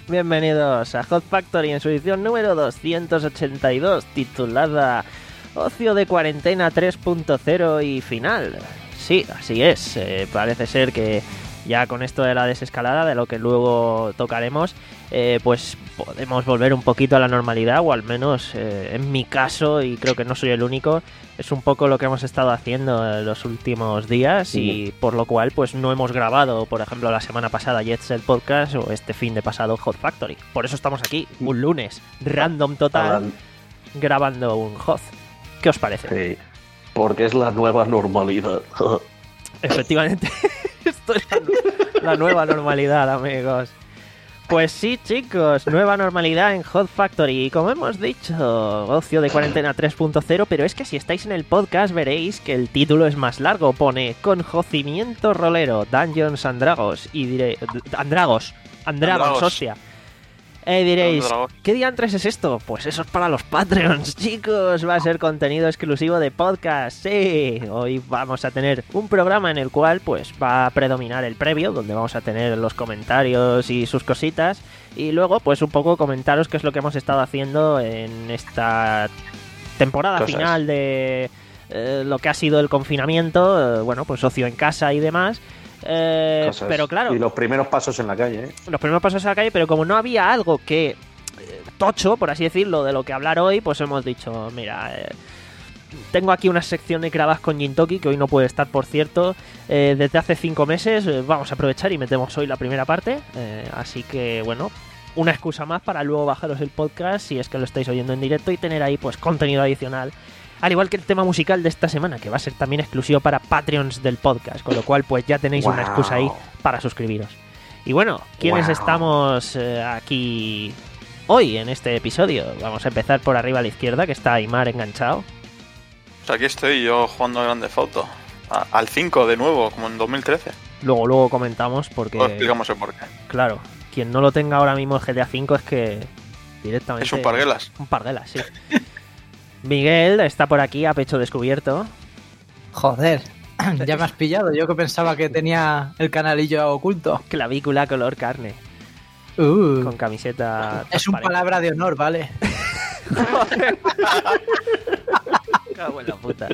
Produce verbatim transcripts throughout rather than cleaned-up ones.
Bienvenidos a Hot Factory en su edición número doscientos ochenta y dos, titulada Ocio de Cuarentena tres punto cero y final. Sí, así es, eh, parece ser que ya con esto de la desescalada, de lo que luego tocaremos, eh, pues podemos volver un poquito a la normalidad, o al menos eh, en mi caso, y creo que no soy el único, es un poco lo que hemos estado haciendo en los últimos días, y por lo cual pues no hemos grabado, por ejemplo, la semana pasada Jet Set Podcast o este fin de pasado Hot Factory. Por eso estamos aquí, un lunes, random total, grabando un Hot. ¿Qué os parece? Sí, porque es la nueva normalidad. Efectivamente, esto es la, la nueva normalidad, amigos. Pues sí, chicos, nueva normalidad en Hot Factory. Y como hemos dicho, Ocio de Cuarentena tres punto cero, pero es que si estáis en el podcast veréis que el título es más largo. Pone Conjocimiento Rolero, Dungeons and Dragons. Y diré... Andragos, Andragos, hostia. Eh, diréis, ¿qué diantres es esto? Pues eso es para los Patreons, chicos. Va a ser contenido exclusivo de podcast. Sí, hoy vamos a tener un programa en el cual pues va a predominar el previo, donde vamos a tener los comentarios y sus cositas. Y luego pues un poco comentaros qué es lo que hemos estado haciendo en esta temporada Cosas. final de eh, lo que ha sido el confinamiento. Eh, bueno, pues ocio en casa y demás. Eh, pero claro, y los primeros pasos en la calle, ¿eh? Los primeros pasos en la calle, pero como no había algo que eh, tocho, por así decirlo, de lo que hablar hoy, pues hemos dicho, mira, eh, tengo aquí una sección de grabadas con Jintoki, que hoy no puede estar, por cierto, eh, desde hace cinco meses, eh, vamos a aprovechar y metemos hoy la primera parte, eh, así que bueno, una excusa más para luego bajaros el podcast si es que lo estáis oyendo en directo y tener ahí pues contenido adicional. Al igual que el tema musical de esta semana, que va a ser también exclusivo para Patreons del podcast, con lo cual pues ya tenéis wow. una excusa ahí para suscribiros. Y bueno, ¿quiénes wow. estamos eh, aquí hoy en este episodio? Vamos a empezar por arriba a la izquierda, que está Aymar enganchado. Pues aquí estoy yo jugando a Grand Theft Auto, a, al cinco de nuevo, como en dos mil trece. Luego, luego comentamos porque... Luego explicamos el porqué. Claro, quien no lo tenga ahora mismo el G T A cinco es que directamente... Es un parguelas. Un parguelas, sí. Miguel está por aquí a pecho descubierto. Joder, ya me has pillado. Yo que pensaba que tenía el canalillo oculto. Clavícula color carne. Uh, con camiseta. Es una palabra de honor, ¿vale? Joder. Cago en la puta.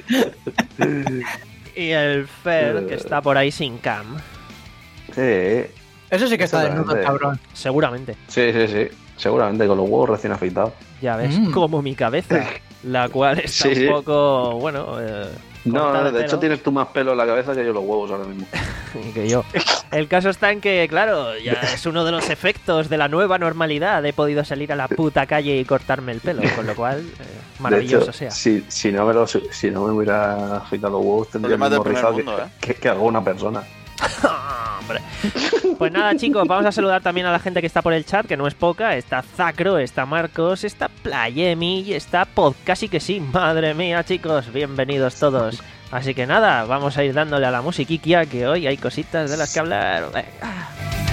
Y el Fer, que está por ahí sin cam. Sí. Eso sí que está desnudo, cabrón. Seguramente. Sí, sí, sí. Seguramente, con los huevos recién afeitados. Ya ves, mm. como mi cabeza, la cual está sí, un poco, bueno... Eh, no, de, de hecho tienes tú más pelo en la cabeza que yo los huevos ahora mismo. Y que yo. El caso está en que, claro, ya es uno de los efectos de la nueva normalidad. He podido salir a la puta calle y cortarme el pelo, con lo cual, eh, maravilloso de hecho, sea. Si, si, no me lo, si no me hubiera afeitado los huevos, tendría el mismo rizado que, ¿eh? que, que alguna persona. Hombre. Pues nada, chicos, vamos a saludar también a la gente que está por el chat, que no es poca. Está Zacro, está Marcos, está Playemi y está Podcast y que sí. Madre mía, chicos, bienvenidos todos. Así que nada, vamos a ir dándole a la musiquiquia, que hoy hay cositas de las que hablar. Venga.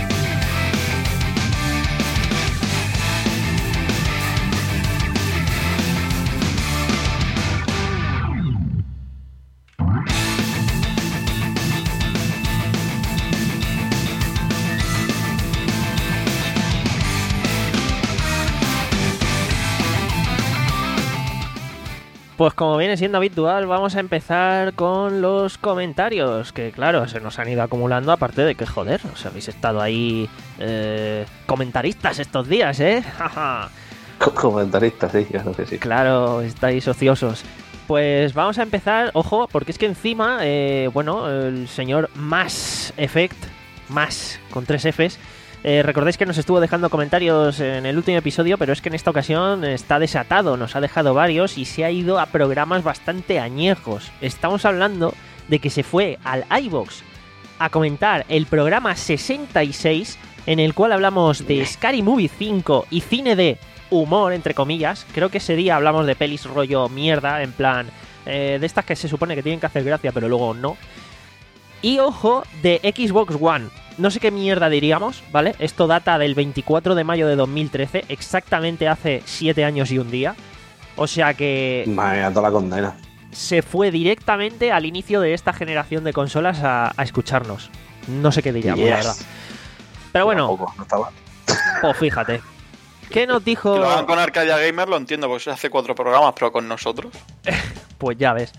Pues como viene siendo habitual, vamos a empezar con los comentarios, que claro, se nos han ido acumulando, aparte de que, joder, os habéis estado ahí eh, comentaristas estos días, ¿eh? Comentaristas, sí, claro que sí. Claro, estáis ociosos. Pues vamos a empezar, ojo, porque es que encima, eh, bueno, el señor Mass Effect, Mass con tres Fs, Eh, recordáis que nos estuvo dejando comentarios en el último episodio, pero es que en esta ocasión está desatado, nos ha dejado varios y se ha ido a programas bastante añejos. Estamos hablando de que se fue al iVoox a comentar el programa sesenta y seis, en el cual hablamos de Scary Movie cinco y cine de humor, entre comillas. Creo que ese día hablamos de pelis rollo mierda, en plan, eh, de estas que se supone que tienen que hacer gracia, pero luego no. Y ojo, de Xbox One. No sé qué mierda diríamos, ¿vale? Esto data del veinticuatro de mayo de dos mil trece, exactamente hace siete años y un día. O sea que... Madre mía, toda la condena. Se fue directamente al inicio de esta generación de consolas a, a escucharnos. No sé qué diríamos, yes. la verdad. Pero bueno... Tampoco, no estaba. Pues fíjate. ¿Qué nos dijo? Que lo hagan con Arcadia Gamer lo entiendo, porque se hace cuatro programas, pero con nosotros. Pues ya ves.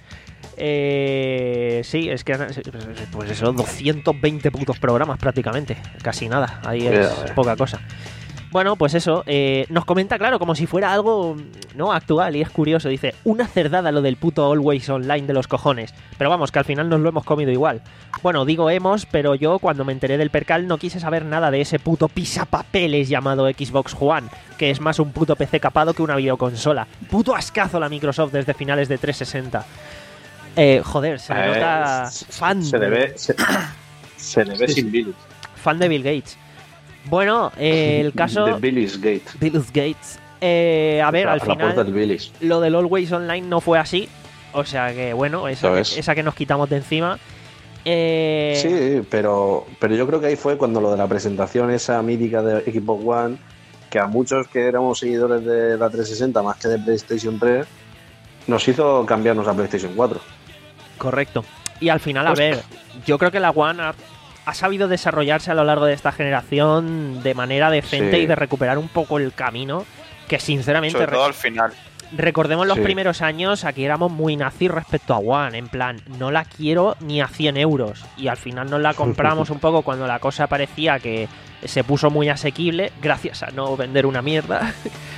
Eh, sí, es que pues eso, doscientos veinte putos programas prácticamente. Casi nada, ahí es yeah. poca cosa. Bueno, pues eso, eh, nos comenta, claro, como si fuera algo no actual, y es curioso, dice, una cerdada lo del puto Always Online de los cojones, pero vamos, que al final nos lo hemos comido igual. Bueno, digo hemos, pero yo cuando me enteré del percal no quise saber nada de ese puto pisapapeles llamado Xbox One, que es más un puto P C capado que una videoconsola. Puto ascazo la Microsoft desde finales de trescientos sesenta. Eh, joder, se me eh, nota fan. Se debe, se, se debe sí, sin Bill. Fan de Bill Gates. Bueno, eh, el caso... De Billy's Gate. Billy's Gates. Eh, a ver, a, al a final, del lo del Always Online no fue así. O sea que, bueno, esa, que, esa que nos quitamos de encima. Eh... Sí, pero, pero yo creo que ahí fue cuando lo de la presentación esa mítica de Xbox One, que a muchos que éramos seguidores de la trescientos sesenta más que de PlayStation tres, nos hizo cambiarnos a PlayStation cuatro. Correcto. Y al final, a pues... ver, yo creo que la One... Ha... ha sabido desarrollarse a lo largo de esta generación de manera decente sí. y de recuperar un poco el camino que sinceramente... Sobre todo al final. Recordemos los sí. primeros años, aquí éramos muy nazis respecto a One, en plan, no la quiero ni a cien euros, y al final nos la compramos un poco cuando la cosa parecía que se puso muy asequible, gracias a no vender una mierda.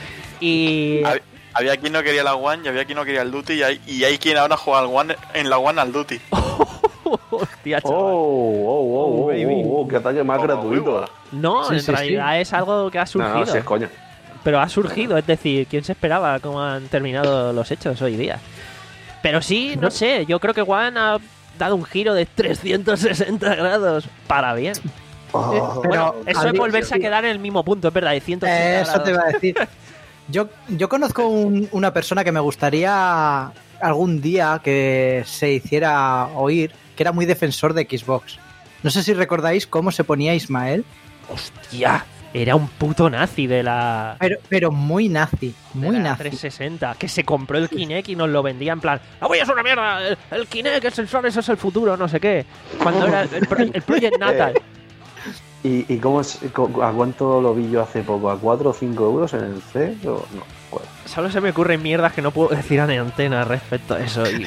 Y... Había, había quien no quería la One y había quien no quería el Duty, y hay, y hay quien ahora juega al One, en la One al Duty. Hostia, chaval. Oh, oh, oh, oh, oh, oh, qué ataque más oh, gratuito. No, sí, en sí, realidad sí. es algo que ha surgido. No, no, sí es coña. Pero ha surgido, es decir, ¿quién se esperaba cómo han terminado los hechos hoy día? Pero sí, no sé, yo creo que One ha dado un giro de trescientos sesenta grados para bien. Oh, bueno, pero, eso es volverse a quedar en el mismo punto, es verdad, de ciento ochenta eh, grados. Eso te iba a decir. Yo, yo conozco un, una persona que me gustaría algún día que se hiciera oír, que era muy defensor de Xbox. No sé si recordáis cómo se ponía Ismael. ¡Hostia! Era un puto nazi de la... Pero, pero muy nazi, muy nazi. trescientos sesenta, que se compró el Kinect y nos lo vendía en plan, ¡ah, voy a hacer una mierda! El, el Kinect, el sensor, eso es el futuro, no sé qué. Cuando era el, el, el Project Natal. ¿Y, y cómo es, a cuánto lo vi yo hace poco? ¿A cuatro o cinco euros en el C? O no, bueno. Solo se me ocurren mierdas que no puedo decir a antena respecto a eso. Y...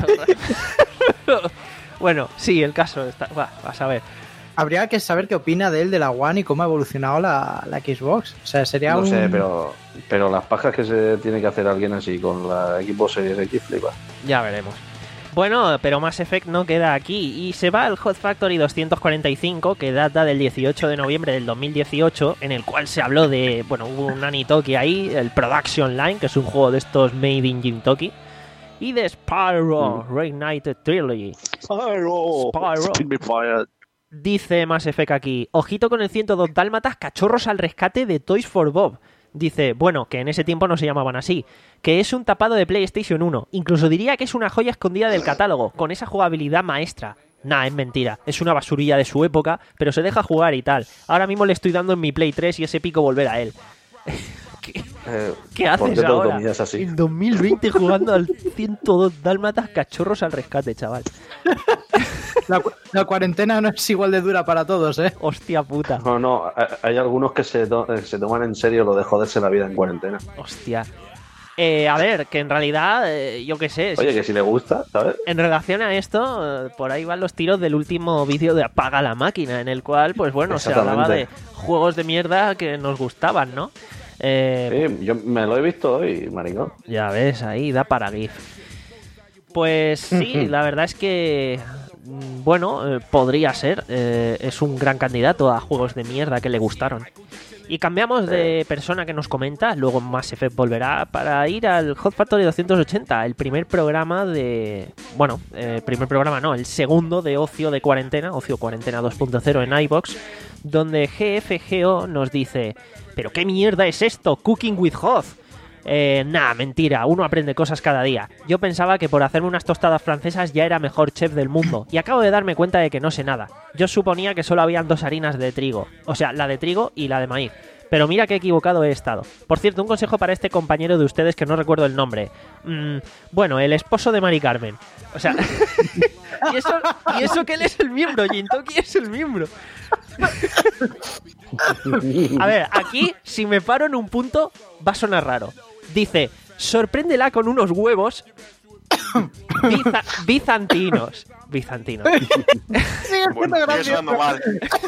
bueno, sí, el caso está... Va, vas a ver. Habría que saber qué opina de él, de la One, y cómo ha evolucionado la, la Xbox. O sea, sería no un... No sé, pero, pero las pajas que se tiene que hacer alguien así con la Xbox Series X, flipa. Ya veremos. Bueno, pero Mass Effect no queda aquí y se va al Hot Factory doscientos cuarenta y cinco, que data del dieciocho de noviembre del dos mil dieciocho, en el cual se habló de, bueno, hubo un Anitoki ahí, el Production Line, que es un juego de estos made in Gintoki, y de Spyro mm. Reignited Trilogy. Spyro. Spyro. Dice Mass Effect aquí, ojito con el ciento dos Dálmatas, cachorros al rescate de Toys for Bob. Dice, bueno, que en ese tiempo no se llamaban así, que es un tapado de PlayStation uno. Incluso diría que es una joya escondida del catálogo, con esa jugabilidad maestra. Nah, es mentira, es una basurilla de su época, pero se deja jugar y tal. Ahora mismo le estoy dando en mi Play tres y ese pico volver a él. ¿Qué, eh, ¿Qué haces qué ahora? Así? En dos mil veinte jugando al ciento dos Dálmatas, cachorros al rescate, chaval. La, la cuarentena no es igual de dura para todos, ¿eh? Hostia puta. No, no, hay algunos que se, to se toman en serio lo de joderse la vida en cuarentena. Hostia. Eh, a ver, que en realidad, eh, yo qué sé. Oye, si, que si le gusta, ¿sabes? En relación a esto, eh, por ahí van los tiros del último vídeo de Apaga la Máquina, en el cual, pues bueno, se hablaba de juegos de mierda que nos gustaban, ¿no? Eh, sí, yo me lo he visto hoy, maricón. Ya ves, ahí da para GIF. Pues sí, la verdad es que, bueno, eh, podría ser. Eh, es un gran candidato a juegos de mierda que le gustaron. Y cambiamos de persona que nos comenta, luego Mass Effect volverá, para ir al Hot Factory doscientos ochenta, el primer programa de... Bueno, eh, primer programa no, el segundo de Ocio de Cuarentena, Ocio Cuarentena dos punto cero en iVoox, donde G F G O nos dice, ¿pero qué mierda es esto? Cooking with Hoth. Eh, nah, mentira, uno aprende cosas cada día. Yo pensaba que por hacerme unas tostadas francesas ya era mejor chef del mundo, y acabo de darme cuenta de que no sé nada. Yo suponía que solo habían dos harinas de trigo, o sea, la de trigo y la de maíz. Pero mira qué equivocado he estado. Por cierto, un consejo para este compañero de ustedes que no recuerdo el nombre. Mm, bueno, el esposo de Mari Carmen. O sea... y, eso, y eso que él es el miembro, Gintoki es el miembro. A ver, aquí, si me paro en un punto, va a sonar raro. Dice, sorpréndela con unos huevos biza- bizantinos. Bizantinos. Bueno, sigue sonando mal.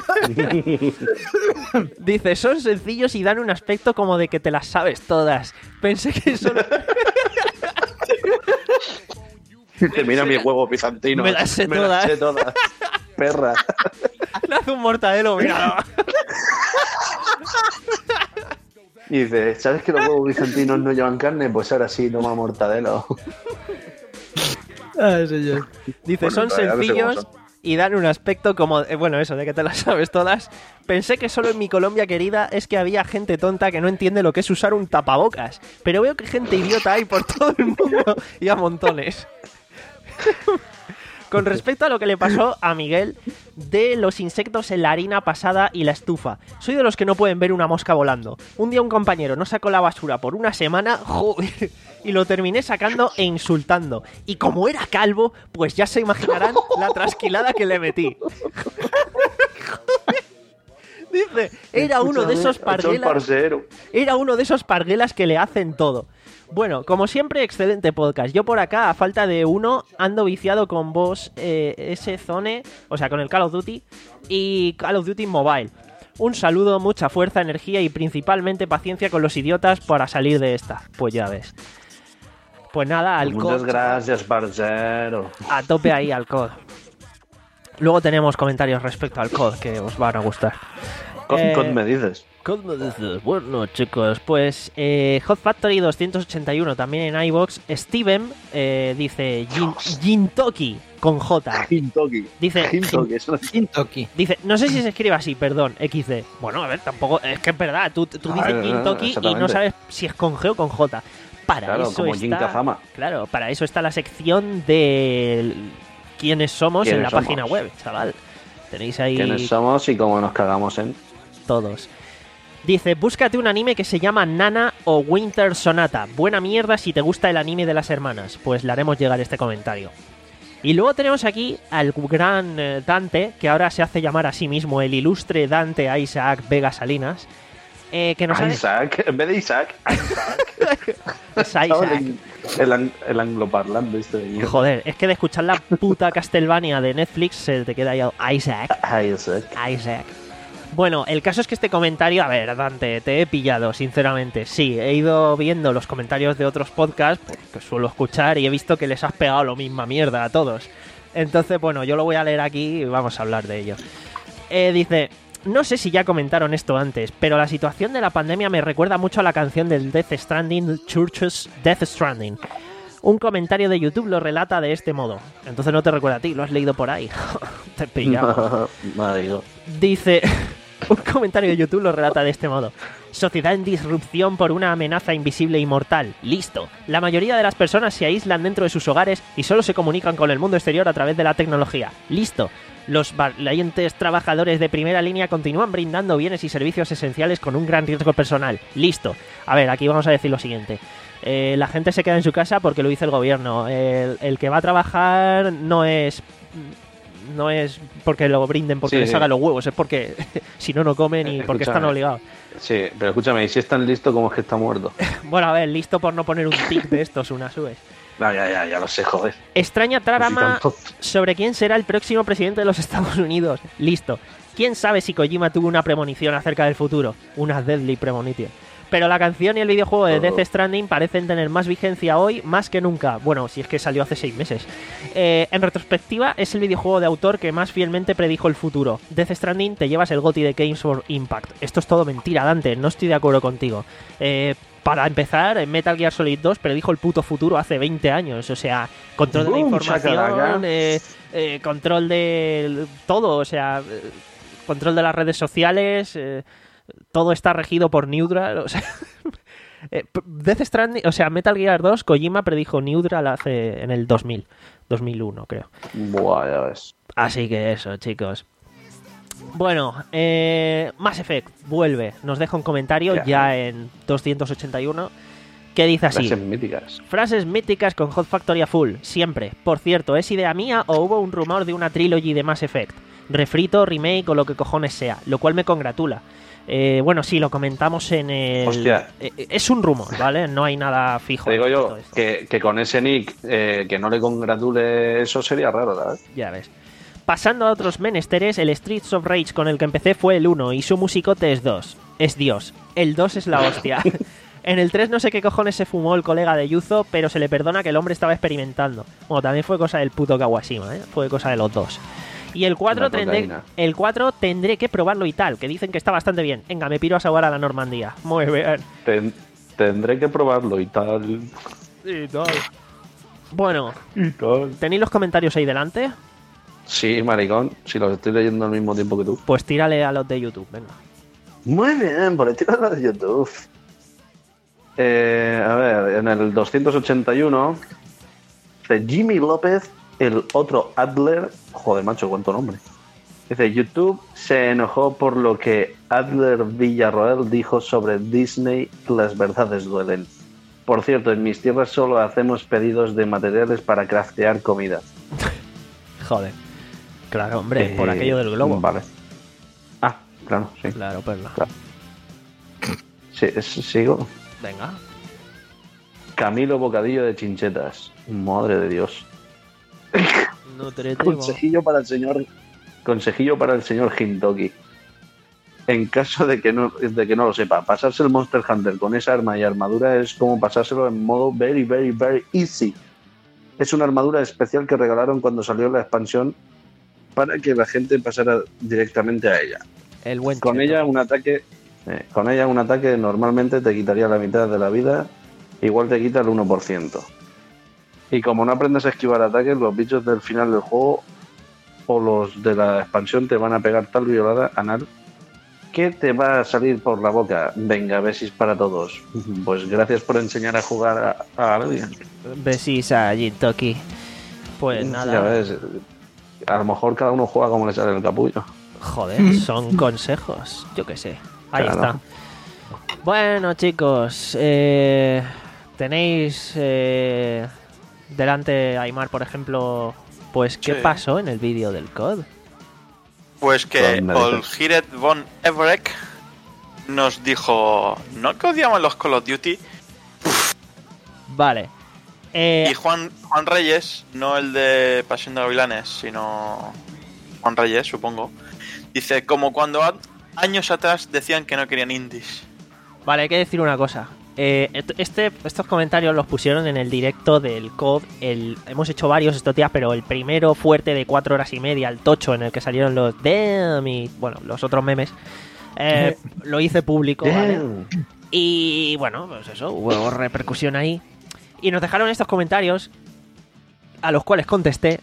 Dice, son sencillos y dan un aspecto como de que te las sabes todas. Pensé que solo... Te mira mis huevos bizantinos. Me las sé Me todas. las sé todas. Perra. Le hace un mortadelo, mira. Y dice, ¿sabes que los huevos bizantinos no llevan carne? Pues ahora sí, toma mortadelo. Ay, señor. Dice, Bueno, son en realidad no sé sencillos cómo son. y dan un aspecto como... eh, bueno, eso, de que te las sabes todas. Pensé que solo en mi Colombia querida es que había gente tonta que no entiende lo que es usar un tapabocas. Pero veo que gente idiota hay por todo el mundo y a montones. Con respecto a lo que le pasó a Miguel de los insectos en la harina pasada y la estufa. Soy de los que no pueden ver una mosca volando. Un día un compañero no sacó la basura por una semana, joder, y lo terminé sacando e insultando. Y como era calvo, pues ya se imaginarán la trasquilada que le metí. Dice, era uno de esos parguelas. parcero. Era uno de esos parguelas que le hacen todo. Bueno, como siempre, excelente podcast. Yo por acá, a falta de uno, ando viciado con vos eh, ese Zone, o sea, con el Call of Duty y Call of Duty Mobile. Un saludo, mucha fuerza, energía y principalmente paciencia con los idiotas para salir de esta. Pues ya ves. Pues nada, al Muchas C O D. gracias, parcero. A tope ahí al C O D. Luego tenemos comentarios respecto al C O D que os van a gustar. Con, Eh, con me dices. ¿Cómo dices? Bueno, chicos, pues eh, Hot Factory doscientos ochenta y uno también en iVoox. Steven eh, dice Gin, Gintoki con J. Hintoki. Dice, Hintoki, eso es- Kintoki. dice, no sé si se escribe así, perdón, equis de. Bueno, a ver, tampoco, es que es verdad, tú, tú Ah, dices no, no, Gintoki y no exactamente. sabes si es con G o con J. Para Claro, eso como Jin está, Kazama. claro, para eso está la sección de quiénes somos en ¿Quiénes la somos? página web, chaval. Tenéis ahí ¿Quiénes somos y cómo nos cagamos en? todos. Dice, búscate un anime que se llama Nana o Winter Sonata. Buena mierda si te gusta el anime de las hermanas. Pues le haremos llegar este comentario. Y luego tenemos aquí al gran eh, Dante, que ahora se hace llamar a sí mismo el ilustre Dante Isaac Vega Salinas. Eh, que nos ha... Isaac, en vez de Isaac, Isaac. Es Isaac. El, ang- el angloparlante este de mierda. Joder, es que de escuchar la puta Castlevania de Netflix se te queda ya Isaac. Isaac. Isaac. Bueno, el caso es que este comentario, a ver, Dante, te he pillado, sinceramente. Sí, he ido viendo los comentarios de otros podcasts pues, que suelo escuchar y he visto que les has pegado lo misma mierda a todos. Entonces, bueno, yo lo voy a leer aquí y vamos a hablar de ello. Eh, dice, no sé si ya comentaron esto antes, pero la situación de la pandemia me recuerda mucho a la canción del Death Stranding, Churches Death Stranding. Un comentario de YouTube lo relata de este modo. Entonces no te recuerda a ti, lo has leído por ahí. Te he pillado. Madre digo. Dice, un comentario de YouTube lo relata de este modo. Sociedad en disrupción por una amenaza invisible y mortal. Listo. La mayoría de las personas se aíslan dentro de sus hogares y solo se comunican con el mundo exterior a través de la tecnología. Listo. Los valientes trabajadores de primera línea continúan brindando bienes y servicios esenciales con un gran riesgo personal. Listo. A ver, aquí vamos a decir lo siguiente. Eh, la gente se queda en su casa porque lo dice el gobierno. El, el que va a trabajar no es... No es porque lo brinden porque Sí, les sí. hagan los huevos, es porque si no, no comen y porque Escúchame. están obligados. Sí, pero escúchame, ¿y si es tan listo como es que está muerto? Bueno, a ver, listo por no poner un tic de estos, una subes. No, ya, ya, ya lo sé, joder. Extraña No trama soy tan tonto. sobre quién será el próximo presidente de los Estados Unidos. Listo. ¿Quién sabe si Kojima tuvo una premonición acerca del futuro? Una deadly premonition. Pero la canción y el videojuego de Death Stranding parecen tener más vigencia hoy más que nunca. Bueno, si es que salió hace seis meses. Eh, en retrospectiva, es el videojuego de autor que más fielmente predijo el futuro. Death Stranding te llevas el GOTY de Games for Impact. Esto es todo mentira, Dante. No estoy de acuerdo contigo. Eh, para empezar, Metal Gear Solid dos predijo el puto futuro hace veinte años. O sea, control de la Boom, información, chacalaca. eh, eh, control de todo. O sea, eh, control de las redes sociales... Eh, todo está regido por Neutral, o sea, eh, Death Stranding, o sea, Metal Gear dos, Kojima predijo Neutral hace en el dos mil, dos mil uno, creo. Buah, ya ves. Así que eso, chicos. Bueno, eh, Mass Effect vuelve, nos deja un comentario Ya. ya en doscientos ochenta y uno que dice así: Frases míticas. frases míticas con Hot Factory a full, siempre. Por cierto, ¿es idea mía o hubo un rumor de una trilogy de Mass Effect? refrito, remake o lo que cojones sea, lo cual me congratula. Eh, bueno, sí, lo comentamos en el... Hostia. Eh, es un rumor, ¿vale? No hay nada fijo. Te digo en yo todo esto. que, que con ese nick eh, que no le congratule eso sería raro, ¿sabes? Ya ves. Pasando a otros menesteres, el Streets of Rage con el que empecé fue el uno y su musicote es dos. Es Dios. El dos es la hostia. En el tres no sé qué cojones se fumó el colega de Yuzo, pero se le perdona que el hombre estaba experimentando. Bueno, también fue cosa del puto Kawashima, ¿eh? Fue cosa de los dos. Y el cuatro, La tendré, cocaína. el cuatro tendré que probarlo y tal, que dicen que está bastante bien. Venga, me piro a salvar a la Normandía. Muy bien. Ten- tendré que probarlo y tal. Y tal. Bueno, Y tal. ¿tenéis los comentarios ahí delante? Sí, maricón, si los estoy leyendo al mismo tiempo que tú. Pues tírale a los de YouTube, venga. Muy bien, por el tiro de YouTube. Eh, a ver, en el doscientos ochenta y uno, de Jimmy López, el otro Adler. Joder, macho, cuánto nombre. Dice: YouTube se enojó por lo que Adler Villarroel dijo sobre Disney. Las verdades duelen. Por cierto, en mis tierras solo hacemos pedidos de materiales para craftear comida. Joder. Claro, hombre, por Eh, aquello del globo. Vale. Ah, claro, sí. Claro, perla. Claro. Sí, es- sigo. Venga. Camilo Bocadillo de Chinchetas. Madre de Dios. Nutritivo. Consejillo para el señor. Consejillo para el señor Hintoki. En caso de que no, de que no lo sepa, pasarse el Monster Hunter con esa arma y armadura es como pasárselo en modo very, very, very easy. Es una armadura especial que regalaron cuando salió la expansión para que la gente pasara directamente a ella. El buen Con cheto. ella un ataque, eh, con ella un ataque normalmente te quitaría la mitad de la vida, igual te quita el uno por ciento. Y como no aprendes a esquivar ataques, los bichos del final del juego o los de la expansión te van a pegar tal violada anal que te va a salir por la boca. Venga, besis para todos. Pues gracias por enseñar a jugar a, a alguien. Besis a Jintoki. Pues Ya nada. ves, a lo mejor cada uno juega como le sale el capullo. Joder, son consejos. Yo qué sé. Ahí Claro. está. Bueno, chicos. Eh, tenéis eh, delante a Aymar, por ejemplo. Pues, ¿qué Sí. pasó en el vídeo del C O D? Pues que Pues me dices. Olgiret von Everek nos dijo, ¿no que odiaban los Call of Duty? Vale. Eh, Y Juan, Juan Reyes, no el de Pasión de Gavilanes, sino Juan Reyes, supongo, dice, como cuando a- años atrás decían que no querían indies. Vale, hay que decir una cosa. Eh, et- este, estos comentarios los pusieron en el directo del C O D. El, hemos hecho varios estos días, pero el primero fuerte de cuatro horas y media, el tocho, en el que salieron los damn y bueno, los otros memes, eh, lo hice público, ¿vale? Damn. Y bueno, pues eso, hubo repercusión ahí. Y nos dejaron estos comentarios, a los cuales contesté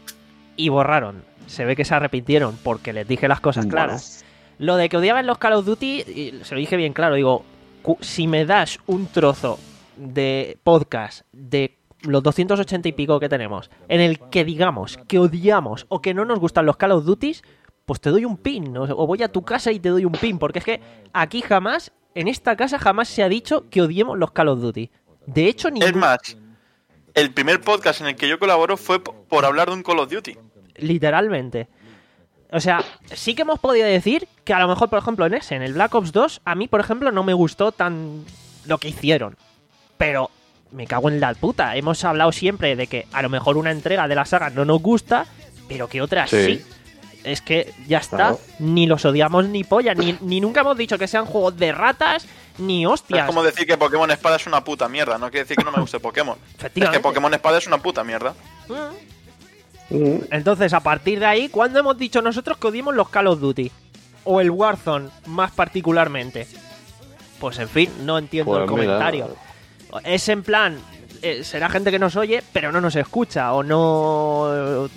y borraron. Se ve que se arrepintieron porque les dije las cosas Bueno. claras. Lo de que odiaban los Call of Duty, y se lo dije bien claro, digo, cu- si me das un trozo de podcast de los doscientos ochenta y pico que tenemos, en el que digamos que odiamos o que no nos gustan los Call of Duty, pues te doy un pin, o, o voy a tu casa y te doy un pin, porque es que aquí jamás, en esta casa jamás se ha dicho que odiemos los Call of Duty. De hecho, ni Es más, el primer podcast en el que yo colaboro fue p- por hablar de un Call of Duty. literalmente. O sea, sí que hemos podido decir que a lo mejor, por ejemplo, en ese, en el Black Ops dos, a mí, por ejemplo, no me gustó tan lo que hicieron. Pero me cago en la puta. Hemos hablado siempre de que a lo mejor una entrega de la saga no nos gusta, pero que otras sí. Sí. Es que ya está. Claro. Ni los odiamos ni polla. Ni, ni nunca hemos dicho que sean juegos de ratas, ni hostias. Es como decir que Pokémon Espada es una puta mierda, no quiere decir que no me guste Pokémon. Es Efectivamente. que Pokémon Espada es una puta mierda. Mm. Mm. Entonces, a partir de ahí, ¿cuándo hemos dicho nosotros que odiemos los Call of Duty? O el Warzone, más particularmente. Pues en fin, no entiendo Pues el mira. comentario. Es en plan, eh, será gente que nos oye, pero no nos escucha, o no...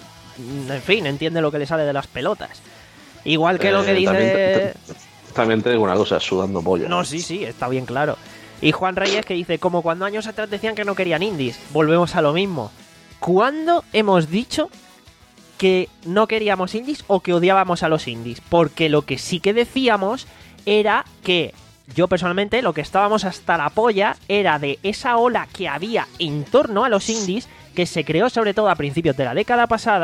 En fin, entiende lo que le sale de las pelotas. Igual que lo que Eh, dice... También te, te- también te digo una cosa, sudando polla. No, sí, sí, está bien claro. Y Juan Reyes que dice, como cuando años atrás decían que no querían indies. Volvemos a lo mismo. ¿Cuándo hemos dicho que no queríamos indies o que odiábamos a los indies? Porque lo que sí que decíamos era que yo personalmente lo que estábamos hasta la polla era de esa ola que había en torno a los indies, que se creó sobre todo a principios de la década pasada,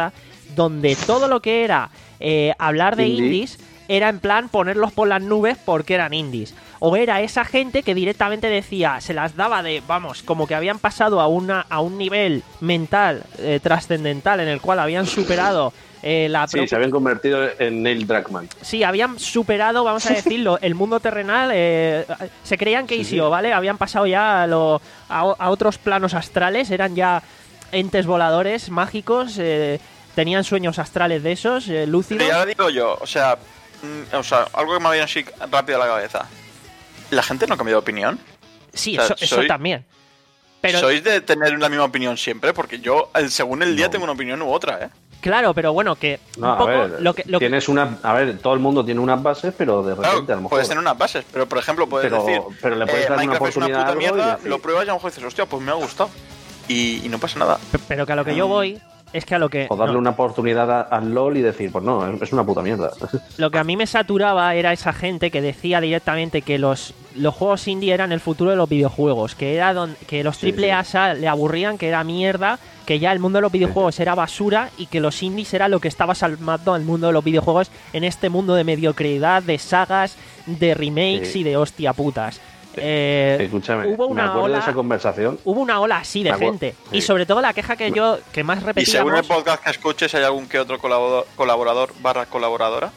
donde todo lo que era eh, hablar de Indie. indies era en plan ponerlos por las nubes porque eran indies. O era esa gente que directamente decía, se las daba de, vamos, como que habían pasado a, una, a un nivel mental eh, trascendental en el cual habían superado eh, la... Sí, pro- se habían convertido en Neil Druckmann. Sí, habían superado, vamos a decirlo, el mundo terrenal. Eh, se creían que Sí, Isio, sí. ¿vale? Habían pasado ya a, lo- a, o- a otros planos astrales, eran ya entes voladores mágicos, eh, tenían sueños astrales de esos, eh, lúcidos. Pero ya lo digo yo, o sea, mm, o sea, algo que me viene así rápido a la cabeza. ¿La gente no ha cambiado de opinión? Sí, o sea, eso, eso soy- también. Pero, ¿Sois de tener la misma opinión siempre? Porque yo, el- según el día, No. tengo una opinión u otra, ¿eh? claro, pero bueno, que No, un a poco ver, lo que... Lo que- tienes una... A ver, todo el mundo tiene unas bases, pero de repente Claro, a lo mejor... puedes tener unas bases, pero por ejemplo, puedes Pero- decir, pero le puedes dar una Minecraft es una oportunidad a puta algo y mierda, decir- lo pruebas y a lo mejor dices, hostia, pues me ha gustado. Y, y no pasa nada. pero que a lo que yo voy es que a lo que... O darle no, una oportunidad a- al LoL y decir, pues no, es una puta mierda. Lo que a mí me saturaba era esa gente que decía directamente que los, los juegos indie eran el futuro de los videojuegos, que era don- que los Sí, triple A le aburrían, que era mierda, que ya el mundo de los videojuegos era basura y que los indies era lo que estaba salvando al mundo de los videojuegos en este mundo de mediocridad, de sagas, de remakes Sí. y de hostia putas. Eh, Escúchame, hubo me una acuerdo ola, de esa conversación. hubo una ola así de Me acuerdo, gente sí. y sobre todo la queja que yo que más Y según el repetíamos. podcast que escuches, hay algún que otro colaborador, colaborador barra colaboradora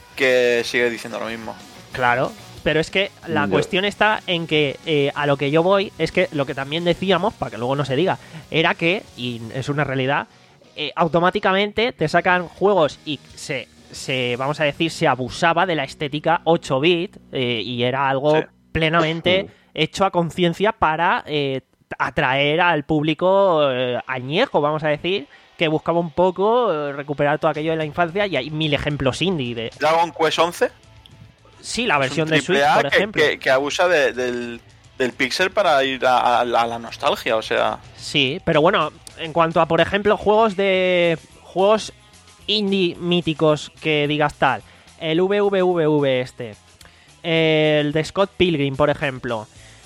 que sigue diciendo lo mismo. Claro, pero es que la Yo- cuestión está en que eh, a lo que yo voy es que lo que también decíamos, para que luego no se diga, era que, y es una realidad, eh, automáticamente te sacan juegos y se, se, vamos a decir, se abusaba de la estética ocho bit eh, y era algo Sí. plenamente Mm. hecho a conciencia para eh, atraer al público eh, añejo, vamos a decir, que buscaba un poco eh, recuperar todo aquello de la infancia y hay mil ejemplos indie de... Dragon Quest once Sí, la es versión un de Switch, triple A por que, ejemplo. que, que abusa de- del, del pixel para ir a, a la, a la nostalgia, o sea... Sí, pero bueno, en cuanto a, por ejemplo, juegos de. Juegos indie míticos que digas tal. El V V V V este. El de Scott Pilgrim, por ejemplo.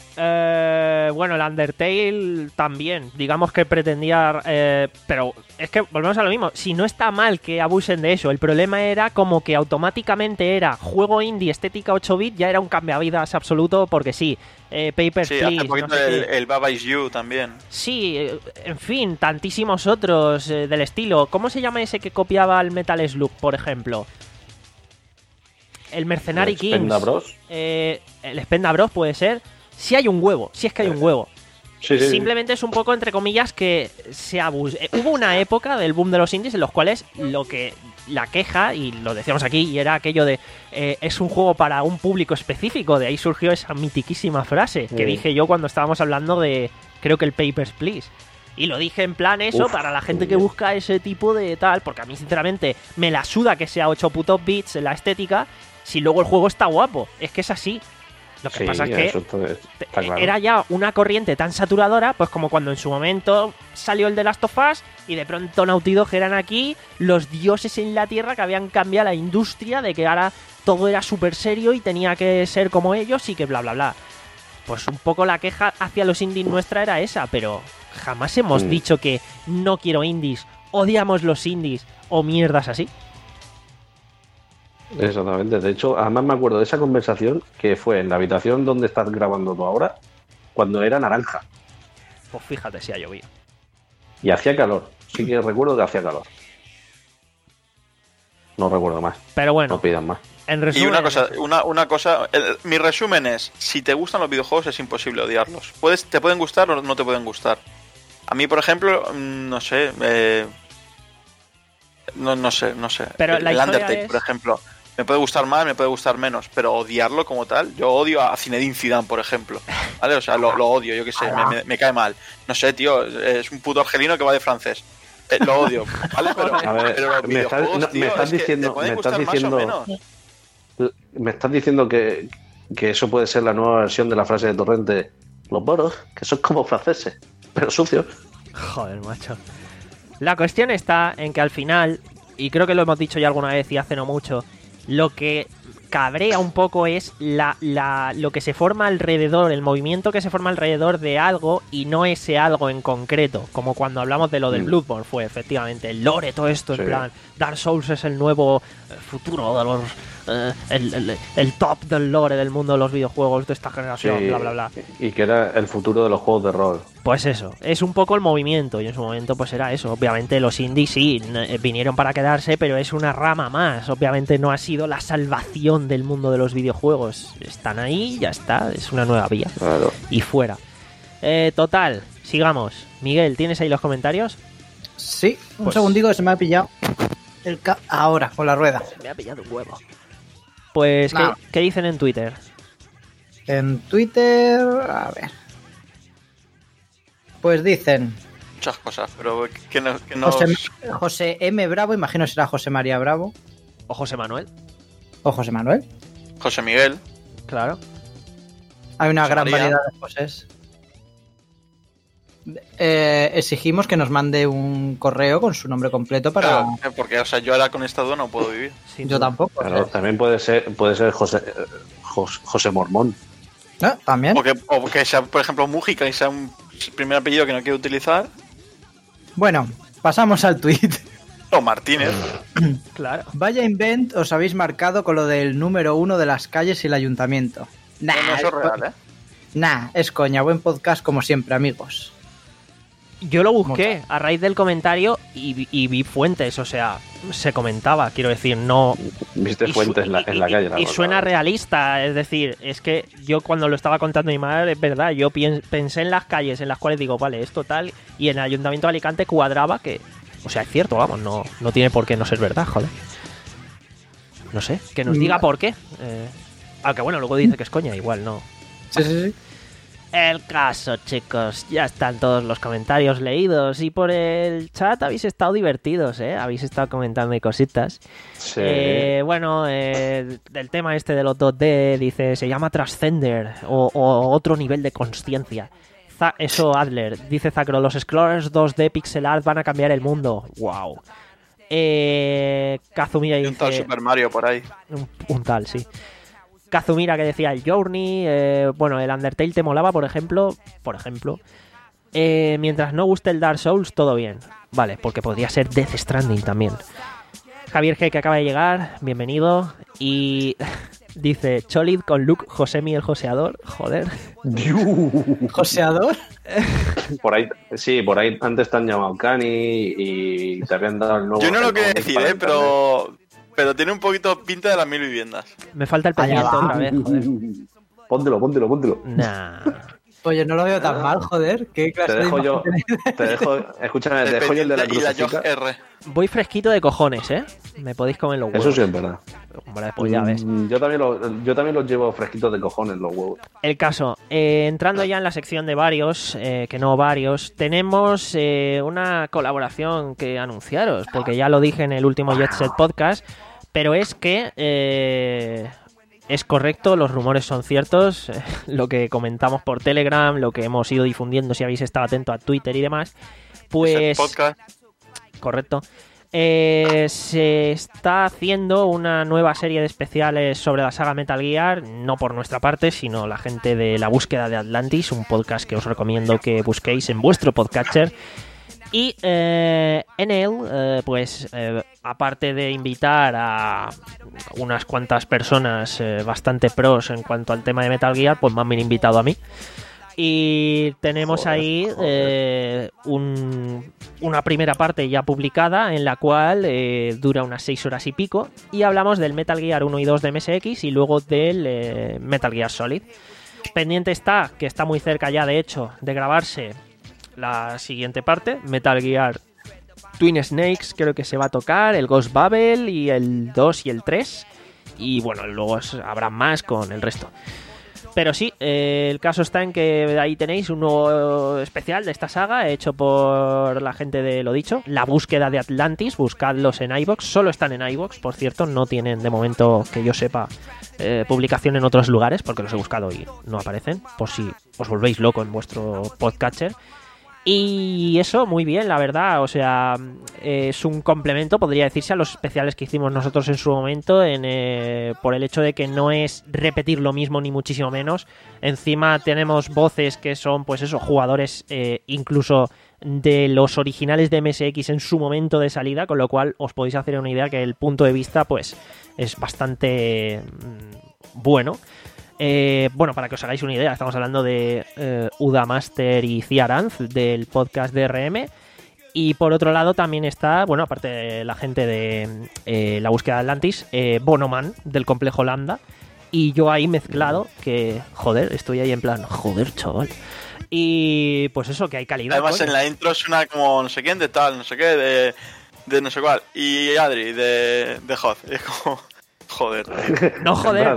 Eh, bueno, el Undertale también. Digamos que pretendía. eh, pero es que volvemos a lo mismo. Si no está mal que abusen de eso, el problema era como que automáticamente era juego indie, estética ocho bit, ya era un cambiavidas absoluto porque sí. Eh, Papers, Sí, Please, hace poquito no sé el, qué. el Baba Is You también. Sí, eh, en fin, tantísimos otros eh, del estilo. ¿Cómo se llama ese que copiaba el Metal Slug, por ejemplo? El Mercenary Kings. Spenda Bros. Eh, el Spenda Bros puede ser. Si hay un huevo, si es que hay un huevo. Sí, sí, sí. Simplemente es un poco, entre comillas, que se abus... eh, Hubo una época del boom de los indies en los cuales lo que la queja, y lo decíamos aquí, y era aquello de eh, es un juego para un público específico. De ahí surgió esa mitiquísima frase que Sí. dije yo cuando estábamos hablando de, creo que el Papers, Please. Y lo dije en plan eso, Uf, para la gente muy que bien. busca ese tipo de tal, porque a mí sinceramente me la suda que sea ocho putos bits en la estética, si luego el juego está guapo. Es que es así. Lo que Sí, pasa es que eso está, está claro. era ya una corriente tan saturadora, pues como cuando en su momento salió el de Last of Us y de pronto Naughty Dog eran aquí los dioses en la tierra que habían cambiado la industria, de que ahora todo era súper serio y tenía que ser como ellos y que bla bla bla. Pues un poco la queja hacia los indies nuestra era esa, pero jamás hemos Mm. dicho que no quiero indies, odiamos los indies o mierdas así. Exactamente. De hecho, además me acuerdo de esa conversación que fue en la habitación donde estás grabando tú ahora, cuando era naranja Pues fíjate si ha llovido. y hacía calor. Sí que recuerdo que hacía calor. No recuerdo más. Pero bueno, No pidan más. en Y resumen... una cosa, una, una cosa, el- mi resumen es, si te gustan los videojuegos es imposible odiarlos. Puedes, te pueden gustar o no te pueden gustar. A mí, por ejemplo, mm, no sé, eh, no, no sé, no sé. Pero el la el historia Undertale, es- por ejemplo, me puede gustar más, me puede gustar menos, pero odiarlo como tal, yo odio a Zinedine Zidane, por ejemplo. ¿Vale? O sea, lo, lo odio, yo qué sé, me, me- me cae mal. No sé, tío, es un puto argelino que va de francés. Eh, lo odio, ¿vale? Pero, A ver, pero los me estás- videojuegos, no, me tío, estás es que diciendo- te pueden me estás gustar más o diciendo- menos. Me estás diciendo que, que eso puede ser la nueva versión de la frase de Torrente. Los boros, que son como franceses, pero sucios. Joder, macho. La cuestión está en que al final, y creo que lo hemos dicho ya alguna vez y hace no mucho, lo que cabrea un poco es la, la, lo que se forma alrededor, el movimiento que se forma alrededor de algo y no ese algo en concreto, como cuando hablamos de lo del Bloodborne, fue efectivamente el lore, todo esto, sí. En plan, Dark Souls es el nuevo futuro de los... Eh, el, el, el top del lore del mundo de los videojuegos de esta generación, sí, bla bla bla. Y que era el futuro de los juegos de rol. Pues eso, es un poco el movimiento, y en su momento pues era eso. Obviamente los indies sí, vinieron para quedarse, pero es una rama más. Obviamente no ha sido la salvación del mundo de los videojuegos. Están ahí, ya está, es una nueva vía. Claro. Y fuera. Eh, total, sigamos. Miguel, ¿tienes ahí los comentarios? Sí, un pues... segundico que se me ha pillado el ca- ahora, con la rueda. Se me ha pillado un huevo. Pues, ¿qué, ¿qué dicen en Twitter? En Twitter, a ver. Pues dicen... Muchas cosas, pero que nos... Que nos... José, José M. Bravo, imagino será José María Bravo. O José Manuel. O José Manuel. José Miguel. Claro. Hay una José gran María. variedad de Josés. Eh, exigimos que nos mande un correo con su nombre completo para... Claro, porque, o sea, yo ahora con esta duda no puedo vivir. Sí, yo tú. tampoco. Claro, o sea. también puede ser, puede ser José, José, José Mormón. ¿Eh? También. O que, o que sea, por ejemplo, Mújica y sea un primer apellido que no quiero utilizar. Bueno, pasamos al tweet. O Martínez. Claro. Vaya invent os habéis marcado con lo del número uno de las calles y el ayuntamiento. Nah, No, no, eso es real, ¿eh? Nah, es coña. Buen podcast como siempre, amigos. Yo lo busqué a raíz del comentario y, y vi fuentes, o sea, se comentaba, quiero decir, no... Viste y fuentes su- en la, en la y- calle. Y, la y verdad. suena realista, es decir, es que yo cuando lo estaba contando mi madre, es verdad, yo pien- pensé en las calles en las cuales digo, vale, esto tal, y en el Ayuntamiento de Alicante cuadraba que... O sea, es cierto, vamos, no, no tiene por qué no ser verdad, joder. No sé, que nos diga por qué. Eh, aunque bueno, luego dice que es coña, igual no. Sí, sí, sí. El caso, chicos, ya están todos los comentarios leídos y por el chat habéis estado divertidos, ¿eh? Habéis estado comentando y cositas. Sí. Eh, bueno, eh, del tema este de los dos D, dice, se llama Transcender o, o otro nivel de consciencia. Za- Eso, Adler, dice Zacro, los Scrollers dos D pixel art van a cambiar el mundo. Wow. Eh, Kazumira Y un tal dice... Super Mario por ahí. Un, un tal, sí. Kazumira que decía el Journey, eh, bueno, el Undertale te molaba, por ejemplo, por ejemplo. Eh, mientras no guste el Dark Souls, todo bien. Vale, porque podría ser Death Stranding también. Javier G, que acaba de llegar, bienvenido. Y dice, Cholid con Luke Josemi el joseador. Joder. ¿Joseador? Por ahí, sí, por ahí antes te han llamado Cani y te habían dado el nuevo... Yo no lo el quería nuevo decir, para ¿eh? internet. Pero... Pero tiene un poquito pinta de las mil viviendas. Me falta el Allá pendiente va. otra vez, joder. Póntelo, póntelo, póntelo. Nah. Oye, no lo veo tan mal, joder. ¿Qué clase Te de dejo imagen yo, tenéis? te dejo, escúchame, te El dejo yo el de la pendiente y la crucecita. Jog R. Voy fresquito de cojones, ¿eh? Me podéis comer los huevos. Eso sí es verdad. Hombre, pues ya ves. Mm, Yo también, lo, yo también los llevo fresquitos de cojones, los huevos. El caso, eh, entrando ya en la sección de varios, eh, que no varios, tenemos eh, una colaboración que anunciaros, porque ya lo dije en el último Jet Set Podcast, pero es que eh, es correcto, los rumores son ciertos, eh, lo que comentamos por Telegram, lo que hemos ido difundiendo si habéis estado atento a Twitter y demás, pues... Ese podcast. Correcto. Eh, se está haciendo una nueva serie de especiales sobre la saga Metal Gear, no por nuestra parte, sino la gente de La Búsqueda de Atlantis, un podcast que os recomiendo que busquéis en vuestro podcatcher. Y eh, en él, eh, pues, eh, aparte de invitar a unas cuantas personas eh, bastante pros en cuanto al tema de Metal Gear, pues me han invitado a mí. Y tenemos Joder, ahí joder. eh, un, una primera parte ya publicada en la cual eh, dura unas seis horas y pico y hablamos del Metal Gear uno y dos de M S X y luego del eh, Metal Gear Solid. Pendiente está, que está muy cerca ya de hecho de grabarse la siguiente parte, Metal Gear Twin Snakes creo que se va a tocar, el Ghost Babel y el dos y el tres y bueno, luego habrá más con el resto. Pero sí, eh, el caso está en que ahí tenéis un nuevo especial de esta saga hecho por la gente de Lo Dicho, La Búsqueda de Atlantis, buscadlos en iVoox, solo están en iVoox, por cierto, no tienen de momento que yo sepa eh, publicación en otros lugares porque los he buscado y no aparecen, por si os volvéis loco en vuestro podcatcher. Y eso, muy bien, la verdad. O sea, es un complemento, podría decirse, a los especiales que hicimos nosotros en su momento, en, eh, por el hecho de que no es repetir lo mismo ni muchísimo menos. Encima tenemos voces que son, pues eso, jugadores eh, incluso de los originales de M S X en su momento de salida, con lo cual os podéis hacer una idea que el punto de vista, pues, es bastante mmm, bueno. Eh, bueno, para que os hagáis una idea, estamos hablando de eh, Uda Master y Ciaranz del podcast de R M. Y por otro lado también está, bueno, aparte de la gente de eh, La Búsqueda de Atlantis, eh, Bonoman del Complejo Lambda. Y yo ahí mezclado, que joder, estoy ahí en plan, joder, chaval. Y pues eso, que hay calidad. Además, coño, en la intro suena como no sé quién de tal, no sé qué, de, de no sé cuál. Y Adri, de, de Hoth. Es como... Joder. No, joder.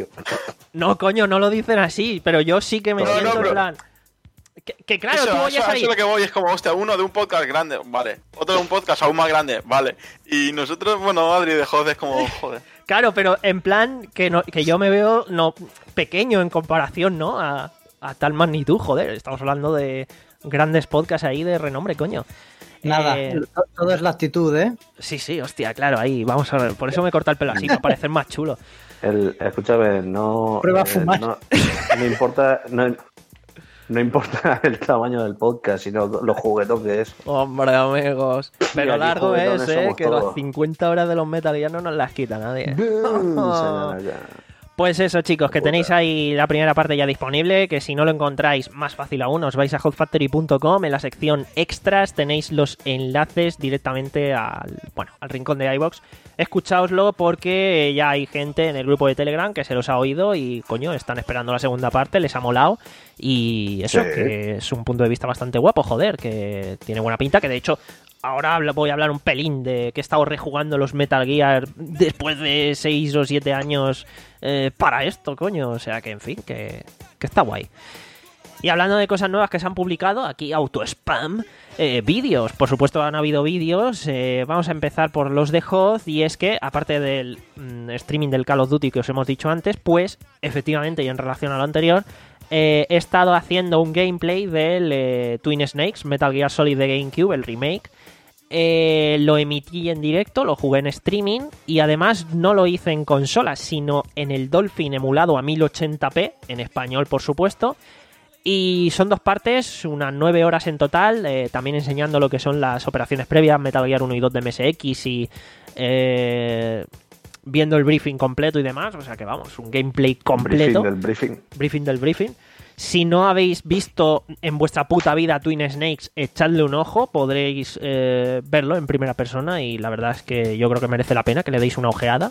No, coño, no lo dicen así, pero yo sí que me no, siento no, en plan... Que, que claro, eso, tú oyes eso, ahí... eso es lo que voy, es como, hostia, uno de un podcast grande, vale. Otro de un podcast aún más grande, vale. Y nosotros, bueno, Adri de Hoth es como, joder. Claro, pero en plan que no, que yo me veo no pequeño en comparación, ¿no? A, a tal magnitud, joder. Estamos hablando de grandes podcasts ahí de renombre, coño. Nada, eh, todo es la actitud, ¿eh? Sí, sí, hostia, claro, ahí, vamos a ver. Por eso me corta el pelo así, para parecer más chulo. El, escúchame, no... Prueba a eh, fumar. No, no importa... No, no importa el tamaño del podcast, sino los juguetos que es. Hombre, amigos. Pero aquí largo es, ¿eh? Que todos. Las cincuenta horas de los Metal Gear no nos las quita nadie. Oh. Pues eso, chicos, que tenéis ahí la primera parte ya disponible, que si no lo encontráis, más fácil aún, os vais a hot factory punto com, en la sección extras tenéis los enlaces directamente al, bueno, al rincón de iVoox. Escuchaoslo porque ya hay gente en el grupo de Telegram que se los ha oído y, coño, están esperando la segunda parte, les ha molado y eso, sí. Que es un punto de vista bastante guapo, joder, que tiene buena pinta, que de hecho... Ahora voy a hablar un pelín de que he estado rejugando los Metal Gear después de seis o siete años eh, para esto, coño. O sea que, en fin, que, que está guay. Y hablando de cosas nuevas que se han publicado, aquí auto-spam, eh, vídeos. Por supuesto han habido vídeos. Eh, vamos a empezar por los de Hoth. Y es que, aparte del mmm, streaming del Call of Duty que os hemos dicho antes, pues, efectivamente, y en relación a lo anterior... Eh, he estado haciendo un gameplay del eh, Twin Snakes, Metal Gear Solid de GameCube, el remake. Eh, lo emití en directo, lo jugué en streaming y además no lo hice en consola, sino en el Dolphin emulado a mil ochenta p, en español por supuesto. Y son dos partes, unas nueve horas en total, eh, también enseñando lo que son las operaciones previas, Metal Gear uno y dos de M S X y... Eh, viendo el briefing completo y demás, o sea que vamos, un gameplay completo. Briefing del briefing. Briefing del briefing. Si no habéis visto en vuestra puta vida Twin Snakes, echadle un ojo, podréis eh, verlo en primera persona y la verdad es que yo creo que merece la pena que le deis una ojeada.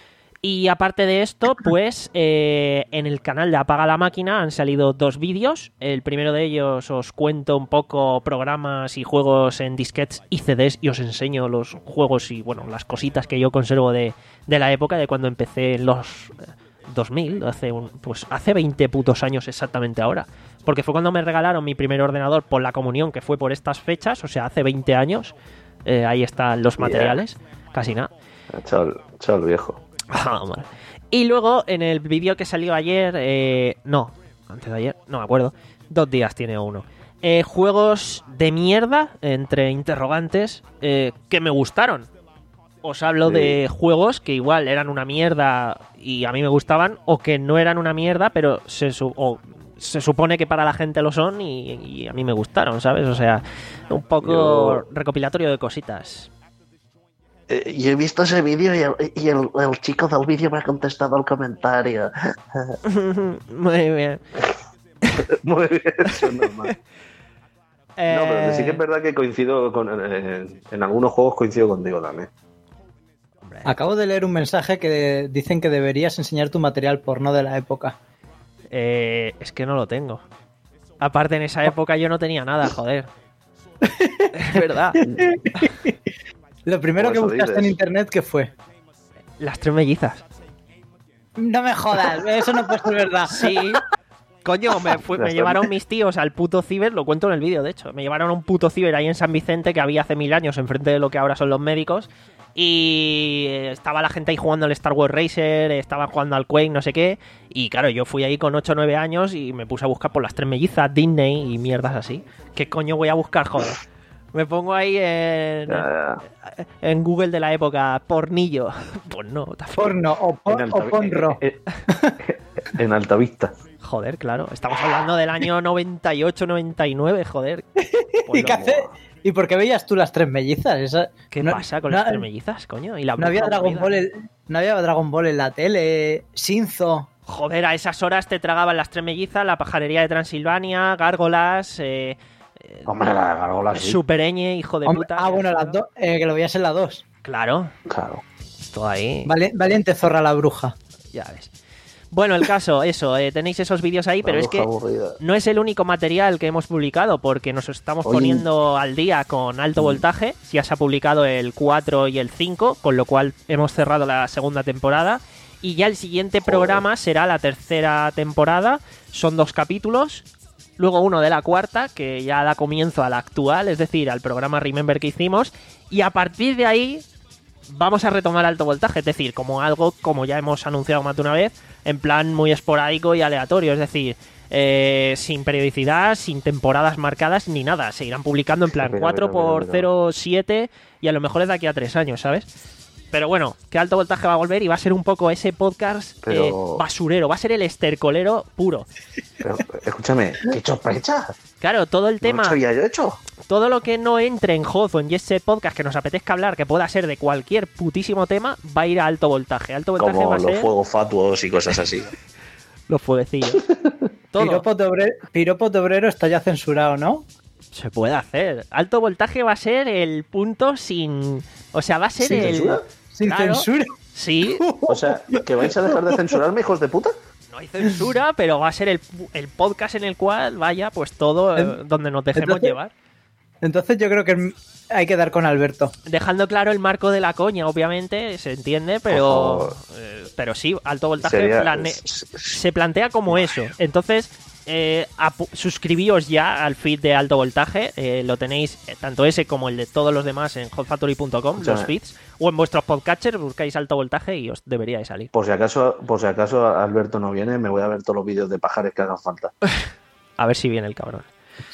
Y aparte de esto, pues eh, en el canal de Apaga la Máquina han salido dos vídeos. El primero de ellos os cuento un poco programas y juegos en disquetes y C Ds y os enseño los juegos y bueno, las cositas que yo conservo de, de la época de cuando empecé en los dos mil, hace un, pues hace veinte putos años exactamente ahora. Porque fue cuando me regalaron mi primer ordenador por la comunión, que fue por estas fechas, o sea, hace veinte años. Eh, ahí están los materiales, yeah. Casi nada. Chaval, chaval viejo. Ah, vale. Y luego en el vídeo que salió ayer, eh, no, antes de ayer, no me acuerdo, dos días tiene uno. Eh, juegos de mierda, entre interrogantes, eh, que me gustaron. Os hablo sí. de juegos que igual eran una mierda y a mí me gustaban, o que no eran una mierda, pero se, su- o se supone que para la gente lo son y, y a mí me gustaron, ¿sabes? O sea, un poco Yo... recopilatorio de cositas. Eh, y he visto ese vídeo y, el, y el, el chico del vídeo me ha contestado el comentario. Muy bien. Muy bien, eso es normal. Eh... No, pero sí que es verdad que coincido con... En, en algunos juegos coincido contigo también. Acabo de leer un mensaje que dicen que deberías enseñar tu material porno de la época. Eh, es que no lo tengo. Aparte, en esa época yo no tenía nada, joder. Es verdad. Lo primero Por que eso buscaste dices. en internet, ¿qué fue? Las tres mellizas. No me jodas, eso no puede ser verdad. Sí. Coño, me, fue- me llevaron mis tíos al puto ciber, lo cuento en el vídeo, de hecho. Me llevaron a un puto ciber ahí en San Vicente que había hace mil años, enfrente de lo que ahora son los médicos. Y estaba la gente ahí jugando al Star Wars Racer, estaba jugando al Quake, no sé qué. Y claro, yo fui ahí con ocho o nueve años y me puse a buscar por las tres mellizas, Disney y mierdas así. ¿Qué coño voy a buscar, joder? Me pongo ahí en, Ya, ya. en Google de la época, pornillo. Pues no, tampoco. Porno o, por, En o Alta- ponro. en- en Altavista. Joder, claro. Estamos hablando del año noventa y ocho noventa y nueve, joder. Pues ¿Y qué no. hace? ¿Y por qué veías tú las tres mellizas? Esa- ¿Qué no- pasa con no- las tres mellizas, coño? ¿Y la No había bruja Dragon aburrida? Ball en, no había Dragon Ball en la tele, Shinzo. Joder, a esas horas te tragaban las tres mellizas, la pajarería de Transilvania, gárgolas, eh, eh, Hombre, la gárgola sí. Supereñe, hijo de Hombre, puta. ah, bueno, las dos, eh, que lo veías en la dos. Claro, Claro. todo ahí, Vale, valiente zorra la bruja. ya ves. Bueno, el caso, eso, eh, tenéis esos vídeos ahí, pero La es que bruja aburrida. no es el único material que hemos publicado, porque nos estamos Oye. poniendo al día con alto voltaje. Ya se ha publicado el cuatro y el cinco, con lo cual hemos cerrado la segunda temporada. Y ya el siguiente Joder. programa será la tercera temporada. Son dos capítulos. Luego uno de la cuarta, que ya da comienzo a la actual, es decir, al programa Remember que hicimos. Y a partir de ahí vamos a retomar alto voltaje, es decir, como algo, como ya hemos anunciado más de una vez, en plan muy esporádico y aleatorio, es decir, eh, sin periodicidad, sin temporadas marcadas ni nada. Se irán publicando en plan Mira, cuatro mira, mira, por mira. cero coma siete y a lo mejor es de aquí a tres años, ¿sabes? Pero bueno, que alto voltaje va a volver y va a ser un poco ese podcast Pero- eh, basurero, va a ser el estercolero puro. Pero, escúchame, ¿qué sorpresa? Claro, todo el ¿No tema, lo había yo hecho? todo lo que no entre en H O Z o en Jet Set Podcast que nos apetezca hablar, que pueda ser de cualquier putísimo tema, va a ir a alto voltaje. Alto voltaje Como va a los ser fuegos fatuos y cosas así. los fueguecillos. Todo Piropo de, obrero, piropo de obrero está ya censurado, ¿no? se puede hacer. Alto voltaje va a ser el punto sin... O sea, va a ser ¿Sin el... censura? Sin Claro. censura. Sí, O sea, ¿que vais a dejar de censurarme, hijos de puta? no hay censura, pero va a ser el, el podcast en el cual vaya pues todo eh, En- donde nos dejemos entonces- llevar. Entonces yo creo que hay que dar con Alberto. Dejando claro el marco de la coña, obviamente, se entiende, pero... Ojo. eh, pero sí, alto voltaje Sería... plane- se plantea como eso. Entonces, eh, apu- suscribíos ya al feed de alto voltaje. eh, lo tenéis, eh, tanto ese como el de todos los demás, en hot factory punto com, los Escúchame. feeds. O en vuestros podcatchers buscáis alto voltaje y os debería de salir. Por si acaso, por si acaso Alberto no viene, me voy a ver todos los vídeos de pajares que hagan falta. A ver si viene el cabrón.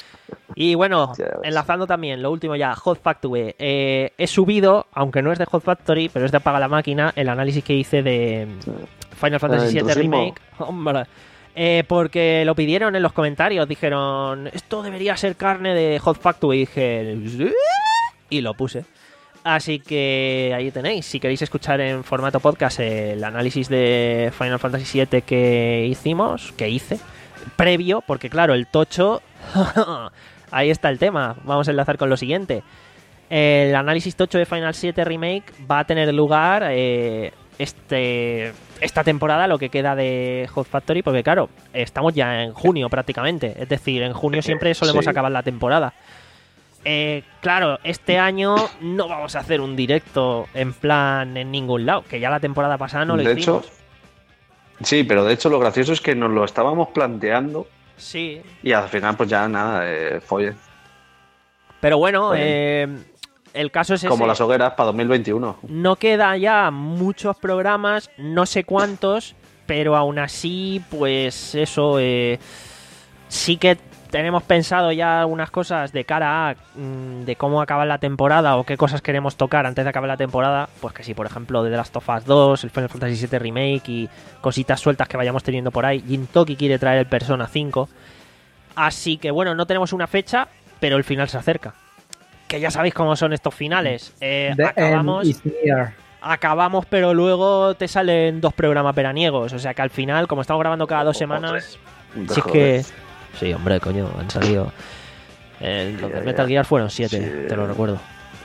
Y bueno, Ya ves. enlazando también, lo último ya, Hot Factory. Eh, he subido, aunque no es de Hot Factory, pero es de Apaga la Máquina, el análisis que hice de Final Fantasy ¿El siete intrusismo? Remake. Hombre. Eh, porque lo pidieron en los comentarios, dijeron, esto debería ser carne de Hot Factory. Y dije, "¿Sí?". Y lo puse. Así que ahí tenéis, si queréis escuchar en formato podcast el análisis de Final Fantasy siete que hicimos, que hice, previo, porque claro, el tocho, ahí está el tema, vamos a enlazar con lo siguiente. El análisis tocho de Final siete Remake va a tener lugar eh, este esta temporada, lo que queda de Hot Factory, porque claro, estamos ya en junio prácticamente, es decir, en junio siempre solemos Sí. acabar la temporada. Eh, claro, este año no vamos a hacer un directo en plan en ningún lado, que ya la temporada pasada no lo de hicimos. hecho, sí, pero de hecho lo gracioso es que nos lo estábamos planteando Sí, y al final pues ya nada, eh, folle. pero bueno, Bueno. eh, el caso es Como ese. las hogueras para dos mil veintiuno. No queda ya muchos programas, no sé cuántos, pero aún así, pues eso, eh, sí que tenemos pensado ya algunas cosas de cara a mm, de cómo acabar la temporada o qué cosas queremos tocar antes de acabar la temporada. Pues que sí, por ejemplo, de The Last of Us dos, el Final Fantasy siete Remake y cositas sueltas que vayamos teniendo por ahí. Gintoki quiere traer el Persona cinco. Así que bueno, no tenemos una fecha, pero el final se acerca. Que ya sabéis cómo son estos finales. Eh, The acabamos, end is near. acabamos, pero luego te salen dos programas veraniegos. O sea que al final, como estamos grabando cada dos semanas, si es que... Sí, hombre, coño, han salido... Eh, los Ya, de ya. Metal Gear fueron siete, Sí. te lo recuerdo.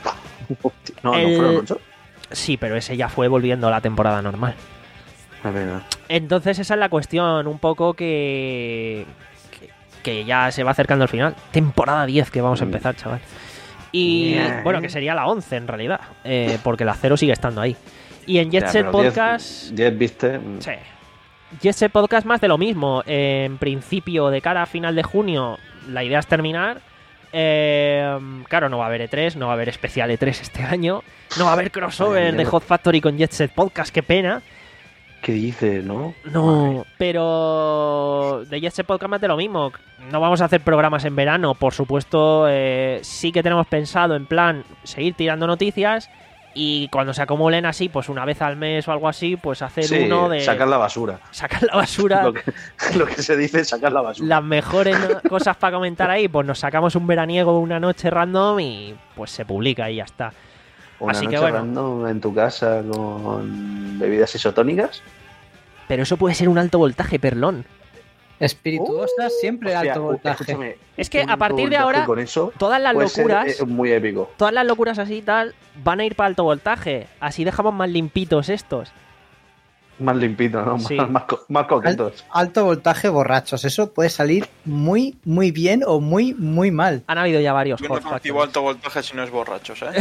No, El- no fueron ocho. Sí, pero ese ya fue volviendo a la temporada normal. A ver, no. Entonces esa es la cuestión, un poco que... que, que ya se va acercando al final. Temporada diez que vamos a empezar, chaval. Y Yeah. bueno, que sería la once en realidad, eh, porque la cero sigue estando ahí. Y en Jet Ya, Set pero diez- Podcast... diez, viste. Sí. Y ese podcast más de lo mismo. En principio, de cara a final de junio, la idea es terminar. Eh, claro, no va a haber E tres, no va a haber especial E tres este año, no va a haber crossover Ay, de no. Hot Factory con Jet Set Podcast, qué pena. ¿Qué dices, no? No, pero de Jet Set Podcast más de lo mismo. No vamos a hacer programas en verano, por supuesto. Eh, sí que tenemos pensado en plan seguir tirando noticias y cuando se acumulen así, pues una vez al mes o algo así, pues hacer Sí, uno de sacar la basura. sacar la basura. Lo que, lo que se dice es sacar la basura. Las mejores no- cosas para comentar ahí, pues nos sacamos un veraniego una noche random y pues se publica y ya está. Una así noche que bueno. random en tu casa con bebidas isotónicas. Pero eso puede ser un alto voltaje, Perlón. Espirituosas, siempre Hostia, alto voltaje. escúchame, Es que un a partir de voltaje ahora, con eso todas las puede ser, locuras, eh, muy épico. todas las locuras así y tal, van a ir para alto voltaje. Así dejamos más limpitos estos. Más limpito, ¿no? Sí. Más, más, co- más coquetos. Al- alto voltaje borrachos. Eso puede salir muy, muy bien o muy, muy mal. Han habido ya varios Yo no Hot concibo Factories. alto voltaje si no es borrachos, ¿eh?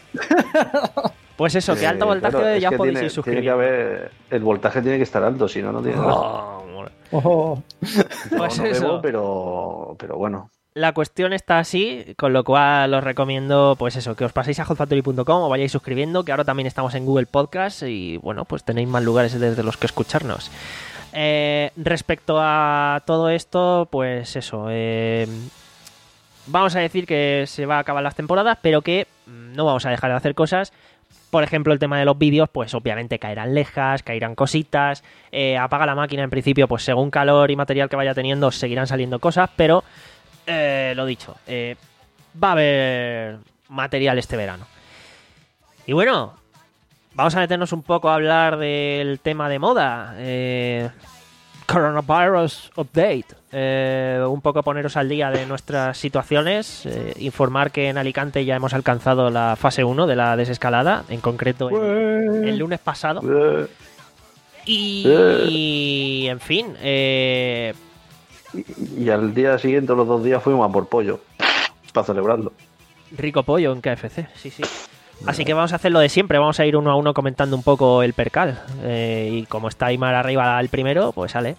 Pues eso, que Eh, alto voltaje claro, es ya que podéis tiene, ir tiene suscribiendo. que haber. El voltaje tiene que estar alto, si no, no tiene nada. Oh, mola. Oh. No, Pues no eso. bebo, pero, pero bueno. La cuestión está así, con lo cual os recomiendo, pues eso, que os paséis a hot factory punto com o vayáis suscribiendo, que ahora también estamos en Google Podcast y bueno, pues tenéis más lugares desde los que escucharnos. Eh, respecto a todo esto, pues eso, eh, vamos a decir que se va a acabar las temporadas, pero que mm, no vamos a dejar de hacer cosas. Por ejemplo, el tema de los vídeos, pues obviamente caerán lejas, caerán cositas, eh, apaga la máquina en principio, pues según calor y material que vaya teniendo seguirán saliendo cosas, pero eh, lo dicho, eh, va a haber material este verano. Y bueno, vamos a meternos un poco a hablar del tema de moda. Eh, Coronavirus Update. Eh, un poco poneros al día de nuestras situaciones. Eh, informar que en Alicante ya hemos alcanzado la fase uno de la desescalada, en concreto el, el lunes pasado. Eh, Y, y, en fin, eh, Y, y al día siguiente, los dos días, fuimos a por pollo. Para celebrarlo. rico pollo en K F C, sí, sí. Así que vamos a hacer lo de siempre, vamos a ir uno a uno comentando un poco el percal. Eh, y como está Aymar arriba el primero, pues sale.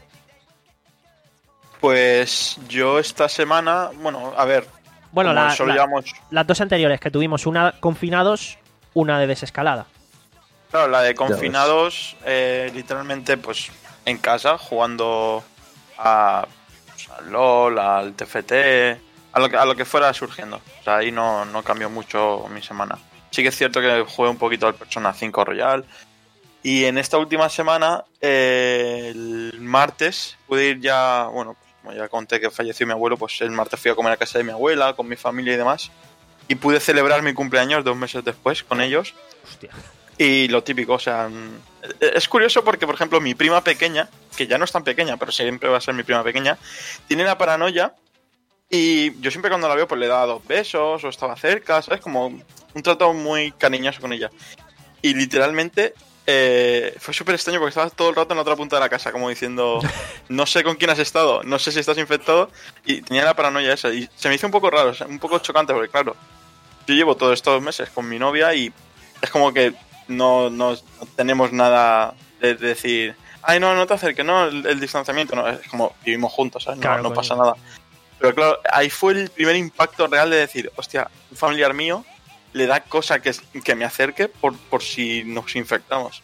Pues yo esta semana, bueno, a ver, Bueno, como la- solo la- llevamos, las dos anteriores que tuvimos, una confinados, una de desescalada. claro, la de confinados, eh, literalmente, pues en casa, jugando a, pues, al LOL, al T F T, a lo que, a lo que fuera surgiendo. O sea, ahí no, no cambió mucho mi semana. Sí que es cierto que jugué un poquito al Persona cinco Royal. Y en esta última semana, eh, el martes, pude ir ya, bueno, como ya conté que falleció mi abuelo, pues el martes fui a comer a casa de mi abuela, con mi familia y demás. Y pude celebrar mi cumpleaños dos meses después con ellos. Hostia. Y lo típico, o sea, mm, es curioso porque, por ejemplo, mi prima pequeña, que ya no es tan pequeña, pero siempre va a ser mi prima pequeña, tiene la paranoia y yo siempre cuando la veo pues le daba dos besos o estaba cerca, ¿sabes? Como un trato muy cariñoso con ella. Y literalmente eh, fue súper extraño porque estaba todo el rato en la otra punta de la casa, como diciendo, no sé con quién has estado, no sé si estás infectado, y tenía la paranoia esa. Y se me hizo un poco raro, o sea, un poco chocante porque, claro, yo llevo todos estos meses con mi novia y es como que no, no, no tenemos nada de, de decir, ay, no, no te acerques, no, el, el distanciamiento, no, es como vivimos juntos, ¿sabes? No, Claro, no coño. pasa nada. Pero claro, ahí fue el primer impacto real de decir, hostia, un familiar mío le da cosa que, que me acerque por, por si nos infectamos.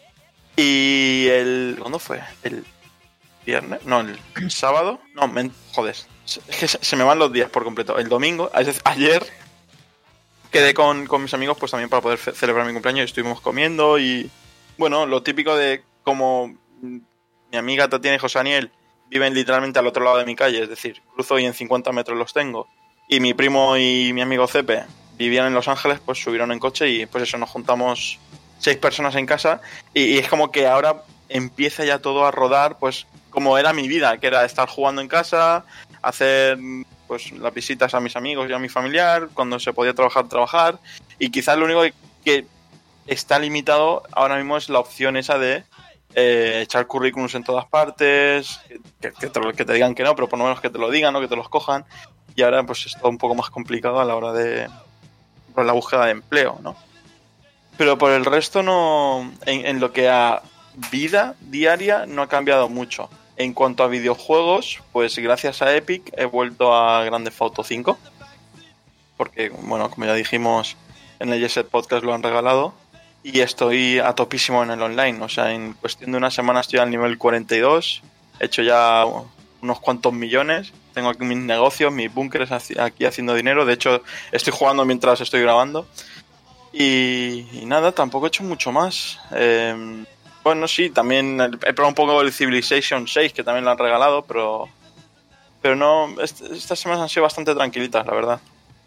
Y el... ¿Cuándo fue? ¿El viernes? No, el sábado. No, men, joder. Es que se, se me van los días por completo. El domingo, es decir, ayer, quedé con, con mis amigos pues también para poder fe- celebrar mi cumpleaños y estuvimos comiendo y... Bueno, lo típico de como mi amiga Tatiana y José Daniel viven literalmente al otro lado de mi calle, es decir, cruzo y en cincuenta metros los tengo. Y mi primo y mi amigo Cepe vivían en Los Ángeles, pues subieron en coche y pues eso, nos juntamos seis personas en casa y, y es como que ahora empieza ya todo a rodar, pues como era mi vida, que era estar jugando en casa, hacer pues las visitas a mis amigos y a mi familiar, cuando se podía trabajar, trabajar, y quizás lo único que está limitado ahora mismo es la opción esa de eh, echar currículums en todas partes, que, que, te, lo- que te digan que no, pero por lo menos que te lo digan o que te los cojan, y ahora pues es todo un poco más complicado a la hora de pues, la búsqueda de empleo, ¿no? Pero por el resto no, en, en lo que a vida diaria no ha cambiado mucho. En cuanto a videojuegos, pues gracias a Epic he vuelto a Grand Theft Auto cinco. Porque, bueno, como ya dijimos, en el Jet Podcast lo han regalado. Y estoy a topísimo en el online. O sea, en cuestión de una semana estoy al nivel cuarenta y dos. He hecho ya unos cuantos millones. Tengo aquí mis negocios, mis búnkeres aquí haciendo dinero. De hecho, estoy jugando mientras estoy grabando. Y, y nada, tampoco he hecho mucho más. Eh, bueno, sí, también he probado un poco el Civilization seis, que también lo han regalado, pero pero no, est- estas semanas han sido bastante tranquilitas, la verdad.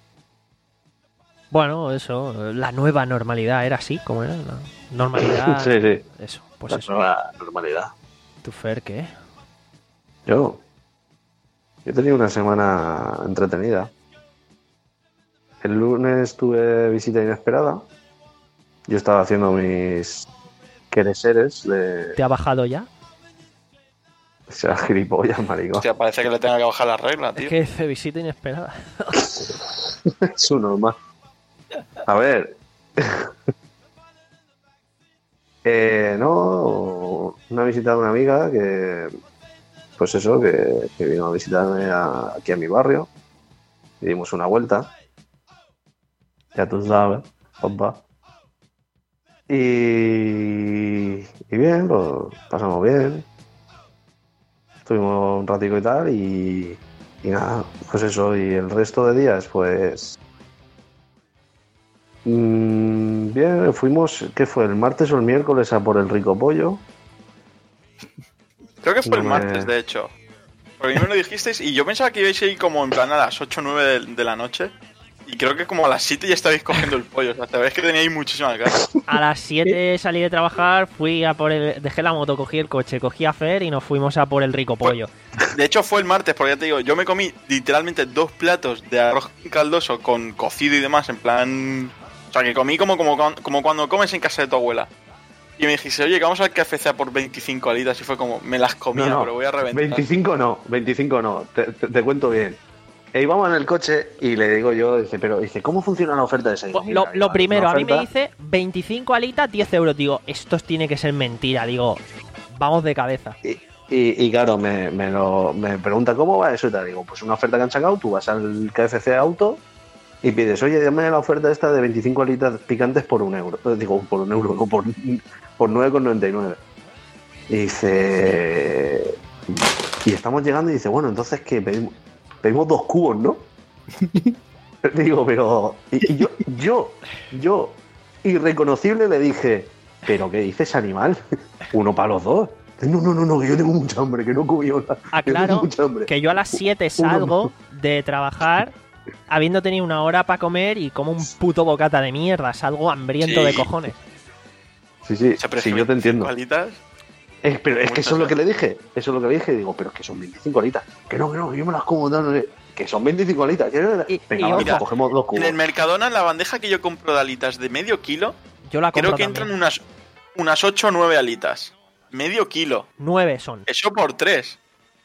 Bueno, eso, la nueva normalidad era así, como era la normalidad. Sí, sí. Eso, pues La eso. nueva normalidad. ¿Tu Fer qué? Yo. Yo he tenido una semana entretenida. El lunes tuve visita inesperada. Yo estaba haciendo mis quereseres de. ¿Te ha bajado ya? O sea, gilipollas, maricón. Hostia, parece que le tenga que bajar la regla, tío. Es que dice visita inesperada. Es su normal. A ver. eh, no, una visita de una amiga que. Pues eso, que, que vino a visitarme a- aquí a mi barrio. Y dimos una vuelta. Ya tú sabes, papá. Y, y bien, lo pasamos bien. Estuvimos un ratico y tal, y, y nada, pues eso. Y el resto de días, pues. mm, bien, fuimos, ¿qué fue? ¿El martes o el miércoles a por el rico pollo? Creo que fue el No me- martes, de hecho. Porque a mí me lo dijisteis y yo pensaba que ibais a ir como en plan a las ocho o nueve de, de la noche. Y creo que como a las siete ya estabais cogiendo el pollo. O sea, sabéis que teníais muchísimas ganas. A las siete salí de trabajar, fui a por el... Dejé la moto, cogí el coche, cogí a Fer y nos fuimos a por el rico pollo. De hecho fue el martes, porque ya te digo, yo me comí literalmente dos platos de arroz caldoso con cocido y demás, en plan... O sea, que comí como, como, como cuando comes en casa de tu abuela. Y me dijiste, oye, que vamos al K F C a por veinticinco alitas. Y fue como, me las comía, No, no, pero voy a reventar. veinticinco no, veinticinco no, te, te- te cuento bien. E íbamos en el coche y le digo yo, dice, pero dice, ¿cómo funciona la oferta de ese? Digo, Pues "Mira, lo, hay lo una primero, a mí me oferta". dice veinticinco alitas, diez euros. Digo, esto tiene que ser mentira. Digo, vamos de cabeza. Y, y, y claro, me, me, lo, me pregunta cómo va eso y tal. Digo, pues una oferta que han sacado, tú vas al K F C Auto y pides, oye, dame la oferta esta de veinticinco alitas picantes por un euro. Eh, Digo, por un euro, no, por, por nueve con noventa y nueve. Y dice... Y estamos llegando y dice, bueno, entonces, ¿qué? Pedimos, pedimos dos cubos, ¿no? Digo, pero... Y, y yo, yo, yo, irreconocible, le dije, ¿pero qué dices, animal? Uno para los dos. No, no, no, no, que yo tengo mucha hambre, que no he comido nada. que Aclaro tengo mucha hambre. que yo a las siete salgo de trabajar habiendo tenido una hora para comer y como un puto bocata de mierda. Salgo hambriento Sí. de cojones. Sí, sí, O sea, pero sí, es que yo te entiendo. veinticinco alitas, Es, pero es que Muchas eso es lo que le gracias. dije. Eso es lo que le dije. Digo, pero es que son veinticinco alitas. Que no, que no, que yo me las como. No, no, no, que son veinticinco alitas. Que no, Y- Venga, y vamos, ojo, cogemos dos en cubos. el Mercadona, la bandeja que yo compro de alitas de medio kilo, Yo la compro creo que también. entran unas, unas ocho o nueve alitas. Medio kilo. Nueve son. Eso por tres.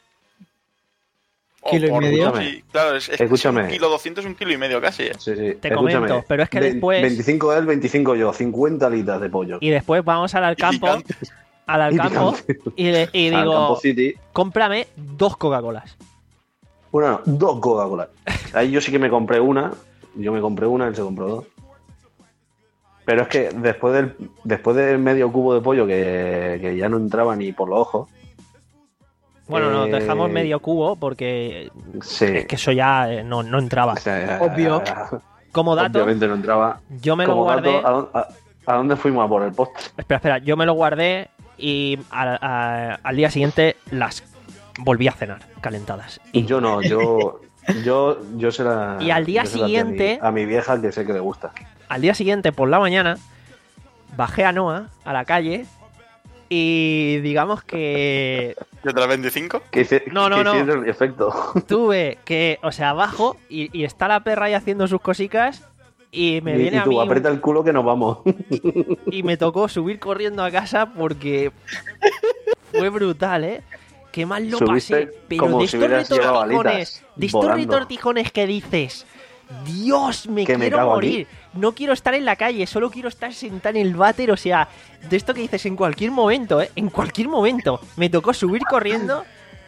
O ¿Kilo y por medio? dos, sí. Claro, es, es que Escúchame. es un kilo doscientos, un kilo y medio casi. ¿eh? Sí, sí. Te Escúchame. comento, pero es que Ve- después- veinticinco él, veinticinco yo. cincuenta alitas de pollo. Y después vamos al campo, picantes. al Y campo picante. y, le- y Al digo, Campo City. cómprame dos Coca-Colas. Una, no, dos Coca-Cola. Ahí yo sí que me compré una. Yo me compré una, él se compró dos. Pero es que después del, después del medio cubo de pollo que, que ya no entraba ni por los ojos. Bueno, nos eh, dejamos medio cubo porque Sí. es que eso ya eh, no, no entraba. O sea, Obvio. Como dato, Obviamente no entraba. yo me lo Como guardé. dato, ¿a, dónde- a- a dónde fuimos a por el postre? Espera, espera, yo me lo guardé y al, a- al día siguiente las volví a cenar calentadas. Y yo no, yo, yo, yo se la. Y al día yo se la di a mi- siguiente- A mi, vieja que sé que le gusta. Al día siguiente, por la mañana, bajé a Noah a la calle y digamos que ¿Y otras veinticinco? Que hice, No, no, que no. hicieron efecto. tuve que, o sea, bajo y, y está la perra ahí haciendo sus cositas y me y, viene y a tú, mí un- aprieta el culo que nos vamos. y me tocó subir corriendo a casa porque fue brutal, ¿eh? Qué mal lo Subiste pasé. Pero como de si estos hubieras llevado retortijones, alitas, de estos volando. retortijones que dices, Dios, me Que me quiero cago morir. No quiero estar en la calle, solo quiero estar sentado en el váter, o sea, de esto que dices en cualquier momento, ¿eh? En cualquier momento. Me tocó subir corriendo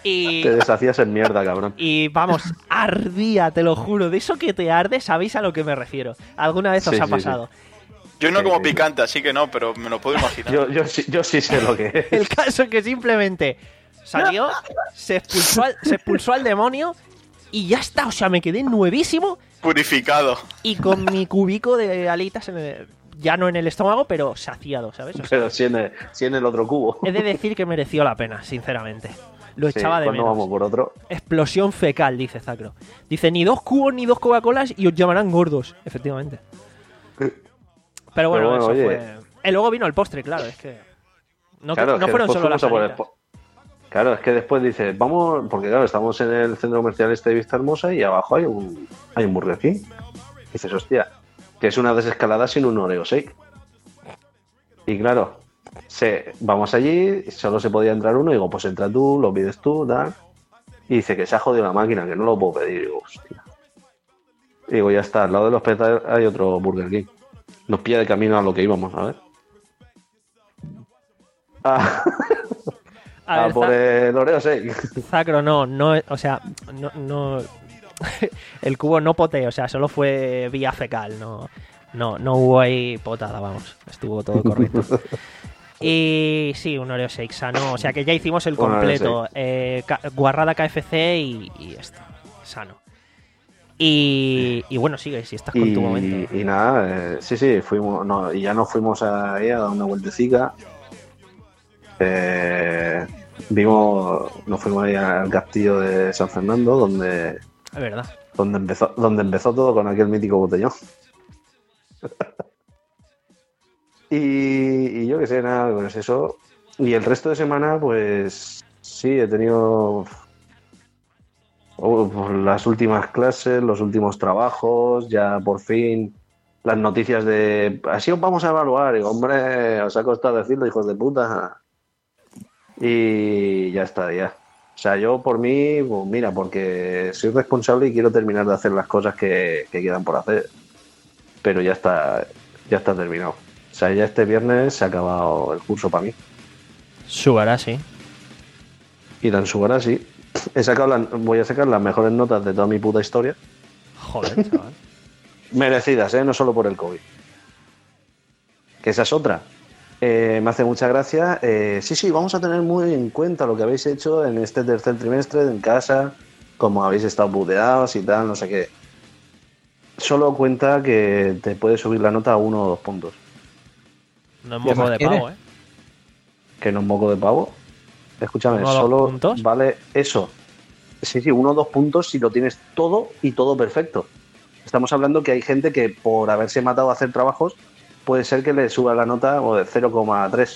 Y, Te deshacías en mierda, cabrón. y vamos, ardía, te lo juro. De eso que te arde, sabéis a lo que me refiero. ¿Alguna vez os Sí, ha sí, pasado? Yo no Sí, como sí. picante, así que no, pero me lo puedo imaginar. Yo, yo, sí, yo sí sé lo que es. El caso es que simplemente salió, se expulsó al, se expulsó al demonio y ya está. O sea, me quedé nuevísimo Purificado. y con mi cubico de alitas en el- ya no en el estómago, pero saciado, ¿sabes? O sea, Pero sí en, el, sí en el otro cubo. he de decir que mereció la pena, sinceramente. Lo Sí, echaba de ¿cuándo menos. vamos por otro? Explosión fecal, dice Zacro. Dice, ni dos cubos ni dos Coca-Colas y os llamarán gordos. Efectivamente. Pero bueno, Pero bueno, eso oye. fue... Y luego vino el postre, claro, es que... No, Claro, no es que fueron después solo las fuimos a por el alitas. po- Claro, es que después dices, vamos, porque claro, estamos en el centro comercial este de Vista Hermosa y abajo hay un, hay un Burger King. Dices, hostia, que es una desescalada sin un Oreo Shake. Y claro, se, vamos allí, solo se podía entrar uno, y digo, pues entra tú, lo pides tú, tal. Y dice que se ha jodido la máquina, que no lo puedo pedir. Y digo, hostia. Y digo, ya está, al lado de los petas hay otro Burger King. Nos pilla de camino a lo que íbamos, a ver. Ah, A a ver, por Za- el Oreo Shake. Zacro no, no, o sea, no, no... el cubo no poté, o sea, solo fue vía fecal, no, no, no hubo ahí potada, vamos, estuvo todo correcto. Y sí, un Oreo Shake sano, o sea que ya hicimos el Un Oreo completo, eh, ca- guarrada K F C y, y esto, sano. Y, y bueno, sigue, si estás con Y, tu momento. y nada, eh, sí, sí, fuimos, no, y ya nos fuimos ahí a dar una vueltecica. Eh, vimos, nos fuimos ahí al castillo de San Fernando, donde, Es verdad. donde empezó, donde empezó todo con aquel mítico botellón. y, y yo que sé, nada, pues eso. Y el resto de semana, pues sí, he tenido oh, pues, las últimas clases, los últimos trabajos, ya por fin las noticias de así os vamos a evaluar. Y digo, hombre, os ha costado decirlo, hijos de puta. Y ya está, ya. O sea, yo por mí, pues mira, porque soy responsable y quiero terminar de hacer las cosas que, que quedan por hacer. Pero ya está, ya está terminado. O sea, ya este viernes se ha acabado el curso para mí. Subará, sí. Y tan subara sí. He sacado la- voy a sacar las mejores notas de toda mi puta historia. Joder, chaval. Merecidas, ¿eh? No solo por el COVID. Que esa es otra. Eh, me hace mucha gracia. Eh, sí, sí, vamos a tener muy en cuenta lo que habéis hecho en este tercer trimestre en casa, como habéis estado budeados y tal, no sé qué. Solo cuenta que te puede subir la nota a uno o dos puntos. No es ¿Qué moco más de quiere? pavo, ¿eh? Que no es moco de pavo. Escúchame, ¿Uno o dos solo puntos? vale eso. Sí, sí, uno o dos puntos si lo tienes todo y todo perfecto. Estamos hablando que hay gente que por haberse matado a hacer trabajos puede ser que le suba la nota o de cero coma tres.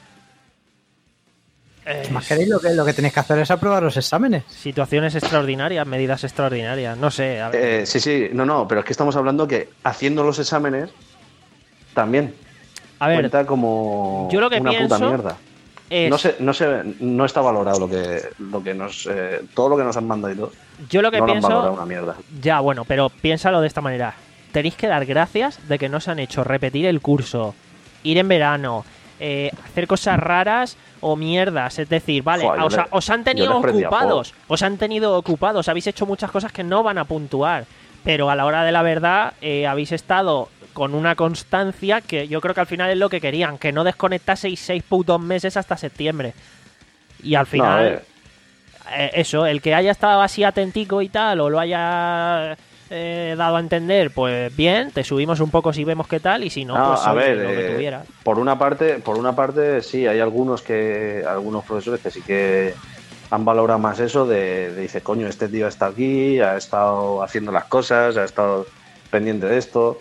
Eh, Más queréis, lo que, lo que tenéis que hacer es aprobar los exámenes. Situaciones extraordinarias, medidas extraordinarias. No sé, a ver. Eh, sí, sí, no, no, pero es que estamos hablando que haciendo los exámenes también a ver, cuenta como yo lo que una puta pienso mierda. es- No sé, no sé, no está valorado lo que, lo que nos, eh, todo lo que nos han mandado y todo. yo lo que no lo han valorado pienso. una mierda. Ya, bueno, pero piénsalo de esta manera. Tenéis que dar gracias de que no se han hecho repetir el curso, ir en verano, eh, hacer cosas raras o mierdas. Es decir, vale, Joder, yo os, le- ha- os han yo tenido les prendía ocupados, os han tenido ocupados, habéis hecho muchas cosas que no van a puntuar, pero a la hora de la verdad eh, habéis estado con una constancia que yo creo que al final es lo que querían, que no desconectaseis seis putos meses hasta septiembre. Y al No, a final, ver, eh, eso, el que haya estado así atentico y tal, o lo haya eh, dado a entender, pues bien, te subimos un poco si vemos qué tal, y si no, no, pues a oye, ver, lo que eh, tuviera. por una parte, por una parte sí, hay algunos que, algunos profesores que sí que han valorado más eso de, de dice, coño, este tío está aquí, ha estado haciendo las cosas, ha estado pendiente de esto.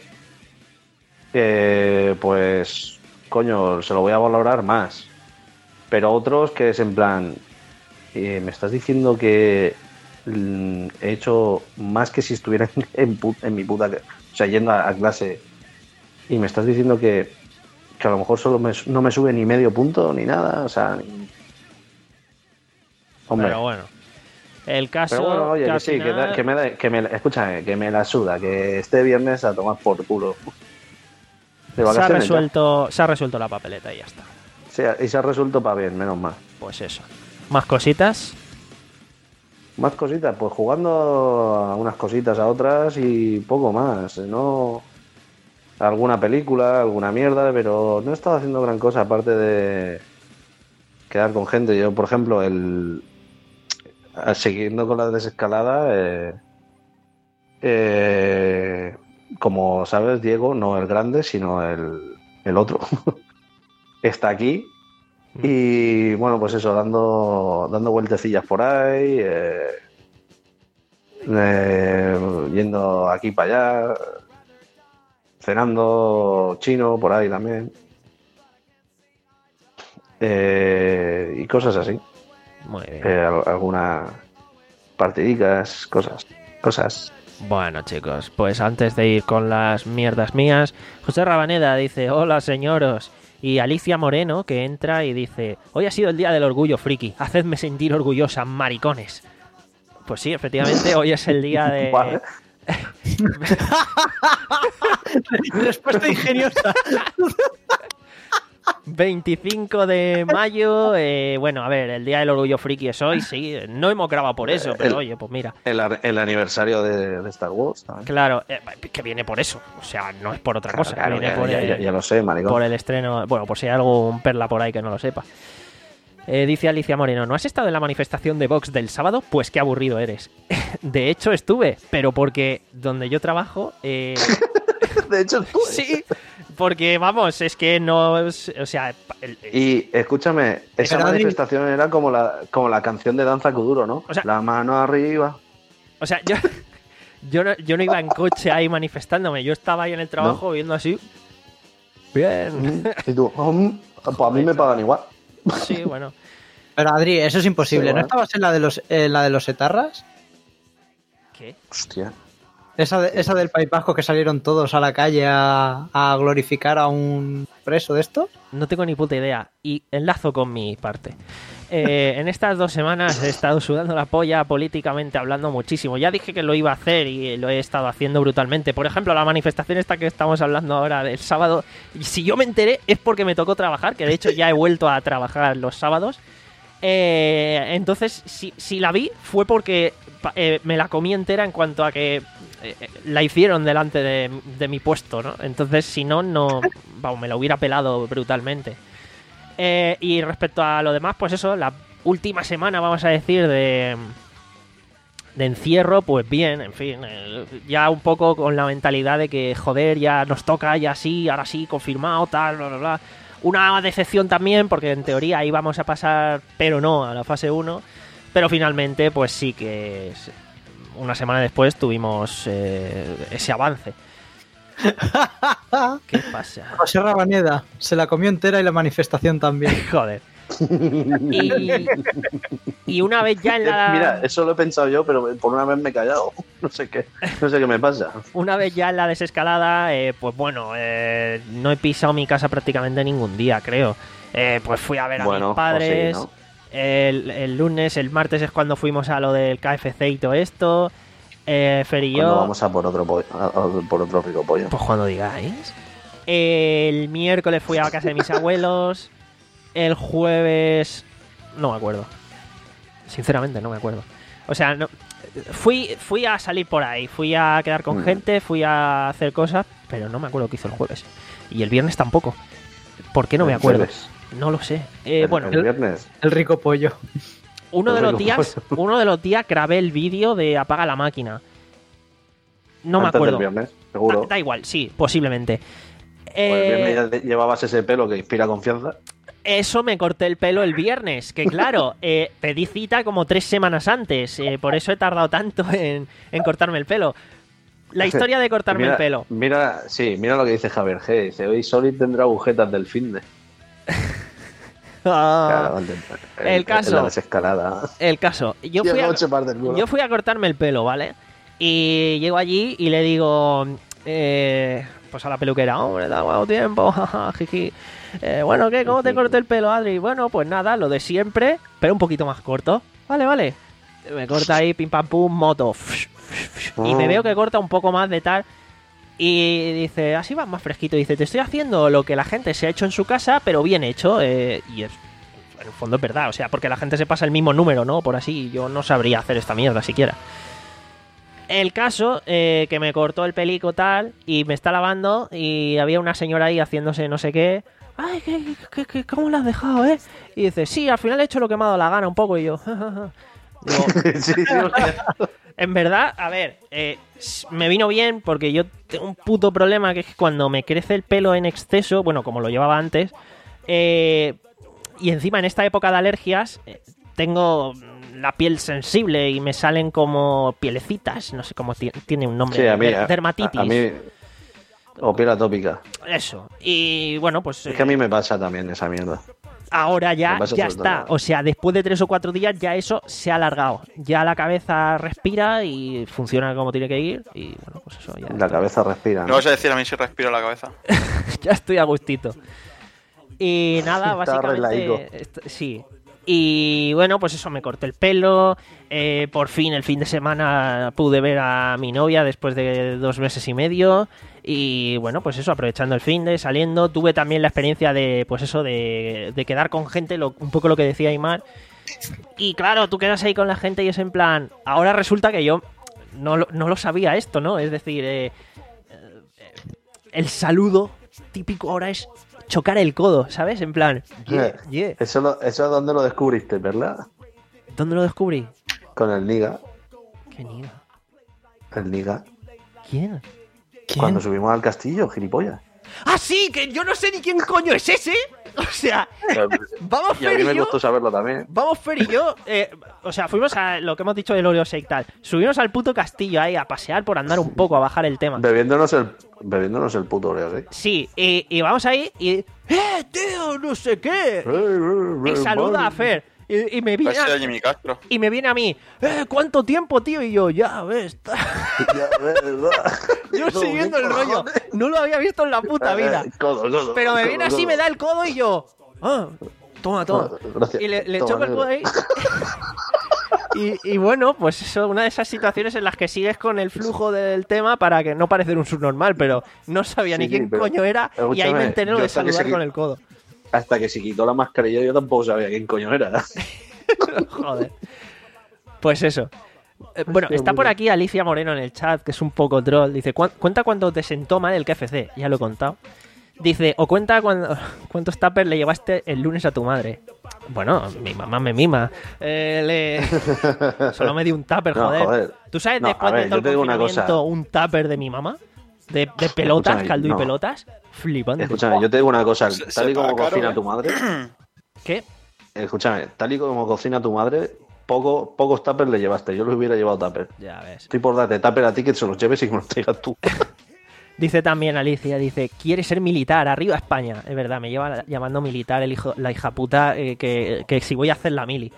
Eh, pues, coño, se lo voy a valorar más. Pero otros que es en plan, eh, me estás diciendo que mm, he hecho más que si estuviera en, en pu- en mi puta, o sea, yendo a, a clase, y me estás diciendo que, que a lo mejor solo me, no me sube ni medio punto ni nada, o sea, ni- hombre. Pero bueno, el caso. Pero bueno, oye, que que al sí, que, final- da- que me, da- que me, escúchame, que me la suda, que este viernes a tomar por culo. De se ha, vacaciones ya. resuelto, se ha resuelto la papeleta y ya está. Sí, y se ha resuelto para bien, menos mal. Pues eso. Más cositas. Más cositas, pues jugando a unas cositas a otras y poco más, ¿no? Alguna película, alguna mierda, pero no he estado haciendo gran cosa aparte de quedar con gente. Yo, por ejemplo, el siguiendo con la desescalada, eh, eh, como sabes, Diego, no el grande, sino el, el otro, está aquí. Y bueno, pues eso, dando dando vueltecillas por ahí, eh, eh, yendo aquí para allá, cenando chino por ahí también, eh, y cosas así. Muy bien. Eh, algunas partidicas, cosas, cosas. Bueno, chicos, pues antes de ir con las mierdas mías, José Rabaneda dice, hola señoros. Y Alicia Moreno, que entra y dice, hoy ha sido el día del orgullo friki, hacedme sentir orgullosa, maricones. Pues sí, efectivamente, hoy es el día de... Vale. Respuesta ingeniosa. veinticinco de mayo, eh, bueno, a ver, el día del orgullo friki es hoy, sí, no hemos grabado por eso, pero El- oye, pues mira. El, ar- el aniversario de, de Star Wars también. Claro, eh, que viene por eso, o sea, no es por otra cosa, Claro, viene ya, por ya- el... ya- ya lo sé, maricón. por el estreno, bueno, por si hay algún perla por ahí que no lo sepa. Eh, dice Alicia Moreno, ¿no has estado en la manifestación de Vox del sábado? Pues qué aburrido eres. De hecho estuve, pero porque donde yo trabajo... Eh, De hecho, tú. sí, porque vamos, es que no... es- O sea... el- el- Y escúchame, esa Pero, Adri- manifestación era como la, como la canción de Danza Kuduro, ¿no? O sea- la mano arriba. o sea, yo, yo, no, yo no iba en coche ahí manifestándome, yo estaba ahí en el trabajo viendo así... Bien. Y tú, "Mm, pues a mí me pagan igual. Sí, bueno. Pero Adri, eso es imposible. Sí, ¿No bueno. estabas en la de los en la de los etarras? ¿Qué? Hostia. Esa, de- esa del País Vasco que salieron todos a la calle a, a glorificar a un preso de esto. No tengo ni puta idea. Y enlazo con mi parte. Eh, en estas dos semanas he estado sudando la polla políticamente hablando muchísimo. Ya dije que lo iba a hacer y lo he estado haciendo brutalmente. Por ejemplo, la manifestación esta que estamos hablando ahora del sábado. Y si yo me enteré es porque me tocó trabajar, que de hecho ya he vuelto a trabajar los sábados. Eh, entonces, si, si la vi fue porque pa- eh, me la comí entera en cuanto a que eh, la hicieron delante de, de mi puesto, ¿no? Entonces, si no, no, vamos, me la hubiera pelado brutalmente. Eh, y respecto a lo demás, pues eso, la última semana, vamos a decir, de, de encierro, pues bien, en fin, eh, ya un poco con la mentalidad de que, joder, ya nos toca, ya sí, ahora sí, confirmado, tal, bla, bla, bla. Una decepción también, porque en teoría íbamos a pasar, pero no, a la fase uno. Pero finalmente, pues sí que es- una semana después tuvimos eh, ese avance. ¿Qué pasa? José Rabaneda se la comió entera y la manifestación también. Joder. Y, y una vez ya en la... Mira, eso lo he pensado yo, pero por una vez me he callado. No sé qué, no sé qué me pasa. Una vez ya en la desescalada, eh, pues bueno, eh, no he pisado mi casa prácticamente ningún día, creo. Eh, pues fui a ver a Bueno, mis padres. o sí, el, el lunes, el martes es cuando fuimos a lo del K F C y todo esto. Eh, Fer y Cuando yo. vamos a por otro pollo, a- a- por otro rico pollo. Pues cuando digáis. El miércoles fui a la casa de mis abuelos. El jueves... No me acuerdo. Sinceramente, no me acuerdo. O sea, no... Fui, fui a salir por ahí, fui a quedar con Mm. gente, fui a hacer cosas, pero no me acuerdo qué hizo el jueves. Y el viernes tampoco. ¿Por qué no me El acuerdo? jueves. No lo sé. Eh, El- bueno, el viernes. El rico pollo. uno de el los rico días, uno de los días grabé el vídeo de Apaga la máquina. No me Antes acuerdo. del viernes, seguro. Da, da igual, sí, posiblemente. Pues el Eh, viernes ya te- llevabas ese pelo que inspira confianza. Eso me corté el pelo el viernes, que claro, eh, pedí cita como tres semanas antes, eh, por eso he tardado tanto en, en cortarme el pelo. La historia de cortarme mira, el pelo. Mira, sí, mira lo que dice Javier G. Dice, hoy Solid tendrá agujetas del finde. Ah, Claro, el, el caso. La desescalada. el caso, yo Y fui, el a, noche parte del culo. yo fui a cortarme el pelo, ¿vale? Y llego allí y le digo, eh, pues a la peluquera, hombre, da guau tiempo, jaja, jiji. Eh, bueno, ¿qué? ¿Cómo te corté el pelo, Adri? Bueno, pues nada, lo de siempre, pero un poquito más corto. Vale, vale. Me corta ahí, pim pam pum, moto. Y me veo que corta un poco más de tal. Y dice, así vas más fresquito. Dice, te estoy haciendo lo que la gente se ha hecho en su casa, pero bien hecho. eh, y es, en el fondo es verdad, o sea, porque la gente se pasa el mismo número, ¿no? Por así, yo no sabría hacer esta mierda siquiera. El caso, eh, que me cortó el pelico tal, y me está lavando, y había una señora ahí haciéndose no sé qué. Ay, ¿qué, qué, qué, ¿cómo la has dejado, eh? Y dice, sí, al final he hecho lo que me ha dado la gana un poco, y yo... Digo, Sí, sí, o sea, en verdad, a ver, eh, me vino bien porque yo tengo un puto problema que es que cuando me crece el pelo en exceso, bueno, como lo llevaba antes, eh, y encima en esta época de alergias, eh, tengo la piel sensible y me salen como pielecitas, no sé cómo ti- tiene un nombre, sí, a mí, der- a, dermatitis. a mí, o piel atópica. Eso, y bueno, pues... Es que a mí me pasa también esa mierda. Ahora ya, Me pasa ya sobre está. todo. O sea, después de tres o cuatro días ya eso se ha alargado. Ya la cabeza respira y funciona como tiene que ir. Y bueno, pues eso ya. La cabeza respira, Me ¿no? vas a decir a mí si respiro la cabeza. Ya estoy a gustito. Y nada, Está arregladico. básicamente... est- sí. Y bueno, pues eso, me corté el pelo. eh, por fin, el fin de semana pude ver a mi novia después de dos meses y medio. Y bueno, pues eso, aprovechando el fin de, saliendo. Tuve también la experiencia de, pues eso, de, de quedar con gente, lo- un poco lo que decía Aymar. Y claro, tú quedas ahí con la gente y es en plan... Ahora resulta que yo no lo, no lo sabía esto, ¿no? Es decir, eh, eh, el saludo típico ahora es chocar el codo, ¿sabes? En plan, yeah, yeah. Eso, lo, eso es donde lo descubriste, ¿verdad? ¿Dónde lo descubrí? Con el Niga. ¿Qué niga? El Niga. ¿Quién? Cuando subimos al castillo, gilipollas. ¡Ah, sí! Que yo no sé ni quién coño es ese. O sea, vamos Y a Fer mí y me yo... costó saberlo también. Vamos, Fer y yo, eh, o sea, fuimos a lo que hemos dicho del Oreo Shake tal. Subimos al puto castillo ahí a pasear por andar un poco, a bajar el tema. Bebiéndonos el, bebiéndonos el puto Oreo, ¿eh? Sí, y, y vamos ahí y... ¡Eh, tío, no sé qué! Y saluda a Fer. Y, y me viene Parece a, a Jimmy Castro. y me viene a mí, ¡eh, cuánto tiempo, tío! Y yo, ya ves, ta- Ya, ¿verdad? yo No, siguiendo ¿qué el rollo. cojones? No lo había visto en la puta vida. Eh, codo, codo, Pero me codo, viene así, codo. me da el codo y yo, ¡ah! Toma, toma. Ah, gracias. Y le, le Toma, choco el codo negro. ahí. Y, y bueno, pues eso, una de esas situaciones en las que sigues con el flujo del tema para que no parecer un subnormal, pero no sabía Sí, ni sí, quién pero- coño era y ahí escúchame, me enteré yo de hasta que saludar se- con el codo. Hasta que se quitó la mascarilla yo tampoco sabía quién coño era. Joder. Pues eso. Eh, bueno, Hostia, está por puta. aquí Alicia Moreno en el chat, que es un poco troll. Dice, "Cu- cuenta cuando te sentó mal el K F C". Ya lo he contado. Dice, o cuenta cuando, cuántos tuppers le llevaste el lunes a tu madre. Bueno, mi mamá me mima. Eh, le... Solo me dio un tupper, No, joder. joder. ¿Tú sabes No, después a ver, de todo yo el te digo una confinamiento cosa. un tupper de mi mamá? De, de pelotas, Escúchame, caldo y no. pelotas. Flipante. Escúchame, yo te digo una cosa. Se- Tal y se como paga caro, cocina ¿eh? tu madre, ¿Qué? escúchame, tal y como cocina tu madre, poco, pocos tuppers le llevaste. Yo les hubiera llevado tupper. Ya ves. Estoy por darte tupper a ti que se los lleves y que me los traigas tú. Dice también Alicia, dice, quiere ser militar, arriba España. Es verdad, me lleva llamando militar el hijo, la hija puta, eh, que, que si voy a hacer la mili.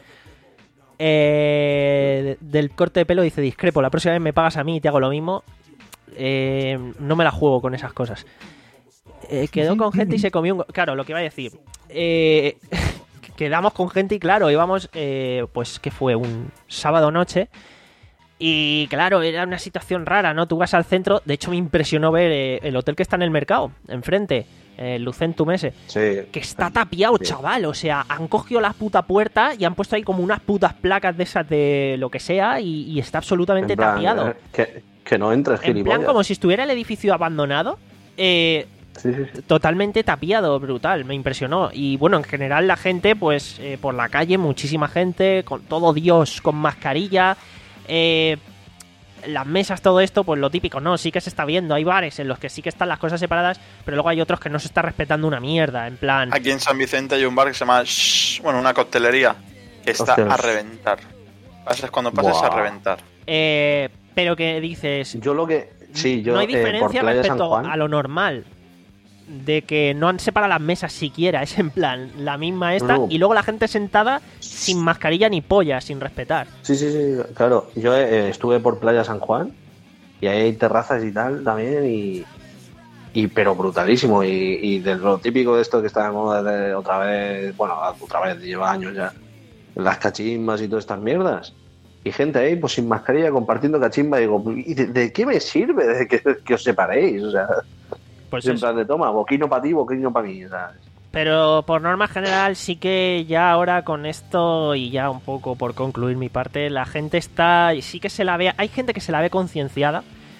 Eh, del corte de pelo dice, discrepo, la próxima vez me pagas a mí y te hago lo mismo. Eh, no me la juego con esas cosas. Eh, quedó con gente y se comió un... go- Claro, lo que iba a decir. Eh, quedamos con gente y claro, íbamos, eh, pues que fue un sábado noche. Y claro, era una situación rara, ¿no? Tú vas al centro, de hecho me impresionó ver eh, el hotel que está en el mercado, enfrente, eh, Lucentum ese, Sí. que está tapiado, Sí. chaval. O sea, han cogido la puta puerta y han puesto ahí como unas putas placas de esas de lo que sea y, y está absolutamente En plan, tapiado. eh, que, que no entres, En plan, gilipollas. como si estuviera el edificio abandonado. Eh, Sí, sí, sí. totalmente tapiado, brutal, me impresionó. Y bueno, en general la gente, pues eh, por la calle, muchísima gente, con todo Dios, con mascarilla, eh, las mesas, todo esto, pues lo típico, ¿no? Sí que se está viendo, hay bares en los que sí que están las cosas separadas, pero luego hay otros que no se está respetando una mierda, en plan... Aquí en San Vicente hay un bar que se llama Shh, bueno, una coctelería que está Hostias. a reventar. Pasas cuando pases Buah. a reventar. Eh, pero que dices... Yo lo que. Sí, yo no hay eh, por diferencia Playa San respecto Juan. a lo normal. De que no han separado las mesas siquiera. Es en plan, la misma esta. No. Y luego la gente sentada sin mascarilla ni polla, sin respetar. Sí, sí, sí, claro. Yo eh, estuve por Playa San Juan y ahí hay terrazas y tal también y, y pero brutalísimo y, y de lo típico de esto que está de moda de otra vez, bueno, otra vez lleva años ya, las cachimbas y todas estas mierdas y gente ahí pues sin mascarilla compartiendo cachimba y digo, ¿y de, de qué me sirve de que, que os separéis? O sea, Pues en eso. plan de toma, boquino para ti, boquino para mí, o sea, Pero por norma general sí que ya ahora con esto y ya un poco por concluir mi parte, la gente está, sí que se la ve, hay gente que se la ve concienciada,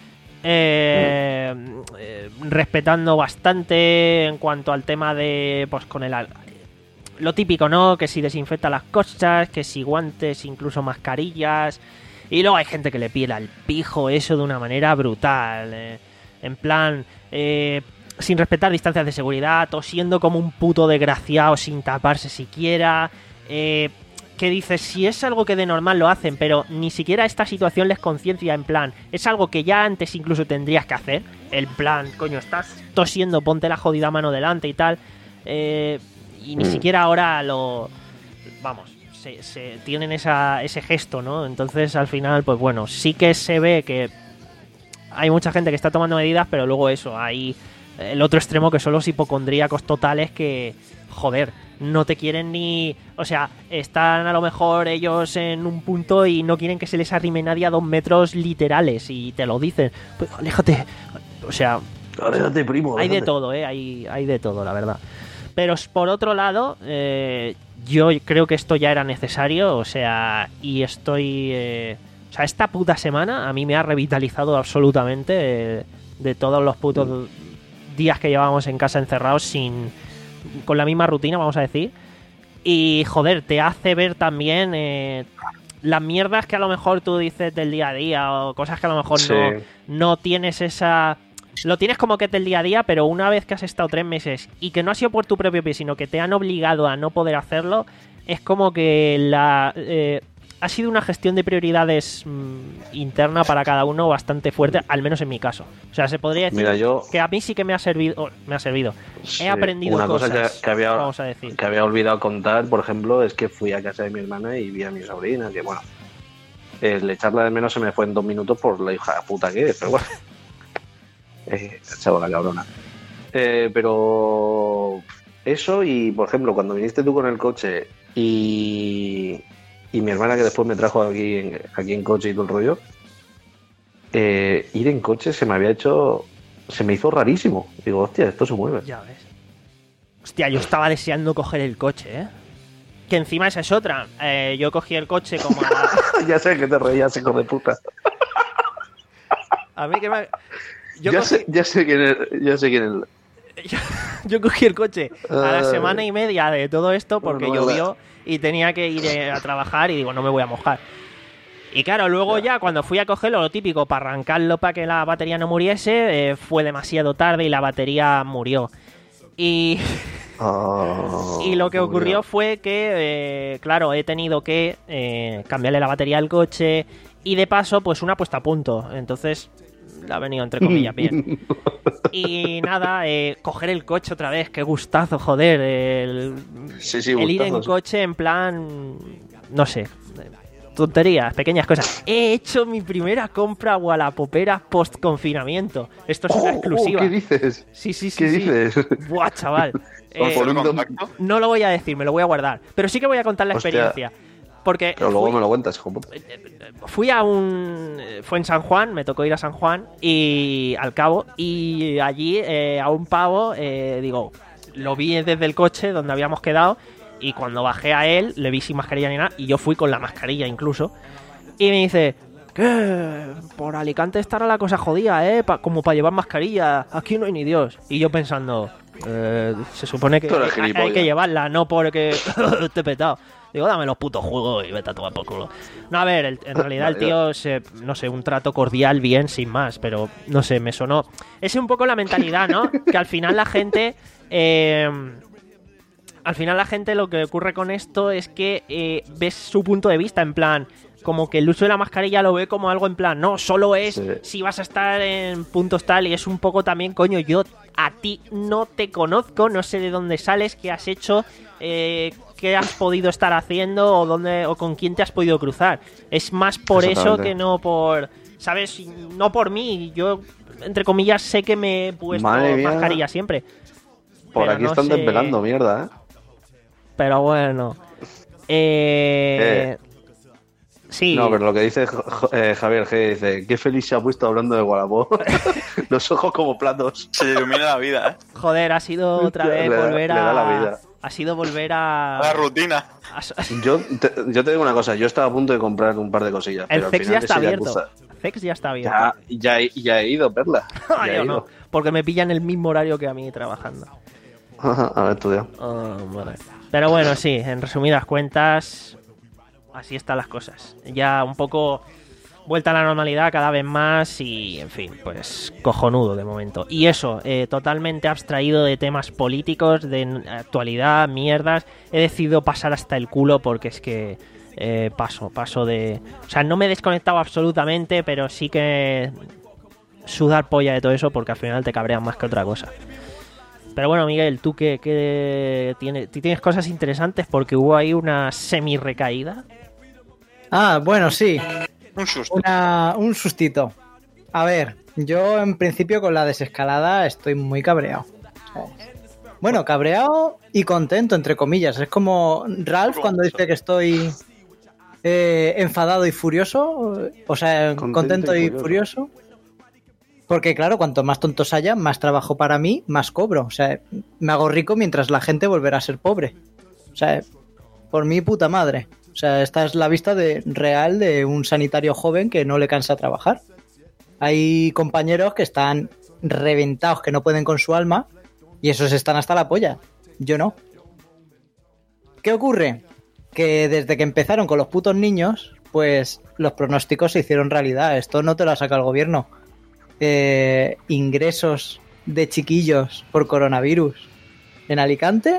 eh, mm. eh, respetando bastante en cuanto al tema de, pues con el, lo típico, ¿no? Que si desinfecta las cosas, que si guantes, incluso mascarillas, y luego hay gente que le pide al pijo eso de una manera brutal, eh, en plan... Eh, sin respetar distancias de seguridad, tosiendo como un puto desgraciado sin taparse siquiera, eh, que dices, si es algo que de normal lo hacen, pero ni siquiera esta situación les conciencia, en plan, es algo que ya antes incluso tendrías que hacer, el plan, coño, estás tosiendo, ponte la jodida mano delante y tal, eh, y ni mm. siquiera ahora lo... vamos, se, se tienen esa, ese gesto, ¿no? Entonces al final, pues bueno, sí que se ve que hay mucha gente que está tomando medidas, pero luego eso, hay... el otro extremo que son los hipocondríacos totales que, joder, no te quieren ni... O sea, están a lo mejor ellos en un punto y no quieren que se les arrime nadie a dos metros literales y te lo dicen. Pues aléjate. O sea... Aléjate, primo. Hay aléjate. de todo, ¿eh? Hay, hay de todo, la verdad. Pero por otro lado, eh, yo creo que esto ya era necesario, o sea, y estoy... Eh, o sea, esta puta semana a mí me ha revitalizado absolutamente eh, de todos los putos... Mm. días que llevábamos en casa encerrados sin con la misma rutina, vamos a decir, y joder, te hace ver también eh, las mierdas que a lo mejor tú dices del día a día o cosas que a lo mejor sí. no, no tienes esa... Lo tienes como que es del día a día, pero una vez que has estado tres meses y que no ha sido por tu propio pie, sino que te han obligado a no poder hacerlo, es como que la... Eh, ha sido una gestión de prioridades mmm, interna para cada uno bastante fuerte, al menos en mi caso. O sea, se podría decir Mira, yo, que a mí sí que me ha servido, oh, me ha servido. Sí, he aprendido una cosas, cosa que, que había, vamos a decir. que había olvidado contar, por ejemplo, es que fui a casa de mi hermana y vi a mi sobrina, que bueno, el echarla de menos se me fue en dos minutos por la hija de puta que es, pero bueno. eh, chavo, la cabrona. Eh, pero eso y, por ejemplo, cuando viniste tú con el coche y... y mi hermana que después me trajo aquí en, aquí en coche y todo el rollo, eh, ir en coche se me había hecho, se me hizo rarísimo. Digo, hostia, esto se mueve. Ya ves. Hostia, yo estaba deseando coger el coche, ¿eh? Que encima esa es otra. Eh, yo cogí el coche como a... Ya sé que te reías, hijo de puta. A mí que me... Yo ya, cogí... sé, ya sé quién es, ya sé quién es. Yo, yo cogí el coche a la semana y media de todo esto porque no, no, llovió y tenía que ir a trabajar y digo, no me voy a mojar. Y claro, luego ya, ya cuando fui a cogerlo, lo típico, para arrancarlo para que la batería no muriese, eh, fue demasiado tarde y la batería murió. Y... Oh, y lo que ocurrió murió. fue que, eh, claro, he tenido que eh, cambiarle la batería al coche y de paso, pues una puesta a punto. Entonces... la ha venido entre comillas bien. Y nada, eh, coger el coche otra vez, qué gustazo, joder. El, sí, sí, el ir en gustazos. coche en plan, no sé, tonterías, pequeñas cosas. He hecho mi primera compra wallapopera post confinamiento. Esto es oh, una exclusiva. Oh, ¿qué dices? Sí, sí, sí. ¿Qué sí. dices? Buah, chaval. Eh, contacto? no lo voy a decir, me lo voy a guardar. Pero sí que voy a contar la Hostia. experiencia. Porque Pero luego fui, me lo cuentas, hijo puta. Fui a un... Fue en San Juan, me tocó ir a San Juan y al Cabo. Y allí eh, a un pavo, eh, digo, lo vi desde el coche donde habíamos quedado. Y cuando bajé a él, le vi sin mascarilla ni nada. Y yo fui con la mascarilla incluso. Y me dice, ¿qué? Por Alicante estará la cosa jodida, ¿eh? Pa, como para llevar mascarilla. Aquí no hay ni Dios. Y yo pensando, eh, se supone que hay, hay que llevarla, no porque te he petado. Digo, dame los putos juegos y vete a tomar por culo. No, a ver, el, en realidad el tío, se, no sé, un trato cordial bien, sin más, pero no sé, me sonó. Es un poco la mentalidad, ¿no? Que al final la gente... Eh, al final la gente lo que ocurre con esto es que eh, ves su punto de vista, en plan... Como que el uso de la mascarilla lo ve como algo en plan, no, solo es sí. si vas a estar en puntos tal, y es un poco también, coño, yo a ti no te conozco, no sé de dónde sales, qué has hecho, eh, qué has podido estar haciendo o dónde o con quién te has podido cruzar. Es más por eso que no por, ¿sabes? No por mí, yo, entre comillas, sé que me he puesto mascarilla siempre. Por aquí no están sé... desvelando mierda, ¿eh? Pero bueno. Eh... ¿Eh? Sí. No, pero lo que dice eh, Javier G. Dice, qué feliz se ha puesto hablando de Wallapop. Los ojos como platos. Se le ilumina la vida, ¿eh? Joder, ha sido otra vez le da, volver a... Le da la vida. Ha sido volver a... La rutina. A... Yo te, yo te digo una cosa, yo estaba a punto de comprar un par de cosillas. El pero Fex al ya final está abierto. Yakuza... Fex ya está abierto. Ya, ya, he, ya he ido, Perla. Ya he Yo ido. no, porque me pillan el mismo horario que a mí trabajando. A ver, estudiado. Oh, vale. Pero bueno, sí, en resumidas cuentas, así están las cosas. Ya un poco vuelta a la normalidad cada vez más y, en fin, pues cojonudo de momento. Y eso, eh, totalmente abstraído de temas políticos, de actualidad, mierdas. He decidido pasar hasta el culo porque es que eh, paso, paso de... O sea, no me he desconectado absolutamente, pero sí que sudar polla de todo eso porque al final te cabrean más que otra cosa. Pero bueno, Miguel, tú que, que tienes, tienes cosas interesantes porque hubo ahí una semi-recaída. Ah, bueno, sí. Un susto. Una, un sustito. A ver, yo en principio con la desescalada estoy muy cabreado. Bueno, cabreado y contento, entre comillas. Es como Ralph cuando dice que estoy eh, enfadado y furioso. O sea, contento, contento y, y furioso. Porque claro, cuanto más tontos haya, más trabajo para mí, más cobro. O sea, me hago rico mientras la gente volverá a ser pobre. O sea, por mi puta madre. O sea, esta es la vista de, real de un sanitario joven que no le cansa trabajar. Hay compañeros que están reventados, que no pueden con su alma, y esos están hasta la polla. Yo no. ¿Qué ocurre? Que desde que empezaron con los putos niños, pues los pronósticos se hicieron realidad. Esto no te lo ha sacado el gobierno. Eh, ingresos de chiquillos por coronavirus en Alicante,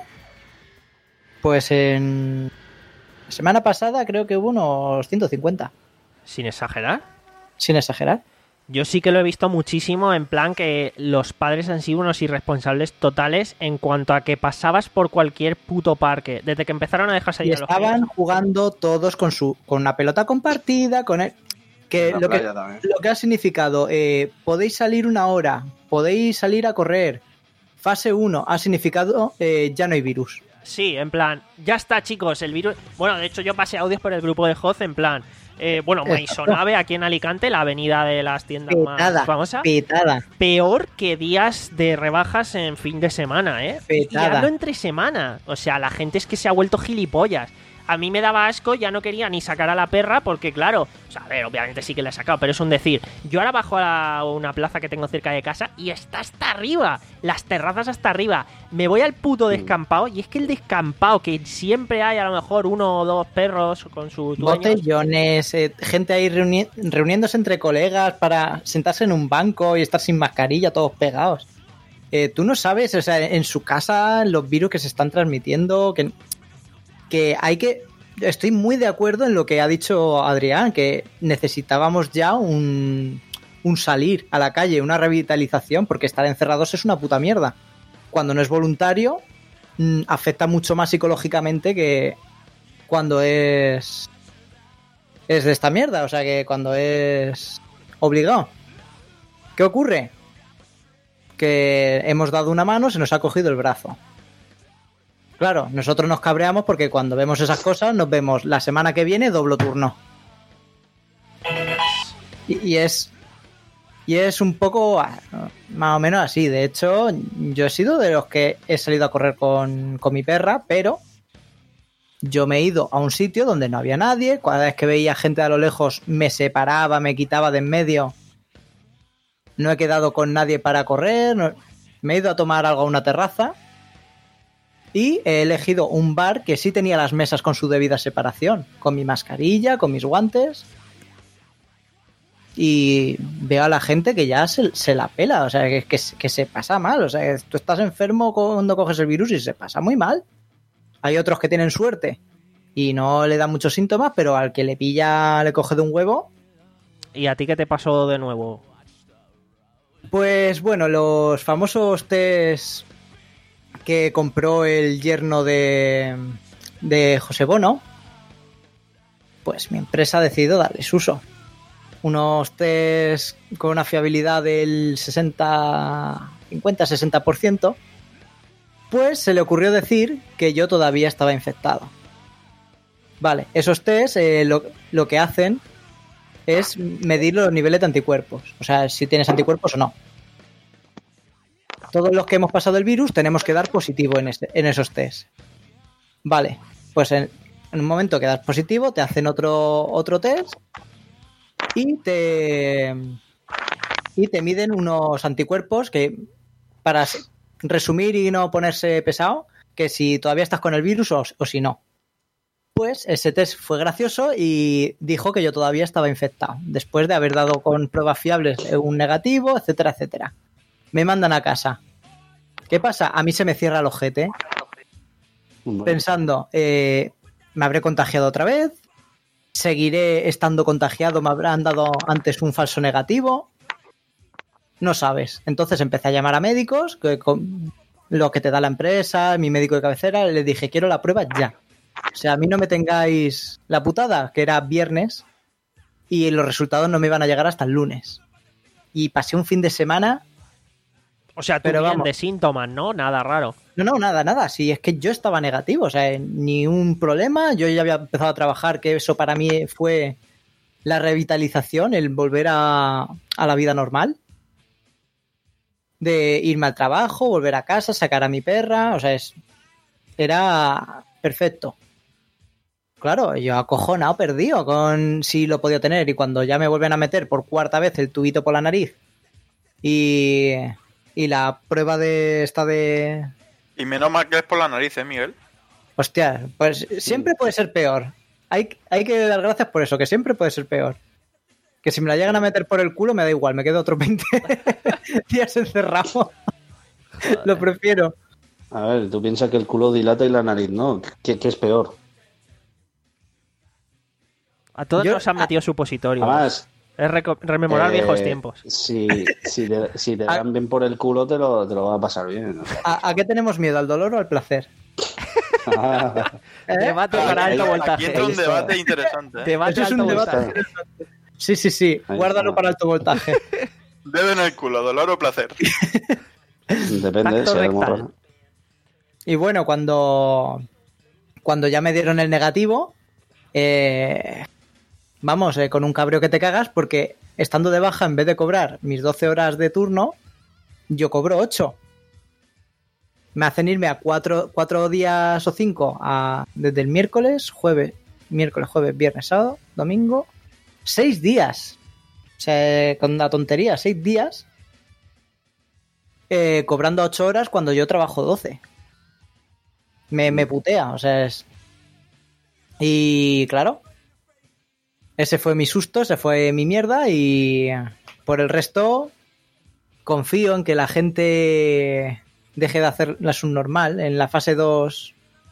pues en semana pasada creo que hubo unos ciento cincuenta. Sin exagerar. Sin exagerar. Yo sí que lo he visto muchísimo, en plan que los padres han sido unos irresponsables totales en cuanto a que pasabas por cualquier puto parque. Desde que empezaron a dejarse y ir a los estaban niños. Jugando todos con su con una pelota compartida, con el, que lo que, lo que ha significado, eh, podéis salir una hora, podéis salir a correr. Fase uno ha significado eh, ya no hay virus. Sí, en plan, ya está, chicos, el virus... Bueno, de hecho yo pasé audios por el grupo de Hoz en plan... Eh, bueno, Maisonave aquí en Alicante, la avenida de las tiendas petada, más famosas. Petada. Peor que días de rebajas en fin de semana, ¿eh? Petada. Y hablo entre semana. O sea, la gente es que se ha vuelto gilipollas. A mí me daba asco, ya no quería ni sacar a la perra porque, claro, o sea, a ver, obviamente sí que la he sacado, pero es un decir. Yo ahora bajo a la, una plaza que tengo cerca de casa y está hasta arriba, las terrazas hasta arriba. Me voy al puto descampado y es que el descampado, que siempre hay a lo mejor uno o dos perros con su dueño. Botellones, eh, gente ahí reuni- reuniéndose entre colegas para sentarse en un banco y estar sin mascarilla, todos pegados. Eh, tú no sabes, o sea, en su casa los virus que se están transmitiendo, que... que hay que... Estoy muy de acuerdo en lo que ha dicho Adrián, que necesitábamos ya un, un salir a la calle, una revitalización, porque estar encerrados es una puta mierda. Cuando no es voluntario, mmm, afecta mucho más psicológicamente que cuando es... es de esta mierda, o sea, que cuando es obligado. ¿Qué ocurre? Que hemos dado una mano, se nos ha cogido el brazo. Claro, nosotros nos cabreamos porque cuando vemos esas cosas nos vemos la semana que viene doble turno. Y, y es y es un poco más o menos así. De hecho, yo he sido de los que he salido a correr con, con mi perra, pero yo me he ido a un sitio donde no había nadie. Cada vez que veía gente a lo lejos me separaba, me quitaba de en medio. No he quedado con nadie para correr. No, me he ido a tomar algo a una terraza. Y he elegido un bar que sí tenía las mesas con su debida separación, con mi mascarilla, con mis guantes. Y veo a la gente que ya se, se la pela, o sea, que, que, que se pasa mal. O sea, que tú estás enfermo cuando coges el virus y se pasa muy mal. Hay otros que tienen suerte y no le dan muchos síntomas, pero al que le pilla le coge de un huevo. ¿Y a ti qué te pasó de nuevo? Pues bueno, los famosos test que compró el yerno de, de José Bono, pues mi empresa ha decidido darles uso. Unos test con una fiabilidad del sesenta, cincuenta a sesenta por ciento, pues se le ocurrió decir que yo todavía estaba infectado. Vale, esos test eh, lo, lo que hacen es medir los niveles de anticuerpos. O sea, si tienes anticuerpos o no. Todos los que hemos pasado el virus tenemos que dar positivo en, este, en esos test. Vale, pues en, en un momento que das positivo, te hacen otro, otro test y te, y te miden unos anticuerpos que, para resumir y no ponerse pesado, que si todavía estás con el virus o, o si no. Pues ese test fue gracioso y dijo que yo todavía estaba infectado, después de haber dado con pruebas fiables un negativo, etcétera, etcétera. Me mandan a casa. ¿Qué pasa? A mí se me cierra el ojete, pensando, eh, ¿me habré contagiado otra vez? ¿Seguiré estando contagiado? ¿Me habrán dado antes un falso negativo? No sabes. Entonces empecé a llamar a médicos, que con lo que te da la empresa, mi médico de cabecera, les dije, quiero la prueba ya. O sea, a mí no me tengáis la putada, que era viernes, y los resultados no me iban a llegar hasta el lunes. Y pasé un fin de semana... O sea, tú Pero bien vamos. de síntomas, ¿no? Nada raro. No, no, nada, nada. Si es que yo estaba negativo, o sea, ni un problema. Yo ya había empezado a trabajar, que eso para mí fue la revitalización, el volver a, a la vida normal. De irme al trabajo, volver a casa, sacar a mi perra, o sea, es, era perfecto. Claro, yo acojonado, perdido con si lo podía tener, y cuando ya me vuelven a meter por cuarta vez el tubito por la nariz y, y la prueba de esta de... Y menos mal que es por la nariz, ¿eh, Miguel? Hostia, pues siempre puede ser peor. Hay, hay que dar gracias por eso, que siempre puede ser peor. Que si me la llegan a meter por el culo me da igual, me quedo otros veinte días encerrado. Lo prefiero. A ver, tú piensas que el culo dilata y la nariz no. ¿Qué, qué es peor? A todos Yo- nos han metido supositorio. Además, Es reco- rememorar eh, viejos tiempos. Si, si te, si te dan bien por el culo, te lo, te lo va a pasar bien. O sea. ¿A, a qué tenemos miedo? ¿Al dolor o al placer? ¿Eh? Debate para ahí- alto ahí Aquí voltaje. entra un está. debate interesante. ¿eh? Debate Eso es alto un voltaje. debate. Sí, sí, sí. Ahí Guárdalo está. para alto voltaje. Dedo en el culo, dolor o placer. Depende, Tacto si hay rectal. morro. Y bueno, cuando, cuando ya me dieron el negativo, eh, vamos, eh, con un cabreo que te cagas, porque estando de baja, en vez de cobrar mis doce horas de turno, yo cobro ocho. Me hacen irme a cuatro, cuatro días o cinco a, desde el miércoles, jueves, miércoles, jueves, viernes, sábado, domingo. Seis días. O sea, con una tontería, seis días. Eh, cobrando ocho horas cuando yo trabajo doce. Me, me putea, o sea, es... Y claro, ese fue mi susto, ese fue mi mierda, y por el resto confío en que la gente deje de hacer la subnormal. En la fase dos,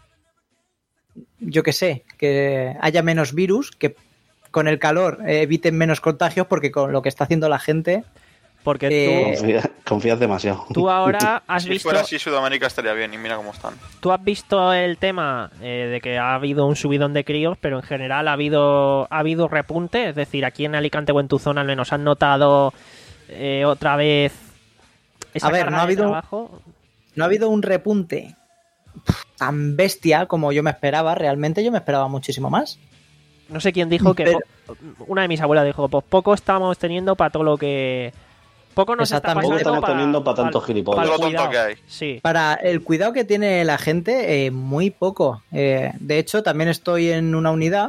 yo qué sé, que haya menos virus, que con el calor eh, eviten menos contagios, porque con lo que está haciendo la gente... Porque Eh, Confía- confías demasiado. tú, tú ahora has Si visto... fuera así, Sudamérica estaría bien y mira cómo están. Tú has visto el tema eh, de que ha habido un subidón de críos, pero en general ha habido ha habido repunte, es decir, aquí en Alicante o en tu zona al menos han notado eh, otra vez esa A ver, carga no ha de habido- trabajo. No ha habido un repunte tan bestia como yo me esperaba. Realmente yo me esperaba muchísimo más. No sé quién dijo que Pero- po- una de mis abuelas dijo, pues poco estamos teniendo para todo lo que poco nos está Exactamente. pasando Poco estamos teniendo pa' tanto pa- gilipollas. pa el Todo lo tonto cuidado. que hay. Sí. Para el cuidado que tiene la gente, eh, muy poco. Eh, de hecho, también estoy en una unidad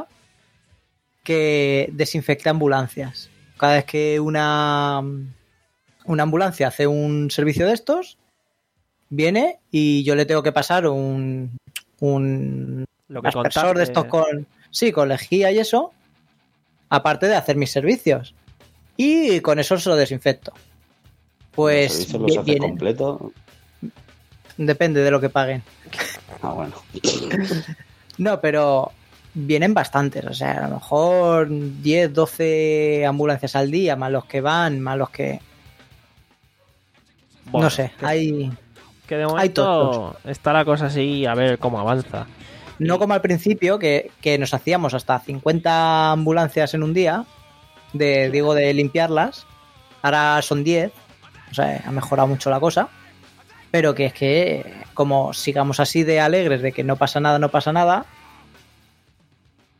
que desinfecta ambulancias. Cada vez que una, una ambulancia hace un servicio de estos, viene y yo le tengo que pasar un, un Lo que aspersor contaste. de estos con, sí, con lejía y eso, aparte de hacer mis servicios. Y con eso se lo desinfecto. Pues ¿Los servicios vi- los hace vienen. completo? Depende de lo que paguen. Ah, bueno. No, pero vienen bastantes. O sea, a lo mejor diez, doce ambulancias al día, más los que van, más los que... Bueno, no sé, que, hay... que de hay momento tontos. está la cosa así, a ver cómo avanza. No como al principio, que, que nos hacíamos hasta cincuenta ambulancias en un día, de digo, de limpiarlas. Ahora son diez. O sea, ha mejorado mucho la cosa. Pero que es que, como sigamos así de alegres, de que no pasa nada, no pasa nada,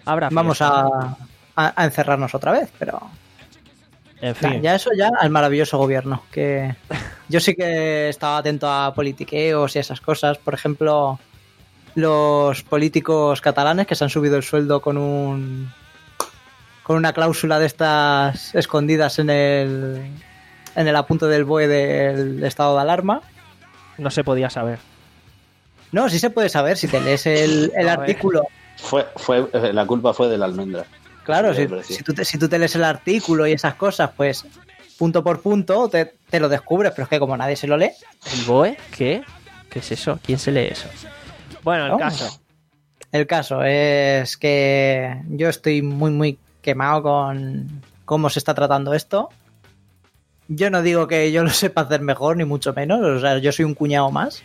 Habrá vamos fiesta. a, a, a encerrarnos otra vez, pero En ya, fin. ya eso ya al maravilloso gobierno, que yo sí que estaba atento a politiqueos y esas cosas. Por ejemplo, los políticos catalanes que se han subido el sueldo con un con una cláusula de estas escondidas en el en el apunte del B O E del estado de alarma. No se podía saber. No, sí se puede saber si te lees el, el A ver. artículo. Fue, fue, la culpa fue de la almendra. Claro, Sí, si, hombre, sí. si, tú te, si tú te lees el artículo y esas cosas, pues punto por punto te, te lo descubres, pero es que como nadie se lo lee, ¿El B O E? ¿Qué? ¿Qué es eso? ¿Quién se lee eso? Bueno, el ¿no? caso. El caso es que yo estoy muy, muy quemado con cómo se está tratando esto. Yo no digo que yo lo sepa hacer mejor, ni mucho menos. O sea, yo soy un cuñado más.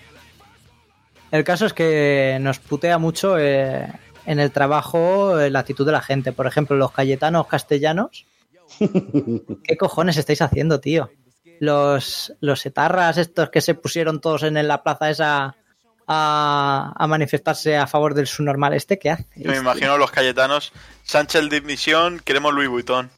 El caso es que nos putea mucho eh, en el trabajo eh, la actitud de la gente. Por ejemplo, los cayetanos castellanos. ¿Qué cojones estáis haciendo, tío? Los, los etarras estos que se pusieron todos en la plaza esa a, a manifestarse a favor del subnormal este, ¿qué hacéis? Yo me imagino los cayetanos. Sánchez de dimisión, queremos Louis Vuitton.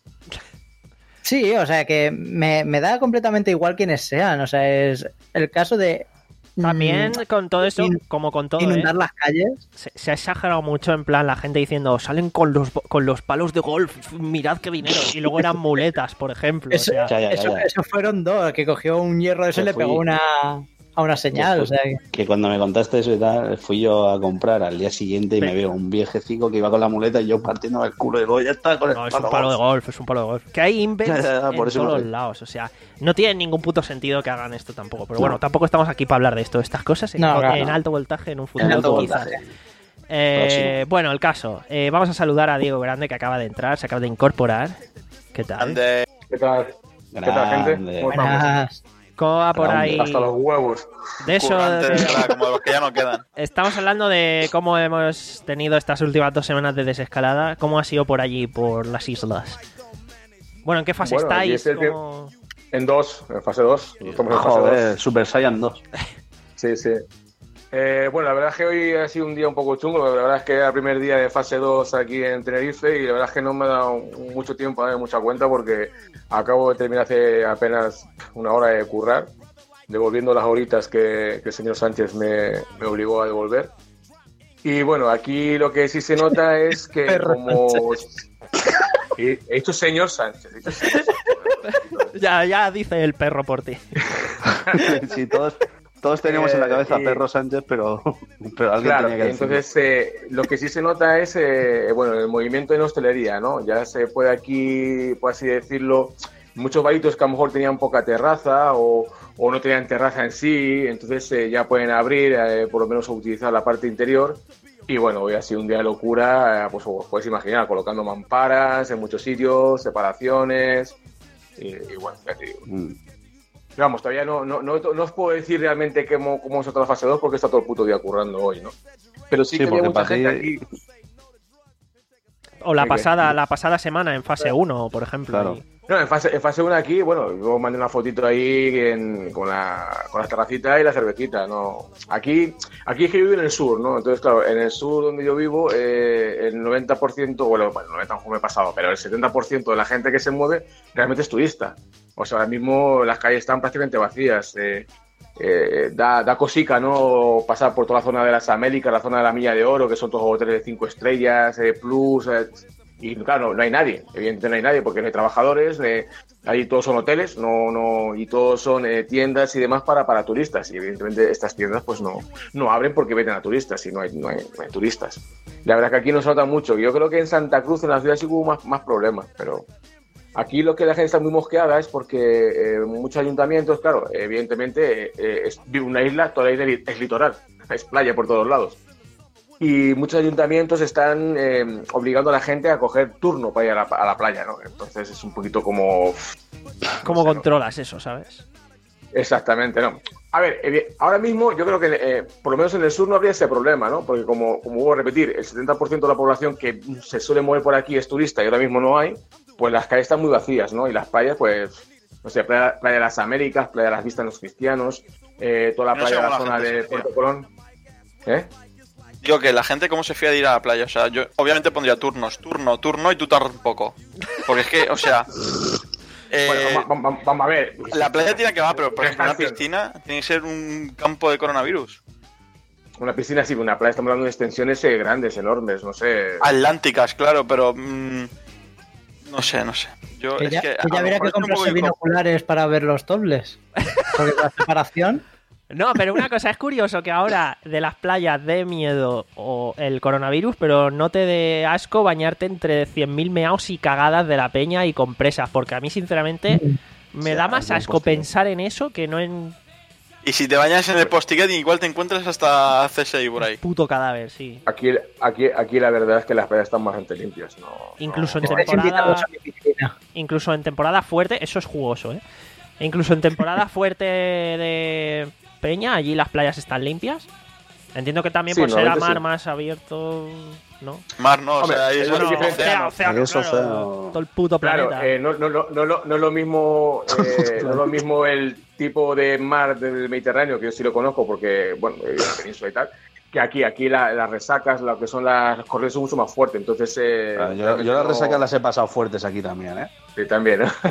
Sí, o sea que me, me da completamente igual quiénes sean. O sea, es el caso de También mm, con todo eso, in- como con todo, ¿eh? inundar las calles. se, se ha exagerado mucho en plan la gente diciendo salen con los con los palos de golf, mirad qué dinero, y luego eran muletas, por ejemplo. Eso, o sea, Ya, ya, ya, eso, ya. eso fueron dos, que cogió un hierro de eso y Yo le fui- pegó una, a una señal. Yo O fui- sea, que- Que cuando me contaste eso y tal, fui yo a comprar al día siguiente y Pe- me veo un viejecico que iba con la muleta y yo partiendo el culo y digo, ya está con el no, es palo un palo de golf. golf, es un palo de golf. Que hay imbes Ya, ya, ya, en por eso todos me los reí. lados, o sea, no tiene ningún puto sentido que hagan esto tampoco. Pero No. bueno, tampoco estamos aquí para hablar de esto. Estas cosas en, No, claro. en alto voltaje en un futuro En alto quizás. voltaje. Eh, Próximo. bueno, el caso. Eh, vamos a saludar a Diego Grande, que acaba de entrar, se acaba de incorporar. ¿Qué tal? Ande- ¿Qué tal? ¿Qué tal, gente? Grande. ¿Cómo estamos? buenas. ¿Cómo va por Grande. ahí? Hasta los huevos. De eso. currante de- de verdad, como de los que ya no quedan. Estamos hablando de cómo hemos tenido estas últimas dos semanas de desescalada. ¿Cómo ha sido por allí, por las islas? Bueno, ¿en qué fase Bueno, aquí estáis? es el ¿Cómo- En dos, en fase dos. Estamos en fase Joder, dos. Super Saiyan dos. Sí, sí. Eh, bueno, la verdad es que hoy ha sido un día un poco chungo. La verdad es que era el primer día de fase dos aquí en Tenerife y la verdad es que no me ha dado mucho tiempo a darme mucha cuenta porque acabo de terminar hace apenas una hora de currar, devolviendo las horitas que, que el señor Sánchez me, me obligó a devolver. Y bueno, aquí lo que sí se nota es que Perro como... He he dicho señor Sánchez. he dicho señor Sánchez. Ya, ya dice el perro por ti. Sí, todos, todos teníamos en la cabeza Eh, y- Perro Sánchez, pero, pero alguien Claro, tenía que decirlo. entonces eh, lo que sí se nota es eh, bueno, el movimiento en hostelería, ¿no? Ya se puede aquí, por así decirlo, muchos baritos que a lo mejor tenían poca terraza o, o no tenían terraza en sí, entonces eh, ya pueden abrir, eh, por lo menos utilizar la parte interior. Y bueno, hoy ha sido un día de locura, eh, pues os puedes imaginar, colocando mamparas en muchos sitios, separaciones, y, y bueno, ya te digo. Mm. Vamos, todavía no, no, no, no os puedo decir realmente cómo, cómo es otra fase dos porque está todo el puto día currando hoy, ¿no? Pero sí, Sí, que había porque mucha para gente ti- aquí. O la ¿Qué, qué? pasada, la pasada semana en fase uno, por ejemplo. Claro. y- No, en fase, en fase uno aquí, bueno, yo mandé una fotito ahí en- con, la, con las terracitas y la cervecita, ¿no? Aquí, aquí es que yo vivo en el sur, ¿no? Entonces, claro, en el sur donde yo vivo, eh, el noventa por ciento, bueno, bueno, el noventa por ciento me he pasado, pero el setenta por ciento de la gente que se mueve realmente es turista. O sea, ahora mismo las calles están prácticamente vacías. Eh, eh, da, da cosica, ¿no? Pasar por toda la zona de las Américas, la zona de la Milla de Oro, que son todos hoteles de cinco estrellas, eh, plus... eh, y claro, no, no hay nadie, evidentemente no hay nadie porque no hay trabajadores, eh, ahí todos son hoteles, no, no, y todos son eh, tiendas y demás para, para turistas. Y evidentemente estas tiendas pues no, no abren porque venden a turistas y no hay, no, hay, no hay turistas. La verdad que aquí no se nota mucho. Yo creo que en Santa Cruz, en la ciudad, sí hubo más, más problemas, pero aquí lo que la gente está muy mosqueada es porque eh, muchos ayuntamientos, claro, evidentemente eh, es una isla, toda la isla es litoral, es playa por todos lados. Y muchos ayuntamientos están eh, obligando a la gente a coger turno para ir a la, a la playa, ¿no? Entonces es un poquito como... ¿Cómo no sé, controlas eso, sabes? Exactamente, ¿no? A ver, eh, ahora mismo yo creo que eh, por lo menos en el sur no habría ese problema, ¿no? Porque como, como vuelvo a repetir, el setenta por ciento de la población que se suele mover por aquí es turista y ahora mismo no hay, pues las calles están muy vacías, ¿no? Y las playas, pues, no sé, playa, playa de las Américas, playa de las Vistas de los Cristianos, eh, toda la Yo no sé playa de la cómo la zona gente de se Puerto Colón. ¿Eh? Digo que la gente cómo se fía de ir a la playa. O sea, yo obviamente pondría turnos, turno, turno y tú tardas un poco. Porque es que, o sea... Eh, Bueno, vamos, vamos, vamos a ver. la playa tiene que va, pero por ¿Qué ejemplo una estación? piscina tiene que ser un campo de coronavirus. Una piscina sí, una playa, estamos hablando de extensiones eh, grandes, enormes, no sé. Atlánticas, claro, pero... mmm, no sé, no sé. Yo, Que es ya, que, que a ya lo habría mejor que es un poco comprarse incómodo. binoculares para ver los dobles. Porque la separación... No, pero una cosa, es curioso que ahora de las playas dé miedo o el coronavirus, pero no te dé asco bañarte entre cien mil meaos y cagadas de la peña y compresas, porque a mí sinceramente me Sí, da es más un asco postre. pensar en eso que no en Y si te bañas en el postiguet, igual te encuentras hasta C S I por ahí. puto cadáver, sí. Aquí, aquí, aquí la verdad es que las playas están bastante limpias, ¿no? Incluso en no, no Estáis hay- temporada- invitados a mi piscina. Incluso en temporada fuerte, eso es jugoso, ¿eh? E incluso en temporada fuerte de peña, allí las playas están limpias. Entiendo que también Sí, por ser a normalmente mar sí. más abierto, ¿no? Mar no, o Hombre, sea, ahí es bueno, otro diferente. océano. océano, Ahí es claro, océano. todo el puto Claro, planeta. eh, no, no, no, no, lo- no es lo mismo, eh, no es lo mismo el tipo de mar del Mediterráneo, que yo sí lo conozco porque, bueno, eh, la península y tal, que aquí, aquí la- las resacas, lo que son las corrientes son mucho más fuertes, entonces... Eh, Claro, yo, yo las no- resacas las he pasado fuertes aquí también, ¿eh? Sí, también, ¿no?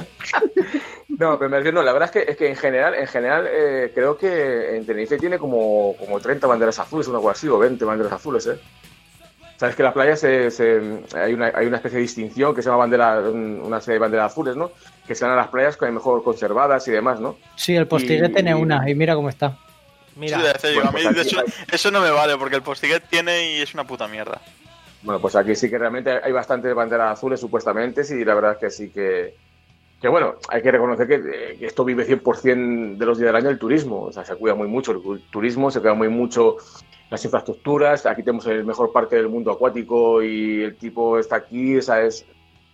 No, pero me refiero, no, la verdad es que, es que en general, en general eh, creo que en Tenerife tiene como, como treinta banderas azules, una cosa así, o veinte banderas azules, ¿eh? Sabes que en las playas se, se- hay, una, hay una especie de distinción que se llama bandera, una serie de banderas azules, ¿no? Que se dan a las playas que mejor conservadas y demás, ¿no? Sí, el postiguet Y- tiene una y mira cómo está. Mira, Sí, de hacer, bueno, a mí pues de aquí eso, hay- eso no me vale, porque el postiguet tiene y es una puta mierda. Bueno, pues aquí sí que realmente hay bastantes banderas azules supuestamente y la verdad es que sí que... Que bueno, hay que reconocer que, eh, que esto vive cien por ciento de los días del año el turismo. O sea, se cuida muy mucho el turismo, se cuida muy mucho las infraestructuras. Aquí tenemos el mejor parque del mundo acuático y el tipo está aquí, o sea, es...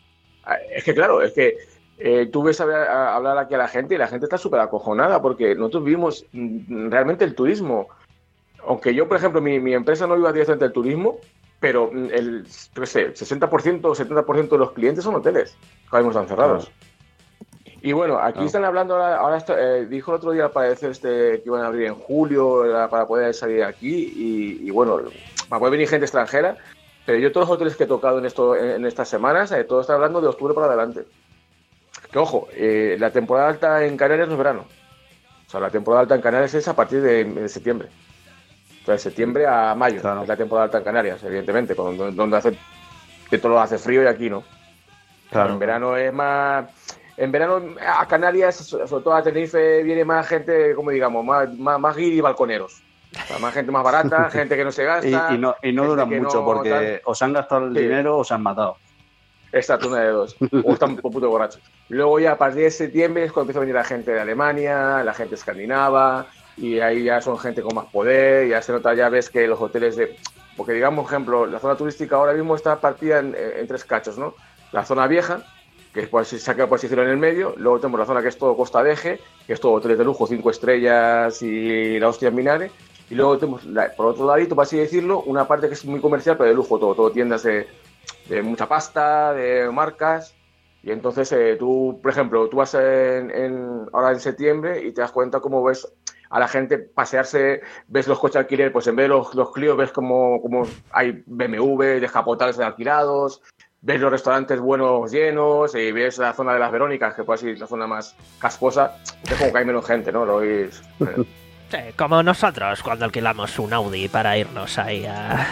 Es que claro, es que eh, tú ves a, a hablar aquí a la gente y la gente está súper acojonada porque nosotros vivimos mm, realmente el turismo. Aunque yo, por ejemplo, mi, mi empresa no viva directamente del turismo, pero mm, el yo qué sé, sesenta por ciento o setenta por ciento de los clientes son hoteles, que ahora mismo están cerrados. Claro. Y bueno, aquí Claro. están hablando ahora, ahora esto, eh, dijo el otro día para decir este, que iban a abrir en julio era para poder salir aquí y, y bueno, para poder venir gente extranjera, pero yo todos los hoteles que he tocado en, esto, en, en estas semanas, eh, todo está hablando de octubre para adelante. Que ojo, eh, la temporada alta en Canarias no es verano. O sea, la temporada alta en Canarias es a partir de, de septiembre. Entonces, septiembre a mayo Claro. es la temporada alta en Canarias, evidentemente, cuando, donde hace, que todo hace frío y aquí no. Claro. En verano es más... En verano a Canarias, sobre todo a Tenerife, viene más gente, como digamos, más, más, más guiri y balconeros. O sea, más gente más barata, gente que no se Y, gasta. y no, y no gente duran que mucho no porque tal. o se han gastado el Sí. dinero o se han matado. Exacto, una de dos. O están por puto borrachos. Luego ya a partir de septiembre es cuando empieza a venir la gente de Alemania, la gente escandinava, y ahí ya son gente con más poder, ya se nota, ya ves que los hoteles de... Porque digamos, por ejemplo, la zona turística ahora mismo está partida en, en tres cachos, ¿no? La zona vieja, que es por, se ha quedado por así decirlo en el medio, luego tenemos la zona que es todo Costa de Eje, que es todo hoteles de lujo, cinco estrellas y la hostia en vinagre, y luego tenemos, la- por otro ladito, por así decirlo, una parte que es muy comercial, pero de lujo, todo, todo tiendas de, de mucha pasta, de marcas, y entonces eh, tú, por ejemplo, tú vas en, en- ahora en septiembre y te das cuenta cómo ves a la gente pasearse, ves los coches de alquiler, pues en vez de los, los Clio ves como, como hay B M W, descapotables alquilados, ves los restaurantes buenos llenos y ves la zona de las Verónicas, que puede ser la zona más casposa, es como que hay menos gente, ¿no? Lo veis. sí, como nosotros cuando alquilamos un Audi para irnos ahí a...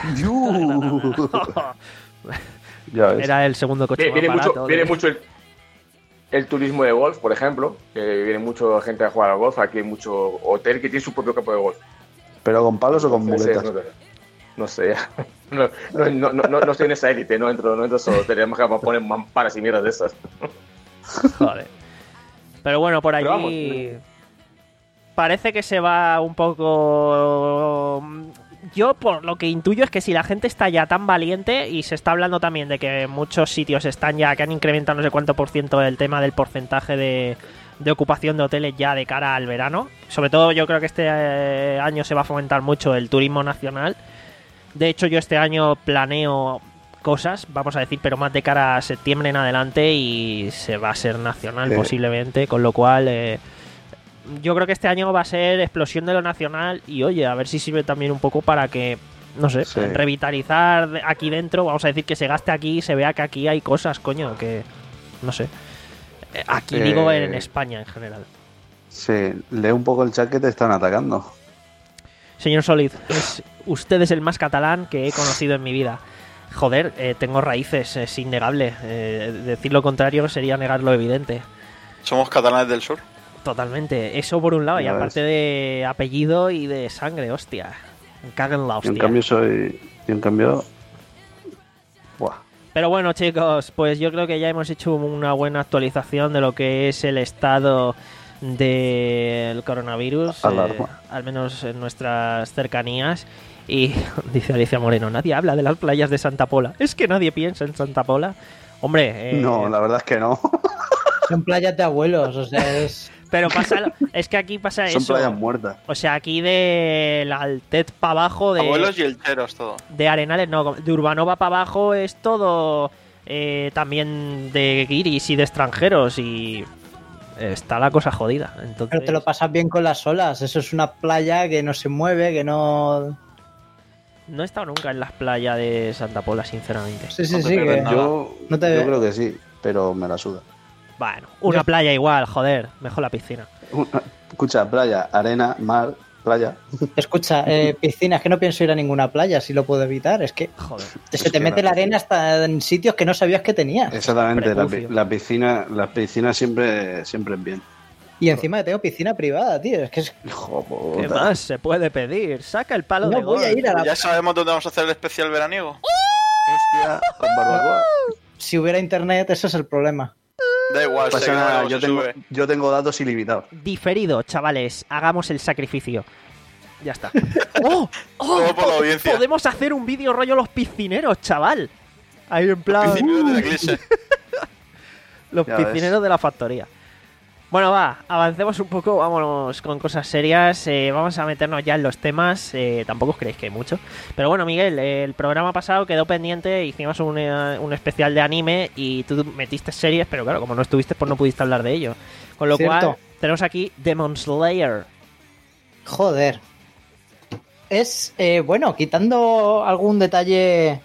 Ya ves. Era el segundo coche Viene, más viene barato. mucho, viene de- mucho el, el turismo de golf, por ejemplo, que viene mucha gente a jugar al golf, aquí hay mucho hotel que tiene su propio campo de golf. ¿Pero con palos o con Entonces, muletas? no, sé. No sé, no, no, no, no, no, no estoy en esa élite, no entro, no entro solo, tenemos que poner mamparas y mierdas de esas. Joder. Pero bueno, por Pero allí parece que se va un poco... Yo por lo que intuyo es que si la gente está ya tan valiente, y se está hablando también de que muchos sitios están ya, que han incrementado no sé cuánto por ciento el tema del porcentaje de, de ocupación de hoteles ya de cara al verano. Sobre todo yo creo que este eh, año se va a fomentar mucho el turismo nacional. De hecho yo este año planeo cosas, vamos a decir, pero más de cara a septiembre en adelante, y se va a ser nacional Sí. posiblemente, con lo cual eh, yo creo que este año va a ser explosión de lo nacional, y oye, a ver si sirve también un poco para que no sé, Sí. revitalizar de- aquí dentro, vamos a decir que se gaste aquí y se vea que aquí hay cosas, coño, que no sé. Eh, Aquí Eh, digo en España en general. Sí, lee un poco el chat que te están atacando. Señor Solid, es, usted es el más catalán que he conocido en mi vida. Joder, eh, tengo raíces, es innegable. Eh, decir lo contrario sería negar lo evidente. Somos catalanes del sur. Totalmente. Eso por un lado, y Ya aparte de apellido y de sangre, hostia. Me cago en la Y hostia. en cambio soy... Y en cambio... Buah. Pero bueno, chicos, pues yo creo que ya hemos hecho una buena actualización de lo que es el estado del coronavirus, Alarma. eh, al menos en nuestras cercanías. Y dice Alicia Moreno, nadie habla de las playas de Santa Pola. Es que nadie piensa en Santa Pola. Hombre, eh, No, la verdad es que no. Son playas de abuelos, o sea, es... pero pasa, lo- es que aquí pasa Son eso. playas muertas. O sea, aquí de la Altet para abajo, de, Abuelos y elcheros, todo. de Arenales, no, de Urbanova para abajo es todo eh, también de guiris y de extranjeros y está la cosa jodida. Entonces, Pero te lo pasas bien con las olas. Eso es una playa que no se mueve, que no... no he estado nunca en las playas de Santa Pola, sinceramente. Sí, sí, No te sí. pierdes Que... nada. Yo, No te- yo creo que sí, pero me la suda. Bueno, una Yo- playa igual, joder, mejor la piscina. Una- Escucha, playa, arena, mar, playa. Escucha, eh, piscinas, que no pienso ir a ninguna playa si lo puedo evitar. Es que Joder. se Es te que mete la la arena hasta en sitios que no sabías que tenías. Exactamente, la, pi- Prepucio. la piscina, la piscina siempre, siempre es bien. Y encima que tengo piscina privada, tío. Es que es... Hijo ¿Qué puta. más se puede pedir? Saca el palo no de voy a golf. ir a la... Ya sabemos dónde vamos a hacer el especial veraniego. Hostia, con barbacoa. Si hubiera internet, ese es el problema. Da igual, Pasa sé que no nada, luego yo se tengo, sube. yo tengo datos ilimitados. Diferido, chavales, hagamos el sacrificio. Ya está. ¡Oh! ¡Oh! Todo por la audiencia. Podemos hacer un vídeo rollo los piscineros, chaval. Ahí en plan... Piscineros de la iglesia. Los Ya ves. piscineros de la factoría. Bueno, va, avancemos un poco, vámonos con cosas serias. eh, vamos a meternos ya en los temas. eh, tampoco os creéis que hay mucho. Pero bueno, Miguel, eh, el programa pasado quedó pendiente. Hicimos un, eh, un especial de anime y tú metiste series, pero claro, como no estuviste, pues no pudiste hablar de ello. Con lo Cierto. cual, tenemos aquí Demon Slayer. Joder. Es, eh, bueno, quitando algún detalle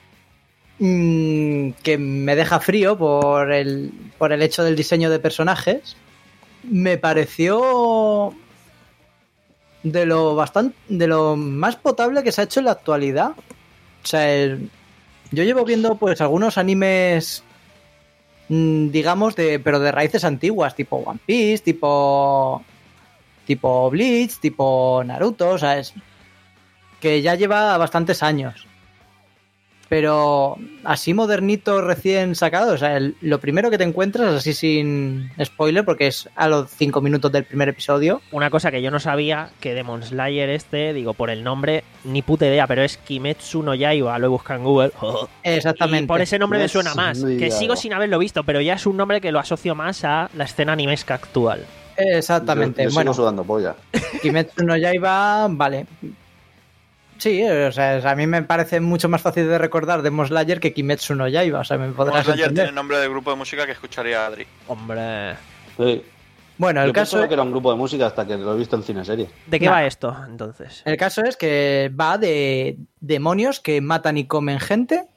mm, que me deja frío por el, por el hecho del diseño de personajes, me pareció de lo bastante, de lo más potable que se ha hecho en la actualidad. O sea, el- yo llevo viendo pues algunos animes, mm, digamos, de, pero de raíces antiguas, tipo One Piece, tipo tipo Bleach, tipo Naruto, o sea, es que ya lleva bastantes años. Pero así modernito recién sacado, o sea, el- lo primero que te encuentras, así sin spoiler, porque es a los cinco minutos del primer episodio. Una cosa que yo no sabía, que Demon Slayer este, digo, por el nombre, ni puta idea, pero es Kimetsu no Yaiba, lo he buscado en Google. Exactamente. Y por ese nombre me Kimetsu suena más. no Que Yaiba. sigo sin haberlo visto, pero ya es un nombre que lo asocio más a la escena animesca actual. Exactamente. Yo, yo bueno, sigo sudando polla. Kimetsu no Yaiba, vale. Sí, o sea, a mí me parece mucho más fácil de recordar Demon Slayer que Kimetsu no Yaiba, o sea, me Demon podrás Slayer entender. tiene nombre de grupo de música que escucharía Adri. Hombre. Sí. Bueno, el Yo caso, pensaba que era un grupo de música hasta que lo he visto en cine serie. ¿De qué Nah. va esto, entonces? el caso es que va de demonios que matan y comen gente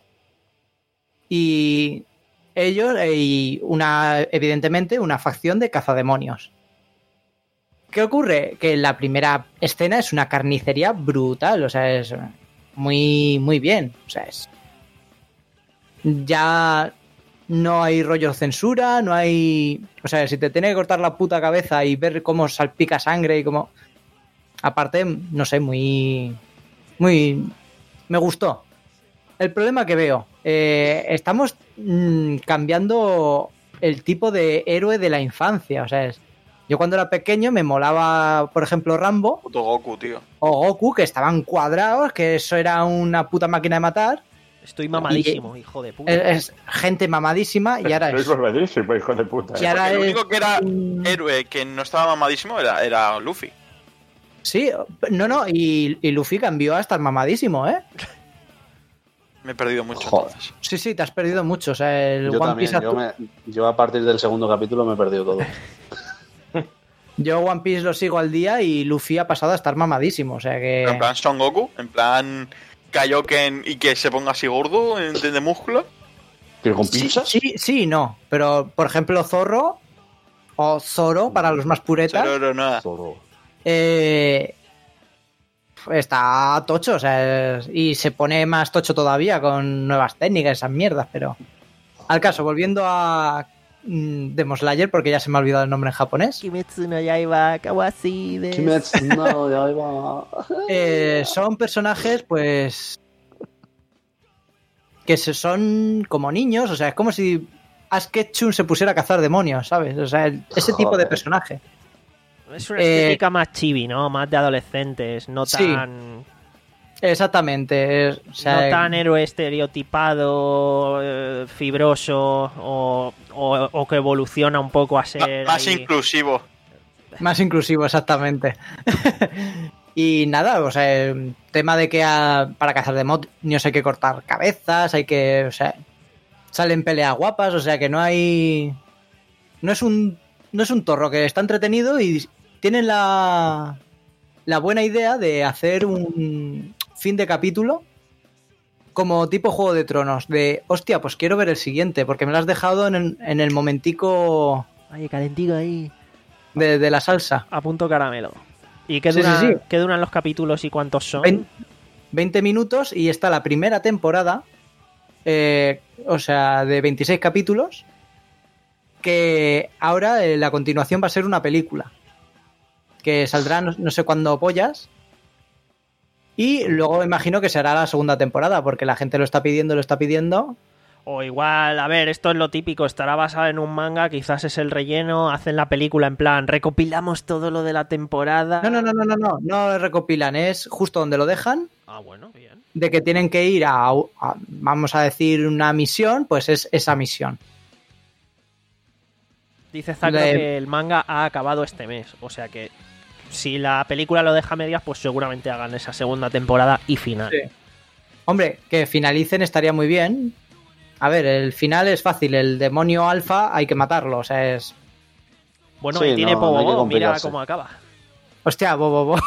y ellos eh, y una evidentemente una facción de cazademonios. ¿Qué ocurre? Que la primera escena es una carnicería brutal, o sea, es muy muy bien, o sea, es ya no hay rollo censura, no hay, o sea, si te tiene que cortar la puta cabeza y ver cómo salpica sangre y cómo, aparte, no sé, muy muy me gustó. El problema que veo, eh, estamos mm, cambiando el tipo de héroe de la infancia, o sea, es, yo cuando era pequeño me molaba, por ejemplo, Rambo Puto Goku, tío. o Goku, que estaban cuadrados, que eso era una puta máquina de matar. Estoy mamadísimo, hijo de puta. Es, es gente mamadísima y ahora es. gordísimo, hijo de puta. Y ahora Porque el es- único que era Mm. héroe que no estaba mamadísimo era, era Luffy. Sí, no, no, y, y Luffy cambió a estar mamadísimo, ¿eh? Me he perdido mucho Joder. entonces. Sí, sí, te has perdido mucho. O sea, el Yo One también, Piece. yo, actu- me- yo a partir del segundo capítulo me he perdido todo. Yo One Piece lo sigo al día y Luffy ha pasado a estar mamadísimo. O sea que. Pero en plan Son Goku, en plan Kaioken y que se ponga así gordo en- de, de músculo. ¿Pero con Sí, pinchas? sí, sí y no. Pero, por ejemplo, Zorro o Zoro, para los más puretas, Pero no, nada. Zoro. eh, está tocho, o sea, es- y se pone más tocho todavía con nuevas técnicas, esas mierdas, pero... Al caso, volviendo a mm, Demon Slayer, porque ya se me ha olvidado el nombre en japonés, Kimetsu no Yaiba Kawasi de... Kimetsu no Yaiba. eh, son personajes, pues... que se son como niños, o sea, es como si Ash Ketchum se pusiera a cazar demonios, ¿sabes? O sea, el- ese tipo de Joder. personaje. Es una Eh, estética más chibi, ¿no? Más de adolescentes, no Sí. tan... Exactamente. es- o sea, no tan héroe estereotipado, eh, fibroso o, o- o que evoluciona un poco a Ma- ser Más ahí- inclusivo. Más inclusivo, exactamente. Y nada, o sea, el tema de que a- para cazar demonios hay que cortar cabezas, hay que, o sea, salen peleas guapas, o sea que no hay, no es un, no es un torro, que está entretenido y tienen la, la buena idea de hacer un fin de capítulo como tipo Juego de Tronos, de, hostia, pues quiero ver el siguiente, porque me lo has dejado en el, en el momentico Ay, calentico ahí. de, de la salsa. A punto caramelo. ¿Y qué, Sí, dura- sí, sí. qué duran los capítulos y cuántos son? Vein- veinte minutos y está la primera temporada, eh, o sea, de veintiséis capítulos, que ahora eh, la continuación va a ser una película, que saldrá no, no sé cuándo pollas, y luego imagino que será la segunda temporada, porque la gente lo está pidiendo, lo está pidiendo. O igual, a ver, esto es lo típico, estará basado en un manga, quizás es el relleno, hacen la película en plan, recopilamos todo lo de la temporada. No, no, no, no, no, no, no recopilan, es justo donde lo dejan, Ah, bueno, bien. de que tienen que ir a, a- vamos a decir, una misión, pues es esa misión. Dice Zacro Le- que el manga ha acabado este mes, o sea que si la película lo deja a medias, pues seguramente hagan esa segunda temporada y final. Sí. Hombre, que finalicen estaría muy bien. A ver, el final es fácil. El demonio alfa hay que matarlo. O sea, es. Bueno, Sí, y tiene no, no hay que Pogo, mira complicarse. cómo acaba. Hostia, bobo, bobo.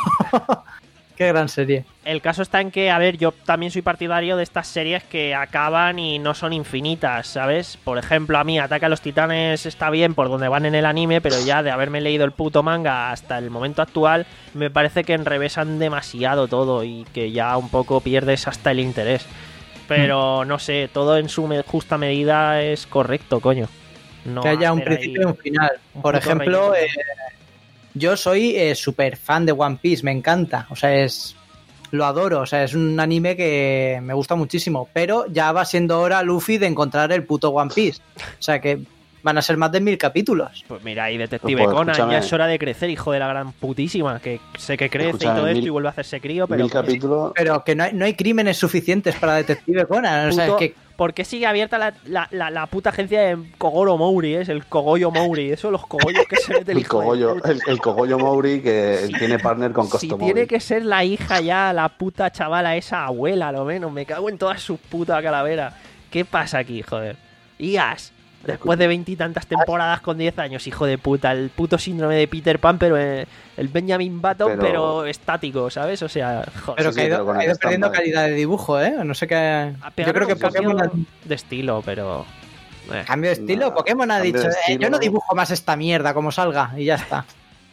Qué gran serie. El caso está en que, a ver, yo también soy partidario de estas series que acaban y no son infinitas, ¿sabes? Por ejemplo, a mí Ataque a los Titanes está bien por donde van en el anime, pero ya de haberme leído el puto manga hasta el momento actual, me parece que enrevesan demasiado todo y que ya un poco pierdes hasta el interés. Pero no sé, todo en su me- justa medida es correcto, coño. No que haya un hacer ahí principio y un final. un Por puto ejemplo, relleno. eh, yo soy eh, súper fan de One Piece. Me encanta. O sea, es. Lo adoro. O sea, es un anime que me gusta muchísimo. Pero ya va siendo hora, Luffy, de encontrar el puto One Piece. O sea, que van a ser más de mil capítulos. Pues mira, y Detective Pues, Conan, escúchame. ya es hora de crecer, hijo de la gran putísima, que sé que crece Escúchame, y todo esto mil- y vuelve a hacerse crío, pero... Mil capítulos. Pero que no hay, no hay crímenes suficientes para Detective Conan. O sea, es Puto- que ¿Por qué sigue abierta la, la, la, la puta agencia de Kogoro Mouri? Es el Cogollo Mouri. Eso, los cogollos que se mete el El hijo de cogollo, puta. el, el cogollo Mauri que tiene partner con Si Costomóvil. tiene que ser la hija ya, la puta chavala, esa abuela, a lo menos. Me cago en todas sus putas calaveras. ¿Qué pasa aquí, joder? Ias, después de veintitantas temporadas con diez años, hijo de puta. El puto síndrome de Peter Pan, pero eh, el Benjamin Button, pero... Pero- estático, ¿sabes? O sea, joder. Pero Sí, que ha sí, ido, pero con ha el ido perdiendo estampa, eh. calidad de dibujo, ¿eh? No sé qué. Ha Yo pegado creo que un cambio Pokémon. de estilo, pero... eh. Cambio de estilo. Nah, Pokémon ha cambio dicho: de "Eh, estilo". yo no dibujo más esta mierda como salga y ya está.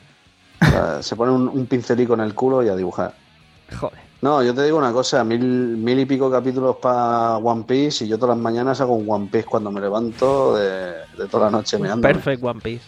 O sea, se pone un, un pincelico en el culo y a dibujar. Joder. No, yo te digo una cosa, mil, mil y pico capítulos para One Piece y yo todas las mañanas hago un One Piece cuando me levanto de, de toda la noche meando. Perfect One Piece.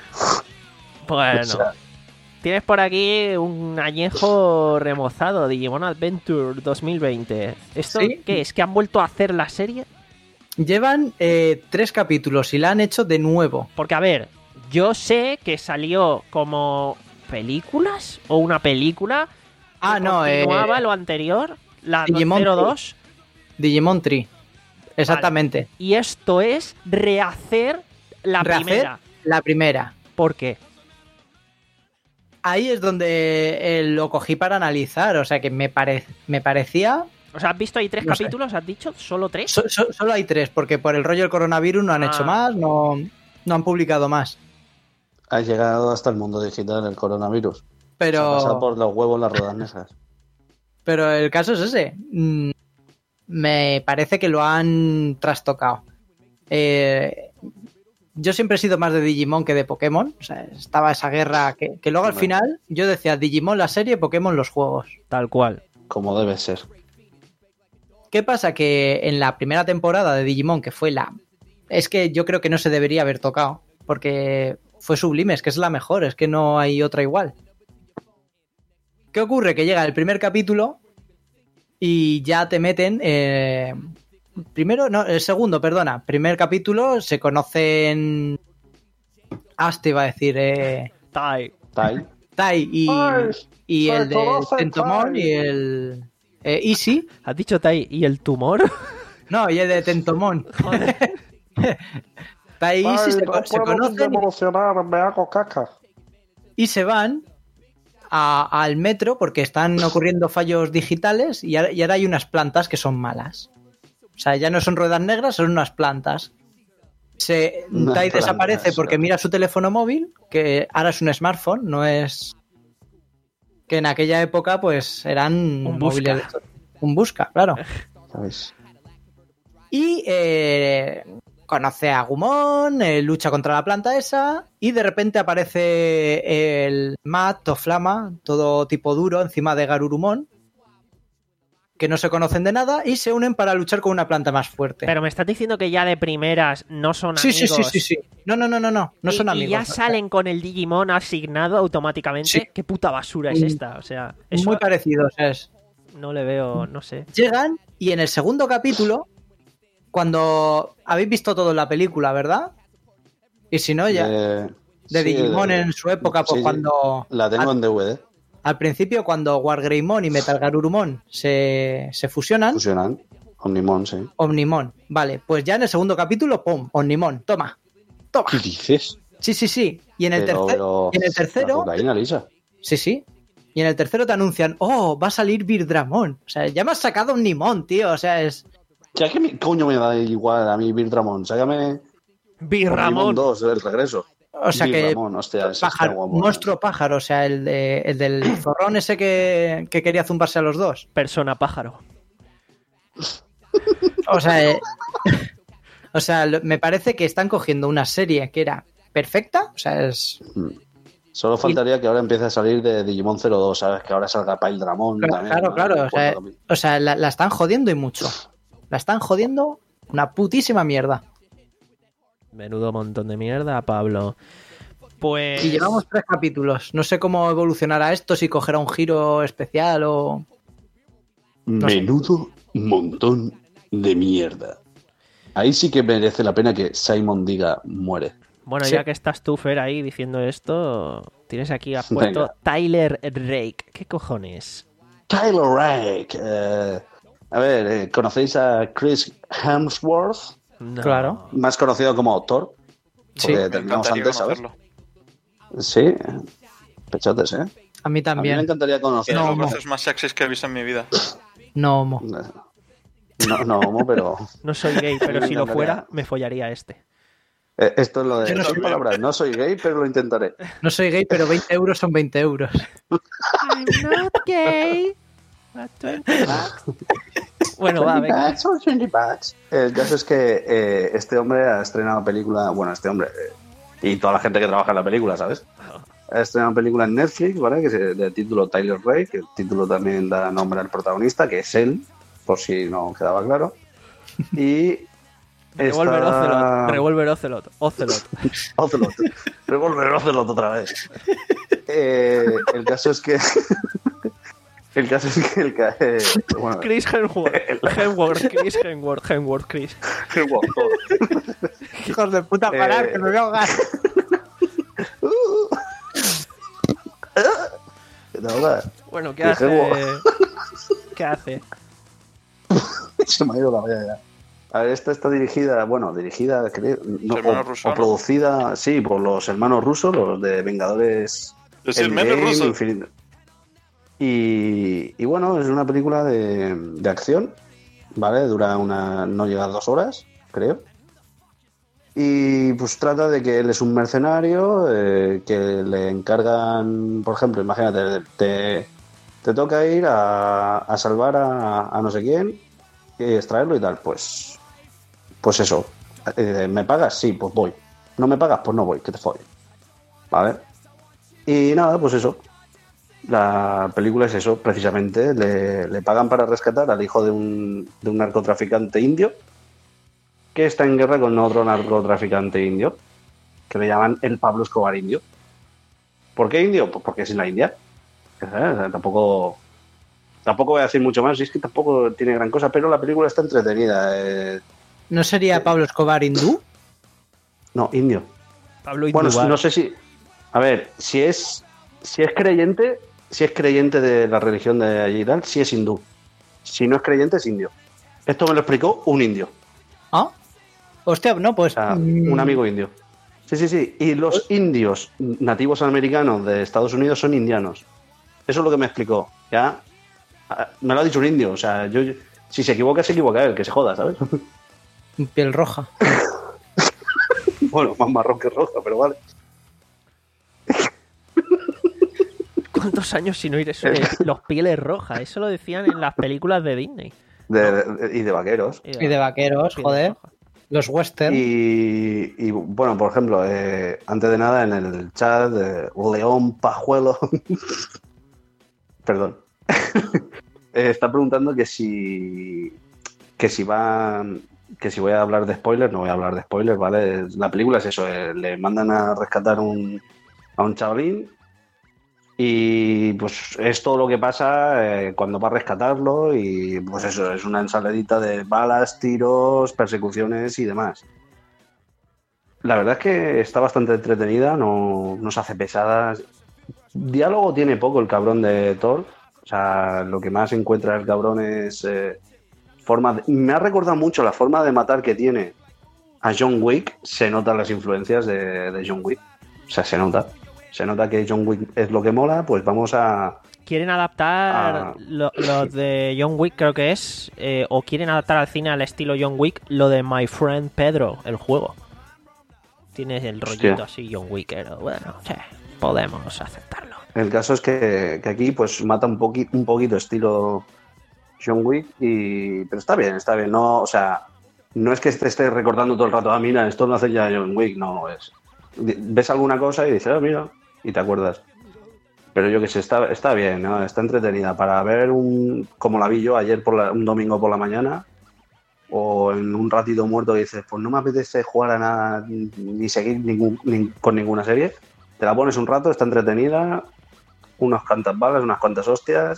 Bueno, O sea, tienes por aquí un añejo remozado, Digimon Adventure dos mil veinte. ¿Esto Sí. qué es? ¿Que han vuelto a hacer la serie? Llevan eh, tres capítulos y la han hecho de nuevo. Porque, a ver, yo sé que salió como películas o una película que Ah, no, eh, continuaba lo anterior, la Digimon cero dos, Digimon Tree. Exactamente. y esto es rehacer la Rehacer primera. la primera. ¿Por qué? Ahí es donde eh, lo cogí para analizar. O sea que me, pare- me parecía. O sea, ¿has visto ahí tres No sé. capítulos? ¿Has dicho? ¿Solo tres? So- so- solo hay tres, porque por el rollo del coronavirus no han Ah. hecho más, no, no han publicado más. ha llegado hasta el mundo digital el coronavirus. Se ha pasado Pero, por los huevos las ruedas negras. pero el caso es ese. Mm, me parece que lo han trastocado. Eh, yo siempre he sido más de Digimon que de Pokémon. O sea, estaba esa guerra que, que luego al final yo decía Digimon la serie, Pokémon los juegos. Tal cual. Como debe ser. ¿Qué pasa? Que en la primera temporada de Digimon, que fue la... Es que yo creo que no se debería haber tocado, porque fue sublime, es que es la mejor, es que no hay otra igual. ¿Qué ocurre? Que llega el primer capítulo y ya te meten... Eh, primero, no, el segundo, perdona. Primer capítulo, se conocen... Ash te iba a decir... Eh, Tai. Tai. Tai y, Ay, y se el de conoce Tentomon Tai. y el... Eh, Easy. ¿Has dicho Tai y el tumor? No, y el de Tentomon. Tai y Easy se, se conocen me hago caca. y se van a- al metro porque están ocurriendo fallos digitales y ahora, y ahora hay unas plantas que son malas. O sea, ya no son ruedas negras, son unas plantas. Se, Unas Tai plantas, desaparece porque sí. mira su teléfono móvil, que ahora es un smartphone, no es... Que en aquella época pues eran Un busca. móviles... Un busca, claro. ¿Sabes? Y eh, conoce a Gumon, eh, lucha contra la planta esa y de repente aparece el Matt o Flama, todo tipo duro, encima de Garurumon, que no se conocen de nada y se unen para luchar con una planta más fuerte. Pero me estás diciendo que ya de primeras no son sí, sí, amigos. sí, sí, sí. No, no, no, no, no, no y, son y amigos. ya salen con el Digimon asignado automáticamente. Sí. ¿Qué puta basura es Mm. esta? O sea, eso Muy parecidos, es. no le veo, no sé. Llegan y en el segundo capítulo, cuando habéis visto todo en la película, ¿verdad? Y si no, ya... Eh, de sí, Digimon de- en su época, pues sí, sí. cuando... La tengo en D V D. Al principio, cuando Wargreymon y Metal Garurumon se, se fusionan, Fusionan. Omnimon, sí. Omnimon. Vale, pues ya en el segundo capítulo, ¡pum! Omnimon, toma, toma. ¿Qué dices? Sí, sí, sí. Y en el, Pero- tercer- pero- y en el La tercero, cocaína, Lisa. sí, sí. Y en el tercero te anuncian, oh, va a salir Birdramon. O sea, ya me has sacado Omnimon, tío. O sea, es... Ya que mi coño me da igual a mí Birdramon. Sácame Omnimon Birramon. dos, el regreso. O sea que... Birdramon, hostia, ese está Pájaro, guapo, ¿eh? monstruo pájaro, o sea, el, de, el del zorrón ese que, que quería zumbarse a los dos. Persona pájaro. O sea, eh, o sea, lo- me parece que están cogiendo una serie que era perfecta, o sea, es Solo faltaría que ahora empiece a salir de Digimon cero dos, ¿sabes? Que ahora salga Paildramon claro, también. claro, ¿no? claro, o Cuarto sea, capítulo. o sea, la, la están jodiendo y mucho. La están jodiendo una putísima mierda. Menudo montón de mierda, Pablo. Pues... Y llevamos tres capítulos. No sé cómo evolucionará esto, si cogerá un giro especial o... no sé. Menudo montón de mierda. Ahí sí que merece la pena que Simon diga muere. Bueno, Sí. ya que estás tú, Fer, ahí diciendo esto, tienes aquí a puesto Venga. Tyler Rake. ¿Qué cojones? Tyler Rake. eh, a ver, eh, ¿conocéis a Chris Hemsworth? No. Claro. Más conocido como Thor. Sí, Porque Me terminamos encantaría antes, ¿sabes? conocerlo. Sí. Pechotes, ¿eh? a mí A mí me también. encantaría Es conocerlo. de No, los mo. brazos más sexys que he visto en mi vida. No, homo. No, no, homo, pero No soy gay, pero Me si lo encantaría. fuera, me follaría a este. eh, esto es lo de Yo no son soy- palabras. No soy gay, pero lo intentaré. No soy gay, pero veinte euros son veinte euros. I'm not gay. But twenty bucks. Bueno, va, venga. Bucks or twenty bucks. El caso es que eh, este hombre ha estrenado película, bueno, este hombre eh, y toda la gente que trabaja en la película, ¿sabes? Ha estrenado película en Netflix, ¿vale? Que es de título Tyler Rake, que el título también da nombre al protagonista, que es él, por si no quedaba claro. Y Revolver está- Ocelot. Revolver Ocelot. Ocelot. Ocelot. Revolver Ocelot otra vez. Eh, el caso es que el caso es que el ca- eh, bueno, Chris Hemsworth. Hemsworth. Chris Hemsworth. Hemsworth. Chris. qué guapo. Hijos de puta, parar, Eh. que me voy a ahogar. ¿Qué te ahogas? Bueno, ¿qué Qué hace? Hemsworth. ¿Qué hace? Se me ha ido la olla ya. A ver, esta está dirigida, bueno, dirigida, creo, no, hermanos o, rusos, o ¿no? producida, sí, por los hermanos rusos, los de Vengadores. Yo soy el Endgame, meme ruso. Infinito. Y, y bueno, es una película de, de acción, ¿vale? Dura una, no llega a dos horas, creo. Y pues trata de que él es un mercenario, eh, que le encargan, por ejemplo, imagínate, te, te toca ir a, a salvar a, a no sé quién y extraerlo y tal. Pues, pues eso. Eh, ¿Me pagas? Sí, pues voy. ¿No me pagas? Pues no voy, que te follen. ¿Vale? Y nada, pues eso. La película es eso, precisamente. Le, le pagan para rescatar al hijo de un, de un narcotraficante indio que está en guerra con otro narcotraficante indio que le llaman el Pablo Escobar indio. ¿Por qué indio? Pues porque es en la India. O sea, tampoco, tampoco voy a decir mucho más, y es que tampoco tiene gran cosa, pero la película está entretenida. Eh, ¿No sería Pablo Escobar hindú? no, indio. Pablo Bueno, Indubar. no sé si... A ver, si es, si es creyente, si es creyente de la religión de allí y tal, sí es hindú. Si no es creyente, es indio. Esto me lo explicó un indio. ¿Ah? Hostia, no, pues... O sea, mm, un amigo indio. Sí, sí, sí. Y los indios nativos americanos de Estados Unidos son indianos. Eso es lo que me explicó. Ya, ah, me lo ha dicho un indio. O sea, yo, yo- si se equivoca, se equivoca él, que se joda, ¿sabes? piel roja. Bueno, más marrón que roja, pero vale. ¿Cuántos años sin oír eso de los pieles rojas? Eso lo decían en las películas de Disney. De- de- y de vaqueros. Y de vaqueros, pieles joder. rojas. Los western. Y, y, bueno, por ejemplo, eh, antes de nada, en el chat, eh, León Pajuelo, perdón, eh, está preguntando que si, que si va, que si voy a hablar de spoilers. No voy a hablar de spoilers, ¿vale? La película es eso, eh, le mandan a rescatar un, a un chavalín y pues es todo lo que pasa eh, cuando va a rescatarlo, y pues eso, es una ensaladita de balas, tiros, persecuciones y demás. La verdad es que está bastante entretenida, no, no se hace pesada. Diálogo tiene poco el cabrón de Thor. O sea, lo que más encuentra el cabrón es eh, forma de- me ha recordado mucho la forma de matar que tiene a John Wick. Se notan las influencias de, de John Wick. O sea, se nota. Se nota que John Wick es lo que mola, pues vamos a... Quieren adaptar Ah. lo, lo de John Wick, creo que es, eh, o quieren adaptar al cine al estilo John Wick lo de My Friend Pedro, el juego. Tiene el rollito Hostia. así John Wickero. Bueno, sí, podemos aceptarlo. El caso es que, que aquí pues mata un, poqui- un poquito estilo John Wick, y pero está bien, está bien. No, o sea, no es que te esté recordando todo el rato, ah, mira, esto lo hace ya John Wick, no, es... Ves alguna cosa y dices, ah, mira, y te acuerdas. Pero yo que sé, está, está bien, ¿no? Está entretenida para ver un... como la vi yo ayer, por la- un domingo por la mañana, o en un ratito muerto y dices, pues no me apetece jugar a nada ni seguir ningún, ni- con ninguna serie. Te la pones un rato, está entretenida, unas cuantas balas, unas cuantas hostias,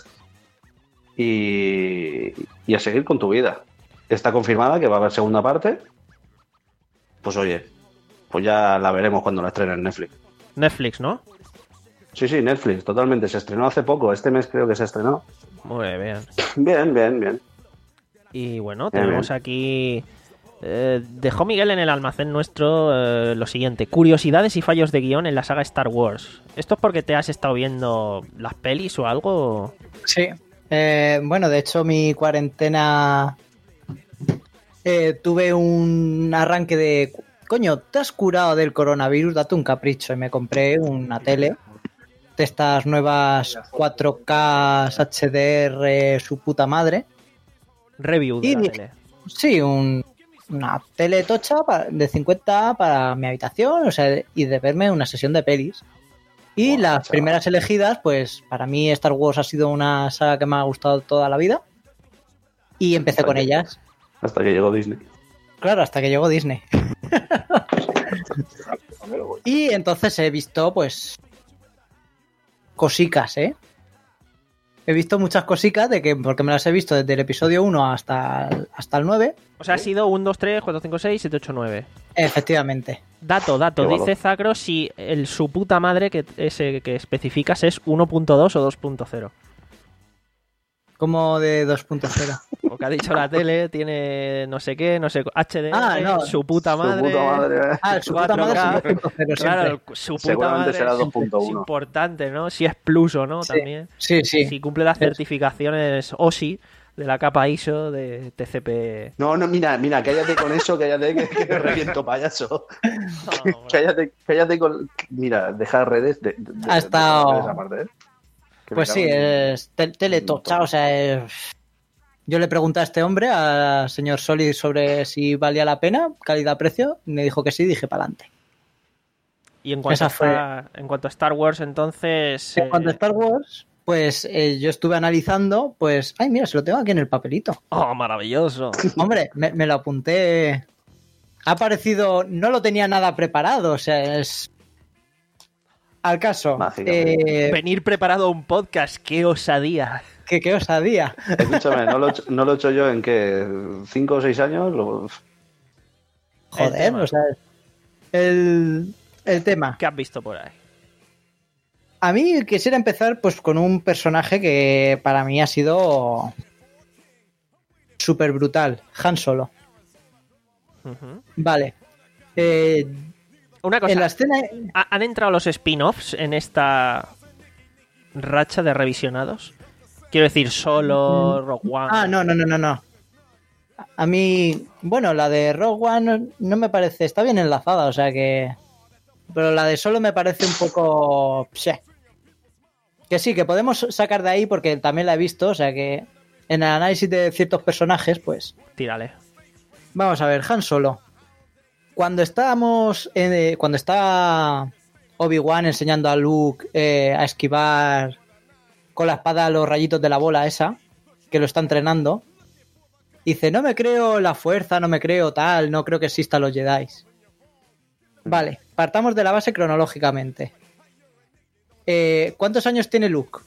y, y a seguir con tu vida. Está confirmada que va a haber segunda parte. Pues oye, pues ya la veremos cuando la estrenen en Netflix. Netflix, ¿no? Sí, sí, Netflix, totalmente. Se estrenó hace poco, este mes creo que se estrenó. Muy bien. Bien, bien, bien. Y bueno, Bien, tenemos bien. aquí... eh, dejó Miguel en el almacén nuestro eh, lo siguiente: curiosidades y fallos de guión en la saga Star Wars. ¿Esto es porque te has estado viendo las pelis o algo? Sí. Eh, bueno, de hecho, mi cuarentena eh, tuve un arranque de... Coño, ¿te has curado del coronavirus? Date un capricho. Y me compré una tele de estas nuevas cuatro K H D R, su puta madre. Review de Y la dije- tele. Sí, un- una tele tocha pa- de cincuenta para mi habitación, o sea, y de verme una sesión de pelis. Y Buah, las chaval. primeras elegidas, pues para mí Star Wars ha sido una saga que me ha gustado toda la vida. Y empecé con Oye. ellas. Hasta que llegó Disney. Claro, hasta que llegó Disney. Y entonces he visto, pues, cosicas, ¿eh? He visto muchas cosicas, de que, porque me las he visto desde el episodio uno hasta el, hasta el nueve. O sea, ha sido uno, dos, tres, cuatro, cinco, seis, siete, ocho, nueve. Efectivamente. Dato, dato. Qué Dice valor. Zacro si el su puta madre que, ese que especificas es uno punto dos o dos punto cero. Como de dos punto cero. Porque ha dicho la tele, tiene no sé qué, no sé, H D, Ah, no. su puta Su madre. puta madre. Ah, su puta madre es un dos punto cero Claro, siempre. el- su puta Seguramente madre será es- dos punto es uno. importante, ¿no? Si es plus o no, Sí. también. Sí, sí. Si cumple las Es- certificaciones O S I de la capa I S O de T C P. No, no, mira, mira, cállate con eso, cállate que, que me reviento, payaso. No, Cállate, cállate con... Mira, deja redes de, de- de- Ha estado- de redes aparte, ¿eh? Que me Pues cago sí, en- es tel- teletocha, o sea, es Yo le pregunté a este hombre, al señor Solid, sobre si valía la pena, calidad-precio, y me dijo que sí, dije para adelante. Y en cuanto, Esa a fue- Star, en cuanto a Star Wars, entonces... En cuanto a eh, Star Wars, pues eh, yo estuve analizando, pues, ay, mira, se lo tengo aquí en el papelito. ¡Oh, maravilloso! Hombre, me, me lo apunté. Ha parecido, no lo tenía nada preparado, o sea, es... Al caso, Mágicamente. eh, Venir preparado a un podcast, qué osadía. que qué osadía. Escúchame, ¿no lo, he hecho- no lo he hecho yo en qué? ¿Cinco o seis años? Lo- Joder, tema. o sea, el, el tema. ¿Qué has visto por ahí? A mí quisiera empezar pues con un personaje que para mí ha sido súper brutal, Han Solo. Ujú. Vale. Eh, Una cosa, en la escena... ¿ha- ¿han entrado los spin-offs en esta racha de revisionados? Quiero decir, Solo, Rogue One... Ah, no, no, no, no, no. A mí, bueno, la de Rogue One no me parece, está bien enlazada, o sea que... Pero la de Solo me parece un poco... pse. Que sí, que podemos sacar de ahí porque también la he visto, o sea que en el análisis de ciertos personajes, pues... Tírale. Vamos a ver, Han Solo. Cuando estábamos... en- cuando está Obi-Wan enseñando a Luke eh, a esquivar con la espada los rayitos de la bola esa, que lo está entrenando, dice, no me creo la fuerza, no me creo tal, no creo que existan los Jedi. Vale, partamos de la base cronológicamente. Eh, ¿Cuántos años tiene Luke?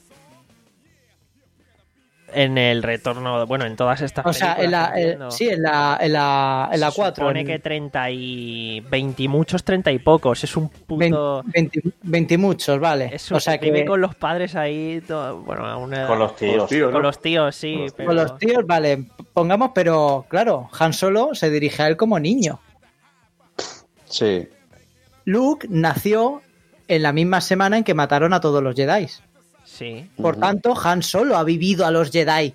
En el retorno, bueno, en todas estas O sea, en la, películas, eh, entiendo. sí, en la, en la, en la Se cuatro. supone en- que treinta y... veinte y muchos, treinta y pocos. Es un puto... veinte, veinte muchos, vale. Es un... O sea que Vive con los padres ahí... todo- Bueno, a una edad- Con los tíos. Tío, ¿no? Con los tíos, sí. Con los pero... con los tíos, vale, pongamos, pero claro, Han Solo se dirige a él como niño. Sí. Luke nació en la misma semana en que mataron a todos los Jedi. Sí. Por Ujú. tanto, Han Solo ha vivido a los Jedi.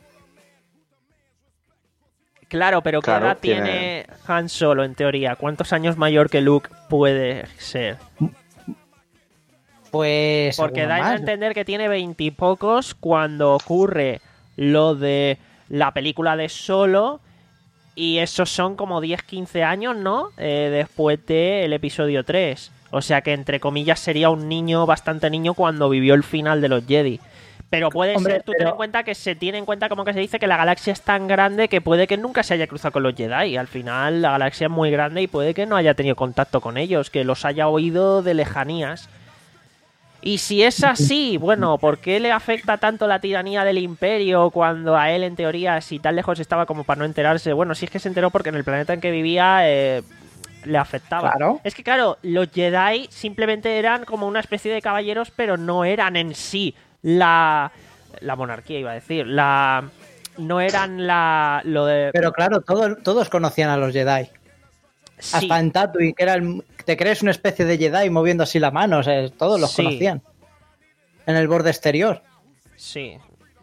Claro, pero ¿qué Claro, edad tiene Han Solo en teoría? ¿Cuántos años mayor que Luke puede ser? Pues. Porque alguno da a más. entender que tiene veintipocos cuando ocurre lo de la película de Solo. Y esos son como diez quince años, ¿no? Eh, después del episodio tres. O sea que entre comillas sería un niño, bastante niño, cuando vivió el final de los Jedi. Pero puede Hombre, ser, tú pero- ten en cuenta que se tiene en cuenta como que se dice que la galaxia es tan grande que puede que nunca se haya cruzado con los Jedi. Al final la galaxia es muy grande y puede que no haya tenido contacto con ellos, que los haya oído de lejanías. Y si es así, bueno, ¿por qué le afecta tanto la tiranía del Imperio cuando a él, en teoría, si tan lejos estaba como para no enterarse? Bueno, sí es que se enteró porque en el planeta en que vivía eh, le afectaba. Claro. Es que, claro, los Jedi simplemente eran como una especie de caballeros, pero no eran en sí la... La monarquía, iba a decir. La... No eran la... Lo de... Pero claro, todo- todos conocían a los Jedi. Sí. Hasta en Tatooine, que era el- te crees una especie de Jedi moviendo así la mano, o sea, todos los Sí. conocían. En el borde exterior. Sí.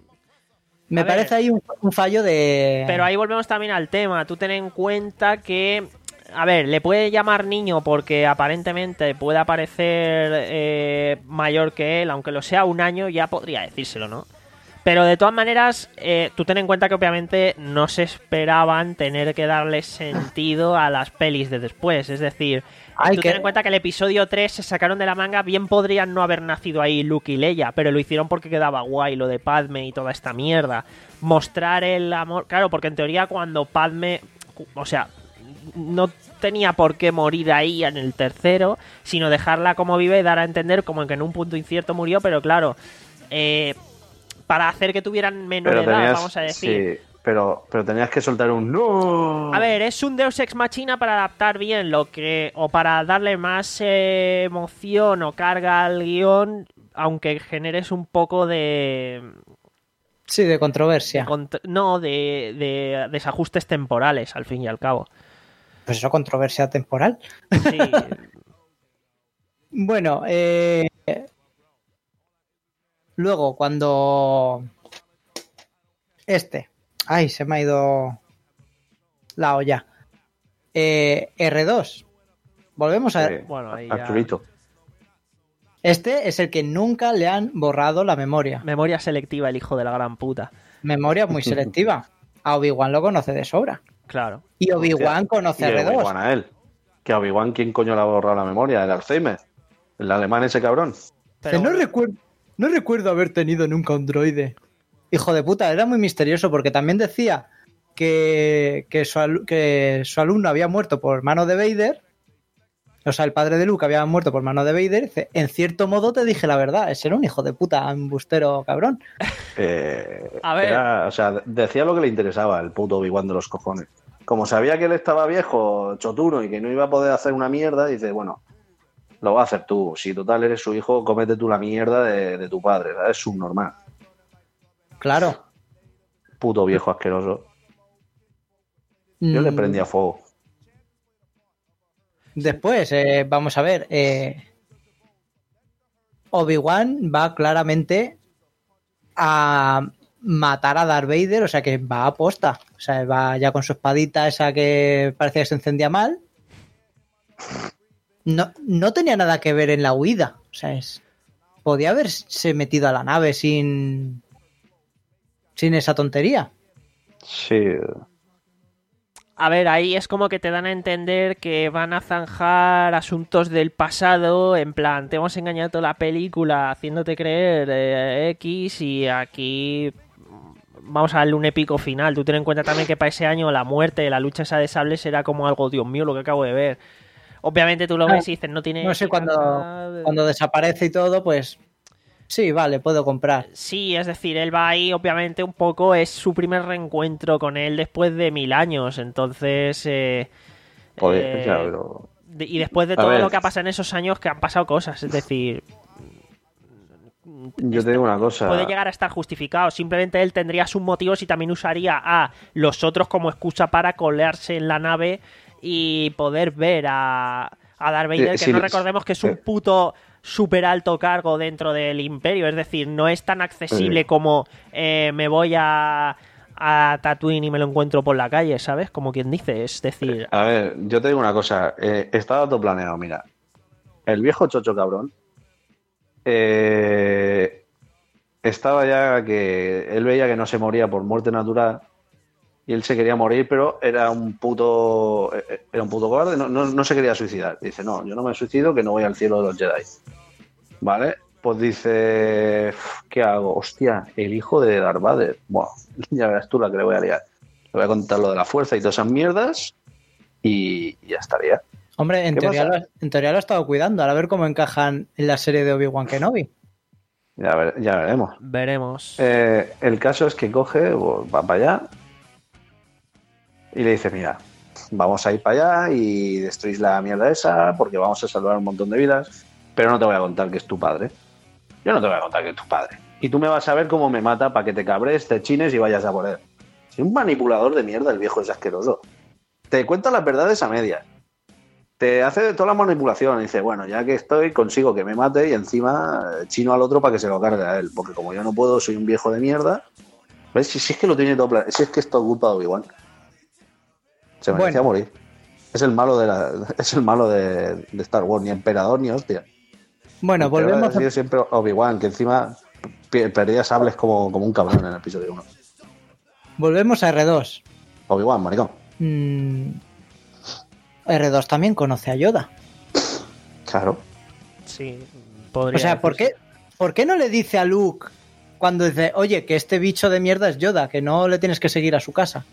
Me A ver. parece ahí un, un fallo de. Pero ahí volvemos también al tema. Tú ten en cuenta que, a ver, le puede llamar niño porque aparentemente puede parecer eh, mayor que él, aunque lo sea un año, ya podría decírselo, ¿no? Pero de todas maneras, eh, tú ten en cuenta que obviamente no se esperaban tener que darle sentido a las pelis de después. Es decir, Ay, tú que- ten en cuenta que el episodio tres se sacaron de la manga, bien podrían no haber nacido ahí Luke y Leia, pero lo hicieron porque quedaba guay lo de Padme y toda esta mierda. Mostrar el amor... Claro, porque en teoría cuando Padme... O sea, no tenía por qué morir ahí en el tercero, sino dejarla como vive y dar a entender como que en un punto incierto murió, pero claro... Eh, para hacer que tuvieran menor Pero edad, tenías, vamos a decir. sí, pero, pero tenías que soltar un no. A ver, es un Deus Ex Machina para adaptar bien lo que... O para darle más eh, emoción o carga al guión, aunque generes un poco de... Sí, de controversia. cont- no, de, de desajustes temporales, al fin y al cabo. Pues eso, controversia temporal. Sí, Bueno, eh, luego cuando este, ay, se me ha ido la olla. Eh, R dos. Volvemos a Sí, Bueno, ahí ya- Arturito. Este es el que nunca le han borrado la memoria. memoria selectiva, el hijo de la gran puta. Memoria muy selectiva. a Obi-Wan lo conoce de sobra. Claro. Y Obi-Wan conoce Y a R dos. Obi-Wan a él. Que a Obi-Wan, ¿quién coño le ha borrado la memoria? ¿El Alzheimer? ¿El alemán ese cabrón? Pero no, bueno. recuerdo, no recuerdo haber tenido nunca un droide. Hijo de puta, era muy misterioso porque también decía que, que, su, al- que su alumno había muerto por mano de Vader. O sea, el padre de Luke había muerto por mano de Vader. Dice, en cierto modo te dije la verdad. Ese era un hijo de puta, embustero cabrón. Eh, A ver. era- o sea, decía lo que le interesaba, el puto Obi-Wan de los cojones. Como sabía que él estaba viejo, chotuno, y que no iba a poder hacer una mierda, dice, bueno, lo vas a hacer tú. Si total eres su hijo, cómete tú la mierda de, de tu padre, ¿sabes? Es subnormal. Claro. Puto viejo asqueroso. Yo le Mm, prendía fuego. Después, eh, vamos a ver. eh, Obi-Wan va claramente a matar a Darth Vader, o sea que va a posta. O sea, va ya con su espadita esa que parecía que se encendía mal. No, no tenía nada que ver en la huida. O sea, es, podía haberse metido a la nave sin, sin esa tontería. Sí. A ver, ahí es como que te dan a entender que van a zanjar asuntos del pasado, en plan, te hemos engañado toda la película haciéndote creer eh, X y aquí vamos a darle un épico final. Tú ten en cuenta también que para ese año la muerte, la lucha esa de sables era como algo, Dios mío, lo que acabo de ver. Obviamente tú lo No, ves y dices, no tiene... No sé, cuando, nada- cuando desaparece y todo, pues sí, vale, puedo comprar. Sí, es decir, él va ahí, obviamente, un poco, es su primer reencuentro con él después de mil años, entonces... eh, Joder, eh, ya, pero... de- y después de A todo ver. lo que ha pasado en esos años, que han pasado cosas, es decir, Yo te digo una cosa. puede llegar a estar justificado. Simplemente él tendría sus motivos y también usaría a los otros como excusa para colarse en la nave y poder ver a, a Darth Vader, Eh, que sí, no sí. recordemos que es un Eh. puto super alto cargo dentro del Imperio, es decir, no es tan accesible Sí. como eh, me voy a, a Tatooine y me lo encuentro por la calle, ¿sabes? Como quien dice, es decir, A ver, yo te digo una cosa. Eh, estaba todo planeado, mira. El viejo chocho cabrón eh, estaba ya que él veía que no se moría por muerte natural y él se quería morir, pero era un puto eh, era un puto cobarde, no, no, no se quería suicidar. Dice, no, yo no me suicido, que no voy al cielo de los Jedi. ¿Vale? Pues dice, ¿qué hago? Hostia, el hijo de Darth Vader. Buah, ya verás tú la que le voy a liar. Le voy a contar lo de la fuerza y todas esas mierdas y ya estaría. Hombre, en ¿Qué teoría, pasa? lo, en teoría lo he estado cuidando. Ahora a ver cómo encajan en la serie de Obi-Wan Kenobi. Ya, ver- ya veremos. veremos. Eh, el caso es que coge, pues, va para allá y le dice, mira, vamos a ir para allá y destruís la mierda esa porque vamos a salvar un montón de vidas, pero no te voy a contar que es tu padre. Yo no te voy a contar que es tu padre. Y tú me vas a ver cómo me mata para que te cabres, te chines y vayas a por él. Es un manipulador de mierda el viejo, es asqueroso. Te cuenta las verdades a medias. Te hace toda la manipulación y dice, bueno, ya que estoy, consigo que me mate y encima eh, chino al otro para que se lo cargue a él. Porque como yo no puedo, soy un viejo de mierda. ¿Ves? Si, si es que lo tiene todo plan- si es que es todo culpa de Obi-Wan. Se merecía Bueno. morir. Es el malo de la, es el malo de, de Star Wars, ni emperador ni hostia. Bueno, El peor volvemos ha sido a, siempre Obi-Wan, que encima pi- perdía sables como, como un cabrón en el episodio uno. volvemos a R dos. Obi-Wan, maricón. Mm, R dos también conoce a Yoda. Claro. Sí, podría O sea, ¿por decirse. qué, ¿por qué no le dice a Luke cuando dice, oye, que este bicho de mierda es Yoda, que no le tienes que seguir a su casa?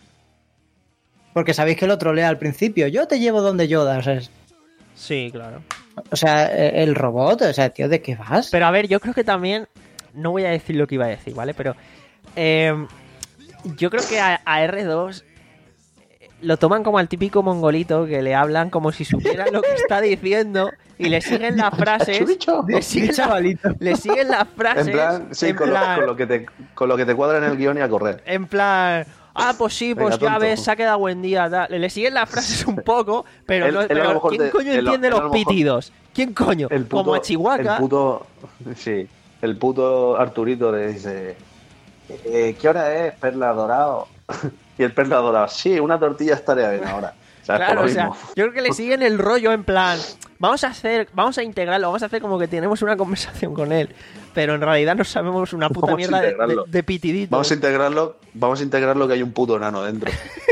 Porque sabéis que lo trolea al principio. Yo te llevo donde Yoda. O sea, es- Sí, claro. o sea, eh, el robot, o sea, tío, ¿de qué vas? Pero a ver, yo creo que también. No voy a decir lo que iba a decir, ¿vale? Pero. eh, yo creo que a, a R dos lo toman como al típico mongolito que le hablan como si supiera lo que está diciendo y le siguen las frases. Chubicho. Le siguen, la- chavalito. le siguen las frases. En plan, sí, en con, plan- Lo, con, lo que te, con lo que te cuadra en el guión y a correr. En plan, ah, pues sí, pues Venga, ya tonto. ves, se ha quedado buen día. tal. Le siguen las frases un poco, pero, Él- no, él a lo pero mejor ¿quién te- coño él a- entiende él a los lo mejor- pitidos? ¿Quién coño? El puto, Como a Chihuahua. El puto, sí, el puto Arturito le dice, eh, ¿qué hora es, Perla Dorado? Y el Perla Dorado, sí, una tortilla estaría bien ahora. sea, es por Claro, lo o sea, mismo. yo creo que le siguen el rollo en plan, vamos a hacer, vamos a integrarlo, vamos a hacer como que tenemos una conversación con él, pero en realidad no sabemos una puta Vamos a mierda de, de, integrarlo. de pitidito. Vamos a integrarlo, vamos a integrarlo que hay un puto enano dentro.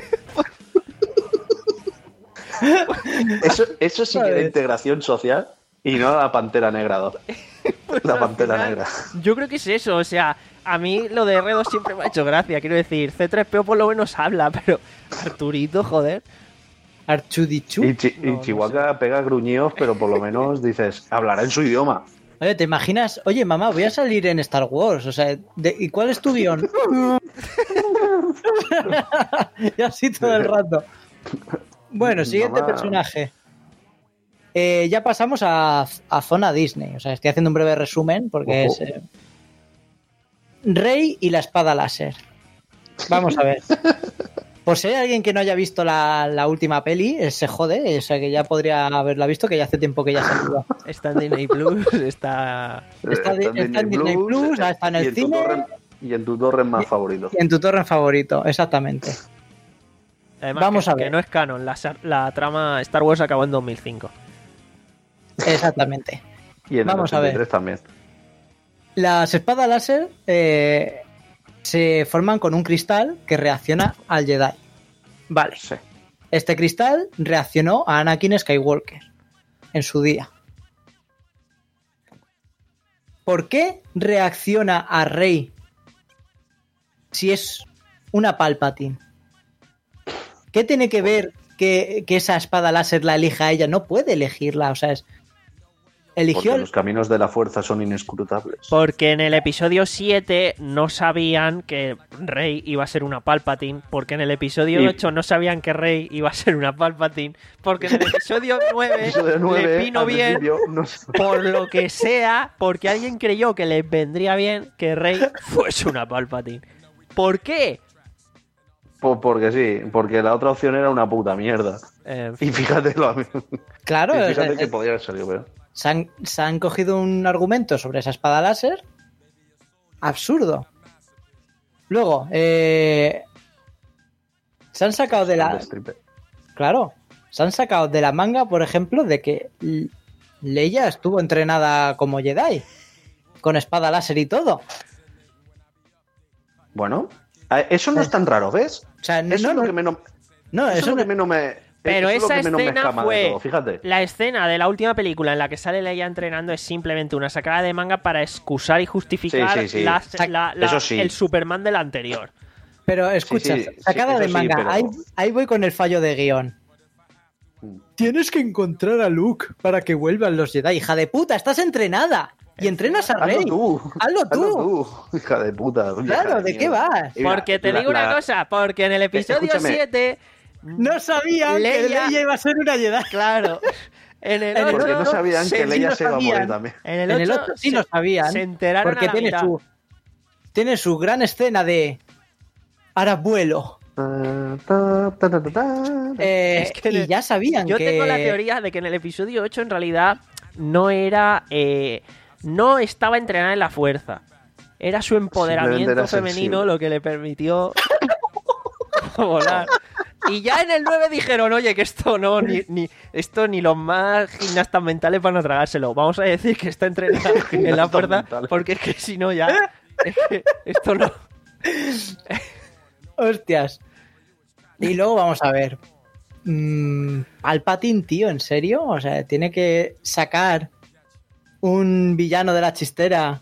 Eso, eso sí que era integración social y no la pantera negra dos. Pues La al pantera final, negra. Yo creo que es eso, o sea, a mí lo de R dos siempre me ha hecho gracia, quiero decir, C tres P O por lo menos habla, pero Arturito, joder. Archudichu. Y, Chi- y No, no Chihuahua pega gruñidos, pero por lo menos dices, hablará en su idioma. Oye, ¿te imaginas? Oye, mamá, voy a salir en Star Wars. O sea, de- ¿y cuál es tu guión? Y así todo el rato. Bueno, siguiente Mamá. personaje. Eh, ya pasamos a, a zona Disney. O sea, estoy haciendo un breve resumen porque Ojo. es eh, Rey y la espada láser. Vamos a ver. Por si hay alguien que no haya visto la, la última peli, eh, se jode. O sea, que ya podría haberla visto, que ya hace tiempo que ya salió. Está en Disney Plus, está... Está Eh, di- está en Disney Plus, eh, está en el y tu cine. torrent- y en tu torre más favorito. Y en tu torre favorito, exactamente. Además, Vamos que, a ver. que no es canon, la, sa- la trama Star Wars acabó en dos mil cinco. Exactamente. Y en Vamos a el ver. ochenta y tres también. Las espadas láser eh, se forman con un cristal que reacciona al Jedi. Vale. Sí. Este cristal reaccionó a Anakin Skywalker en su día. ¿Por qué reacciona a Rey si es una Palpatine? ¿Qué tiene que ver que, que esa espada láser la elija ella? No puede elegirla, o sea, es... Eligió Porque el- los caminos de la fuerza son inescrutables. Porque en el episodio siete no sabían que Rey iba a ser una Palpatine, porque en el episodio Y- ocho no sabían que Rey iba a ser una Palpatine, porque en el episodio nueve Episodio nueve, le vino al bien, principio, no sé. por lo que sea, porque alguien creyó que le vendría bien que Rey fuese una Palpatine. ¿Por qué? Po- porque sí, porque la otra opción era una puta mierda. En fin, Y fíjate lo Claro, y o fíjate sea, que podría haber salido peor. Se han, se han cogido un argumento sobre esa espada láser absurdo. Luego, eh, se han sacado de la... Stripper. Claro, se han sacado de la manga, por ejemplo, de que L- Leia estuvo entrenada como Jedi, con espada láser y todo. Bueno, a- eso no es tan raro, ¿ves? O sea, no, Eso no, es lo no, que menos, no, eso es eso lo que no- menos me. Pero eso es lo esa que menos me escena escama de fue todo, fíjate. la escena de la última película en la que sale Leia entrenando es simplemente una sacada de manga para excusar y justificar Sí, sí, sí. la- Sac- la- la- eso sí. el Superman del anterior. Pero escucha, Sí, sí, sacada sí, de eso sí, manga, pero- ahí, ahí voy con el fallo de guión. Tienes que encontrar a Luke para que vuelvan los Jedi. Hija de puta, estás entrenada. Y entrenas a Hazlo Rey. tú. Hazlo tú. tú, hija de puta. Claro, ¿de qué vas? Y mira, Porque te la- digo una la- cosa, porque en el episodio escúchame. siete, No sabían que Leia- Leia iba a ser una Jedi. claro, en el En el Porque no ocho sabían se- que sí Leia lo se iba a morir sabían. también. en el En el ocho otro sí se- lo sabían. se enteraron Porque a la tiene mitad. su, tiene su gran escena de ahora vuelo. Ta, ta, ta, ta, ta, ta. Eh, Es que en y el- ya sabían Yo que... tengo la teoría de que en el episodio ocho en realidad no era. eh, no estaba entrenada en la fuerza. Era su empoderamiento Simplemente era femenino sensible. lo que le permitió volar. Y ya en el nueve dijeron, oye, que esto no, ni, ni esto ni los más gimnastas mentales van a tragárselo. Vamos a decir que está entrenada en la Gimnastas fuerza, mentales. porque es que si no ya. Es que esto no. Hostias. Y luego vamos a ver. Mm, Palpatine, tío, ¿en serio? O sea, tiene que sacar un villano de la chistera.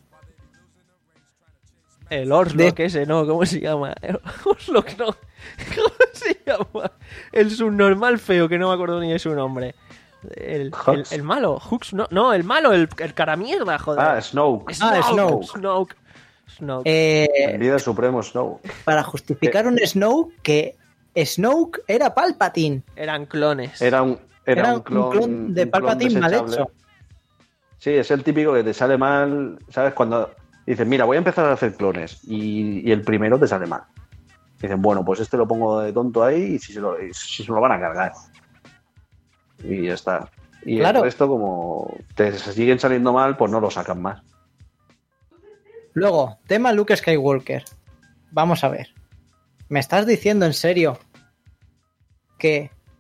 El Orslock De- ese, ¿no? ¿Cómo se llama? El Orslock, no. ¿Cómo se llama? El subnormal feo, que no me acuerdo ni de su nombre. El, el, Hux. el malo. Hux, no, no, el malo, el, el cara mierda, joder. Ah, Snoke. Ah, Snoke. Snoke. Snoke. Eh, El líder supremo Snoke. para justificar un Snoke que Snoke era Palpatine. Eran clones. Era un, era Era un clon, clon de un clon Palpatine mal desechable. hecho. Sí, es el típico que te sale mal, ¿sabes? Cuando dices, mira, voy a empezar a hacer clones y, y el primero te sale mal. Dicen, bueno, pues este lo pongo de tonto ahí y si se lo, y si se lo van a cargar. Y ya está. Y Claro. el resto, como te siguen saliendo mal, pues no lo sacan más. Luego, tema Luke Skywalker. Vamos a ver. ¿Me estás diciendo en serio que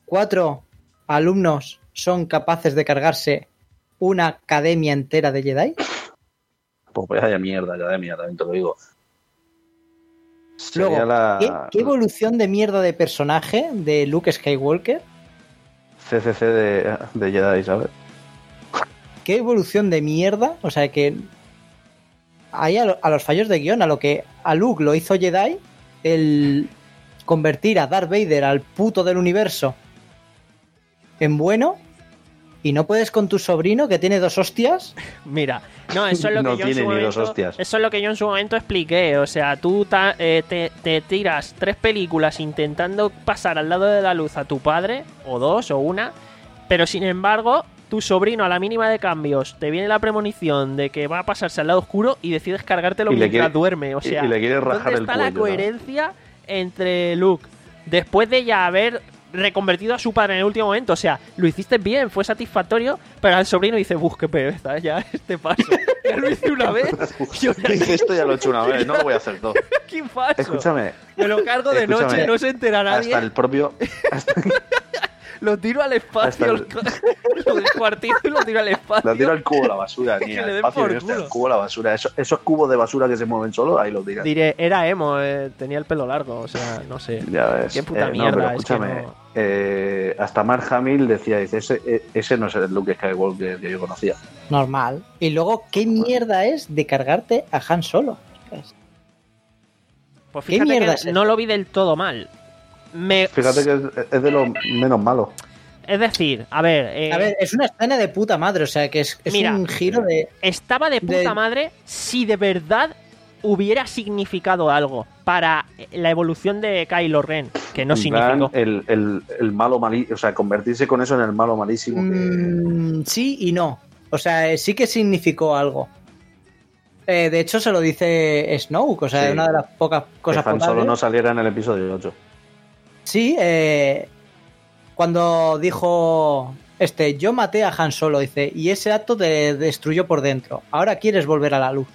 cuatro alumnos son capaces de cargarse una academia entera de Jedi. Pues vaya de mierda, ya de mierda, también te lo digo. Sería Luego, la ¿qué, qué evolución de mierda de personaje de Luke Skywalker? C C C de, de Jedi, ¿sabes? ¿Qué evolución de mierda? O sea, que ahí a, lo- a los fallos de guión, a lo que a Luke lo hizo Jedi, el convertir a Darth Vader al puto del universo en bueno, y no puedes con tu sobrino que tiene dos hostias. Mira, no, eso es lo que No yo en tiene su ni dos momento, hostias. eso es lo que yo en su momento expliqué. O sea, tú ta- eh, te, te tiras tres películas intentando pasar al lado de la luz a tu padre, o dos, o una, pero sin embargo, tu sobrino a la mínima de cambios te viene la premonición de que va a pasarse al lado oscuro y decides cargártelo Y le mientras quiere- duerme. O y- sea, y le quieres rajar ¿dónde el está la cuello, ¿no? coherencia entre Luke después de ya haber reconvertido a su padre en el último momento? O sea, lo hiciste bien, fue satisfactorio, pero al sobrino dice, ¡buf, qué pereza! Ya este paso. Ya lo hice una vez. Yo ya Dice, esto ya lo he hecho una vez, no lo voy a hacer dos. qué paso. Escúchame, Me lo cargo de escúchame, noche, no se entera nadie. hasta el propio... hasta- Lo tiro al espacio. hasta Lo descuartizo y lo tiro al espacio. Lo tiro al cubo a la basura, Que ni le al den espacio, por ni este, al culo. cubo a la basura. Eso- esos cubos de basura que se mueven solos, ahí los tiras. Diré, era emo, eh, tenía el pelo largo, o sea, no sé. Ya ves. Qué puta Eh, mierda, no, pero es que escúchame, no- eh, hasta Mark Hamill decía, dice, ese, eh, ese no es el Luke Skywalker que yo conocía. Normal. Y luego, ¿qué mierda es de cargarte a Han Solo? Pues ¿Qué fíjate mierda que es eso? no lo vi del todo mal. Me... Fíjate que es, es de lo menos malo. Es decir, a ver, eh, A ver, es una escena de puta madre, o sea, que es, es Mira. un giro de... estaba de puta de- madre si de verdad hubiera significado algo para la evolución de Kylo Ren, que no En plan, significó. El, el, el malo malísimo, o sea, convertirse con eso en el malo malísimo. Que... Mm, sí y no. O sea, eh, sí que significó algo. Eh, de hecho, se lo dice Snoke, o sea, Sí. una de las pocas cosas que Han potables. Solo no saliera en el episodio ocho. Sí, eh, cuando dijo este, yo maté a Han Solo, dice, y ese acto te destruyó por dentro. Ahora quieres volver a la luz.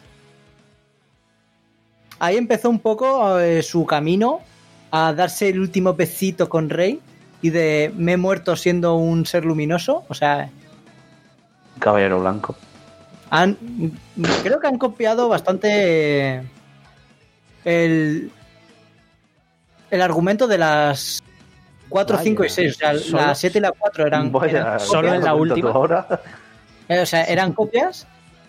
Ahí empezó un poco eh, su camino a darse el último besito con Rey y de me he muerto siendo un ser luminoso. O sea, Caballero Blanco. han, creo que han copiado bastante eh, el, el argumento de las cuatro, Vaya. cinco y seis. O sea, Solo- la siete y la cuatro eran, Vaya, eran solo copias. en la ¿cuánto última. tú ahora? Eh, o sea, eran copias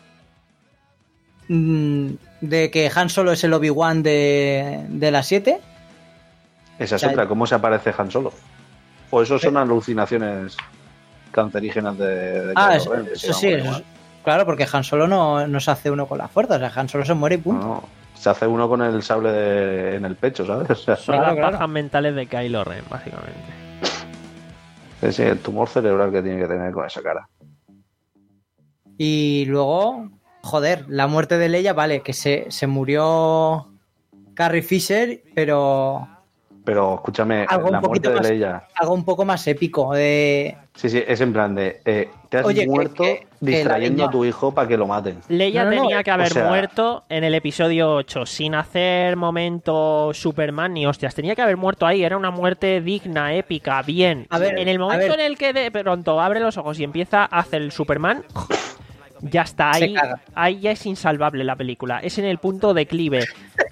mm, de que Han Solo es el Obi-Wan de, de la siete. Esa es O sea, otra, ¿cómo se aparece Han Solo? O eso son alucinaciones cancerígenas de, de Ah, Kylo eso, Ren, que se eso sí, llaman eso igual. es- claro, porque Han Solo no, no se hace uno con la fuerza. O sea, Han Solo se muere y No, punto. no, se hace uno con el sable de- en el pecho, ¿sabes? O sea, Son Claro, las claro. pajas mentales de Kylo Ren, básicamente. es el tumor cerebral que tiene que tener con esa cara. Y luego, joder, la muerte de Leia, vale, que se, se murió Carrie Fisher, pero Pero escúchame, Algo la un poquito muerte de más- Leia. algo un poco más épico. De... Sí, sí, es en plan de. eh, te has Oye, que- muerto que- que distrayendo la a tu hijo para que lo maten. Leia No, no, no, tenía que o haber sea- muerto en el episodio ocho, sin hacer momento Superman ni hostias. Tenía que haber muerto ahí, era una muerte digna, épica, bien. A ver, en el a momento ver. en el que de pronto abre los ojos y empieza a hacer el Superman, ya está, Se ahí, caga. ahí ya es insalvable la película. Es en el punto declive.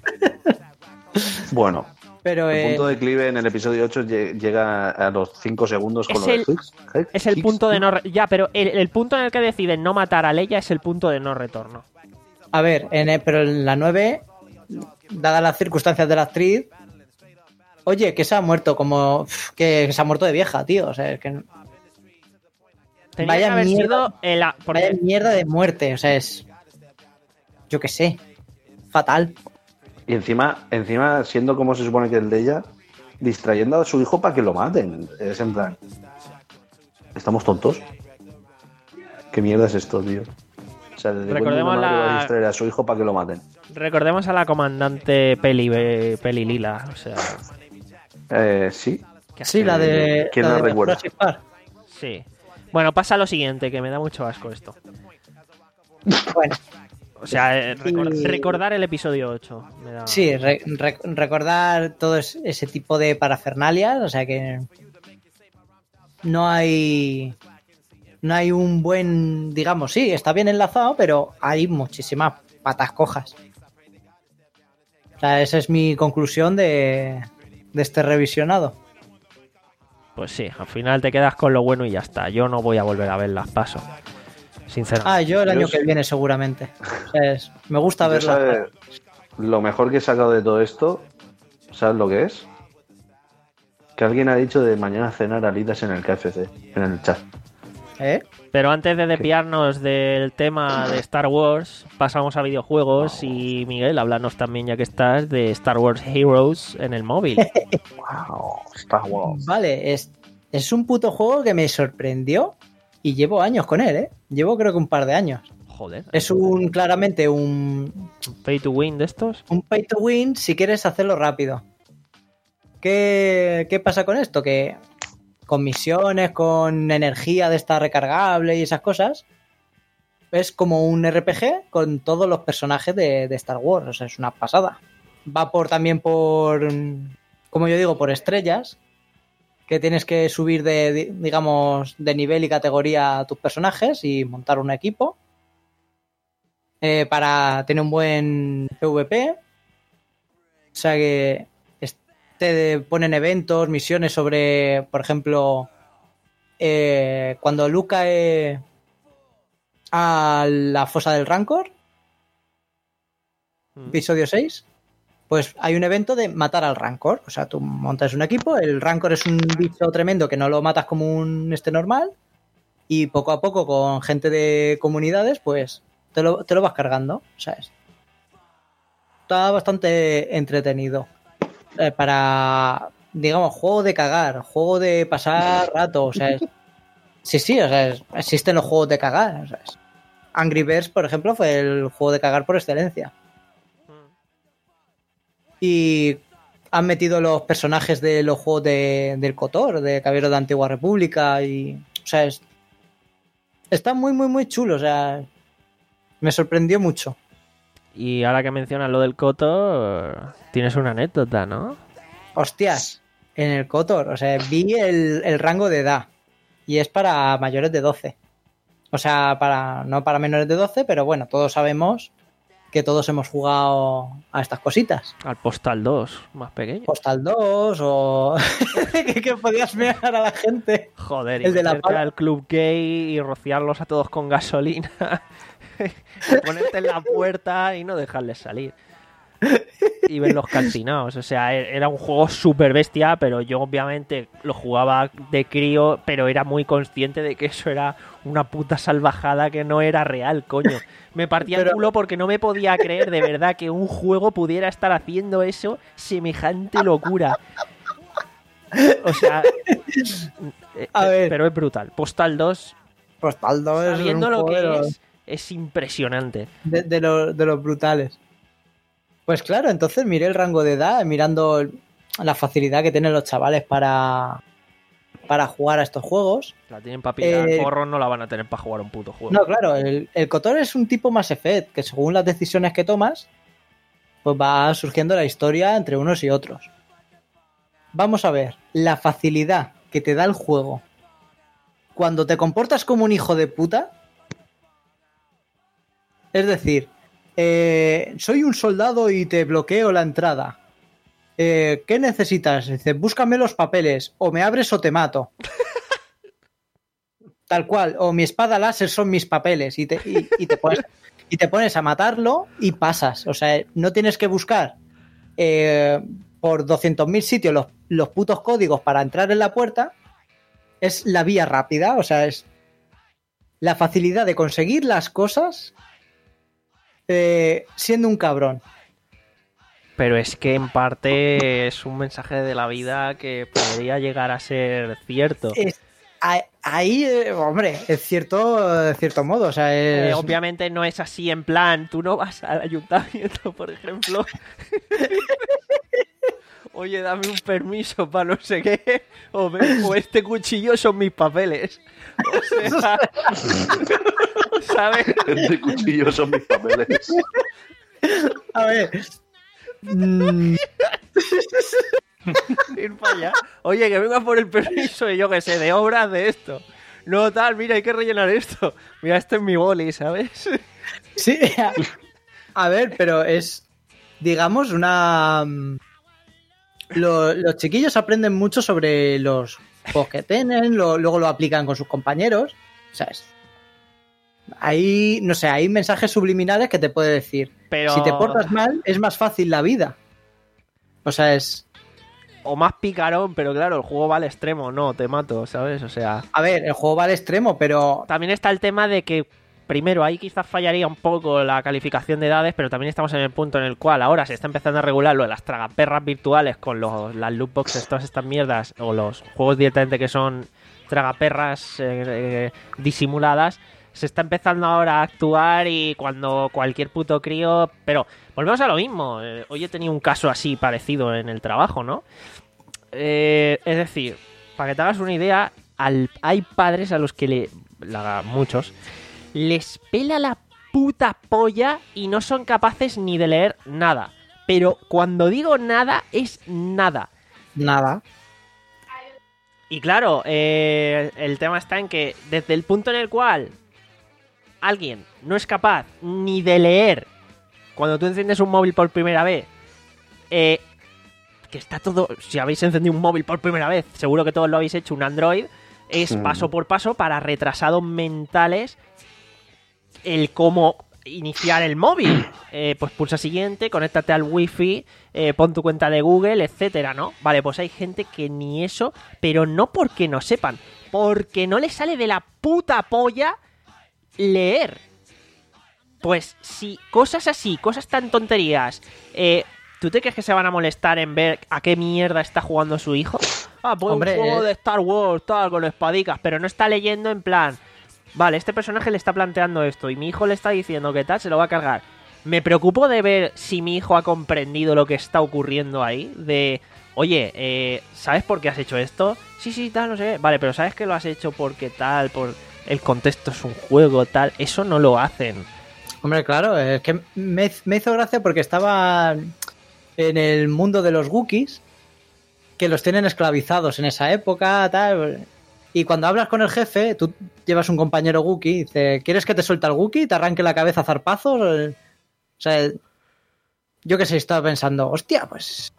Bueno, Pero el eh, punto de declive en el episodio ocho lle- llega a los cinco segundos con Es lo el- de Higgs. Higgs- Es el Higgs, punto de ¿no? no... re- Ya, pero el, el punto en el que deciden no matar a Leia es el punto de no retorno. a ver, en el- pero en la nueve, dadas las circunstancias de la actriz, oye, que se ha muerto como... que se ha muerto de vieja, tío. O sea, es que... Tenía Vaya que haber mierda. sido... el- porque- Vaya mierda de muerte, o sea, es... Yo qué sé. Fatal. Y encima, encima, siendo como se supone que es de ella, distrayendo a su hijo para que lo maten. Es en plan. ¿Estamos tontos? ¿Qué mierda es esto, tío? O sea, ¿desde cuándo Recordemos una madre la- va a distraer a su hijo para que lo maten? Recordemos a la comandante Peli, eh, Peli Lila, o sea... Eh, sí. que Sí, hace- la de... ¿Quién la la de recuerda? Jurassic Park. Sí. Bueno, pasa lo siguiente, que me da mucho asco esto. Bueno, O sea, eh, recor- Y- recordar el episodio ocho. Me da... sí, re- re- recordar todo es- ese tipo de parafernalias, o sea que... no hay no hay un buen, digamos, sí, está bien enlazado, pero hay muchísimas patas cojas. O sea, esa es mi conclusión de, de este revisionado. Pues sí, al final te quedas con lo bueno y ya está. Yo no voy a volver a verlas, paso. Sinceramente. Ah, yo el año Yo que sí. viene seguramente. O sea, es- me gusta Yo, verla. ¿sabes? Lo mejor que he sacado de todo esto, ¿sabes lo que es? Que alguien ha dicho de mañana cenar alitas en el K F C, en el chat. ¿Eh? Pero antes de desviarnos del tema de Star Wars, pasamos a videojuegos y Miguel, háblanos también, ya que estás, de Star Wars Heroes en el móvil. Wow, Star Wars. Vale, es, es un puto juego que me sorprendió y llevo años con él, ¿eh? Llevo creo que un par de años. Joder. Es un, claramente, un, Pay to win de estos. un pay to win si quieres hacerlo rápido. ¿Qué, qué pasa con esto? Que con misiones, con energía de esta recargable y esas cosas, es como un R P G con todos los personajes de, de Star Wars. O sea, es una pasada. Va por también por, como yo digo, por estrellas, que tienes que subir de, digamos, de nivel y categoría a tus personajes y montar un equipo eh, para tener un buen P V P. O sea que te ponen eventos, misiones sobre, por ejemplo, eh, cuando Luke cae a la fosa del Rancor, episodio seis, pues hay un evento de matar al Rancor. O sea, tú montas un equipo, el Rancor es un bicho tremendo que no lo matas como un este normal, y poco a poco con gente de comunidades, pues te lo, te lo vas cargando, ¿sabes? Está bastante entretenido. Eh, para, digamos, juego de cagar, juego de pasar rato, o sea, es, sí, sí, o sea, es, existen los juegos de cagar, o sea, es, Angry Birds, por ejemplo, fue el juego de cagar por excelencia. Y han metido los personajes de los juegos de, del KOTOR, de Caballero de Antigua República, y, o sea, es, está muy, muy, muy chulo, o sea, me sorprendió mucho. Y ahora que mencionas lo del KOTOR, tienes una anécdota, ¿no? Hostias, en el KOTOR, o sea, vi el, el rango de edad y es para mayores de doce. O sea, para no para menores de doce, pero bueno, todos sabemos que todos hemos jugado a estas cositas. Al Postal dos, más pequeño. Postal dos o... que, que podías mear a la gente. Joder, El y de la meterte pala. al club gay y rociarlos a todos con gasolina. Ponerte en la puerta y no dejarles salir. Y verlos calcinados. O sea, era un juego súper bestia, pero yo obviamente lo jugaba de crío, pero era muy consciente de que eso era una puta salvajada que no era real, coño. Me partía Pero- el culo porque no me podía creer de verdad que un juego pudiera estar haciendo eso, semejante locura. O sea, eh, A ver. pero es brutal. Postal dos, Postal dos es un sabiendo lo juego de que los- es, es impresionante. de, de los, de los brutales. Pues claro, entonces miré el rango de edad, mirando el- la facilidad que tienen los chavales para, para jugar a estos juegos. La tienen para pillar Eh, porros, no la van a tener para jugar un puto juego. No, claro, el, el KOTOR es un tipo Mass Effect, que según las decisiones que tomas, pues va surgiendo la historia entre unos y otros. Vamos a ver, la facilidad que te da el juego cuando te comportas como un hijo de puta. Es decir, eh, soy un soldado y te bloqueo la entrada. Eh, ¿Qué necesitas? Dice, búscame los papeles, o me abres o te mato. Tal cual, o mi espada láser son mis papeles, y te, y, y te, pones, y te pones a matarlo y pasas. O sea, no tienes que buscar eh, por doscientos mil sitios los, los putos códigos para entrar en la puerta. Es la vía rápida, o sea, es la facilidad de conseguir las cosas eh, siendo un cabrón. Pero es que en parte es un mensaje de la vida que podría llegar a ser cierto. Es, a- ahí, eh, hombre, es cierto, de cierto modo, o sea, es... Eh, obviamente no es así en plan, tú no vas al ayuntamiento, por ejemplo. Oye, dame un permiso para no sé qué. O, ven, o este cuchillo son mis papeles. O sea, ¿sabes? Este cuchillo son mis papeles. A ver. Mm, Ir para allá. Oye, que venga por el permiso, y yo que sé, de obras de esto. No, tal, mira, hay que rellenar esto. Mira, este es mi boli, ¿sabes? Sí, a, a ver, pero es, digamos, una... Lo- los chiquillos aprenden mucho sobre los juegos que tienen, lo- luego lo aplican con sus compañeros, ¿sabes? Hay, no sé, hay mensajes subliminales que te puede decir. Pero... Si te portas mal, es más fácil la vida. O sea, es... O más picarón, pero claro, el juego va al extremo, no, te mato, ¿sabes? O sea... A ver, el juego va al extremo, pero... También está el tema de que, primero, ahí quizás fallaría un poco la calificación de edades, pero también estamos en el punto en el cual ahora se está empezando a regular lo de las tragaperras virtuales con los, las loot boxes, todas estas mierdas, o los juegos directamente que son tragaperras eh, eh, disimuladas. Se está empezando ahora a actuar y cuando cualquier puto crío... Pero volvemos a lo mismo. Eh, hoy he tenido un caso así parecido en el trabajo, ¿no? Eh, es decir, para que te hagas una idea, al, hay padres a los que le... La, muchos les pela la puta polla y no son capaces ni de leer nada. Pero cuando digo nada, es nada. Nada. Y claro, eh, el tema está en que desde el punto en el cual alguien no es capaz ni de leer cuando tú enciendes un móvil por primera vez, eh, que está todo... Si habéis encendido un móvil por primera vez, seguro que todos lo habéis hecho, un Android, es Mm. paso por paso para retrasados mentales el cómo iniciar el móvil. Eh, pues pulsa siguiente, conéctate al wifi, eh, pon tu cuenta de Google, etcétera, ¿no? Vale, pues hay gente que ni eso, pero no porque no sepan, porque no les sale de la puta polla leer. Pues si cosas así, cosas tan tonterías, eh, ¿tú te crees que se van a molestar en ver a qué mierda está jugando su hijo? Ah, pues Hombre, un juego eh. de Star Wars, tal, con espadicas, pero no está leyendo en plan... Vale, este personaje le está planteando esto y mi hijo le está diciendo que tal, se lo va a cargar. Me preocupo de ver si mi hijo ha comprendido lo que está ocurriendo ahí. De, oye, eh, ¿sabes por qué has hecho esto? Sí, sí, tal, no sé. Vale, pero ¿sabes que lo has hecho porque tal, por el contexto es un juego, tal? Eso no lo hacen. Hombre, claro, es que me, me hizo gracia porque estaba en el mundo de los Wookiees, que los tienen esclavizados en esa época, tal. Y cuando hablas con el jefe, tú llevas un compañero Wookiee y dice, ¿quieres que te suelte al Wookiee y te arranque la cabeza a zarpazos? O sea, yo qué sé, estaba pensando, hostia, pues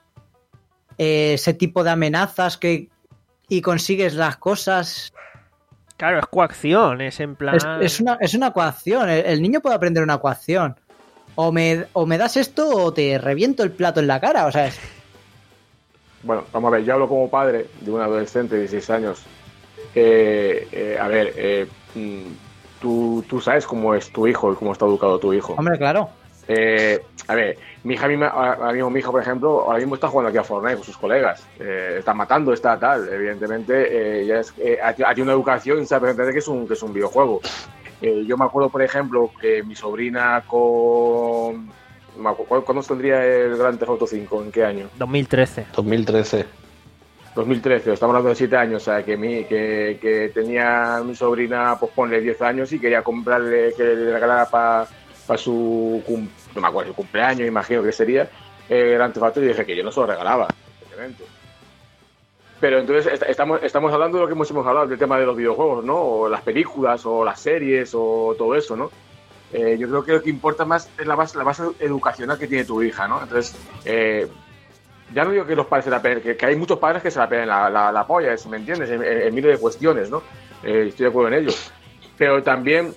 eh, ese tipo de amenazas que y consigues las cosas... Claro, es coacción, es en plan... Es, es una, es una coacción, el, el niño puede aprender una coacción. O me, o me das esto o te reviento el plato en la cara, o sea... Es... Bueno, vamos a ver, yo hablo como padre de un adolescente de dieciséis años. Eh, eh, a ver, eh, mm, tú, tú sabes cómo es tu hijo y cómo está educado tu hijo. Hombre, claro. Eh, a ver, mi hija, misma- ahora mismo mi hijo, por ejemplo, ahora mismo está jugando aquí a Fortnite con sus colegas. Eh, está matando, está tal. Evidentemente, eh, ya es, eh, ha, ha tenido una educación y sabe perfectamente que es un, que es un videojuego. Eh, yo me acuerdo, por ejemplo, que mi sobrina con... me acuerdo, ¿cuándo tendría el Grand Theft Auto cinco? ¿En qué año? dos mil trece. dos mil trece. dos mil trece, estamos hablando de siete años, o sea, que, mi, que, que tenía mi sobrina, pues ponle diez años y quería comprarle, que le regalara para pa su, cum, no me acuerdo, su cumpleaños, imagino que sería, el Grand Theft Auto, y dije que yo no se lo regalaba, evidentemente. Pero entonces est estamos, estamos hablando de lo que hemos, hemos hablado, del tema de los videojuegos, ¿no? O las películas, o las series, o todo eso, ¿no? Eh, yo creo que lo que importa más es la base, la base educacional que tiene tu hija, ¿no? Entonces, eh, ya no digo que los padres se la peguen, que, que hay muchos padres que se la peguen la, la, la polla, ¿me entiendes? En, en, en miles de cuestiones, ¿no? Eh, estoy de acuerdo en ello. Pero también,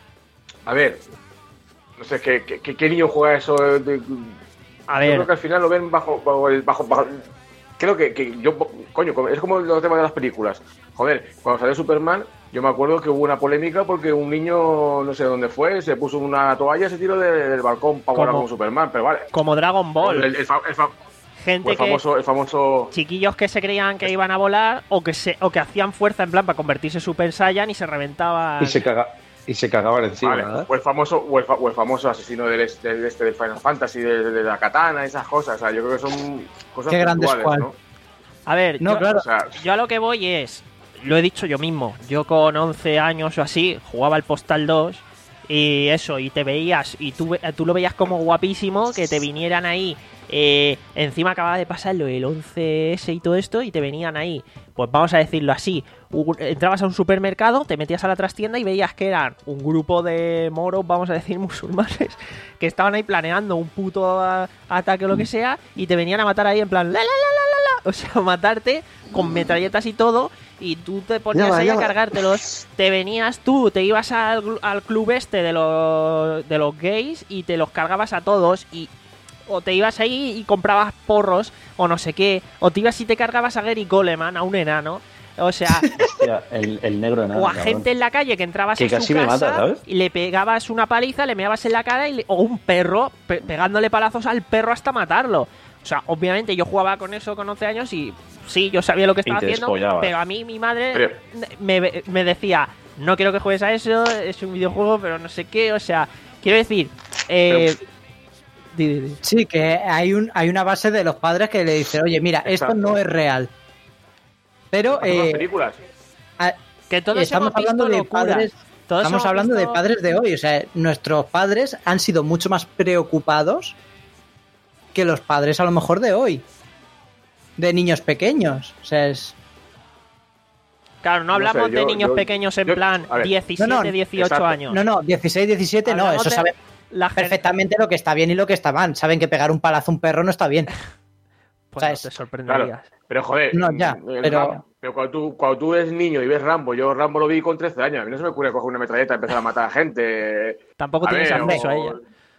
a ver, no sé, ¿qué, qué, qué niño juega eso? De, A yo ver, creo que al final lo ven bajo, bajo el... Bajo, bajo, creo que, que yo, coño, es como los temas de las películas. Joder, cuando salió Superman, yo me acuerdo que hubo una polémica porque un niño, no sé dónde fue, se puso una toalla y se tiró de, del balcón para volar Como- con Superman, pero vale. como Dragon Ball. El, el, fa- el fa- Gente el que... famoso, el famoso... Chiquillos que se creían que iban a volar o que se o que hacían fuerza en plan para convertirse en Super Saiyan y se reventaban. Y se, caga, y se cagaban encima, Vale, ¿eh? o el famoso, o el, fa- o el famoso asesino del este, del, este, del Final Fantasy, de, de, de la katana, esas cosas. O sea, yo creo que son cosas Qué grandes puntuales, cual. ¿no? A ver, No, yo, claro. O sea, yo a lo que voy es, lo he dicho yo mismo, yo con once años o así jugaba al Postal dos Y eso, y te veías, y tú, tú lo veías como guapísimo, que te vinieran ahí, eh, encima acababa de pasarlo el once ese y todo esto, y te venían ahí, pues vamos a decirlo así, un, entrabas a un supermercado, te metías a la trastienda y veías que eran un grupo de moros, vamos a decir musulmanes, que estaban ahí planeando un puto a, ataque o lo que sea, y te venían a matar ahí en plan, la la la la la la, o sea, matarte con metralletas y todo. Y tú te ponías Ya va, ahí ya a va. cargártelos, te venías tú, te ibas al, al club este de los, de los gays y te los cargabas a todos y o te ibas ahí y comprabas porros o no sé qué, o te ibas y te cargabas a Gary Coleman, a un enano, o sea, Hostia, el, el negro enano. o a cabrón. gente en la calle que entrabas Que a su casi me casa mata, ¿sabes? y le pegabas una paliza, le meabas en la cara y le- o un perro pe- pegándole palazos al perro hasta matarlo. O sea, obviamente yo jugaba con eso con once años y sí, yo sabía lo que Y estaba te haciendo, despollabas. pero a mí mi madre Pero- me, me decía, no quiero que juegues a eso, es un videojuego, pero no sé qué, o sea, quiero decir, eh, di, di, di. Sí, que hay un hay una base de los padres que le dicen, oye, mira, esto Exacto. no es real. Pero Hacemos eh, películas. a- Que todos estamos hemos visto hablando de locuras. padres, Todos estamos hemos hablando de visto- padres de hoy. O sea, nuestros padres han sido mucho más preocupados que los padres a lo mejor de hoy. De niños pequeños. O sea, es. Claro, no hablamos No sé, yo- de niños yo- pequeños en yo- plan a ver. diecisiete, No, no, dieciocho exacto. años. No, no, dieciséis, diecisiete no, Hablamos eso de saben la gen- perfectamente lo que está bien y lo que está mal. Saben que pegar un palazo a un perro no está bien. Pues o sea, no es- te sorprenderías. Claro, pero joder, No, ya, el pero- Ram- pero cuando tú, cuando tú eres niño y ves Rambo, yo Rambo lo vi con trece años, a mí no se me ocurre coger una metralleta y empezar a matar a gente. Tampoco A tienes ver, acceso o- a ella.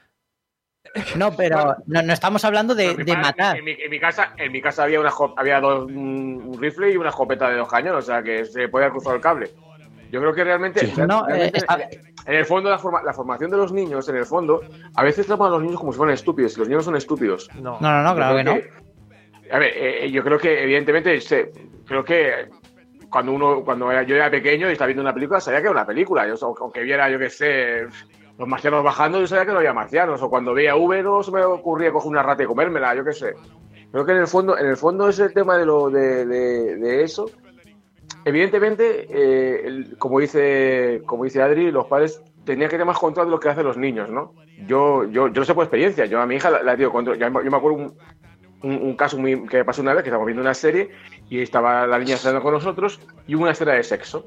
No, pero no, no estamos hablando de, Pero mi de padre- matar. En mi, en mi casa, en mi casa había una esco- había dos, un, un rifle y una escopeta de dos cañones, o sea que se podía cruzar el cable. Yo creo que realmente, Sí. No, realmente eh, está- en, en el fondo la, forma- la formación de los niños, en el fondo, a veces tratan a los niños como si fueran estúpidos. y Los niños son estúpidos. No. No, no, no, Yo claro que creo no. A ver, eh, yo creo que evidentemente, se- creo que cuando uno, cuando era- yo era pequeño y estaba viendo una película, sabía que era una película. Yo, aunque viera, yo qué sé, los marcianos bajando, yo sabía que no había marcianos. O cuando veía V, no se me ocurría coger una rata y comérmela, yo qué sé. Creo que en el fondo, en el fondo ese tema de lo de, de, de eso. Evidentemente, eh, el- como dice, como dice Adri, los padres tenían que tener más control de lo que hacen los niños, ¿no? Yo, yo, yo lo sé por experiencia. Yo a mi hija la, la digo control. Yo, yo me acuerdo un, un, un caso muy, que pasó una vez que estábamos viendo una serie y estaba la niña cenando con nosotros y hubo una escena de sexo.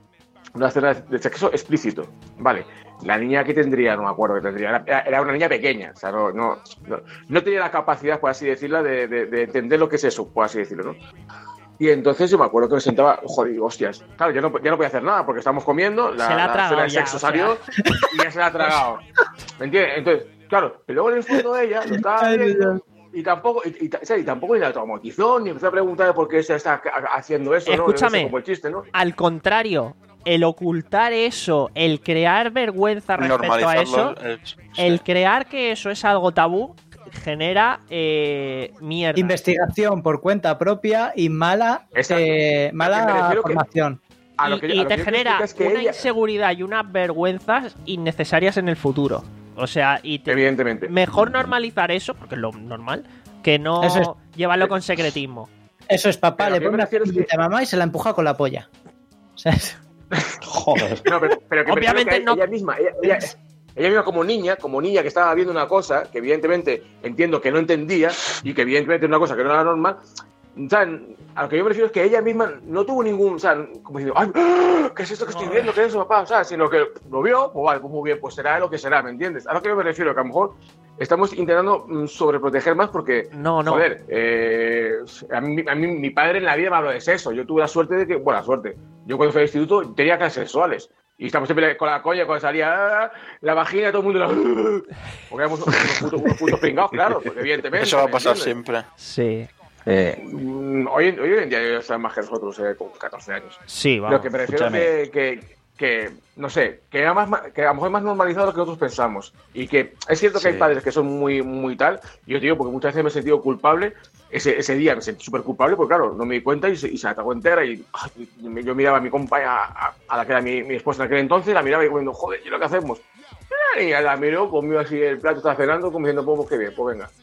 Una escena de sexo explícito. Vale. La niña que tendría, no me acuerdo que tendría, era, era una niña pequeña. O sea, no, no, no, no tenía la capacidad, por así decirlo, de, de, de entender lo que es eso, por así decirlo, ¿no? Y entonces yo me acuerdo que me sentaba, joder, digo, hostias, claro, ya no, ya no podía hacer nada porque estábamos comiendo, la, Se la ha la tragado escena de ya, sexo o sea. salió y ya se la ha tragado. ¿Me entiendes? Entonces, claro, pero luego en el fondo ella lo estaba viendo y tampoco, y, y, o sea, y tampoco ni la traumatizó, ni empezó a preguntar por qué se está haciendo eso, ¿no? Escúchame. Eso como el chiste, ¿no? Al contrario, el ocultar eso, el crear vergüenza respecto a eso, Normalizarlo. eh, sí. el crear que eso es algo tabú, genera eh, mierda. Investigación por cuenta propia y mala, Exacto. eh, A me mala refiero que- formación. A Y, lo que- y a lo te que yo quiero genera explicar es que una ella- inseguridad y unas vergüenzas innecesarias en el futuro. O sea, y te- Evidentemente. mejor normalizar eso, porque es lo normal, que no Eso es. llevarlo con secretismo. Eso es papá, Pero le lo que pone me una refiero es que- pillita a mamá y se la empuja con la polla. O sea, es- Joder. No, pero, pero que me Obviamente refiero que no- ella misma, ella, ella, ella misma como niña, como niña que estaba viendo una cosa que evidentemente entiendo que no entendía y que evidentemente era una cosa que no era normal. O sea, a lo que yo me refiero es que ella misma no tuvo ningún, o sea, como diciendo, ¡ay! ¡Ah! ¿Qué es esto que estoy viendo? ¿Qué es eso, papá? O sea, sino que lo vio, pues vale, pues muy bien, pues será lo que será, ¿me entiendes? A lo que yo me refiero, que a lo mejor estamos intentando mm, sobreproteger más porque, No, no. joder, eh, a, mí, a mí mi padre en la vida me habló de sexo. Yo tuve la suerte de que, bueno, la suerte, yo cuando fui al instituto tenía clases sexuales. Y estamos siempre con la coña cuando salía ah, la vagina, todo el mundo la... Porque éramos unos putos, unos putos pringados, claro, porque evidentemente... Eso va a ¿me pasar entiendes? siempre. Sí, Eh, Mm, Hoy, en- hoy en día yo soy más que nosotros, eh, con catorce años. sí, Lo vamos. que me refiero es escúchame. que, que, que, no sé, que, era más, que a lo mejor es más normalizado de lo que nosotros pensamos. Y que es cierto que Sí. hay padres que son muy, muy tal. Y yo te digo, porque muchas veces me he sentido culpable. Ese, ese día me sentí súper culpable, porque claro, no me di cuenta y se, y se la tragó entera. Y ay, y yo miraba a mi compa, a, a, a la que era mi, mi esposa en aquel entonces, la miraba y comiendo, joder, ¿y lo que hacemos? Y ella la miró, comió así el plato, estaba cenando, como diciendo, pues, pues qué bien, pues venga.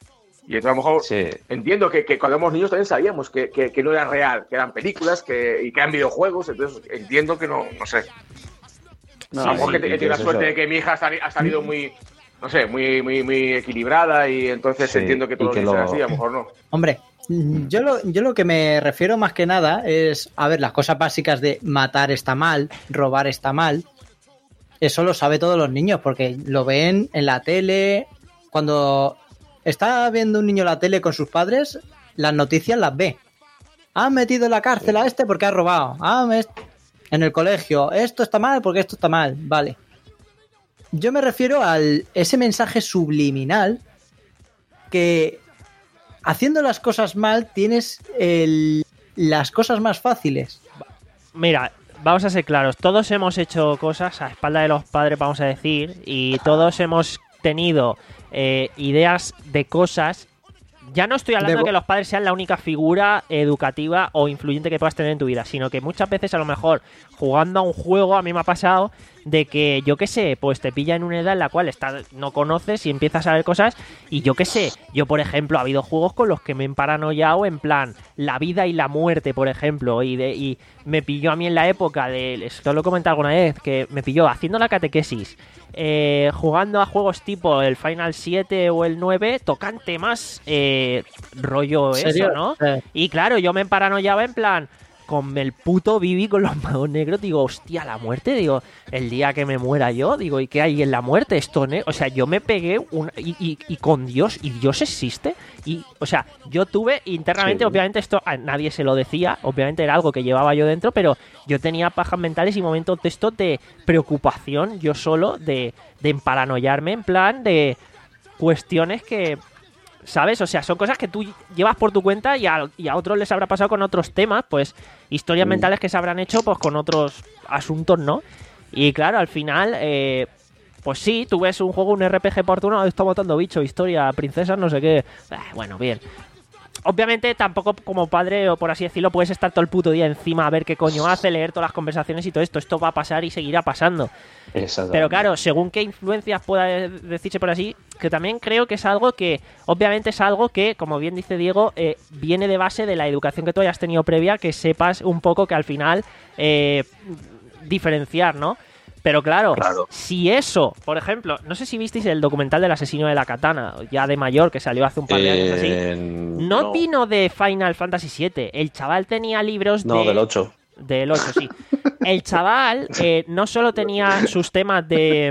Y entonces a lo mejor sí. entiendo que, que cuando éramos niños también sabíamos que, que, que no era real, que eran películas que, y que eran videojuegos, entonces entiendo que no, no sé. No, a lo mejor sí, que te- y he que tenido la es suerte eso. de que mi hija ha, sali- ha salido muy, no sé, muy, muy, muy equilibrada y entonces Sí, entiendo que y todos que los niños lo- sean así, a lo mejor no. Hombre, mm, yo lo, yo lo que me refiero más que nada es, a ver, las cosas básicas de matar está mal, robar está mal. Eso lo sabe todos los niños porque lo ven en la tele. Cuando está viendo un niño la tele con sus padres, las noticias las ve. Han metido en la cárcel a este porque ha robado. Ah, me- en el colegio, esto está mal porque esto está mal. Vale. Yo me refiero al ese mensaje subliminal que haciendo las cosas mal tienes el- las cosas más fáciles. Mira, vamos a ser claros, todos hemos hecho cosas a espalda de los padres, vamos a decir, y todos hemos tenido eh, ideas de cosas. Ya no estoy hablando De- de que los padres sean la única figura educativa o influyente que puedas tener en tu vida, sino que muchas veces a lo mejor jugando a un juego, a mí me ha pasado de que, yo qué sé, pues te pilla en una edad en la cual está, no conoces y empiezas a ver cosas y yo qué sé, yo por ejemplo, ha habido juegos con los que me he paranoiado en plan la vida y la muerte, por ejemplo, y, de, y me pilló a mí en la época de, esto lo he comentado alguna vez, que me pilló haciendo la catequesis, eh, jugando a juegos tipo el Final siete o el nueve, tocan temas eh, rollo eso, ¿Serio? ¿no? Eh. Y claro, yo me paranoiaba en plan, con el puto Vivi con los magos negros, digo, hostia, la muerte, digo, el día que me muera yo, digo, ¿y qué hay en la muerte? Esto, ne-? O sea, yo me pegué un, y, y, y con Dios, ¿y Dios existe? Y, o sea, yo tuve internamente, Sí. obviamente esto a nadie se lo decía, obviamente era algo que llevaba yo dentro, pero yo tenía pajas mentales y momentos de esto de preocupación, yo solo, de, de paranoiarme, en plan de cuestiones que... ¿Sabes? O sea, son cosas que tú llevas por tu cuenta y a, y a otros les habrá pasado con otros temas, pues historias Mm. mentales que se habrán hecho pues con otros asuntos, ¿no? Y claro, al final, eh, pues sí, tú ves un juego, un R P G por turno, está matando bicho, historia, princesas, no sé qué. Ah, bueno, bien. Obviamente tampoco como padre, o por así decirlo, puedes estar todo el puto día encima a ver qué coño hace, leer todas las conversaciones y todo esto. Esto va a pasar y seguirá pasando. Exactamente. Pero claro, según qué influencias pueda decirse por así, que también creo que es algo que, obviamente es algo que, como bien dice Diego, eh, viene de base de la educación que tú hayas tenido previa, que sepas un poco que al final eh, diferenciar, ¿no? Pero claro, Claro. si eso, por ejemplo, no sé si visteis el documental del asesino de la katana, ya de mayor, que salió hace un par de años así. Eh, No, vino de Final Fantasy siete. El chaval tenía libros No, de... del ocho. Del ocho, sí. El chaval eh, no solo tenía sus temas de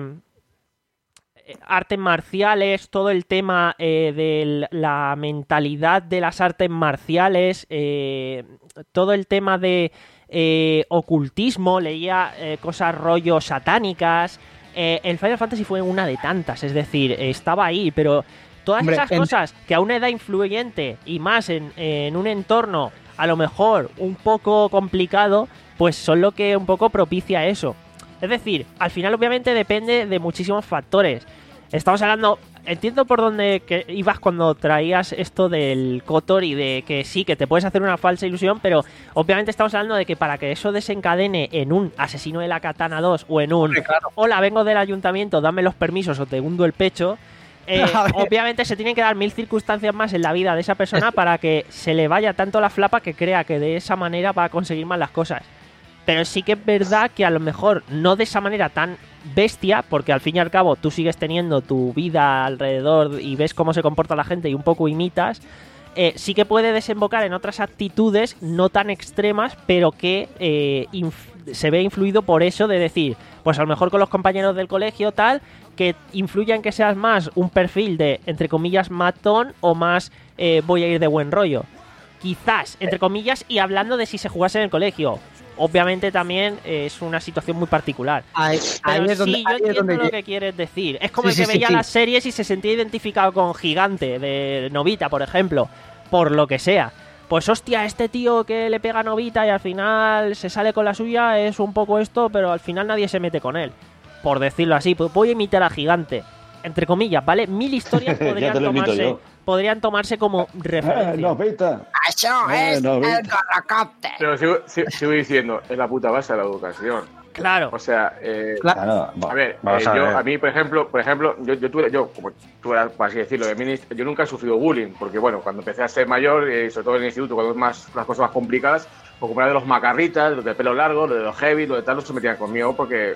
eh, artes marciales, todo el tema eh, de la mentalidad de las artes marciales, eh, todo el tema de eh, ocultismo, leía eh, cosas rollo satánicas. Eh, el Final Fantasy fue una de tantas, es decir, eh, estaba ahí, pero todas Hombre, esas en- cosas que a una edad influyente y más en, en un entorno a lo mejor un poco complicado, pues son lo que un poco propicia eso. Es decir, al final obviamente depende de muchísimos factores. Estamos hablando, entiendo por dónde que ibas cuando traías esto del Kotor y de que sí, que te puedes hacer una falsa ilusión, pero obviamente estamos hablando de que para que eso desencadene en un Asesino de la Katana dos o en un hola, vengo del ayuntamiento, dame los permisos o te hundo el pecho, eh, A ver. obviamente se tienen que dar mil circunstancias más en la vida de esa persona para que se le vaya tanto la flapa que crea que de esa manera va a conseguir más las cosas. Pero sí que es verdad que a lo mejor no de esa manera tan bestia, porque al fin y al cabo tú sigues teniendo tu vida alrededor y ves cómo se comporta la gente y un poco imitas, eh, sí que puede desembocar en otras actitudes no tan extremas, pero que eh, inf- se ve influido por eso de decir, pues a lo mejor con los compañeros del colegio tal, que influya en que seas más un perfil de, entre comillas, matón o más eh, voy a ir de buen rollo. Quizás, entre comillas, y hablando de si se jugase en el colegio. Obviamente también eh, es una situación muy particular. Ahí, ahí Pero es donde, sí, yo ahí es entiendo donde lo lle- que quieres decir. Es como Sí, el que sí, sí, veía sí. las series y se sentía identificado con Gigante de Novita, por ejemplo, por lo que sea. Pues hostia, este tío que le pega a Novita y al final se sale con la suya es un poco esto, pero al final nadie se mete con él. Por decirlo así, pues voy a imitar a Gigante. Entre comillas, ¿vale? Mil historias Ya podrían te lo imito tomarse, yo. podrían tomarse como referencia. Eh, no, pita. Eso Eh, es no, el ven. Garracopter. Pero sigo, sigo- sigo diciendo, es la puta base de la educación. Claro. O sea, eh, Claro. Claro, va- a ver, vamos eh, a yo, ver. a mí, por ejemplo, por ejemplo, yo, yo tuve, yo, como tú eras, por así decirlo, de mí, yo nunca he sufrido bullying, porque bueno, cuando empecé a ser mayor, eh, sobre todo en el instituto, cuando es más, las cosas más complicadas, pues como era de los macarritas, los de pelo largo, los de los heavy, los de tal, no se metían conmigo porque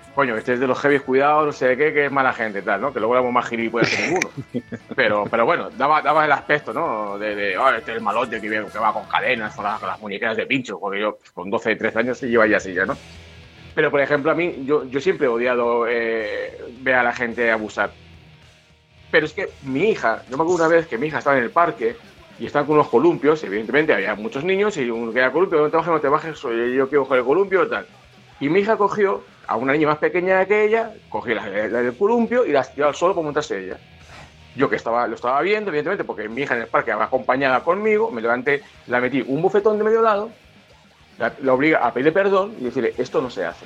coño, este es de los heavy cuidados, no sé qué, que es mala gente, tal, ¿no? Que luego éramos más gilipollas que ninguno. Pero, pero bueno, daba, daba el aspecto, ¿no? De, de oh, este es el malote que, que va con cadenas, con las, con las muñequeras de pincho, porque yo con doce, trece años se lleva ya así ya, ¿no? Pero, por ejemplo, a mí, yo, yo siempre he odiado eh, ver a la gente abusar. Pero es que mi hija, yo me acuerdo una vez que mi hija estaba en el parque y estaban con unos columpios, evidentemente había muchos niños y uno que era columpio, no te bajes, no te bajes, yo quiero coger el columpio y tal. Y mi hija cogió a una niña más pequeña que ella, cogió la, la del columpio y la tiró al suelo para montarse ella. Yo que estaba, lo estaba viendo, evidentemente, porque mi hija en el parque va acompañada conmigo, me levanté, la metí un bofetón de medio lado, la, la obliga a pedirle perdón y decirle, esto no se hace.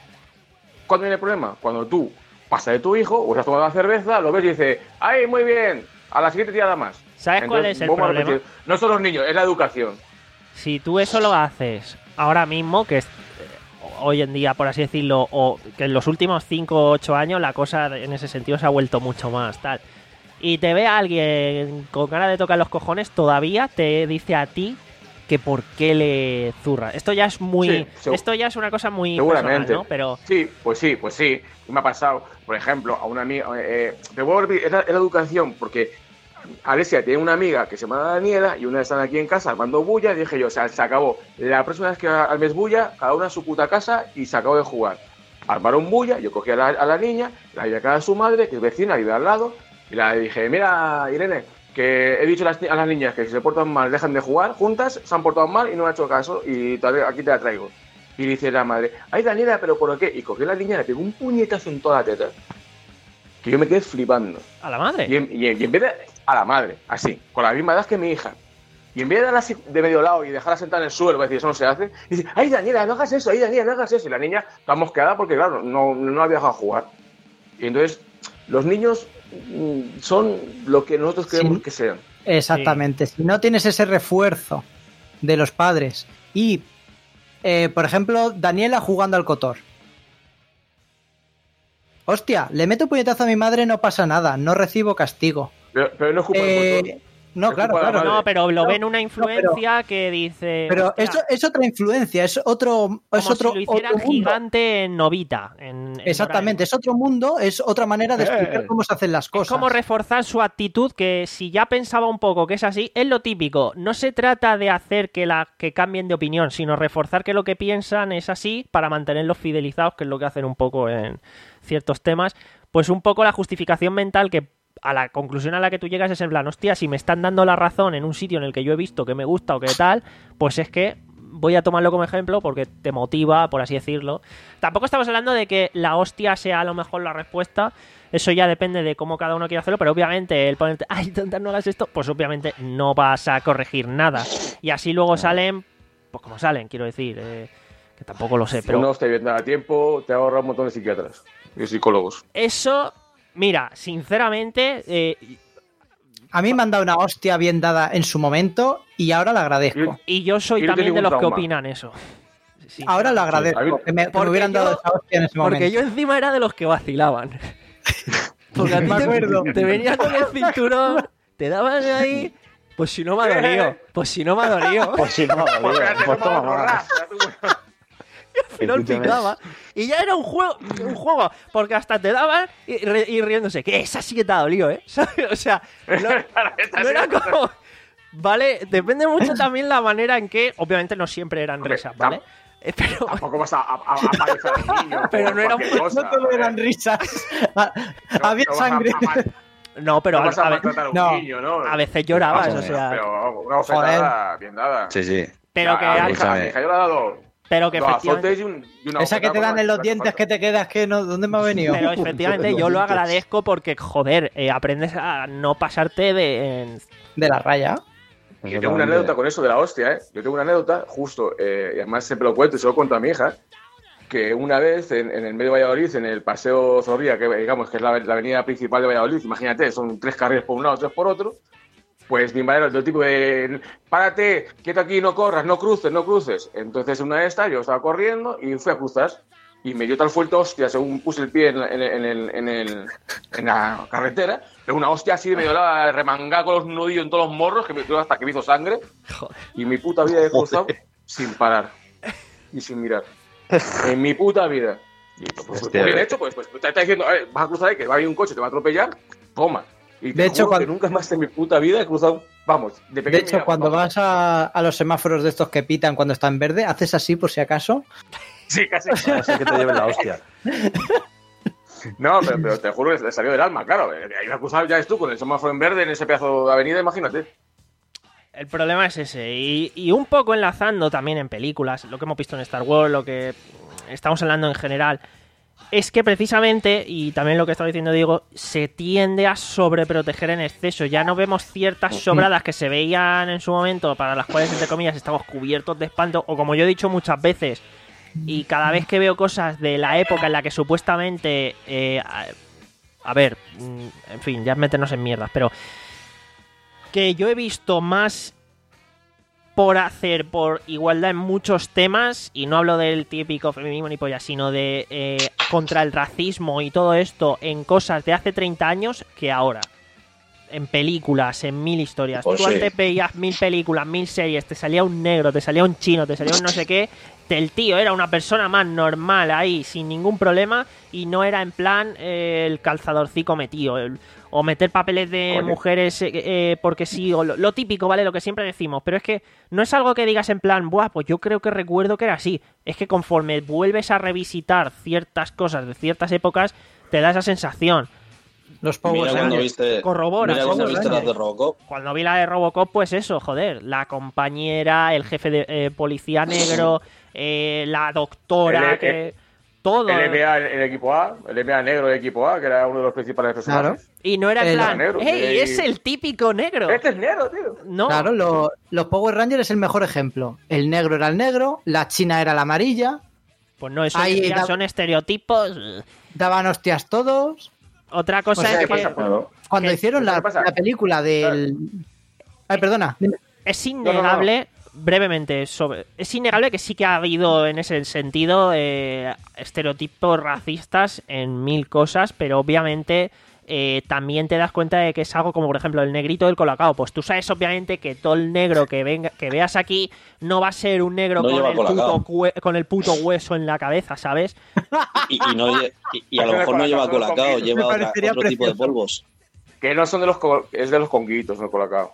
¿Cuándo viene el problema? Cuando tú pasas de tu hijo o estás tomando la cerveza, lo ves y dices, ¡ay, muy bien! A la siguiente tirada más. ¿Sabes Entonces, cuál es el vamos a problema? repetir, no son los niños, es la educación. Si tú eso lo haces ahora mismo, que es eh, hoy en día, por así decirlo, o que en los últimos cinco o ocho años la cosa en ese sentido se ha vuelto mucho más tal, y te ve a alguien con ganas de tocar los cojones, todavía te dice a ti que por qué le zurra. Esto ya es muy... Sí, seg- esto ya es una cosa muy Seguramente. personal, ¿no? Pero... Sí, pues sí, pues sí. Me ha pasado, por ejemplo, a una amiga... Eh, te vuelvo a repetir, es la, es la educación, porque Alesia tiene una amiga que se llama Daniela y una vez están aquí en casa armando bulla y dije yo, o sea, se acabó. La próxima vez que al mes bulla, cada una a su puta casa y se acabó de jugar. Armaron bulla, yo cogí a la, a la niña, la llevé a casa de su madre, que es vecina, vive al lado, y la dije, mira, Irene, que he dicho a las, a las niñas que si se portan mal dejan de jugar juntas, se han portado mal y no me ha hecho caso y todavía aquí te la traigo. Y dice la madre, ay Daniela, ¿pero por qué? Y cogió a la niña y le pegó un puñetazo en toda la teta. Que yo me quedé flipando. ¿A la madre? Y en, y en- y en vez de... A la madre, así, con la misma edad que mi hija. Y en vez de darla así de medio lado y dejarla sentada en el suelo, decir, eso no se hace, dice, ay Daniela, no hagas eso, ay Daniela, no hagas eso. Y la niña está mosqueada porque, claro, no, no había dejado jugar. Y entonces, los niños mm, son lo que nosotros queremos Sí. que sean. Exactamente. Si no tienes ese refuerzo de los padres y, eh, por ejemplo, Daniela jugando al Cotor. Hostia, le meto puñetazo a mi madre, no pasa nada, no recibo castigo. Pero, pero no es culpa del Eh, motor. no, Es claro, culpa de la claro. madre. No, pero lo No, ven una no, influencia que dice... Pero "Hostia", eso es otra influencia, es otro, es como otro, si lo hicieran otro mundo. gigante en Novita. En, en Exactamente, es Doraemon. otro mundo, es otra manera de explicar Eh. cómo se hacen las Es cosas. como reforzar su actitud, que si ya pensaba un poco que es así, es lo típico. No se trata de hacer que, la, que cambien de opinión, sino reforzar que lo que piensan es así para mantenerlos fidelizados, que es lo que hacen un poco en ciertos temas. Pues un poco la justificación mental que a la conclusión a la que tú llegas es en plan, hostia, si me están dando la razón en un sitio en el que yo he visto que me gusta o que tal, pues es que voy a tomarlo como ejemplo porque te motiva, por así decirlo. Tampoco estamos hablando de que la hostia sea a lo mejor la respuesta, eso ya depende de cómo cada uno quiera hacerlo, pero obviamente el ponerte, ay, tonta, no hagas esto, pues obviamente no vas a corregir nada. Y así luego salen, pues como salen, quiero decir, eh, que tampoco lo sé, pero... Uno te viene a tiempo, te ahorra un montón de psiquiatras y psicólogos. Eso, mira, sinceramente, eh, A mí me han dado una hostia bien dada en su momento y ahora la agradezco. y yo soy Y no también tiene de los ningún que trauma. opinan eso. Sí, Ahora lo a agradezco, mí- que me, que me Porque hubieran yo- dado esa hostia en ese momento. Porque yo encima era de los que vacilaban. Porque a ti Me te, acuerdo. te venía con el cinturón, te daban ahí, pues si no me ha dolido, pues si no me ha dolido. Pues si no, Pues tío, espérate, pues no toma vamos a más. borrar. Al final Escúchame. picaba. Y ya era un juego, un juego, porque hasta te daban y, re- y riéndose, que esa sí que te ha dolido, ¿eh? ¿Sabes? O sea, no, no era como... Vale, depende mucho también la manera en que, obviamente no siempre eran Hombre, risas, ¿vale? Eh, Pero, Tampoco vas a, a, a, a parecer al niño. Pero por no era un- cualquier cosa, No todo eran ¿eh? risas. Ah, No- Había no vas a- sangre. a mal- no, pero no a, vas a a ve- maltratar a un no. niño, ¿no? a veces llorabas, Vamos o a ver, sea... Pero una bofetada bien dada. Sí, sí. Pero que, a, mi al- hija, a mi hija yo le he dado pero que dos efectivamente... azotes y, un, y una Esa que te bofetada dan en los con la- dientes que te quedas, que no, ¿dónde me ha venido? Pero efectivamente yo lo agradezco porque, joder, eh, aprendes a no pasarte de... en- De la raya. Yo tengo una anécdota con eso de la hostia, ¿eh? Yo tengo una anécdota, justo, eh, y además siempre lo cuento y se lo cuento a mi hija, que una vez en, en el medio de Valladolid, en el Paseo Zorrilla, que digamos que es la, la avenida principal de Valladolid, imagínate, son tres carriles por un lado, tres por otro, pues mi madre era del tipo de, párate, quieto aquí, no corras, no cruces, no cruces. Entonces una de estas yo estaba corriendo y fui a cruzar y me dio tal fuerte hostia según puse el pie en, la- en, el- en, el- en, el- en la carretera, pero una hostia así de medio lado, remangada con los nudillos en todos los morros, que me dio hasta que me hizo sangre. Y mi puta vida he cruzado sin parar y sin mirar. En mi puta vida. Y pues, pues, Hostia, pues bien eh. hecho, pues, pues te está diciendo, a ver, vas a cruzar ahí, que va a ir un coche, te va a atropellar, toma. Y te De hecho, juro cuando- que nunca más en mi puta vida he cruzado, vamos, de De pequeño. hecho, ya, cuando vamos. vas a, a los semáforos de estos que pitan cuando está en verde, haces así por si acaso. Sí, casi. Para ser que te lleven la hostia. No, pero, pero te juro que le salió del alma, claro. Ahí va a cruzar ya es tú con el semáforo en verde en ese pedazo de avenida, imagínate. El problema es ese. Y, y un poco enlazando también en películas, lo que hemos visto en Star Wars, lo que estamos hablando en general, es que precisamente, y también lo que estaba diciendo Diego, se tiende a sobreproteger en exceso. Ya no vemos ciertas sobradas que se veían en su momento, para las cuales, entre comillas, estamos cubiertos de espanto, o como yo he dicho muchas veces, y cada vez que veo cosas de la época en la que supuestamente... eh, a, a ver, mm, en fin, ya es meternos en mierdas, pero... que yo he visto más por hacer, por igualdad en muchos temas, y no hablo del típico feminismo ni polla, sino de eh, contra el racismo y todo esto en cosas de hace treinta años que ahora. En películas, en mil historias. Pues Tú sí. antes veías mil películas, mil series, te salía un negro, te salía un chino, te salía un no sé qué. El tío era una persona más normal ahí, sin ningún problema, y no era en plan eh, el calzadorcico metido. El, o meter papeles de Coño. mujeres eh, eh, porque sí, o lo, lo típico, ¿vale? Lo que siempre decimos. Pero es que no es algo que digas en plan, buah, pues yo creo que recuerdo que era así. Es que conforme vuelves a revisitar ciertas cosas de ciertas épocas, te da esa sensación. Los Power Mira cuando Rangers. viste, Corrobora, mira cuando Power viste las Rangers. de Robocop. Cuando vi la de Robocop, pues eso, joder. La compañera, el jefe de eh, policía negro, eh, la doctora, El- que... todo. El M A en el equipo A, el M A negro del equipo A, que era uno de los principales personajes. Y no era en El- plan, negro, ¡hey, y- es el típico negro! Este es negro, tío. No, Claro, lo- los Power Rangers es el mejor ejemplo. El negro era el negro, la china era la amarilla, pues no, eso Ahí ya da- son estereotipos. daban hostias todos. Otra cosa O sea, es ¿qué que pasa? Claro. Cuando ¿Qué? hicieron la, ¿Qué pasa? la película del... Ay, perdona. dime. es no, no. innegable, brevemente, sobre, es innegable que sí que ha habido en ese sentido eh, estereotipos racistas en mil cosas, pero obviamente eh, también te das cuenta de que es algo como, por ejemplo, el negrito del Colacao. Pues tú sabes obviamente que todo el negro que venga, que veas aquí no va a ser un negro No con lleva el, puto, Colacao. cue- con el puto hueso en la cabeza, ¿sabes? Y, y no lle- y, y a lo mejor no lleva colacao, lleva Me otra- parecería otro tipo de precioso. polvos. Que no son de los... co- es de los conguitos, no colacao.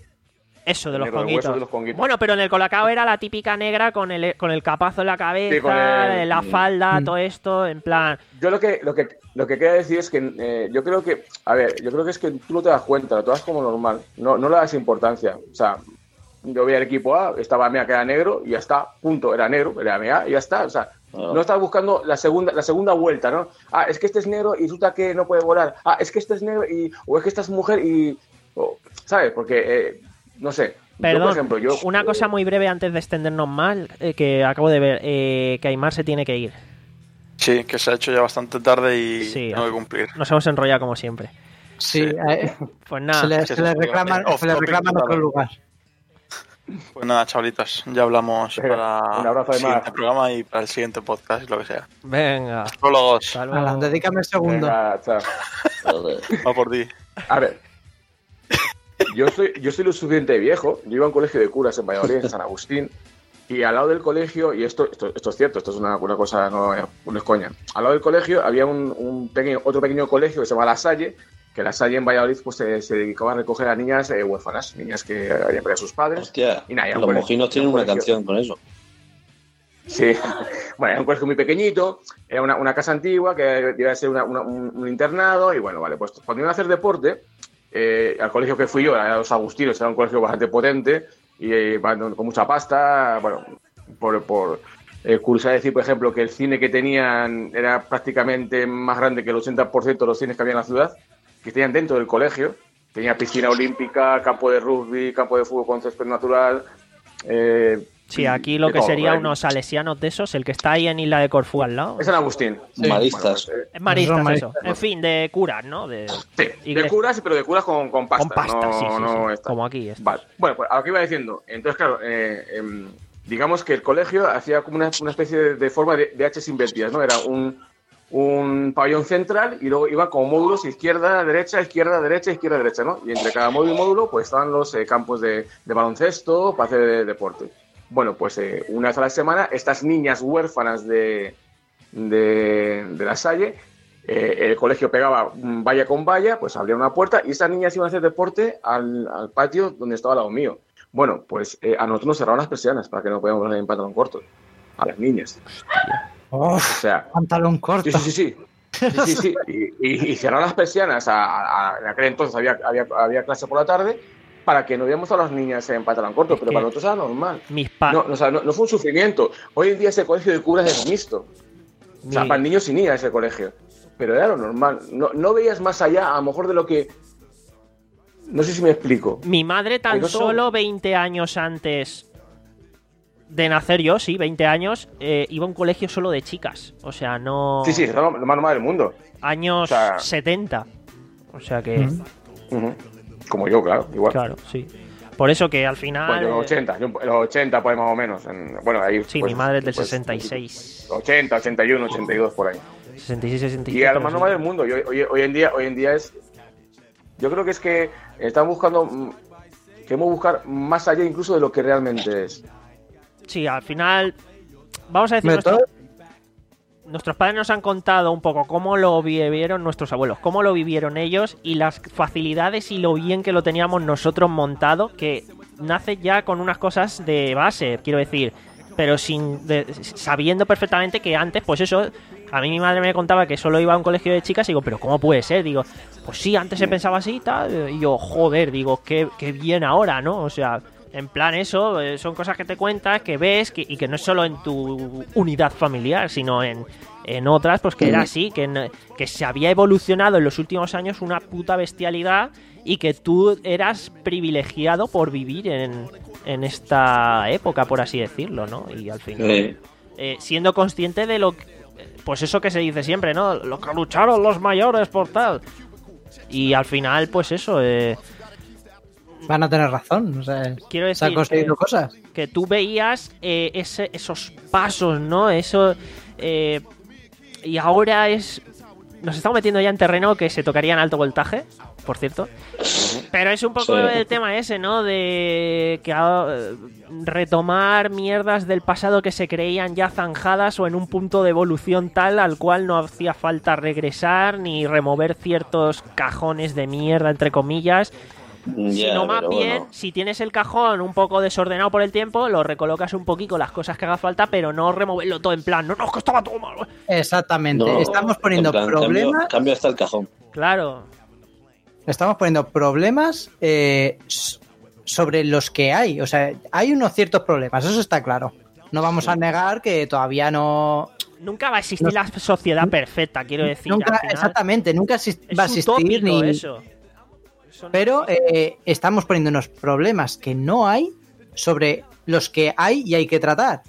Eso, de los Negro, el hueso conguitos. de los conguitos. Bueno, pero en el Colacao era la típica negra con el, con el capazo en la cabeza, Sí, con el- la falda, Mm. todo esto, en plan... Yo lo que, lo que, lo que quería decir es que eh, yo creo que, a ver, yo creo que es que tú no te das cuenta, lo tomas como normal, no, no le das importancia. O sea, yo veía el equipo A, estaba M A que era negro y ya está, punto, era negro, era M A y ya está. O sea, Ah. no estás buscando la segunda, la segunda vuelta, ¿no? Ah, es que este es negro y resulta que no puede volar. Ah, es que este es negro y, o es que esta es mujer y, o, ¿sabes? Porque, eh, no sé. Perdón, yo, por ejemplo, yo, una cosa muy breve antes de extendernos más, eh, que acabo de ver, eh, que Aymar se tiene que ir. Sí, que se ha hecho ya bastante tarde y Sí. tengo que cumplir. Nos hemos enrollado como siempre. Sí, eh, Pues nada, se le, sí, se le sí, reclama, off se le topic, reclama en otro claro. lugar. Pues nada, chavalitos, ya hablamos Venga, para un abrazo de el siguiente mar. programa y para el siguiente podcast, lo que sea. venga. Astrólogos, Hasta luego. Ala, dedícame un segundo. venga, chao. Joder. va por ti. A ver, yo soy, yo soy lo suficiente viejo. Yo iba a un colegio de curas en Valladolid, en San Agustín, y al lado del colegio, y esto, esto, esto es cierto, esto es una, una cosa, no, no es coña. Al lado del colegio había un, un pequeño, otro pequeño colegio que se llama La Salle, que La Salle en Valladolid pues, se, se dedicaba a recoger a niñas eh, huérfanas, niñas que habían perdido a sus padres. Hostia, Y nada, ya un los colegio- mojinos tienen un una colegio- canción con eso. Sí, bueno, era un colegio muy pequeñito, era una, una casa antigua que iba a ser una- una- un, un internado y bueno, vale, pues cuando iban a hacer deporte, eh, al colegio que fui yo, era los Agustinos, era un colegio bastante potente y eh, con mucha pasta, bueno, por, por eh, curiosidad decir, por ejemplo, que el cine que tenían era prácticamente más grande que el ochenta por ciento de los cines que había en la ciudad, que tenían dentro del colegio, tenía piscina olímpica, campo de rugby, campo de fútbol con césped natural, eh, Sí, aquí lo de que todo, sería ¿eh? unos salesianos de esos, el que está ahí en Isla de Corfú al lado. Es San Agustín. Maristas. Bueno, pues, eh, Es maristas, Son eso. maristas. En fin, de curas, ¿no? De, Sí, de iglesia. curas, pero de curas con, con pasta. Con pasta, no, sí, sí, no sí. esta. Como aquí. Esto. Vale. Bueno, pues a lo que iba diciendo. Entonces, claro, eh, em, digamos que el colegio hacía como una, una especie de, de forma de, de H's invertidas, ¿no? Era un, un pabellón central y luego iba con módulos izquierda, derecha, izquierda, derecha, izquierda, derecha, ¿no? Y entre cada módulo y módulo, pues estaban los eh, campos de, de baloncesto para hacer de- deporte. Bueno, pues eh, una vez a la semana, estas niñas huérfanas de, de, de La Salle, eh, el colegio pegaba valla con valla, pues abría una puerta y esas niñas iban a hacer deporte al, al patio donde estaba al lado mío. Bueno, pues eh, a nosotros nos cerraron las persianas para que no podíamos ir en pantalón corto, a las niñas. Oh, o sea, pantalón corto. Sí, sí, sí. sí, sí, sí. Y, y, y cerraron las persianas, a, a, a, en aquel entonces había, había, había clase por la tarde, para que no viéramos a las niñas en pantalón corto, es pero para nosotros era normal. Mis pa- no, no, o sea, no, no fue un sufrimiento. Hoy en día ese colegio de curas es mixto. Mi... O sea, para niños y niñas ese colegio. Pero era lo normal. No, no veías más allá, a lo mejor de lo que... No sé si me explico. Mi madre tan no solo todo... veinte años antes de nacer yo, sí, veinte años, eh, iba a un colegio solo de chicas. O sea, no... Sí, sí, es lo más normal del mundo. Años o sea... setenta. O sea que... Uh-huh. Uh-huh. Como yo, claro, igual. Claro, sí. Por eso que al final... Bueno, los ochenta, los ochenta pues más o menos. En, bueno, ahí... Sí, pues, mi madre es del pues, sesenta y seis. ochenta, ochenta y uno, ochenta y dos, por ahí. sesenta y seis, sesenta y siete. Y a lo más normal del mundo. Y hoy, hoy, hoy, en día, hoy en día es... Yo creo que es que están buscando... Queremos buscar más allá incluso de lo que realmente es. Sí, al final... Vamos a decir... Nuestro... Nuestros padres nos han contado un poco cómo lo vivieron nuestros abuelos, cómo lo vivieron ellos y las facilidades y lo bien que lo teníamos nosotros montado, que nace ya con unas cosas de base, quiero decir, pero sin de, sabiendo perfectamente que antes, pues eso, a mí mi madre me contaba que solo iba a un colegio de chicas y digo, pero ¿cómo puede ser? Digo, pues sí, antes se pensaba así y tal, y yo, joder, digo, qué, qué bien ahora, ¿no? O sea... En plan eso, eh, son cosas que te cuentas, que ves, que, y que no es solo en tu unidad familiar, sino en, en otras, pues que era así, que, que se había evolucionado en los últimos años una puta bestialidad y que tú eras privilegiado por vivir en, en esta época, por así decirlo, ¿no? Y al final, sí. eh, siendo consciente de lo que, pues eso que se dice siempre, ¿no? Lo que lucharon los mayores por tal. Y al final, pues eso... Eh, Van a tener razón, o sea, quiero decir se han conseguido que, cosas. Que tú veías eh, ese, esos pasos, ¿no? Eso eh, y ahora es... Nos estamos metiendo ya en terreno que se tocaría en alto voltaje, por cierto. Pero es un poco sí. el tema ese, ¿no? De que uh, retomar mierdas del pasado que se creían ya zanjadas o en un punto de evolución tal al cual no hacía falta regresar ni remover ciertos cajones de mierda, entre comillas. Yeah, sino más bien, bueno. si tienes el cajón un poco desordenado por el tiempo, lo recolocas un poquito las cosas que haga falta, pero no removerlo todo en plan, no, no, es que estaba todo mal. Exactamente, No, estamos poniendo plan, problemas. Cambio, cambio hasta el cajón. Claro. Estamos poniendo problemas eh, sobre los que hay. O sea, hay unos ciertos problemas, eso está claro. No vamos sí. a negar que todavía no. Nunca va a existir no, la sociedad perfecta, quiero decir. Nunca, exactamente, nunca va a existir ni. Eso. Pero eh, estamos poniendo unos problemas que no hay sobre los que hay y hay que tratar.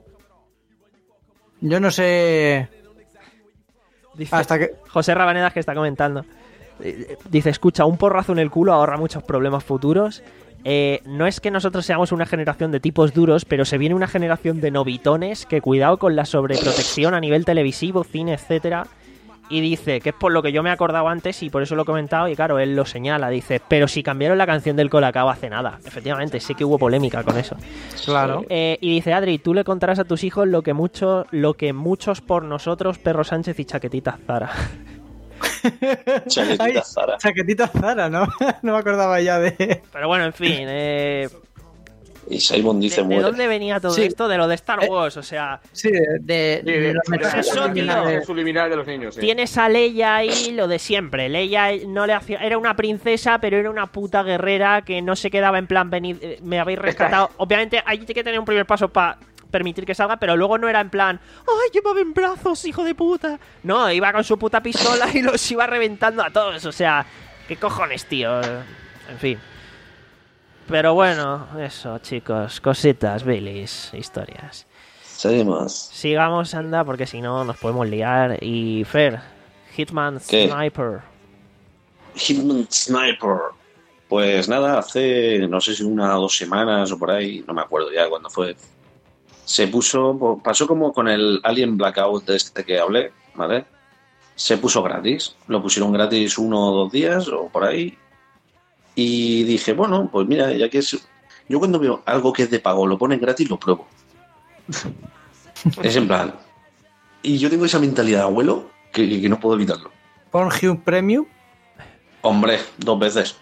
Yo no sé... Dice, hasta que... José Rabanedas que está comentando. Dice, escucha, un porrazo en el culo ahorra muchos problemas futuros. Eh, no es que nosotros seamos una generación de tipos duros, pero se viene una generación de novitones que cuidado con la sobreprotección a nivel televisivo, cine, etcétera. Y dice, que es por lo que yo me he acordado antes y por eso lo he comentado, y claro, él lo señala, dice, pero si cambiaron la canción del Colacao hace nada. Efectivamente, sí que hubo polémica con eso. Claro. Eh, y dice, Adri, tú le contarás a tus hijos lo que, mucho, lo que muchos por nosotros, Perro Sánchez y Chaquetita Zara. Chaquetita Ay, Zara. Chaquetita Zara, ¿no? No me acordaba ya de... Pero bueno, en fin, eh... Y Simon dice ¿De, muere. ¿De dónde venía todo sí. esto? De lo de Star Wars, o sea... Sí, de, de, sí, de, de los mensajes subliminales subliminal de los niños. Sí. Tienes a Leia ahí, lo de siempre. Leia no le hacía... Era una princesa, pero era una puta guerrera que no se quedaba en plan, venid, me habéis rescatado. Obviamente hay que tener un primer paso para permitir que salga, pero luego no era en plan, ¡ay, llévame en brazos, hijo de puta! No, iba con su puta pistola y los iba reventando a todos, o sea... ¿Qué cojones, tío? En fin... Pero bueno, eso, chicos, cositas, Baileys, historias. Seguimos. Sigamos, anda, porque si no nos podemos liar. Y Fer, Hitman ¿Qué? Sniper. Hitman Sniper. Pues nada, hace no sé si una o dos semanas o por ahí, no me acuerdo ya cuándo fue. Se puso, pasó como con el Alien Blackout de este que hablé, ¿vale? Se puso gratis, lo pusieron gratis uno o dos días o por ahí. Y dije, bueno, pues mira, ya que es... Yo cuando veo algo que es de pago, lo ponen gratis, lo pruebo. Es en plan... y yo tengo esa mentalidad de abuelo que, que no puedo evitarlo. Pornhub Premium. Hombre, dos veces.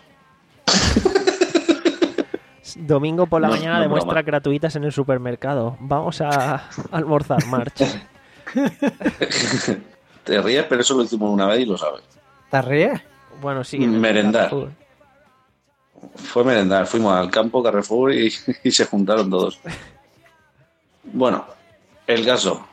Domingo por la No, mañana no de broma. muestras gratuitas en el supermercado. Vamos a almorzar, March. Te ríes, pero eso lo hicimos una vez y lo sabes. ¿Te ríes? Bueno, sí. en el Merendar. Carrefour. Fue merendar, fuimos al campo Carrefour y, y se juntaron todos. Bueno, el caso.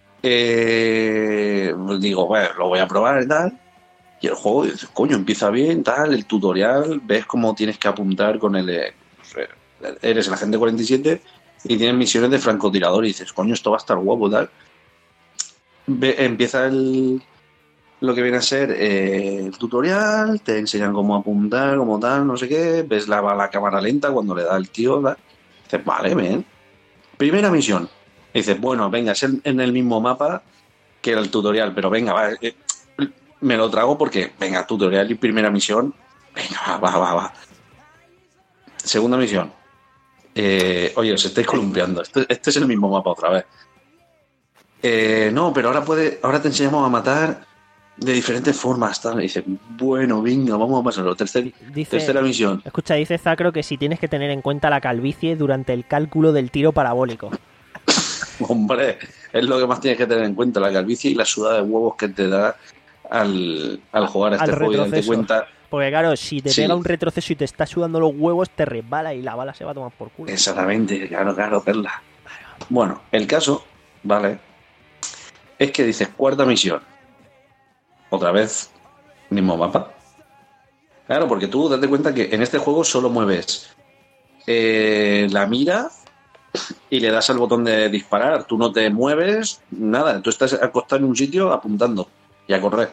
Eh, digo, bueno, lo voy a probar y tal. Y el juego, dices, coño, empieza bien, tal, el tutorial, ves cómo tienes que apuntar con el... eh, eres el agente cuarenta y siete y tienes misiones de francotirador y dices, coño, esto va a estar guapo, tal. Ve- empieza el... lo que viene a ser eh, el tutorial, te enseñan cómo apuntar, cómo tal, no sé qué, ves la, la cámara lenta cuando le da el tío, tal. Dices, vale, ven. Primera misión. Y dices, bueno, venga, es en, en el mismo mapa que era el tutorial, pero venga, va, eh, me lo trago porque, venga, tutorial y primera misión, venga, va, va, va, va. Segunda misión. Eh, oye, os estáis columpiando, este, este es el mismo mapa otra vez. Eh, no, pero ahora puede, ahora te enseñamos a matar de diferentes formas, tal. Y dice, bueno, venga, vamos a pasarlo. Tercer, Dice- tercera misión. Escucha, dice Zacro que si tienes que tener en cuenta la calvicie durante el cálculo del tiro parabólico. Hombre, es lo que más tienes que tener en cuenta, la calvicie y la sudada de huevos que te da al, al jugar a este Al juego y darte retroceso. cuenta. Porque claro, si te Sí. pega un retroceso y te está sudando los huevos, te resbala y la bala se va a tomar por culo. Exactamente, claro, claro, perla. Bueno, el caso, vale, es que dices cuarta misión. Otra vez, mismo mapa. Claro, porque tú date cuenta que en este juego solo mueves eh, la mira y le das al botón de disparar. Tú no te mueves, nada. Tú estás acostado en un sitio apuntando y a correr.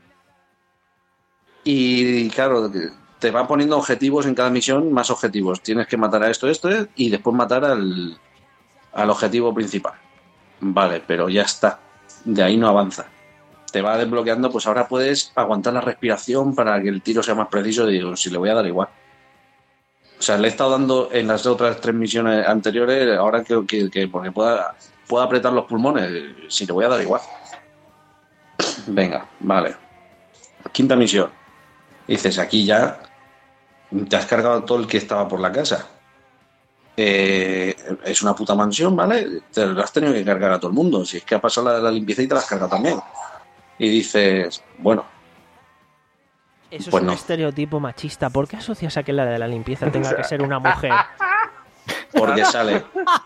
Y claro, te va poniendo objetivos en cada misión, más objetivos. Tienes que matar a esto, esto, y después matar al, al objetivo principal. Vale, pero ya está. De ahí no avanza. Te va desbloqueando, pues ahora puedes aguantar la respiración para que el tiro sea más preciso. Digo, si le voy a dar igual. O sea, le he estado dando en las otras tres misiones anteriores, ahora creo que, que porque pueda, pueda apretar los pulmones, si le voy a dar igual. Venga, vale. Quinta misión. Dices, aquí ya te has cargado todo el que estaba por la casa. Eh, es una puta mansión, ¿vale? Te lo has tenido que cargar a todo el mundo. Si es que ha pasado la, la limpieza y te la has cargado también. Y dices, bueno, Eso pues es un no. estereotipo machista. ¿Por qué asocias a que la de la limpieza tenga que ser una mujer? porque sale.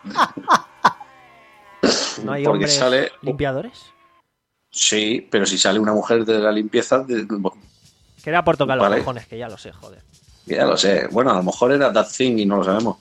¿No hay porque hombres sale. limpiadores? Sí, pero si sale una mujer de la limpieza, de- Que era por tocar los Vale. cojones, que ya lo sé, joder. ya lo sé. Bueno, a lo mejor era That Thing y no lo sabemos.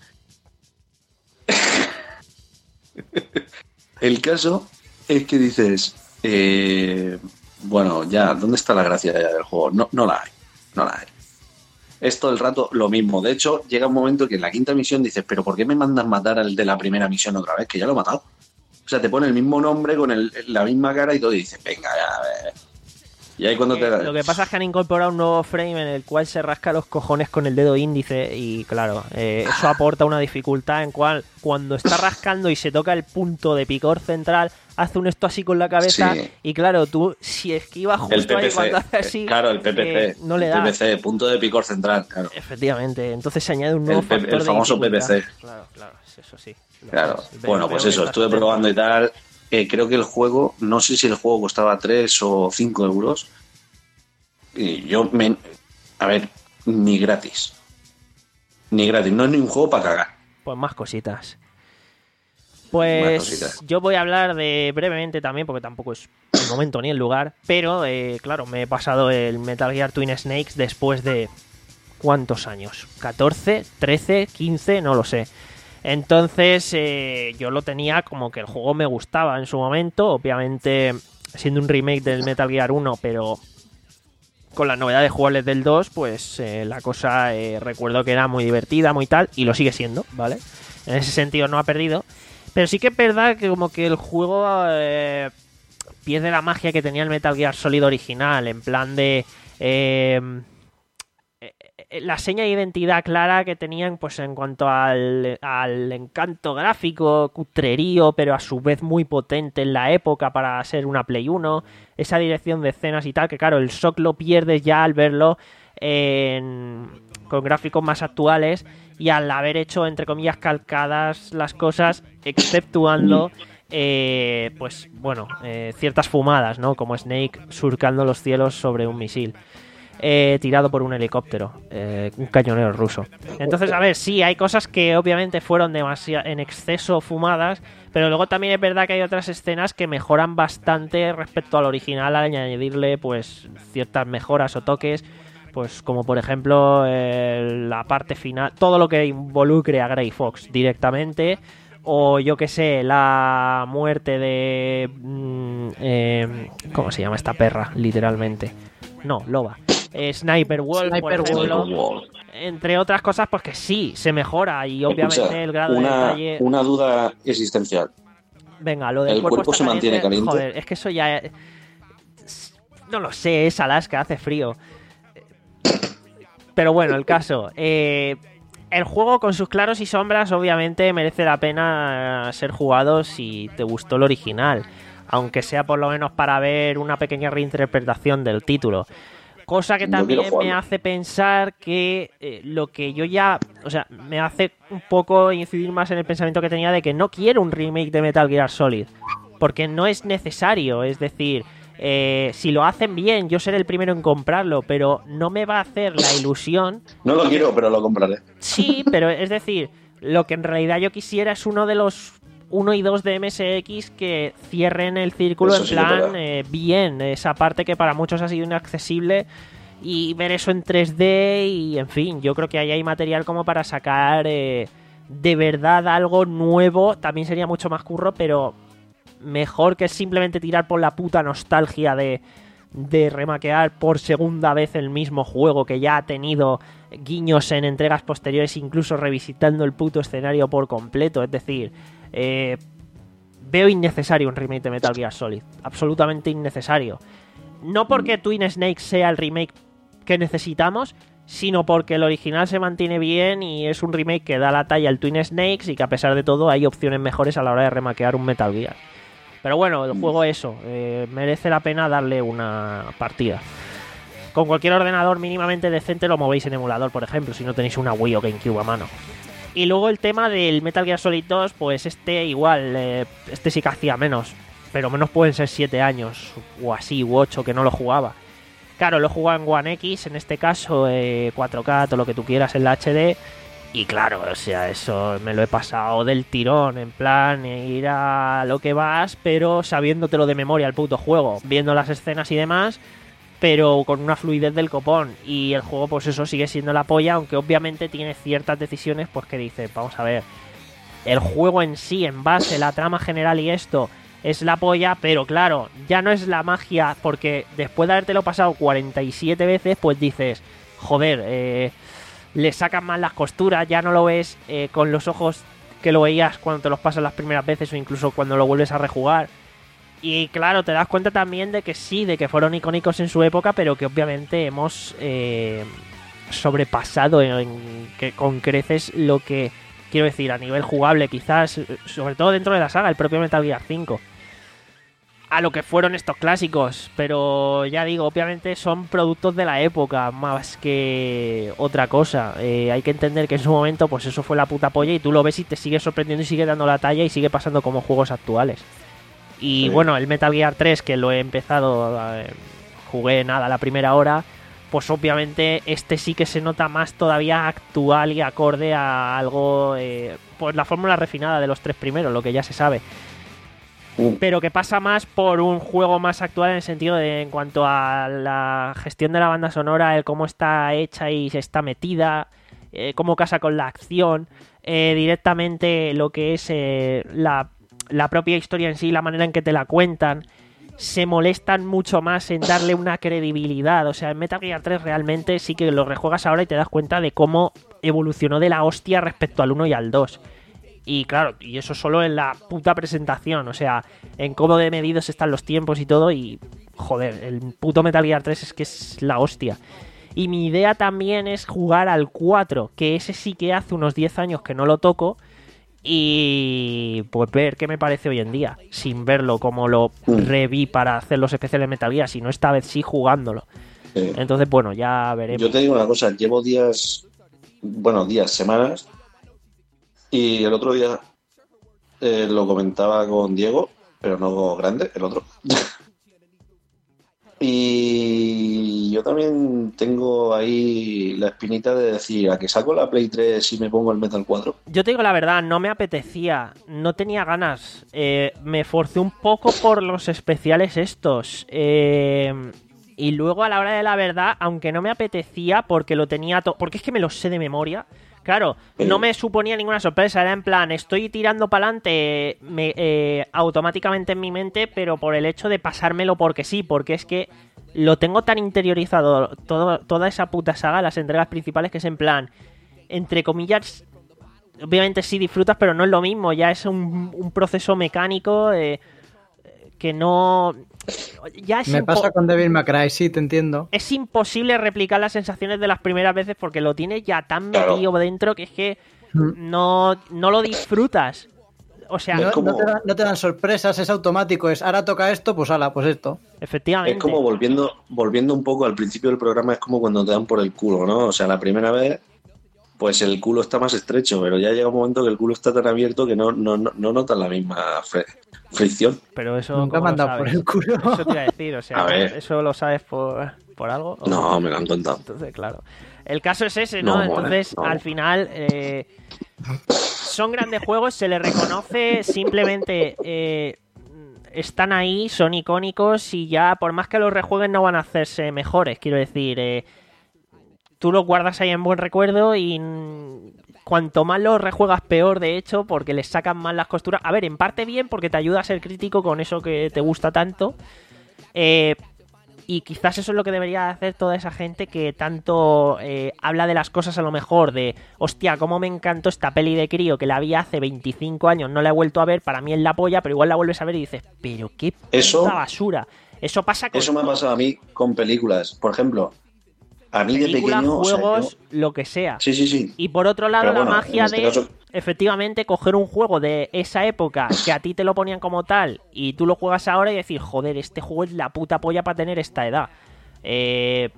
El caso es que dices, eh, bueno, ya, ¿dónde está la gracia ya del juego? No, no la hay, no la hay. Es todo el rato lo mismo. De hecho, llega un momento que en la quinta misión dices, pero ¿por qué me mandan matar al de la primera misión otra vez? Que ya lo he matado. O sea, te pone el mismo nombre con el- la misma cara y todo y dices, venga, ya, a ver. Y ahí cuando Eh, te... Lo que pasa es que han incorporado un nuevo frame en el cual se rasca los cojones con el dedo índice y claro, eh, eso aporta una dificultad en cual cuando está rascando y se toca el punto de picor central, hace un esto así con la cabeza Sí. y claro, tú si esquivas El justo ahí P P C, cuando hace así, claro, el P P C, eh, no le el da. P P C, punto de picor central, claro. Efectivamente, entonces se añade un nuevo El P- factor el de famoso dificultad. P P C. Claro, claro, eso sí. Lo Claro, es. bueno, Veo- pues veo eso, que estuve estás probando y atento. tal. Eh, creo que el juego, no sé si el juego costaba tres o cinco euros. Y yo me. A ver, ni gratis. Ni gratis, no es ni un juego para cagar. Pues más cositas. Más Pues cositas. yo voy a hablar de brevemente también, porque tampoco es el momento ni el lugar, pero eh, claro, me he pasado el Metal Gear Twin Snakes después de ¿cuántos años? ¿catorce? ¿trece? ¿quince? No lo sé. Entonces eh, yo lo tenía como que el juego me gustaba en su momento, obviamente siendo un remake del Metal Gear uno, pero con las novedades jugables del dos, pues eh, la cosa eh, recuerdo que era muy divertida, muy tal, y lo sigue siendo, ¿vale? En ese sentido no ha perdido. Pero sí que es verdad que como que el juego eh, pierde la magia que tenía el Metal Gear Solid original, en plan de... eh, la seña de identidad clara que tenían pues en cuanto al, al encanto gráfico, cutrerío, pero a su vez muy potente en la época para ser una Play uno, esa dirección de escenas y tal, que claro, el shock lo pierdes ya al verlo en, con gráficos más actuales y al haber hecho, entre comillas, calcadas las cosas, exceptuando... Eh, pues bueno, eh, ciertas fumadas, ¿no? Como Snake surcando los cielos sobre un misil eh, tirado por un helicóptero, eh, un cañonero ruso. Entonces, a ver, sí, hay cosas que obviamente fueron demasiado en exceso fumadas, pero luego también es verdad que hay otras escenas que mejoran bastante respecto al original al añadirle pues ciertas mejoras o toques, pues como por ejemplo eh, la parte final, todo lo que involucre a Grey Fox directamente. O yo que sé, la muerte de... Mmm, eh, ¿cómo se llama esta perra? Literalmente. No, loba. Eh, Sniper Wolf, Sniper por ejemplo. Wolf. Entre otras cosas, pues que sí, se mejora. Y obviamente Escucha, el grado una, de detalle... una duda existencial. Venga, lo del ¿El cuerpo, cuerpo está se mantiene caliente? Joder, es que eso ya... No lo sé, es Alaska, hace frío. Pero bueno, el caso... Eh... El juego con sus claros y sombras obviamente merece la pena ser jugado si te gustó el original, aunque sea por lo menos para ver una pequeña reinterpretación del título. Cosa que Yo también quiero me jugarlo. hace pensar que eh, lo que yo ya... O sea, me hace un poco incidir más en el pensamiento que tenía de que no quiero un remake de Metal Gear Solid, porque no es necesario, es decir... Eh, si lo hacen bien, yo seré el primero en comprarlo, pero no me va a hacer la ilusión. No lo quiero, pero lo compraré. Sí, pero es decir, lo que en realidad yo quisiera es uno de los uno y dos de M S X que cierren el círculo Eso en sí que es plan verdad. eh, bien, esa parte que para muchos ha sido inaccesible, y ver eso en tres D y en fin, yo creo que ahí hay material como para sacar eh, de verdad algo nuevo. También sería mucho más curro, pero mejor que simplemente tirar por la puta nostalgia de, de remaquear por segunda vez el mismo juego que ya ha tenido guiños en entregas posteriores, incluso revisitando el puto escenario por completo. Es decir, eh, veo innecesario un remake de Metal Gear Solid, absolutamente innecesario. No porque Twin Snakes sea el remake que necesitamos, sino porque el original se mantiene bien y es un remake que da la talla al Twin Snakes y que a pesar de todo hay opciones mejores a la hora de remaquear un Metal Gear. Pero bueno, el juego eso, eh, merece la pena darle una partida. Con cualquier ordenador mínimamente decente lo movéis en emulador, por ejemplo, si no tenéis una Wii o GameCube a mano. Y luego el tema del Metal Gear Solid dos, pues este igual, eh, este sí que hacía menos, pero menos pueden ser siete años o así, u ocho que no lo jugaba. Claro, lo he jugado en One X, en este caso eh, cuatro K, todo lo que tú quieras en la H D. Y claro, o sea, eso me lo he pasado del tirón, en plan, ir a lo que vas, pero sabiéndotelo de memoria el puto juego, viendo las escenas y demás, pero con una fluidez del copón. Y el juego, pues eso, sigue siendo la polla, aunque obviamente tiene ciertas decisiones, pues que dice, vamos a ver, el juego en sí, en base, la trama general y esto, es la polla, pero claro, ya no es la magia, porque después de habértelo pasado cuarenta y siete veces, pues dices, joder, eh... le sacan más las costuras, ya no lo ves eh, con los ojos que lo veías cuando te los pasas las primeras veces o incluso cuando lo vuelves a rejugar. Y claro, te das cuenta también de que sí, de que fueron icónicos en su época, pero que obviamente hemos eh, sobrepasado en, que, con creces lo que, quiero decir, a nivel jugable quizás, sobre todo dentro de la saga, el propio Metal Gear cinco. A lo que fueron estos clásicos, pero ya digo, obviamente son productos de la época más que otra cosa. Eh, hay que entender que en su momento pues eso fue la puta polla y tú lo ves y te sigue sorprendiendo y sigue dando la talla y sigue pasando como juegos actuales. Y Sí. bueno, el Metal Gear tres, que lo he empezado, eh, jugué nada la primera hora, pues obviamente este sí que se nota más todavía actual y acorde a algo, eh, pues la fórmula refinada de los tres primeros, lo que ya se sabe. Pero que pasa más por un juego más actual en el sentido de en cuanto a la gestión de la banda sonora, el cómo está hecha y se está metida, eh, cómo casa con la acción, eh, directamente lo que es eh, la, la propia historia en sí, la manera en que te la cuentan, se molestan mucho más en darle una credibilidad. O sea, en Metal Gear tres realmente sí que lo rejuegas ahora y te das cuenta de cómo evolucionó de la hostia respecto al uno y al dos. Y claro, y eso solo en la puta presentación, o sea, en cómo de medidos están los tiempos y todo, y joder, el puto Metal Gear tres es que es la hostia. Y mi idea también es jugar al cuatro, que ese sí que hace unos diez años que no lo toco, y pues ver qué me parece hoy en día, sin verlo como lo reví para hacer los especiales Metal Gear, sino esta vez sí jugándolo. Sí. Entonces, bueno, ya veremos. Yo te digo una cosa, llevo días, bueno, días, semanas, y el otro día eh, lo comentaba con Diego, pero no grande, el otro. Y yo también tengo ahí la espinita de decir, ¿a que saco la Play tres y me pongo el Metal cuatro? Yo te digo la verdad, no me apetecía, no tenía ganas. Eh, me forcé un poco por los especiales estos. Eh, y luego a la hora de la verdad, aunque no me apetecía porque lo tenía todo, porque es que me lo sé de memoria. Claro, no me suponía ninguna sorpresa, era en plan, estoy tirando para adelante eh, automáticamente en mi mente, pero por el hecho de pasármelo porque sí, porque es que lo tengo tan interiorizado, todo, toda esa puta saga, las entregas principales, que es en plan, entre comillas, obviamente sí disfrutas, pero no es lo mismo, ya es un, un proceso mecánico eh, que no... Ya es Me pasa con Devil May Cry, sí, te entiendo. Es imposible replicar las sensaciones de las primeras veces porque lo tienes ya tan Claro. metido dentro que es que no, no lo disfrutas. O sea, No, como- no te dan, no te dan sorpresas, es automático, es ahora toca esto, pues ala, pues esto. efectivamente. Es como volviendo, volviendo un poco al principio del programa, es como cuando te dan por el culo, ¿no? O sea, la primera vez, pues el culo está más estrecho, pero ya llega un momento que el culo está tan abierto que no, no, no, no notas la misma fre- fricción. Pero eso Nunca ¿cómo me han lo dado por sabes? el culo. Eso te iba a decir, o sea, A ver. ¿eso lo sabes por, por algo? ¿O No, me lo han contado. Entonces, claro. El caso es ese, ¿no? No, mola, Entonces, no. al final, eh, son grandes juegos, se les reconoce, simplemente eh, están ahí, son icónicos y ya, por más que los rejueguen, no van a hacerse mejores. Quiero decir, eh, tú los guardas ahí en buen recuerdo y mm, cuanto más los rejuegas, peor, de hecho, porque les sacan más las costuras. A ver, en parte bien, porque te ayuda a ser crítico con eso que te gusta tanto. Eh, y quizás eso es lo que debería hacer toda esa gente que tanto eh, habla de las cosas, a lo mejor de, hostia, cómo me encantó esta peli de crío que la vi hace veinticinco años, no la he vuelto a ver, para mí es la polla, pero igual la vuelves a ver y dices, pero qué puta Eso- basura. Eso pasa con Eso me ha pasado a mí con películas. Por ejemplo, a mí de películas, pequeño... o sea, juegos, yo- lo que sea. Sí, sí, sí. Y por otro lado, Pero la bueno, magia en este de, caso- efectivamente, coger un juego de esa época que a ti te lo ponían como tal y tú lo juegas ahora y decir, joder, este juego es la puta polla para tener esta edad. Eh,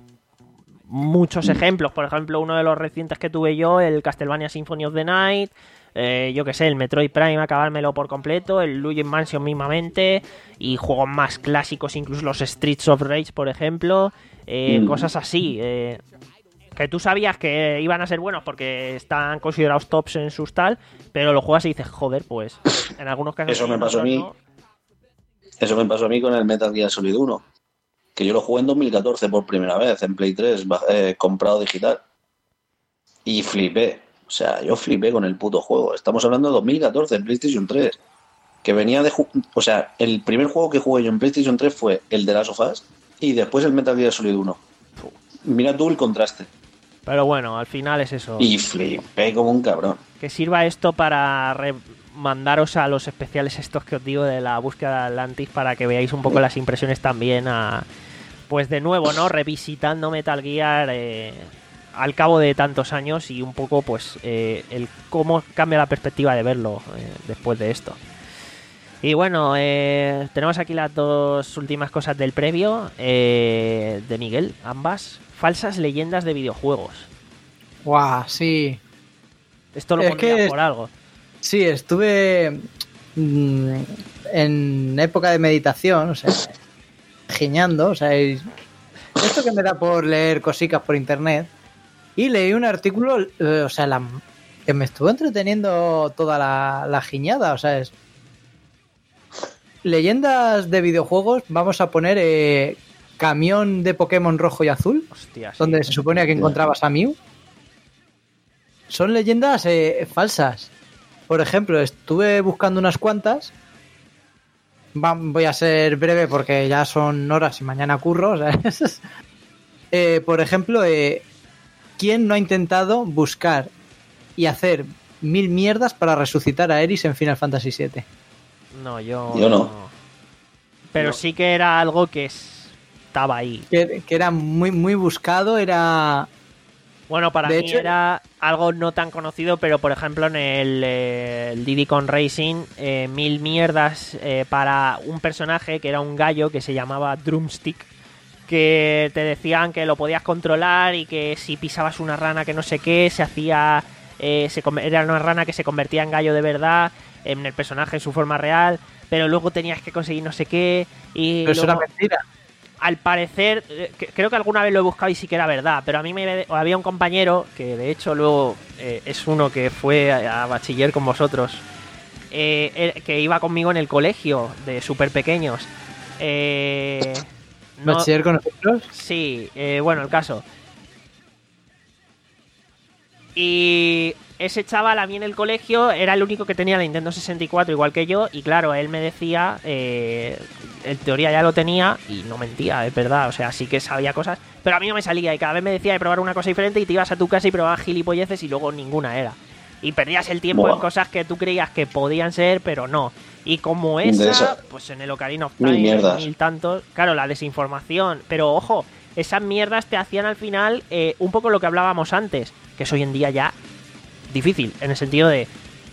muchos ejemplos, por ejemplo, uno de los recientes que tuve yo, el Castlevania Symphony of the Night, eh, yo que sé, el Metroid Prime, acabármelo por completo, el Luigi's Mansion mismamente, y juegos más clásicos, incluso los Streets of Rage, por ejemplo, eh, Mm. cosas así, eh, que tú sabías que iban a ser buenos porque están considerados tops en sus tal, pero lo juegas y dices, joder, pues en algunos casos Eso sí, me en pasó a otros mí. no. Eso me pasó a mí con el Metal Gear Solid uno, que yo lo jugué en dos mil catorce por primera vez, en Play tres, ba- eh, comprado digital. Y flipé. O sea, yo flipé con el puto juego. Estamos hablando de dos mil catorce, en PlayStation tres. Que venía de... ju- O sea, el primer juego que jugué yo en PlayStation tres fue el de Last of Us y después el Metal Gear Solid uno. Mira tú el contraste. Pero bueno, al final es eso. Y flipé como un cabrón. Que sirva esto para re- mandaros a los especiales estos que os digo de la búsqueda de Atlantis para que veáis un poco las impresiones también a... Pues de nuevo, ¿no? Revisitando Metal Gear eh, al cabo de tantos años y un poco pues eh, el cómo cambia la perspectiva de verlo eh, después de esto. Y bueno, eh, tenemos aquí las dos últimas cosas del previo eh, de Miguel, ambas. Falsas leyendas de videojuegos. Guau, sí. Esto lo Es pondría que- por algo. Sí, estuve mm, en época de meditación, o sea, giñando, o sea, y esto que me da por leer cositas por internet, y leí un artículo, eh, o sea, la- que me estuvo entreteniendo toda la, la giñada, o sea, es... Leyendas de videojuegos, vamos a poner eh, camión de Pokémon rojo y azul, Hostia, sí. donde se suponía que encontrabas a Mew. Son leyendas eh, falsas. Por ejemplo, estuve buscando unas cuantas. Va- voy a ser breve porque ya son horas y mañana curro. O sea, eh, por ejemplo, eh, ¿quién no ha intentado buscar y hacer mil mierdas para resucitar a Eris en Final Fantasy siete? No, yo, Yo no. Pero No. sí que era algo que es estaba ahí. Que, que era muy, muy buscado, era... Bueno, para De mí hecho- era algo no tan conocido, pero por ejemplo en el, eh, el Diddy Kong Racing, eh, mil mierdas eh, para un personaje que era un gallo que se llamaba Drumstick, que te decían que lo podías controlar y que si pisabas una rana que no sé qué, se hacía... Eh, se, con- era una rana que se convertía en gallo de verdad, en el personaje en su forma real, pero luego tenías que conseguir no sé qué y Pero eso luego- era mentira. al parecer, eh, que- creo que alguna vez lo he buscado y sí que era verdad, pero a mí me había un compañero que de hecho luego eh, es uno que fue a, a bachiller con vosotros, eh, el- que iba conmigo en el colegio de súper pequeños. Eh, no- ¿Bachiller con nosotros? Sí, eh, bueno, el caso. Y ese chaval a mí en el colegio era el único que tenía la Nintendo sesenta y cuatro igual que yo. Y claro, él me decía, eh, en teoría ya lo tenía y no mentía, es verdad. O sea, sí que sabía cosas, pero a mí no me salía. Y cada vez me decía de probar una cosa diferente y te ibas a tu casa y probabas gilipolleces y luego ninguna era. Y perdías el tiempo Buah. en cosas que tú creías que podían ser, pero no. Y como De esa, esa- pues en el Ocarina of Mil Time, mierdas. mil tantos. Claro, la desinformación. Pero ojo, esas mierdas te hacían al final eh, un poco lo que hablábamos antes, que es hoy en día ya difícil, en el sentido de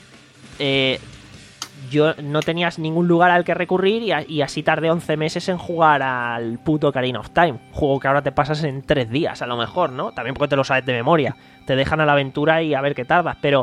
eh, yo no tenías ningún lugar al que recurrir y, a- y así tardé once meses en jugar al puto Ocarina of Time, juego que ahora te pasas en tres días a lo mejor, ¿no? También porque te lo sabes de memoria, te dejan a la aventura y a ver qué tardas, pero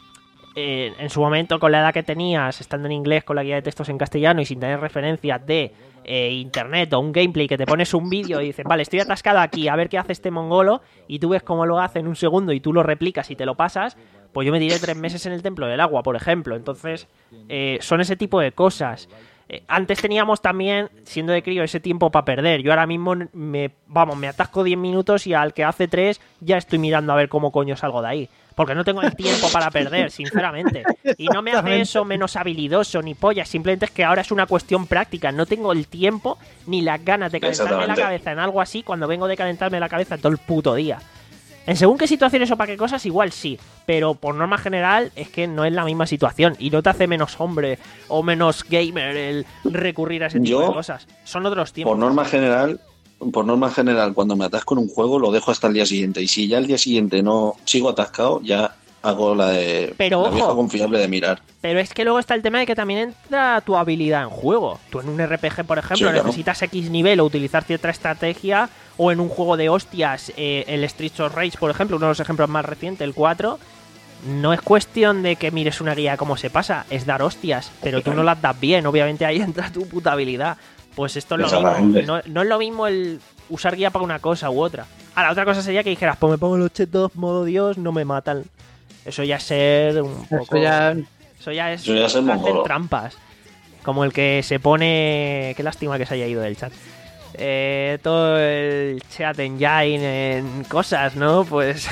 eh, en su momento con la edad que tenías, estando en inglés con la guía de textos en castellano y sin tener referencias de eh, internet o un gameplay, que te pones un vídeo y dices, vale, estoy atascado aquí, a ver qué hace este mongolo, y tú ves cómo lo hace en un segundo y tú lo replicas y te lo pasas, pues yo me tiré tres meses en el Templo del Agua, por ejemplo. Entonces, eh, son ese tipo de cosas. Eh, antes teníamos también, siendo de crío, ese tiempo para perder. Yo ahora mismo me, vamos, me atasco diez minutos y al que hace tres ya estoy mirando a ver cómo coño salgo de ahí. Porque no tengo el tiempo para perder, sinceramente. Y no me hace eso menos habilidoso ni polla. Simplemente es que ahora es una cuestión práctica. No tengo el tiempo ni las ganas de calentarme la Exactamente. cabeza en algo así cuando vengo de calentarme la cabeza todo el puto día. En según qué situaciones o para qué cosas, igual sí. Pero por norma general es que no es la misma situación. Y no te hace menos hombre o menos gamer el recurrir a ese tipo Yo, de cosas. Son otros tiempos. Por norma general, por norma general, cuando me atasco en un juego, lo dejo hasta el día siguiente. Y si ya el día siguiente no sigo atascado, ya hago la de Pero la ojo. vieja confiable de mirar. Pero es que luego está el tema de que también entra tu habilidad en juego. Tú en un R P G, por ejemplo, Sí, claro. necesitas X nivel o utilizar cierta estrategia. O en un juego de hostias, eh, el Streets of Rage, por ejemplo, uno de los ejemplos más recientes, el cuatro. No es cuestión de que mires una guía cómo se pasa, es dar hostias. Pero tú no las das bien, obviamente ahí entra tu puta habilidad. Pues esto es lo mismo. Exactamente. No, no es lo mismo el usar guía para una cosa u otra. Ahora, otra cosa sería que dijeras, pues me pongo los chetos, modo Dios, no me matan. Eso ya es ser un poco... Eso ya... Eso ya es, Eso ya es ser hacer mongolo. trampas. Como el que se pone... Qué lástima que se haya ido del chat. Eh, todo el chat engine en cosas, ¿no? Pues...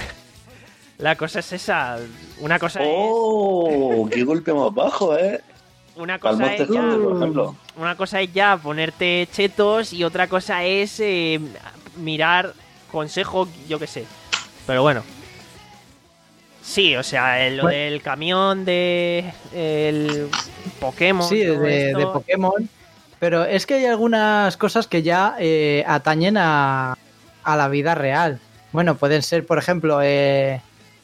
La cosa es esa. Una cosa ¡Oh! ¡Qué golpe más bajo, eh! es... Una Para el cosa Monster es ya... Hunter, por ejemplo. Una cosa es ya ponerte chetos y otra cosa es eh, mirar consejo, yo qué sé. Pero bueno. Sí, o sea, el- lo Bueno. del camión de el Pokémon. Sí, todo de, esto. de Pokémon. Pero es que hay algunas cosas que ya eh, atañen a, a la vida real. Bueno, pueden ser, por ejemplo, eh,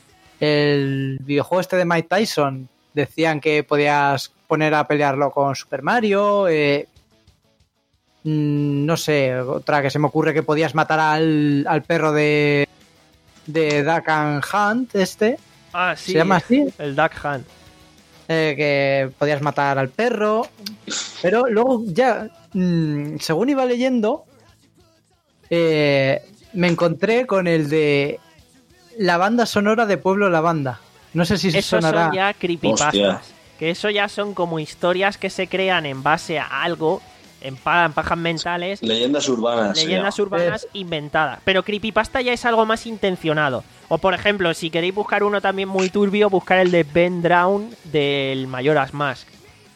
el videojuego este de Mike Tyson. Decían que podías poner a pelearlo con Super Mario. eh, mm, no sé, otra que se me ocurre que podías matar al, al perro de, de Duck and Hunt, este. Ah, sí. ¿Se llama así? El Duck Hunt. eh, que podías matar al perro, pero luego ya, mmm, según iba leyendo, eh, me encontré con el de la banda sonora de Pueblo La Banda. No sé si Eso sonará. son ya creepypastas. Hostia. Que eso ya son como historias que se crean en base a algo, en, pa- en pajas mentales, Leyendas urbanas. se leyendas llama. urbanas inventadas. Pero creepypasta ya es algo más intencionado. O por ejemplo, si queréis buscar uno también muy turbio, buscar el de Ben Drown del Majora's Mask.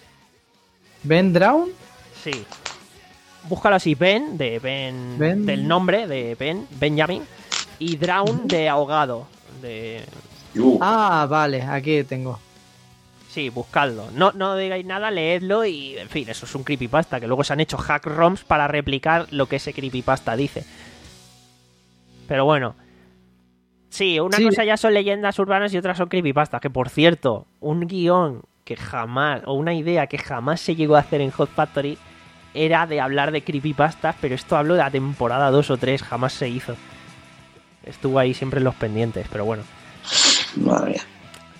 Ben Drown. Sí. Búscalo así, Ben, de Ben, Ben. del nombre de Ben, Benjamin, y Drown de ahogado. De... Uh, Ah, vale, aquí tengo. Sí, buscadlo. No, no digáis nada, leedlo y, en fin, eso es un creepypasta, que luego se han hecho hack ROMs para replicar lo que ese creepypasta dice. Pero bueno. Sí, una Sí. cosa ya son leyendas urbanas y otras son creepypastas, que por cierto, un guión que jamás, o una idea que jamás se llegó a hacer en Hot Factory era de hablar de creepypastas, pero esto hablo de la temporada dos o tres, jamás se hizo. Estuvo ahí siempre en los pendientes, pero bueno. Madre mía.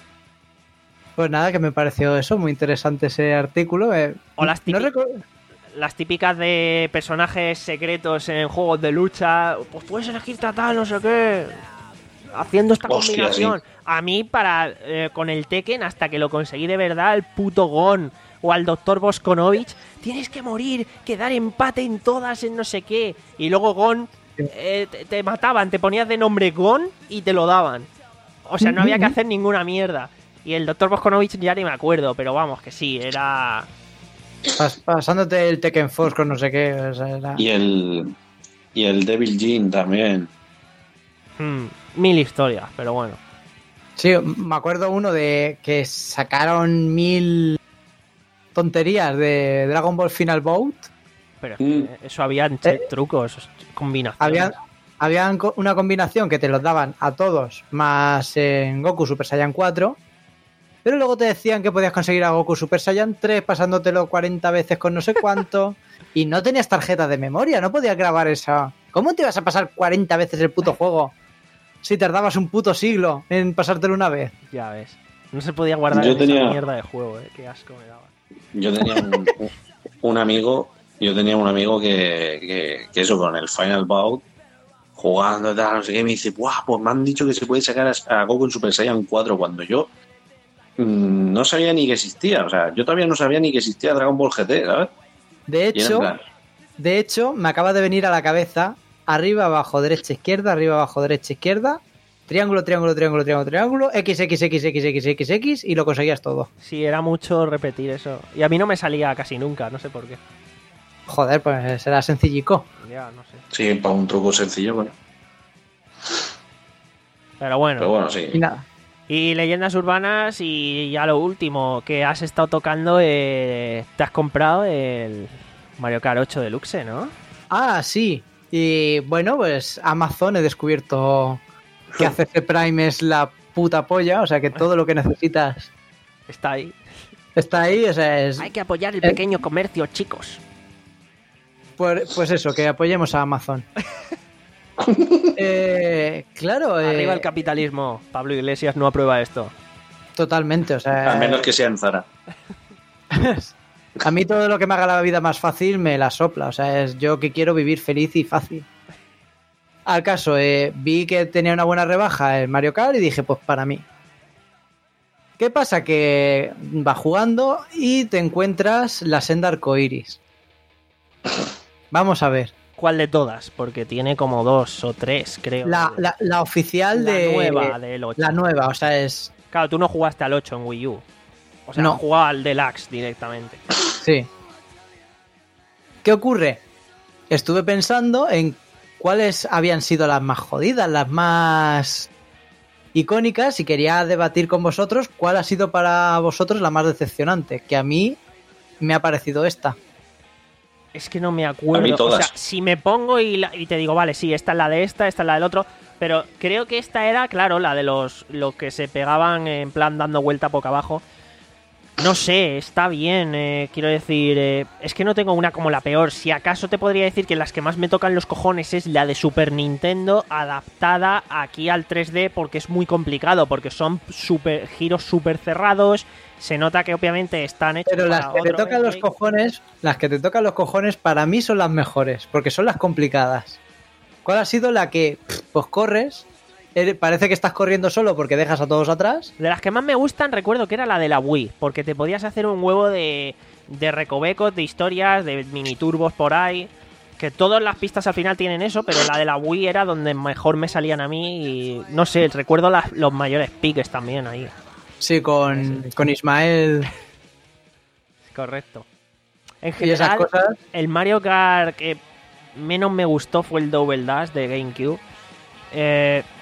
Pues nada, que me pareció eso, muy interesante ese artículo. eh. O las No típicas- recu- Las típicas de personajes secretos en juegos de lucha, pues puedes elegir tal, no sé qué, haciendo esta Hostia, combinación. A mí, para eh, con el Tekken, hasta que lo conseguí de verdad, el puto Gon o al doctor Boskonovich, tienes que morir, quedar empate en todas, en no sé qué. Y luego Gon, eh, te, te mataban, te ponías de nombre Gon y te lo daban. O sea, no había que hacer ninguna mierda. Y el doctor Boskonovich ya ni me acuerdo, pero vamos, que sí, era... pas- pasándote el Tekken Force con no sé qué. O sea, era- Y el, y el Devil Jin también. hmm, mil historias, pero bueno. Sí, me acuerdo uno de que sacaron mil tonterías de Dragon Ball Final Bout. Pero es Mm. que eso había Eh, trucos, combinaciones. Había, habían co- una combinación que te los daban a todos, más en Goku Super Saiyan cuatro. Pero luego te decían que podías conseguir a Goku Super Saiyan tres pasándotelo cuarenta veces con no sé cuánto. Y no tenías tarjeta de memoria, no podías grabar esa. ¿Cómo te ibas a pasar cuarenta veces el puto juego si tardabas un puto siglo en pasártelo una vez? Ya ves. No se podía guardar Yo en tenía- esa mierda de juego, eh. Qué asco me daba. Yo tenía un, un amigo, yo tenía un amigo que, que, que eso, con el Final Bout, jugando, tal, no sé qué, me dice, ¡buah! Pues me han dicho que se puede sacar a, a Goku en Super Saiyan cuatro cuando yo mm, no sabía ni que existía. O sea, yo todavía no sabía ni que existía Dragon Ball G T, ¿sabes? De Y era en hecho, plan, de hecho, me acaba de venir a la cabeza arriba, abajo, derecha, izquierda, arriba, abajo, derecha, izquierda, triángulo, triángulo, triángulo, triángulo, triángulo, X, X, X, X, X, X, X y lo conseguías todo. Sí, era mucho repetir eso. Y a mí no me salía casi nunca, no sé por qué. Joder, pues será sencillico. Ya, no sé. sí, para un truco sencillo, bueno. Pero bueno. Pero bueno, sí. Y nada. Y leyendas urbanas y ya lo último, que has estado tocando, eh, te has comprado el Mario Kart ocho Deluxe, ¿no? Ah, sí. Y bueno, pues Amazon he descubierto que A C C Prime es la puta polla, o sea que todo lo que necesitas Está ahí. está ahí, o sea, es... Hay que apoyar el Eh. pequeño comercio, chicos. Pues, pues eso, que apoyemos a Amazon. eh, claro, eh, Arriba el capitalismo. Pablo Iglesias no aprueba esto. totalmente, o sea... Al menos que sea en Zara. A mí todo lo que me haga la vida más fácil me la sopla, o sea, es yo que quiero vivir feliz y fácil. Al caso, eh, vi que tenía una buena rebaja el Mario Kart y dije, pues para mí. ¿Qué pasa? Que vas jugando y te encuentras la senda arcoiris. Vamos a ver. ¿Cuál de todas? Porque tiene como dos o tres, creo. La, la- la oficial La de... nueva del ocho. La nueva, o sea, es... Claro, tú no jugaste al ocho en Wii U. O sea, No. no jugaba al Deluxe directamente. Sí. ¿Qué ocurre? Estuve pensando en cuáles habían sido las más jodidas, las más icónicas y quería debatir con vosotros cuál ha sido para vosotros la más decepcionante, que a mí me ha parecido esta. Es que no me acuerdo. A mí todas. O sea, si me pongo y, la- y te digo, vale, sí, esta es la de esta, esta es la del otro. Pero creo que esta era, claro, la de los, los que se pegaban en plan dando vuelta boca abajo. No sé, está bien, eh, quiero decir, eh, es que no tengo una como la peor. Si acaso te podría decir que las que más me tocan los cojones es la de Super Nintendo adaptada aquí al tres D porque es muy complicado, porque son super, giros súper cerrados. Se nota que obviamente están hechos Pero las para que te otro tocan los gameplay. cojones, las que te tocan los cojones para mí son las mejores, porque son las complicadas. ¿Cuál ha sido la que, pff, pues corres, eh, parece que estás corriendo solo porque dejas a todos atrás? De las que más me gustan, recuerdo que era la de la Wii, porque te podías hacer un huevo de, de recovecos, de historias, de mini turbos por ahí. Que todas las pistas al final tienen eso, pero la de la Wii era donde mejor me salían a mí. Y no sé, recuerdo las- los mayores piques también ahí. Sí, con, con Ismael Correcto. En y esas general, cosas. el Mario Kart que menos me gustó fue el Double Dash de GameCube. Eh,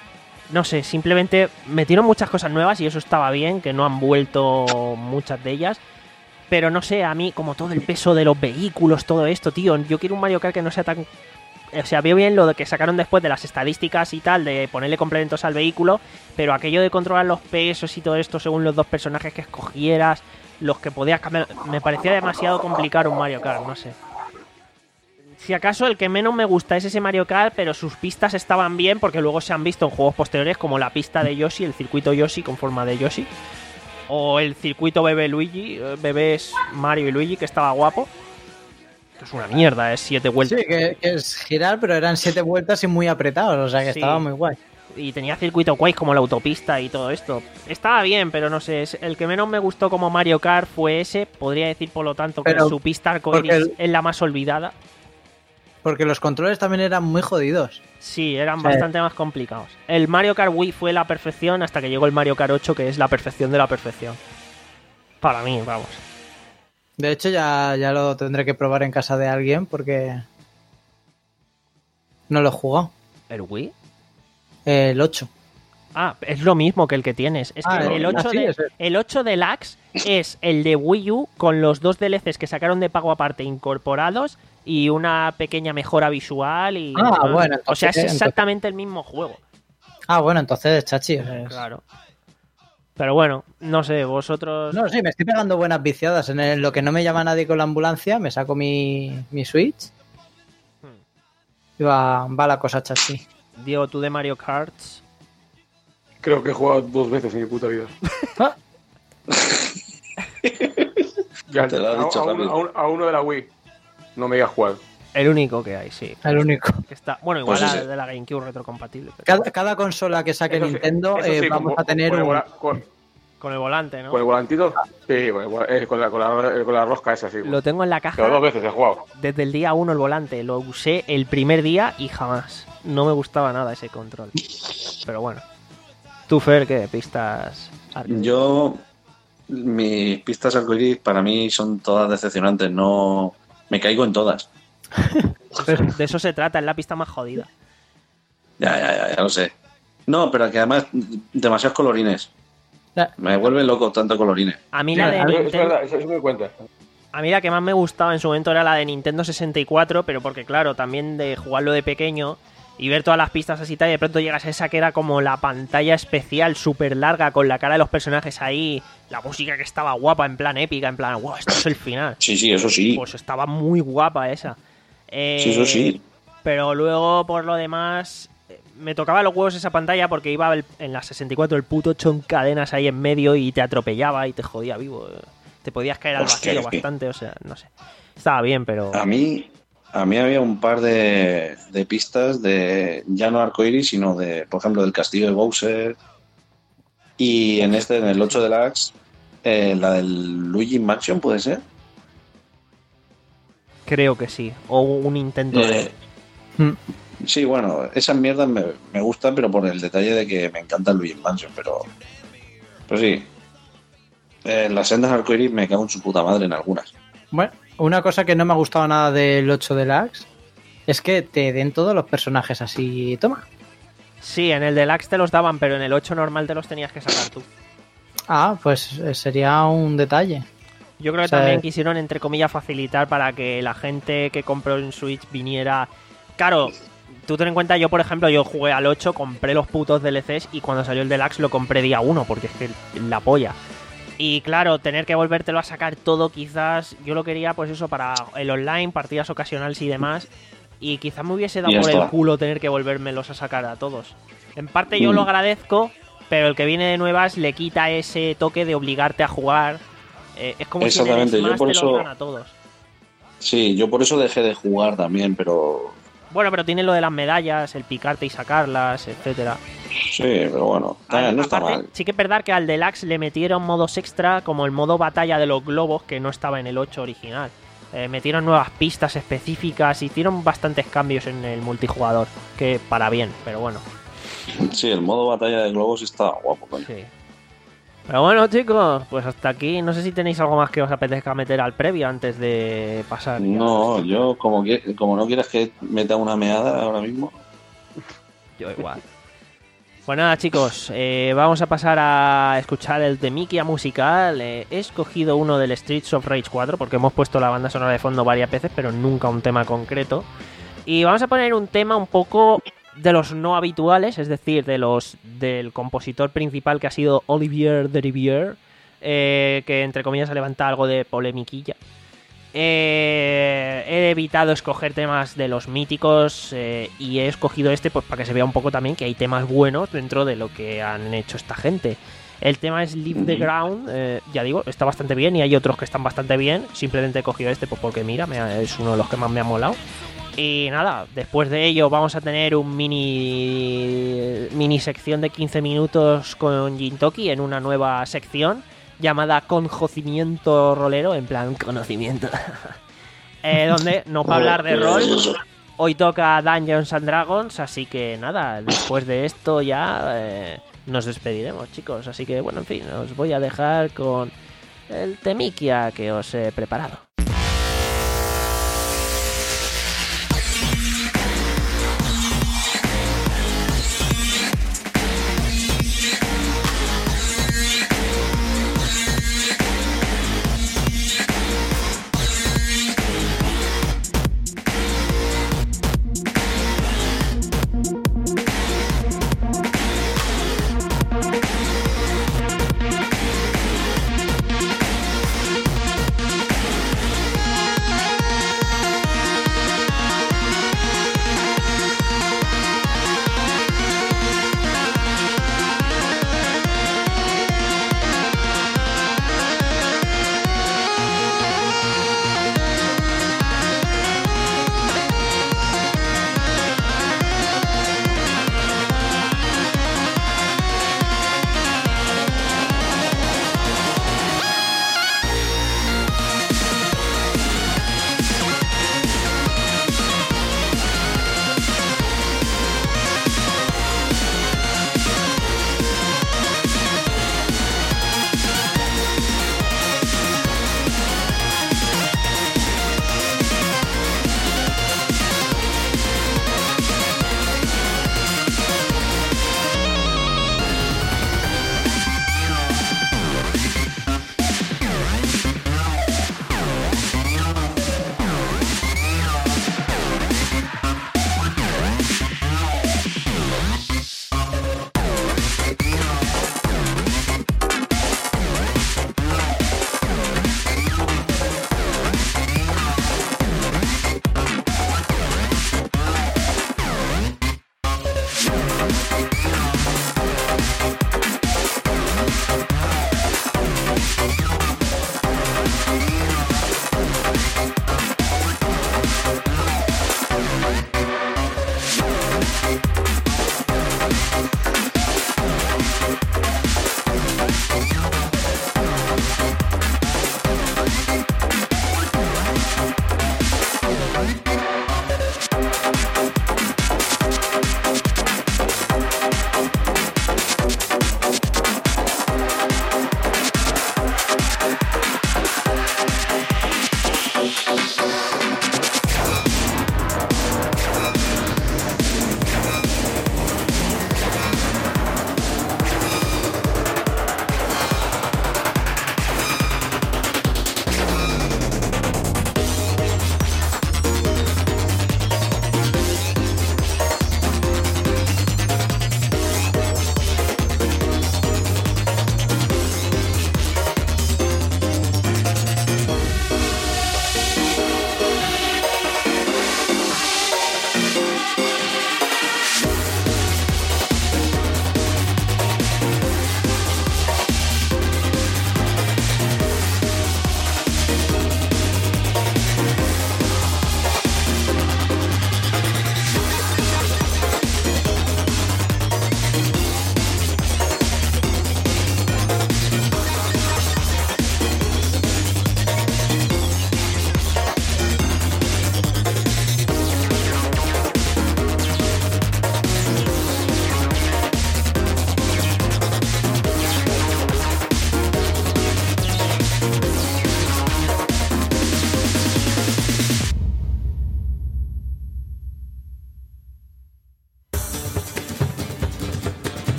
no sé, simplemente metieron muchas cosas nuevas y eso estaba bien, que no han vuelto muchas de ellas. Pero no sé, a mí, como todo el peso de los vehículos, todo esto, tío, yo quiero un Mario Kart que no sea tan... O sea, veo bien lo de que sacaron después de las estadísticas y tal, de ponerle complementos al vehículo, pero aquello de controlar los pesos y todo esto según los dos personajes que escogieras, los que podías cambiar, me parecía demasiado complicado un Mario Kart, no sé. Si acaso el que menos me gusta es ese Mario Kart, pero sus pistas estaban bien porque luego se han visto en juegos posteriores como la pista de Yoshi, el circuito Yoshi con forma de Yoshi, o el circuito Bebé Luigi, Bebés Mario y Luigi, que estaba guapo. Es una mierda, es siete vueltas. Sí, que, que es girar, pero eran siete vueltas y muy apretados, o sea que Sí. estaba muy guay. Y tenía circuito guays como la autopista y todo esto. Estaba bien, pero no sé, es- el que menos me gustó como Mario Kart fue ese. Podría decir, por lo tanto, que Pero su pista arcoiris porque el- es la más olvidada. Porque los controles también eran muy jodidos. Sí, eran Sí. bastante más complicados. El Mario Kart Wii fue la perfección hasta que llegó el Mario Kart ocho, que es la perfección de la perfección. Para mí, vamos. De hecho, ya, ya lo tendré que probar en casa de alguien porque no lo he jugado. ¿El Wii? El ocho. Ah, es lo mismo que el que tienes. Es Ah, que el ah, ocho, sí, de, ese. el ocho Deluxe es el de Wii U con los dos D L Cs que sacaron de pago aparte incorporados y una pequeña mejora visual. Y, Ah, bueno, o sea, es entonces- exactamente el mismo juego. Ah, bueno, entonces, chachi. es- Claro. Pero bueno, no sé, vosotros... No, sí, me estoy pegando buenas viciadas. En el- lo que no me llama nadie con la ambulancia, me saco mi, mi Switch y va, va la cosa chachi. Diego, tú de Mario Kart. Creo que he jugado dos veces en mi puta vida. Ah, Ya, Te lo has a, dicho a uno, rápido. a uno- a uno de la Wii. No me digas jugar. El único que hay, sí. el único. Que está, bueno, igual Pues la ese. de la GameCube retrocompatible. pero- Cada, cada consola que saque Eso sí, Nintendo, eso eh, sí, vamos con- a tener con el, un... vola- con, Con el volante, ¿no? con el volantito. Sí, con, el vola- eh, con la, con, la, con la rosca esa, sí. Lo tengo en la caja. Pero dos veces he jugado. Desde el día uno el volante, lo usé el primer día y jamás. No me gustaba nada ese control. Pero bueno. Tú, Fer, ¿qué? Pistas... arcade. Yo, mis pistas arcoiris para mí son todas decepcionantes. No, me caigo en todas. De eso se trata, es la pista más jodida. Ya, ya, ya, ya lo sé. No, pero que además demasiados colorines. Ya. Me vuelve loco tanto colorines. A mí Sí, la de a mí- Es Nintendo... verdad, eso, eso me doy cuenta. A mí la que más me gustaba en su momento era la de Nintendo sesenta y cuatro, pero porque claro, también de jugarlo de pequeño y ver todas las pistas así tal, y de pronto llegas a esa que era como la pantalla especial súper larga con la cara de los personajes ahí, la música que estaba guapa, en plan épica, en plan, wow, esto es el final. Sí, sí, eso sí. Pues estaba muy guapa esa. Eh, Sí, eso sí. Pero luego, por lo demás, eh, me tocaba los huevos esa pantalla porque iba el- en la sesenta y cuatro el puto chon cadenas ahí en medio y te atropellaba y te jodía vivo. Te podías caer al Hostia, vacío es que- bastante, o sea, no sé. Estaba bien, pero... A mí, a mí había un par de, de pistas de ya no arcoiris, sino de, por ejemplo, del castillo de Bowser. Y en este, en el ocho Deluxe, eh, la del Luigi Mansion, ¿puede ser? Creo que sí. O un intento de... Eh, Mm. sí, bueno, esas mierdas me, me gustan, pero por el detalle de que me encanta el Luigi Mansion, pero, pero sí. Eh, las sendas arcoiris me cago en su puta madre en algunas. Bueno, una cosa que no me ha gustado nada del ocho Deluxe es que te den todos los personajes así, toma. Sí, en el Deluxe te los daban, pero en el ocho normal te los tenías que sacar tú. Ah, pues eh, sería un detalle. Yo creo que O sea, también quisieron, entre comillas, facilitar para que la gente que compró en Switch viniera... Claro, tú ten en cuenta, yo por ejemplo, yo jugué al ocho, compré los putos D L Cs y cuando salió el Deluxe lo compré día uno, porque es que la polla. Y claro, tener que volvértelo a sacar todo quizás, yo lo quería pues eso para el online, partidas ocasionales y demás, y quizás me hubiese dado Y ya por el está. culo tener que volvérmelos a sacar a todos. En parte yo Mm. lo agradezco, pero el que viene de nuevas le quita ese toque de obligarte a jugar. Eh, es como si en el Exactamente, yo Smash por te eso- lo dan a todos. Sí, yo por eso dejé de jugar también, pero Bueno, pero tiene lo de las medallas, el picarte y sacarlas, etcétera. sí, pero bueno, Al- no está aparte, mal. sí que es verdad que al Deluxe le metieron modos extra, como el modo batalla de los globos, que no estaba en el ocho original. Eh, metieron nuevas pistas específicas, hicieron bastantes cambios en el multijugador, que para bien, pero bueno. Sí, el modo batalla de globos está guapo, coño. Sí. Pero bueno, chicos, pues hasta aquí. No sé si tenéis algo más que os apetezca meter al previo antes de pasar. ya. No, yo como que como no quieras que meta una meada ahora mismo. Yo igual. Pues nada, chicos, eh, vamos a pasar a escuchar el temiquia musical. Eh, he escogido uno del Streets of Rage cuatro porque hemos puesto la banda sonora de fondo varias veces, pero nunca un tema concreto. Y vamos a poner un tema un poco de los no habituales, es decir, de los del compositor principal, que ha sido Olivier Derivière, eh, que entre comillas ha levantado algo de polemiquilla. Eh, he evitado escoger temas de los míticos eh, y he escogido este pues para que se vea un poco también que hay temas buenos dentro de lo que han hecho esta gente. El tema es Leave the Ground, eh, ya digo, está bastante bien y hay otros que están bastante bien. Simplemente he cogido este pues porque mira, me ha, es uno de los que más me ha molado. Y nada, después de ello vamos a tener un mini mini sección de quince minutos con Gintoki en una nueva sección llamada Conocimiento Rolero, en plan conocimiento, eh, donde no va a hablar de rol. Hoy toca Dungeons and Dragons, así que nada, después de esto ya eh, nos despediremos, chicos. Así que bueno, en fin, os voy a dejar con el temiquia que os he preparado.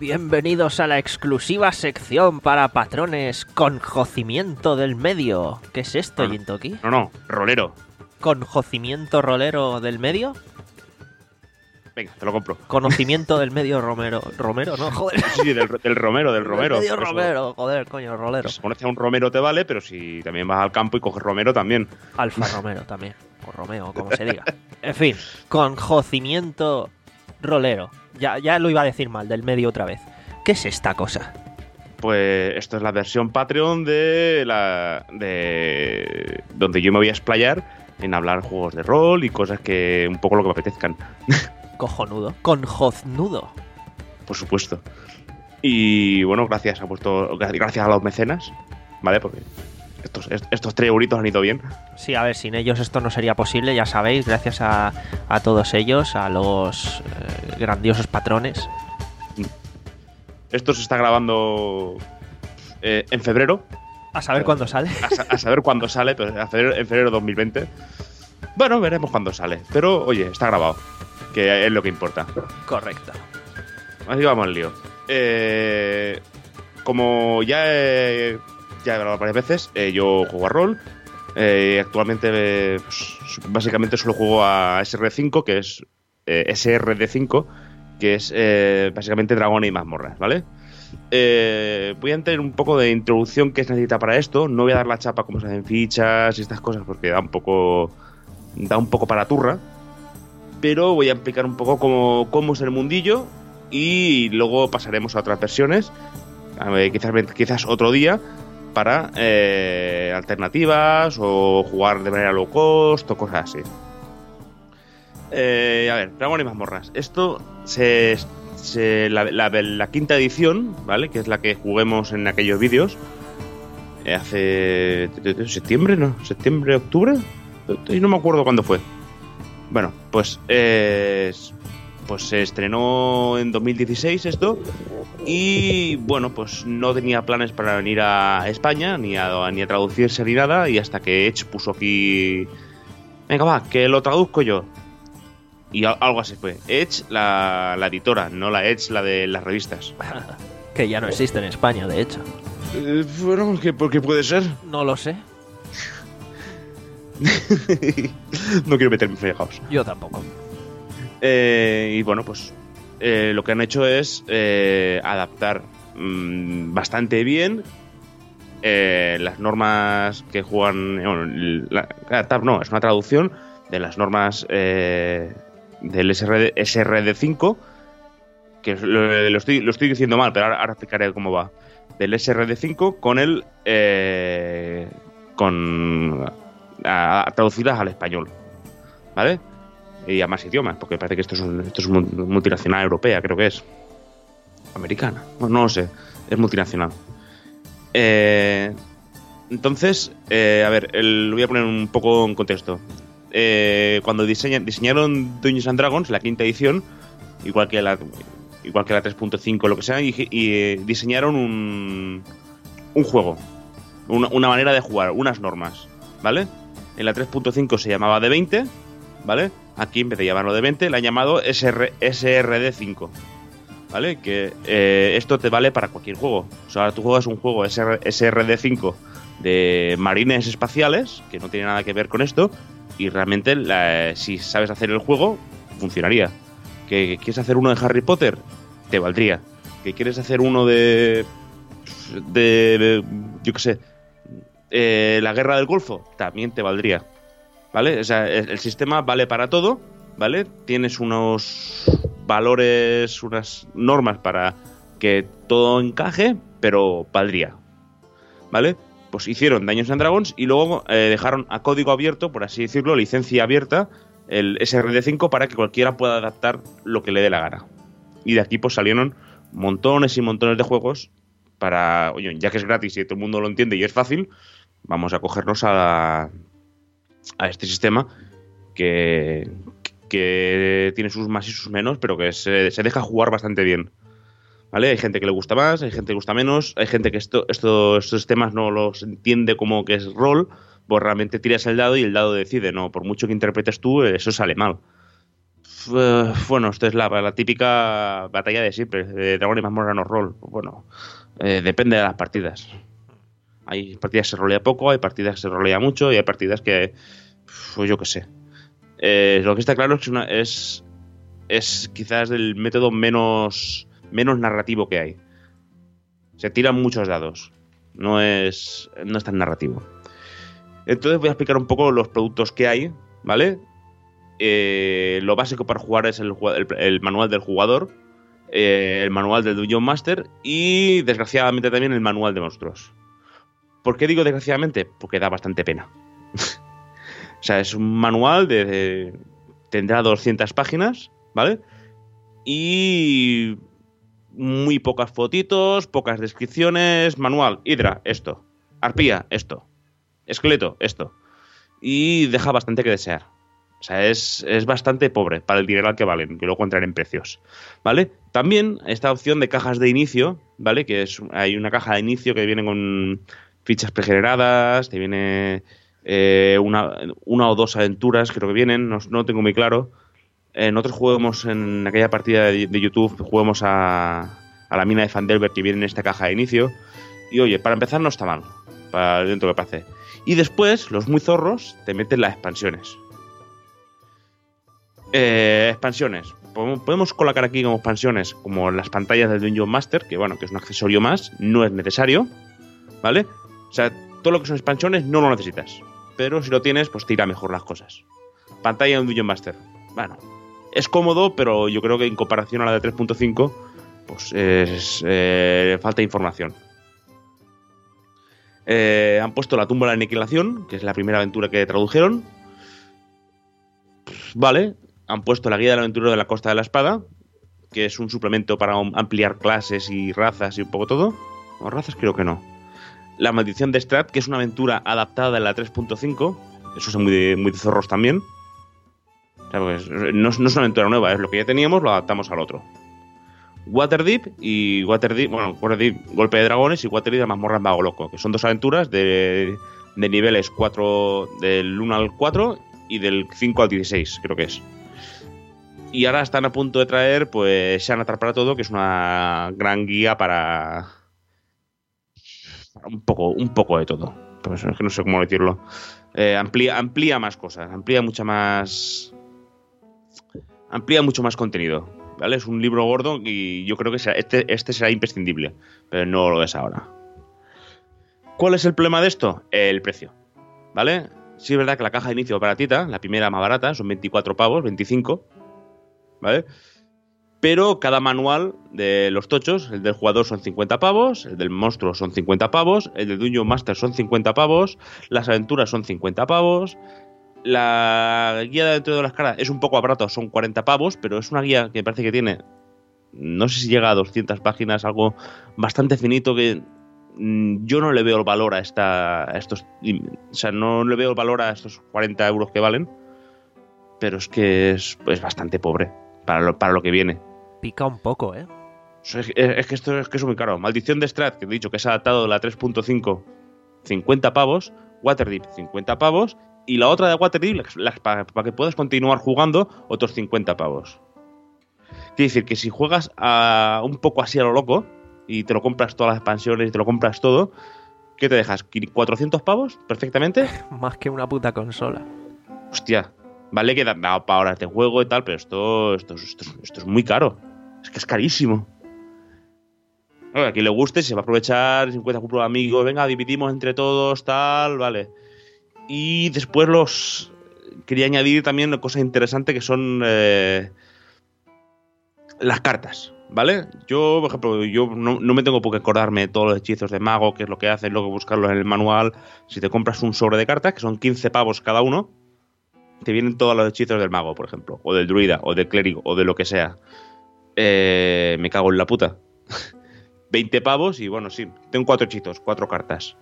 Bienvenidos a la exclusiva sección para patrones Conjocimiento del Medio. ¿Qué es esto, no, Jintoki? No, no, rolero. ¿Conjocimiento rolero del medio? Venga, te lo compro. Conocimiento del medio romero. ¿Romero? No, joder. Sí, del, del romero, del romero. Medio Eso. romero, joder, coño, rolero. Si conoces a un romero te vale, pero si también vas al campo y coges romero también. Alfa Romero también. O Romeo, como se diga. En fin, conjocimiento rolero. Ya, ya lo iba a decir mal, del medio otra vez. ¿Qué es esta cosa? Pues esto es la versión Patreon de la. de. donde yo me voy a explayar en hablar juegos de rol y cosas que. un poco lo que me apetezcan. Cojonudo. Conjoznudo. Por supuesto. Y bueno, gracias a vuestro, gracias a los mecenas, ¿vale? Porque estos, estos tres euritos han ido bien. Sí, a ver, sin ellos esto no sería posible, ya sabéis, gracias a, a todos ellos, a los eh, grandiosos patrones. Esto se está grabando eh, en febrero. A saber cuándo sale. A, a saber cuándo sale, pero a febrero, en febrero de dos mil veinte. Bueno, veremos cuándo sale. Pero, oye, está grabado, que es lo que importa. Correcto. Así vamos al lío. Eh, como ya he, ya he hablado varias veces, eh, yo juego a rol. Eh, actualmente, eh, pues, básicamente solo juego a S R cinco, que es eh, S R D cinco, que es eh, básicamente Dragones y mazmorras, ¿vale? Eh, voy a tener un poco de introducción que se necesita para esto. No voy a dar la chapa como se hacen fichas y estas cosas porque da un poco da un poco para turra, pero voy a explicar un poco cómo, cómo es el mundillo y luego pasaremos a otras versiones, a ver, quizás, quizás otro día, para eh, alternativas o jugar de manera low cost o cosas así. Eh, a ver, Dragones y mazmorras. Esto se, se la, la, la quinta edición, ¿vale? Que es la que juguemos en aquellos vídeos. Eh, hace septiembre, ¿no? Septiembre, octubre. Y no me acuerdo cuándo fue. Bueno, pues eh, pues se estrenó en dos mil dieciséis esto. Y bueno, pues no tenía planes para venir a España ni a, ni a traducirse ni nada. Y hasta que Edge puso aquí: venga, va, que lo traduzco yo. Y algo así fue. Edge, la, la editora, no la Edge, la de las revistas. Que ya no existe en España, de hecho. Eh, bueno, ¿qué, ¿por qué puede ser? No lo sé. No quiero meterme en fregados. Yo tampoco. Eh, y bueno, pues eh, lo que han hecho es eh, adaptar mmm, bastante bien eh, las normas que juegan. Bueno, la, adaptar no, es una traducción de las normas eh, del S R D cinco, que lo, lo, estoy, lo estoy diciendo mal, pero ahora, ahora explicaré cómo va. Del S R D cinco con el eh, con a, a traducidas al español, ¿vale? Y a más idiomas, porque parece que esto es, un, esto es multinacional europea, creo que es americana, no, no lo sé, es multinacional. Eh, entonces, eh, a ver, el, lo voy a poner un poco en contexto. Eh, cuando diseñan, diseñaron Dungeons and Dragons, la quinta edición, igual que la igual que la tres punto cinco, lo que sea, y, y eh, diseñaron un un juego, una, una manera de jugar, unas normas, ¿vale? En la tres punto cinco se llamaba D veinte, ¿vale? Aquí, en vez de llamarlo D veinte, la han llamado S R D cinco, ¿vale? Que eh, esto te vale para cualquier juego. O sea, ahora tú juegas un juego S R D cinco de marines espaciales, que no tiene nada que ver con esto, y realmente la, si sabes hacer el juego, funcionaría. ¿Que quieres hacer uno de Harry Potter? Te valdría. ¿Que quieres hacer uno de... de, de yo qué sé, eh, la Guerra del Golfo? También te valdría, ¿vale? O sea, el, el sistema vale para todo, ¿vale? Tienes unos valores, unas normas para que todo encaje, pero valdría, ¿vale? Pues hicieron Dungeons and Dragons y luego eh, dejaron a código abierto, por así decirlo, licencia abierta, el S R D cinco para que cualquiera pueda adaptar lo que le dé la gana. Y de aquí pues salieron montones y montones de juegos para, oye, ya que es gratis y todo el mundo lo entiende y es fácil, vamos a cogernos a, a este sistema que, que tiene sus más y sus menos, pero que se, se deja jugar bastante bien. ¿Vale? Hay gente que le gusta más, hay gente que le gusta menos, hay gente que esto, esto, estos temas no los entiende como que es rol, pues realmente tiras el dado y el dado decide, ¿no? Por mucho que interpretes tú, eso sale mal. Uh, bueno, esto es la, la típica batalla de siempre, de Dragon y Mazmorra no roll. Bueno, eh, depende de las partidas. Hay partidas que se rolea poco, hay partidas que se rolea mucho y hay partidas que, pues yo qué sé. Eh, lo que está claro es que una, es, es quizás el método menos, menos narrativo que hay. Se tiran muchos dados, no es, no es tan narrativo. Entonces voy a explicar un poco los productos que hay, ¿vale? Eh, lo básico para jugar es el, el, el manual del jugador, eh, el manual del Dungeon Master y, desgraciadamente, también el manual de monstruos. ¿Por qué digo desgraciadamente? Porque da bastante pena. O sea, es un manual de, de... tendrá doscientas páginas, ¿vale? Y muy pocas fotitos, pocas descripciones. Manual, Hidra, esto. Arpía, esto. Esqueleto, esto. Y deja bastante que desear. O sea, es, es bastante pobre para el dinero al que valen, que luego entrarán en precios, ¿vale? También esta opción de cajas de inicio, ¿vale? Que es, hay una caja de inicio que viene con fichas pregeneradas, te viene eh, una, una o dos aventuras, creo que vienen, no, no tengo muy claro. Eh, nosotros jugamos en aquella partida de, de YouTube, jugamos a, a la mina de Fandelver que viene en esta caja de inicio. Y oye, para empezar no está mal, para dentro que pase. Y después, los muy zorros te meten las expansiones. Eh, expansiones. Podemos colocar aquí como expansiones, como las pantallas del Dungeon Master, que bueno, que es un accesorio más, no es necesario, ¿vale? O sea, todo lo que son expansiones no lo necesitas, pero si lo tienes, pues te irá mejor las cosas. Pantalla del Dungeon Master, bueno, es cómodo, pero yo creo que en comparación a la de tres punto cinco, pues es, eh, falta información. Eh, han puesto la tumba de la aniquilación, que es la primera aventura que tradujeron. Pues, vale. Han puesto la guía del aventurero de la Costa de la Espada, que es un suplemento para ampliar clases y razas y un poco todo. O razas creo que no. La maldición de Strahd, que es una aventura adaptada de la tres punto cinco. Eso es muy de, muy de zorros también. O sea, pues, no, no es una aventura nueva, es lo que ya teníamos, lo adaptamos al otro. Waterdeep y Waterdeep, bueno, Waterdeep Golpe de Dragones y Waterdeep la Mazmorra en Vago Loco, que son dos aventuras de, de niveles cuatro, del uno al cuatro y del cinco al dieciséis, creo que es. Y ahora están a punto de traer, pues, Xanatar para todo, que es una gran guía para, para un poco, un poco de todo. Pues es que no sé cómo decirlo. Eh, amplía, amplía más cosas, amplía mucha más, amplía mucho más contenido, ¿vale? Es un libro gordo y yo creo que será, este, este será imprescindible, pero no lo es ahora. ¿Cuál es el problema de esto? El precio, ¿vale? Sí es verdad que la caja de inicio baratita, la primera más barata, son veinticuatro pavos, veinticinco. ¿Vale? Pero cada manual de los tochos, el del jugador son cincuenta pavos, el del monstruo son cincuenta pavos, el del Dungeon Master son cincuenta pavos, las aventuras son cincuenta pavos, la guía de aventura de las caras es un poco barato, son cuarenta pavos, pero es una guía que me parece que tiene, no sé si llega a doscientas páginas, algo bastante finito que mmm, yo no le veo el valor a, esta, a estos, o sea, no le veo el valor a estos cuarenta euros que valen, pero es que es, es bastante pobre. Para lo, para lo que viene. Pica un poco, ¿eh? Es, es, es que esto es, que es muy caro. Maldición de Strahd, que he dicho que es adaptado de la tres punto cinco, cincuenta pavos. Waterdeep, cincuenta pavos. Y la otra de Waterdeep, para, para que puedas continuar jugando, otros cincuenta pavos. Quiere decir que si juegas a, un poco así a lo loco, y te lo compras todas las expansiones, y te lo compras todo, ¿qué te dejas? ¿cuatrocientos pavos? Perfectamente. Más que una puta consola. Hostia. Vale que da, da para horas de juego y tal, pero esto, esto, esto, esto es muy caro. Es que es carísimo. A quien le guste se va a aprovechar, si encuentra un grupo de amigos, venga, dividimos entre todos, tal, vale. Y después los... Quería añadir también una cosa interesante que son eh, las cartas, ¿vale? Yo, por ejemplo, yo no, no me tengo por qué acordarme de todos los hechizos de mago, qué es lo que hacen, luego buscarlos en el manual. Si te compras un sobre de cartas, que son quince pavos cada uno, te vienen todos los hechizos del mago, por ejemplo, o del druida, o del clérigo, o de lo que sea. Eh, me cago en la puta. veinte pavos y bueno, sí, tengo cuatro hechizos, cuatro cartas.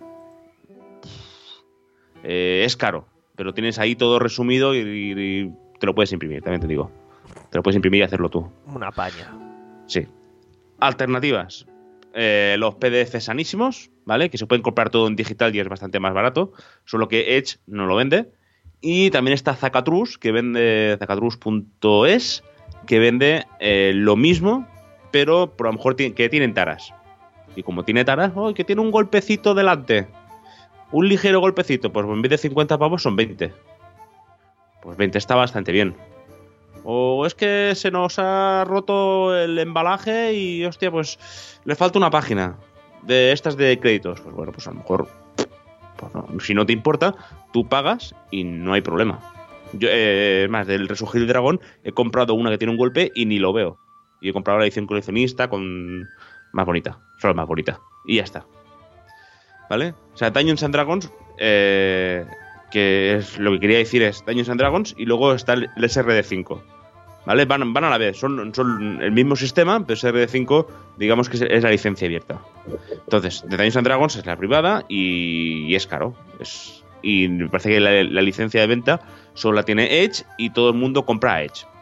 Eh, es caro, pero tienes ahí todo resumido y, y, y te lo puedes imprimir, también te digo. Te lo puedes imprimir y hacerlo tú. Una paña. Sí. Alternativas. Eh, los P D F sanísimos, ¿vale? Que se pueden comprar todo en digital y es bastante más barato. Solo que Edge no lo vende. Y también está Zacatrus, que vende zacatrus punto es, que vende eh, lo mismo, pero por lo mejor tiene, que tienen taras. Y como tiene taras, ¡oh, que tiene un golpecito delante! Un ligero golpecito, pues en vez de cincuenta pavos son veinte. Pues veinte está bastante bien. O es que se nos ha roto el embalaje y, hostia, pues le falta una página de estas de créditos. Pues bueno, pues a lo mejor, pues no, si no te importa, tú pagas y no hay problema. Yo, eh, más, del Resurgir del Dragón he comprado una que tiene un golpe y ni lo veo. Y he comprado la edición coleccionista con más bonita, solo más bonita. Y ya está. ¿Vale? O sea, Dungeons and Dragons, eh, que es lo que quería decir es Dungeons and Dragons y luego está el S R D cinco. ¿Vale? Van, van a la vez, son, son el mismo sistema, pero S R D cinco digamos que es la licencia abierta. Entonces, de Dungeons and Dragons es la privada y, y es caro. Es, y me parece que la, la licencia de venta solo la tiene Edge y todo el mundo compra a Edge.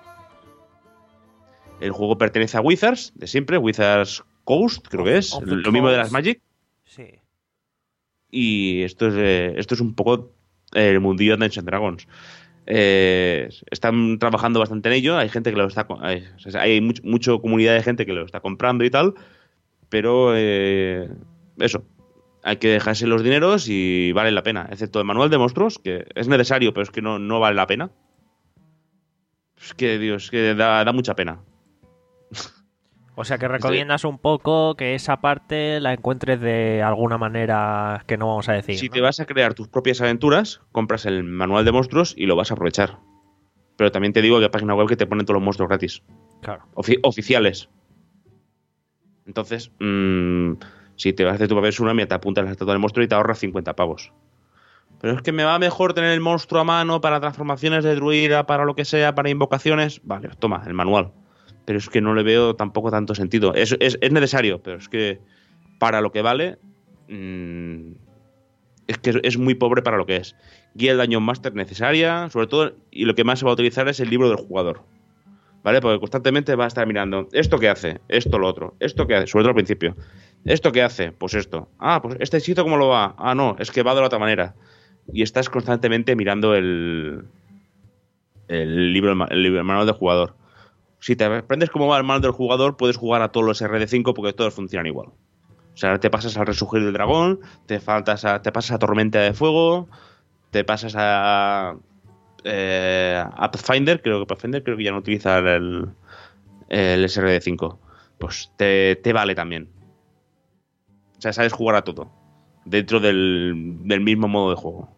El juego pertenece a Wizards, de siempre, Wizards Coast, creo que es, lo mismo de las Magic. Sí. Y esto es, eh, esto es un poco el mundillo de Dungeons and Dragons. Eh, están trabajando bastante en ello. Hay gente que lo está, hay, hay mucho, mucho comunidad de gente que lo está comprando y tal, pero eh, eso, hay que dejarse los dineros y vale la pena, excepto el manual de monstruos, que es necesario, pero es que no, no vale la pena. Es que, Dios, es que da, da mucha pena. O sea que recomiendas un poco que esa parte la encuentres de alguna manera que no vamos a decir. Si ¿no? te vas a crear tus propias aventuras, compras el manual de monstruos y lo vas a aprovechar. Pero también te digo que hay página web que te ponen todos los monstruos gratis. Claro. Ofi- oficiales. Entonces, mmm, si te vas a hacer tu papel tsunami, te apuntas la estatua del monstruo y te ahorras cincuenta pavos. Pero es que me va mejor tener el monstruo a mano para transformaciones de druida, para lo que sea, para invocaciones. Vale, toma, el manual. Pero es que no le veo tampoco tanto sentido. Es, es, es necesario, pero es que para lo que vale, mmm, es que es, es muy pobre para lo que es. Guía del Dungeon Master necesaria, sobre todo, y lo que más se va a utilizar es el libro del jugador. ¿Vale? Porque constantemente va a estar mirando, ¿esto qué hace? Esto lo otro. ¿Esto qué hace? Sobre todo al principio. ¿Esto qué hace? Pues esto. Ah, pues este hechizo, ¿cómo lo va? Ah, no, es que va de la otra manera. Y estás constantemente mirando el, el libro, el, libro, el manual del jugador. Si te aprendes cómo va el manual del jugador, puedes jugar a todos los R D cinco porque todos funcionan igual. O sea, te pasas al Resurgir del Dragón, te, faltas a, te pasas a Tormenta de Fuego, te pasas a, eh, a Pathfinder, creo que Pathfinder creo que ya no utiliza el, el S R D cinco. Pues te, te vale también. O sea, sabes jugar a todo dentro del, del mismo modo de juego.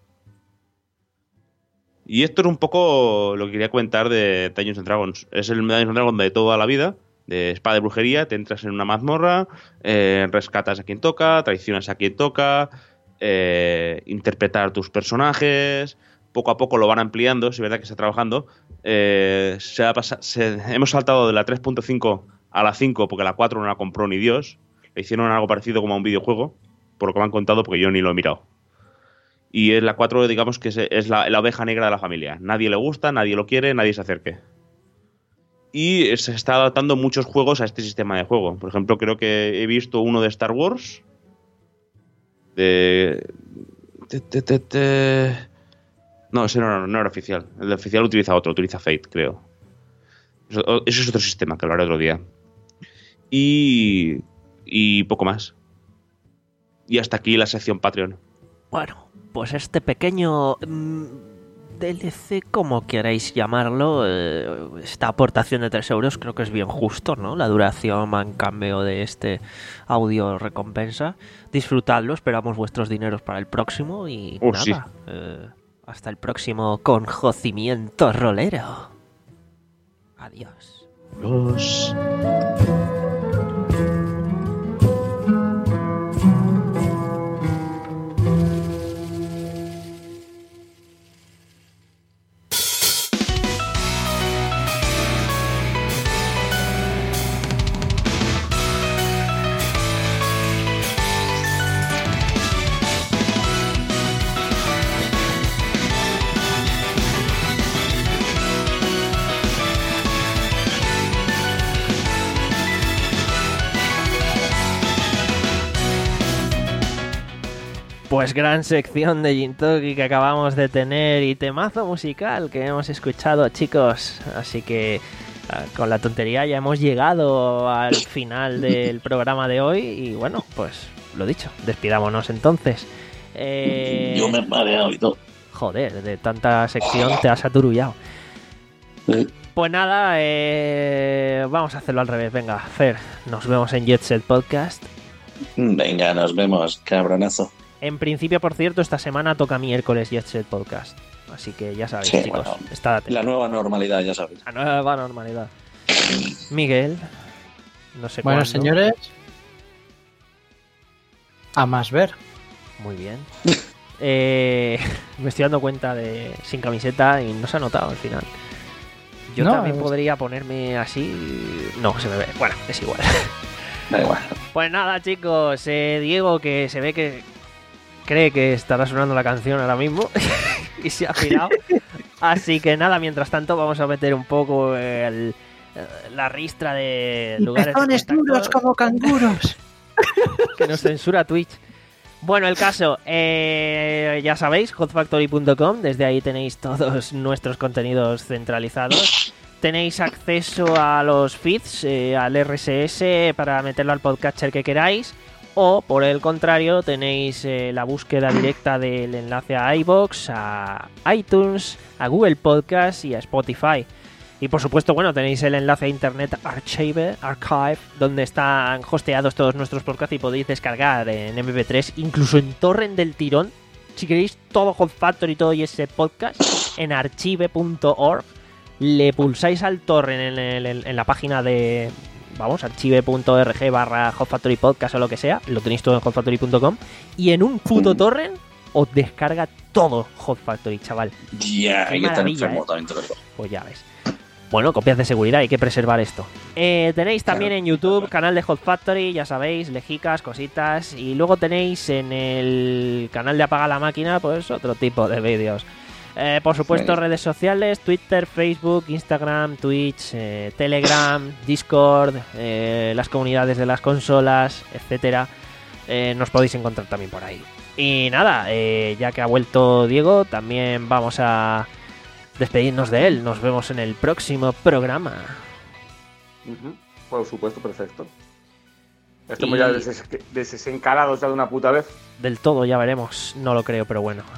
Y esto es un poco lo que quería comentar de Dungeons and Dragons. Es el Dungeons and Dragons de toda la vida, de espada de brujería. Te entras en una mazmorra, eh, rescatas a quien toca, traicionas a quien toca, eh, interpretar tus personajes. Poco a poco lo van ampliando, si es verdad que está trabajando. Eh, se ha pasado, se, hemos saltado de la tres punto cinco a la cinco porque la cuatro no la compró ni Dios. Le hicieron algo parecido como a un videojuego, por lo que me han contado, porque yo ni lo he mirado. Y es la cuatro, digamos que es la, la oveja negra de la familia. Nadie le gusta, nadie lo quiere, nadie se acerque. Y se está adaptando muchos juegos a este sistema de juego. Por ejemplo, creo que he visto uno de Star Wars. De... de, de, de, de... No, ese no, no, no era oficial. El oficial utiliza otro, utiliza Fate, creo. Eso, eso es otro sistema, que lo haré otro día. Y... y poco más. Y hasta aquí la sección Patreon. Bueno, pues este pequeño mmm, D L C, como queráis llamarlo, eh, esta aportación de tres euros creo que es bien justo, ¿no? La duración en cambio de este audio recompensa. Disfrutadlo, esperamos vuestros dineros para el próximo y oh, nada. Sí. Eh, hasta el próximo conjocimiento rolero. Adiós. Adiós. Pues gran sección de Gintoki que acabamos de tener y temazo musical que hemos escuchado, chicos. Así que con la tontería ya hemos llegado al final del programa de hoy y bueno, pues lo dicho, despidámonos entonces. Eh... Yo me he mareado y todo. Joder, de tanta sección te has aturullado. Sí. Pues nada, eh... vamos a hacerlo al revés. Venga, Fer, nos vemos en Jet Set Podcast. Venga, nos vemos, cabronazo. En principio, por cierto, esta semana toca miércoles Jet Set Podcast. Así que ya sabéis, Sí, chicos, bueno, estad atentos. La nueva normalidad, ya sabéis. La nueva normalidad. Miguel, no sé Bueno, cuándo. señores, a más ver. Muy bien. Eh, me estoy dando cuenta de sin camiseta y no se ha notado al final. Yo No, también es- podría ponerme así. No, se me ve. Bueno, es igual. Da igual. Pues nada, chicos. Eh, Diego, que se ve que cree que estará sonando la canción ahora mismo y se ha girado. Así que nada, mientras tanto, vamos a meter un poco el, la ristra de lugares de Pezones contacto duros como canguros. que nos censura Twitch. Bueno, el caso, eh, ya sabéis, hot factory punto com, desde ahí tenéis todos nuestros contenidos centralizados. Tenéis acceso a los feeds, eh, al R S S para meterlo al podcatcher que queráis. O, por el contrario, tenéis eh, la búsqueda directa del enlace a iVoox, a iTunes, a Google Podcast y a Spotify. Y por supuesto, bueno, tenéis el enlace a Internet Archive, Archive, donde están hosteados todos nuestros podcasts y podéis descargar en eme pe tres, incluso en torrent del tirón. Si queréis todo Hot Factory y todo y ese podcast, en archive punto org, le pulsáis al torrent en, el- en la página de, vamos, archive punto org barra Hot Factory Podcast o lo que sea, lo tenéis todo en hot factory punto com, y en un puto torrent os descarga todo Hot Factory, chaval. Ya, Qué hay que estar maravilla, enfermo ¿eh? también te lo digo. Pues ya ves. Bueno, copias de seguridad, hay que preservar esto. Eh, tenéis también Claro. en YouTube canal de Hot Factory, ya sabéis, lejicas, cositas. Y luego tenéis en el canal de Apaga la Máquina, pues otro tipo de vídeos. Eh, por supuesto, Sí. redes sociales, Twitter, Facebook, Instagram, Twitch, eh, Telegram, Discord, eh, las comunidades de las consolas, etcétera. Eh, nos podéis encontrar también por ahí. Y nada, eh, ya que ha vuelto Diego, también vamos a despedirnos de él. Nos vemos en el próximo programa. Ujú, por supuesto, perfecto. Estamos Y- ya des- desencarados ya de una puta vez. Del todo ya veremos. No lo creo, pero bueno.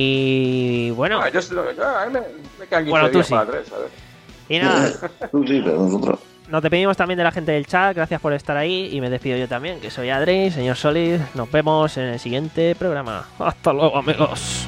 Y bueno, Ah, yo, yo- yo- a mí me, me quedan quince Bueno, tú días sí. para tres, ¿sabes? y nada, Tú sí, pero nosotros. nos despedimos también de la gente del chat. Gracias por estar ahí. Y me despido yo también, que soy Adri, señor Solid. Nos vemos en el siguiente programa. Hasta luego, amigos.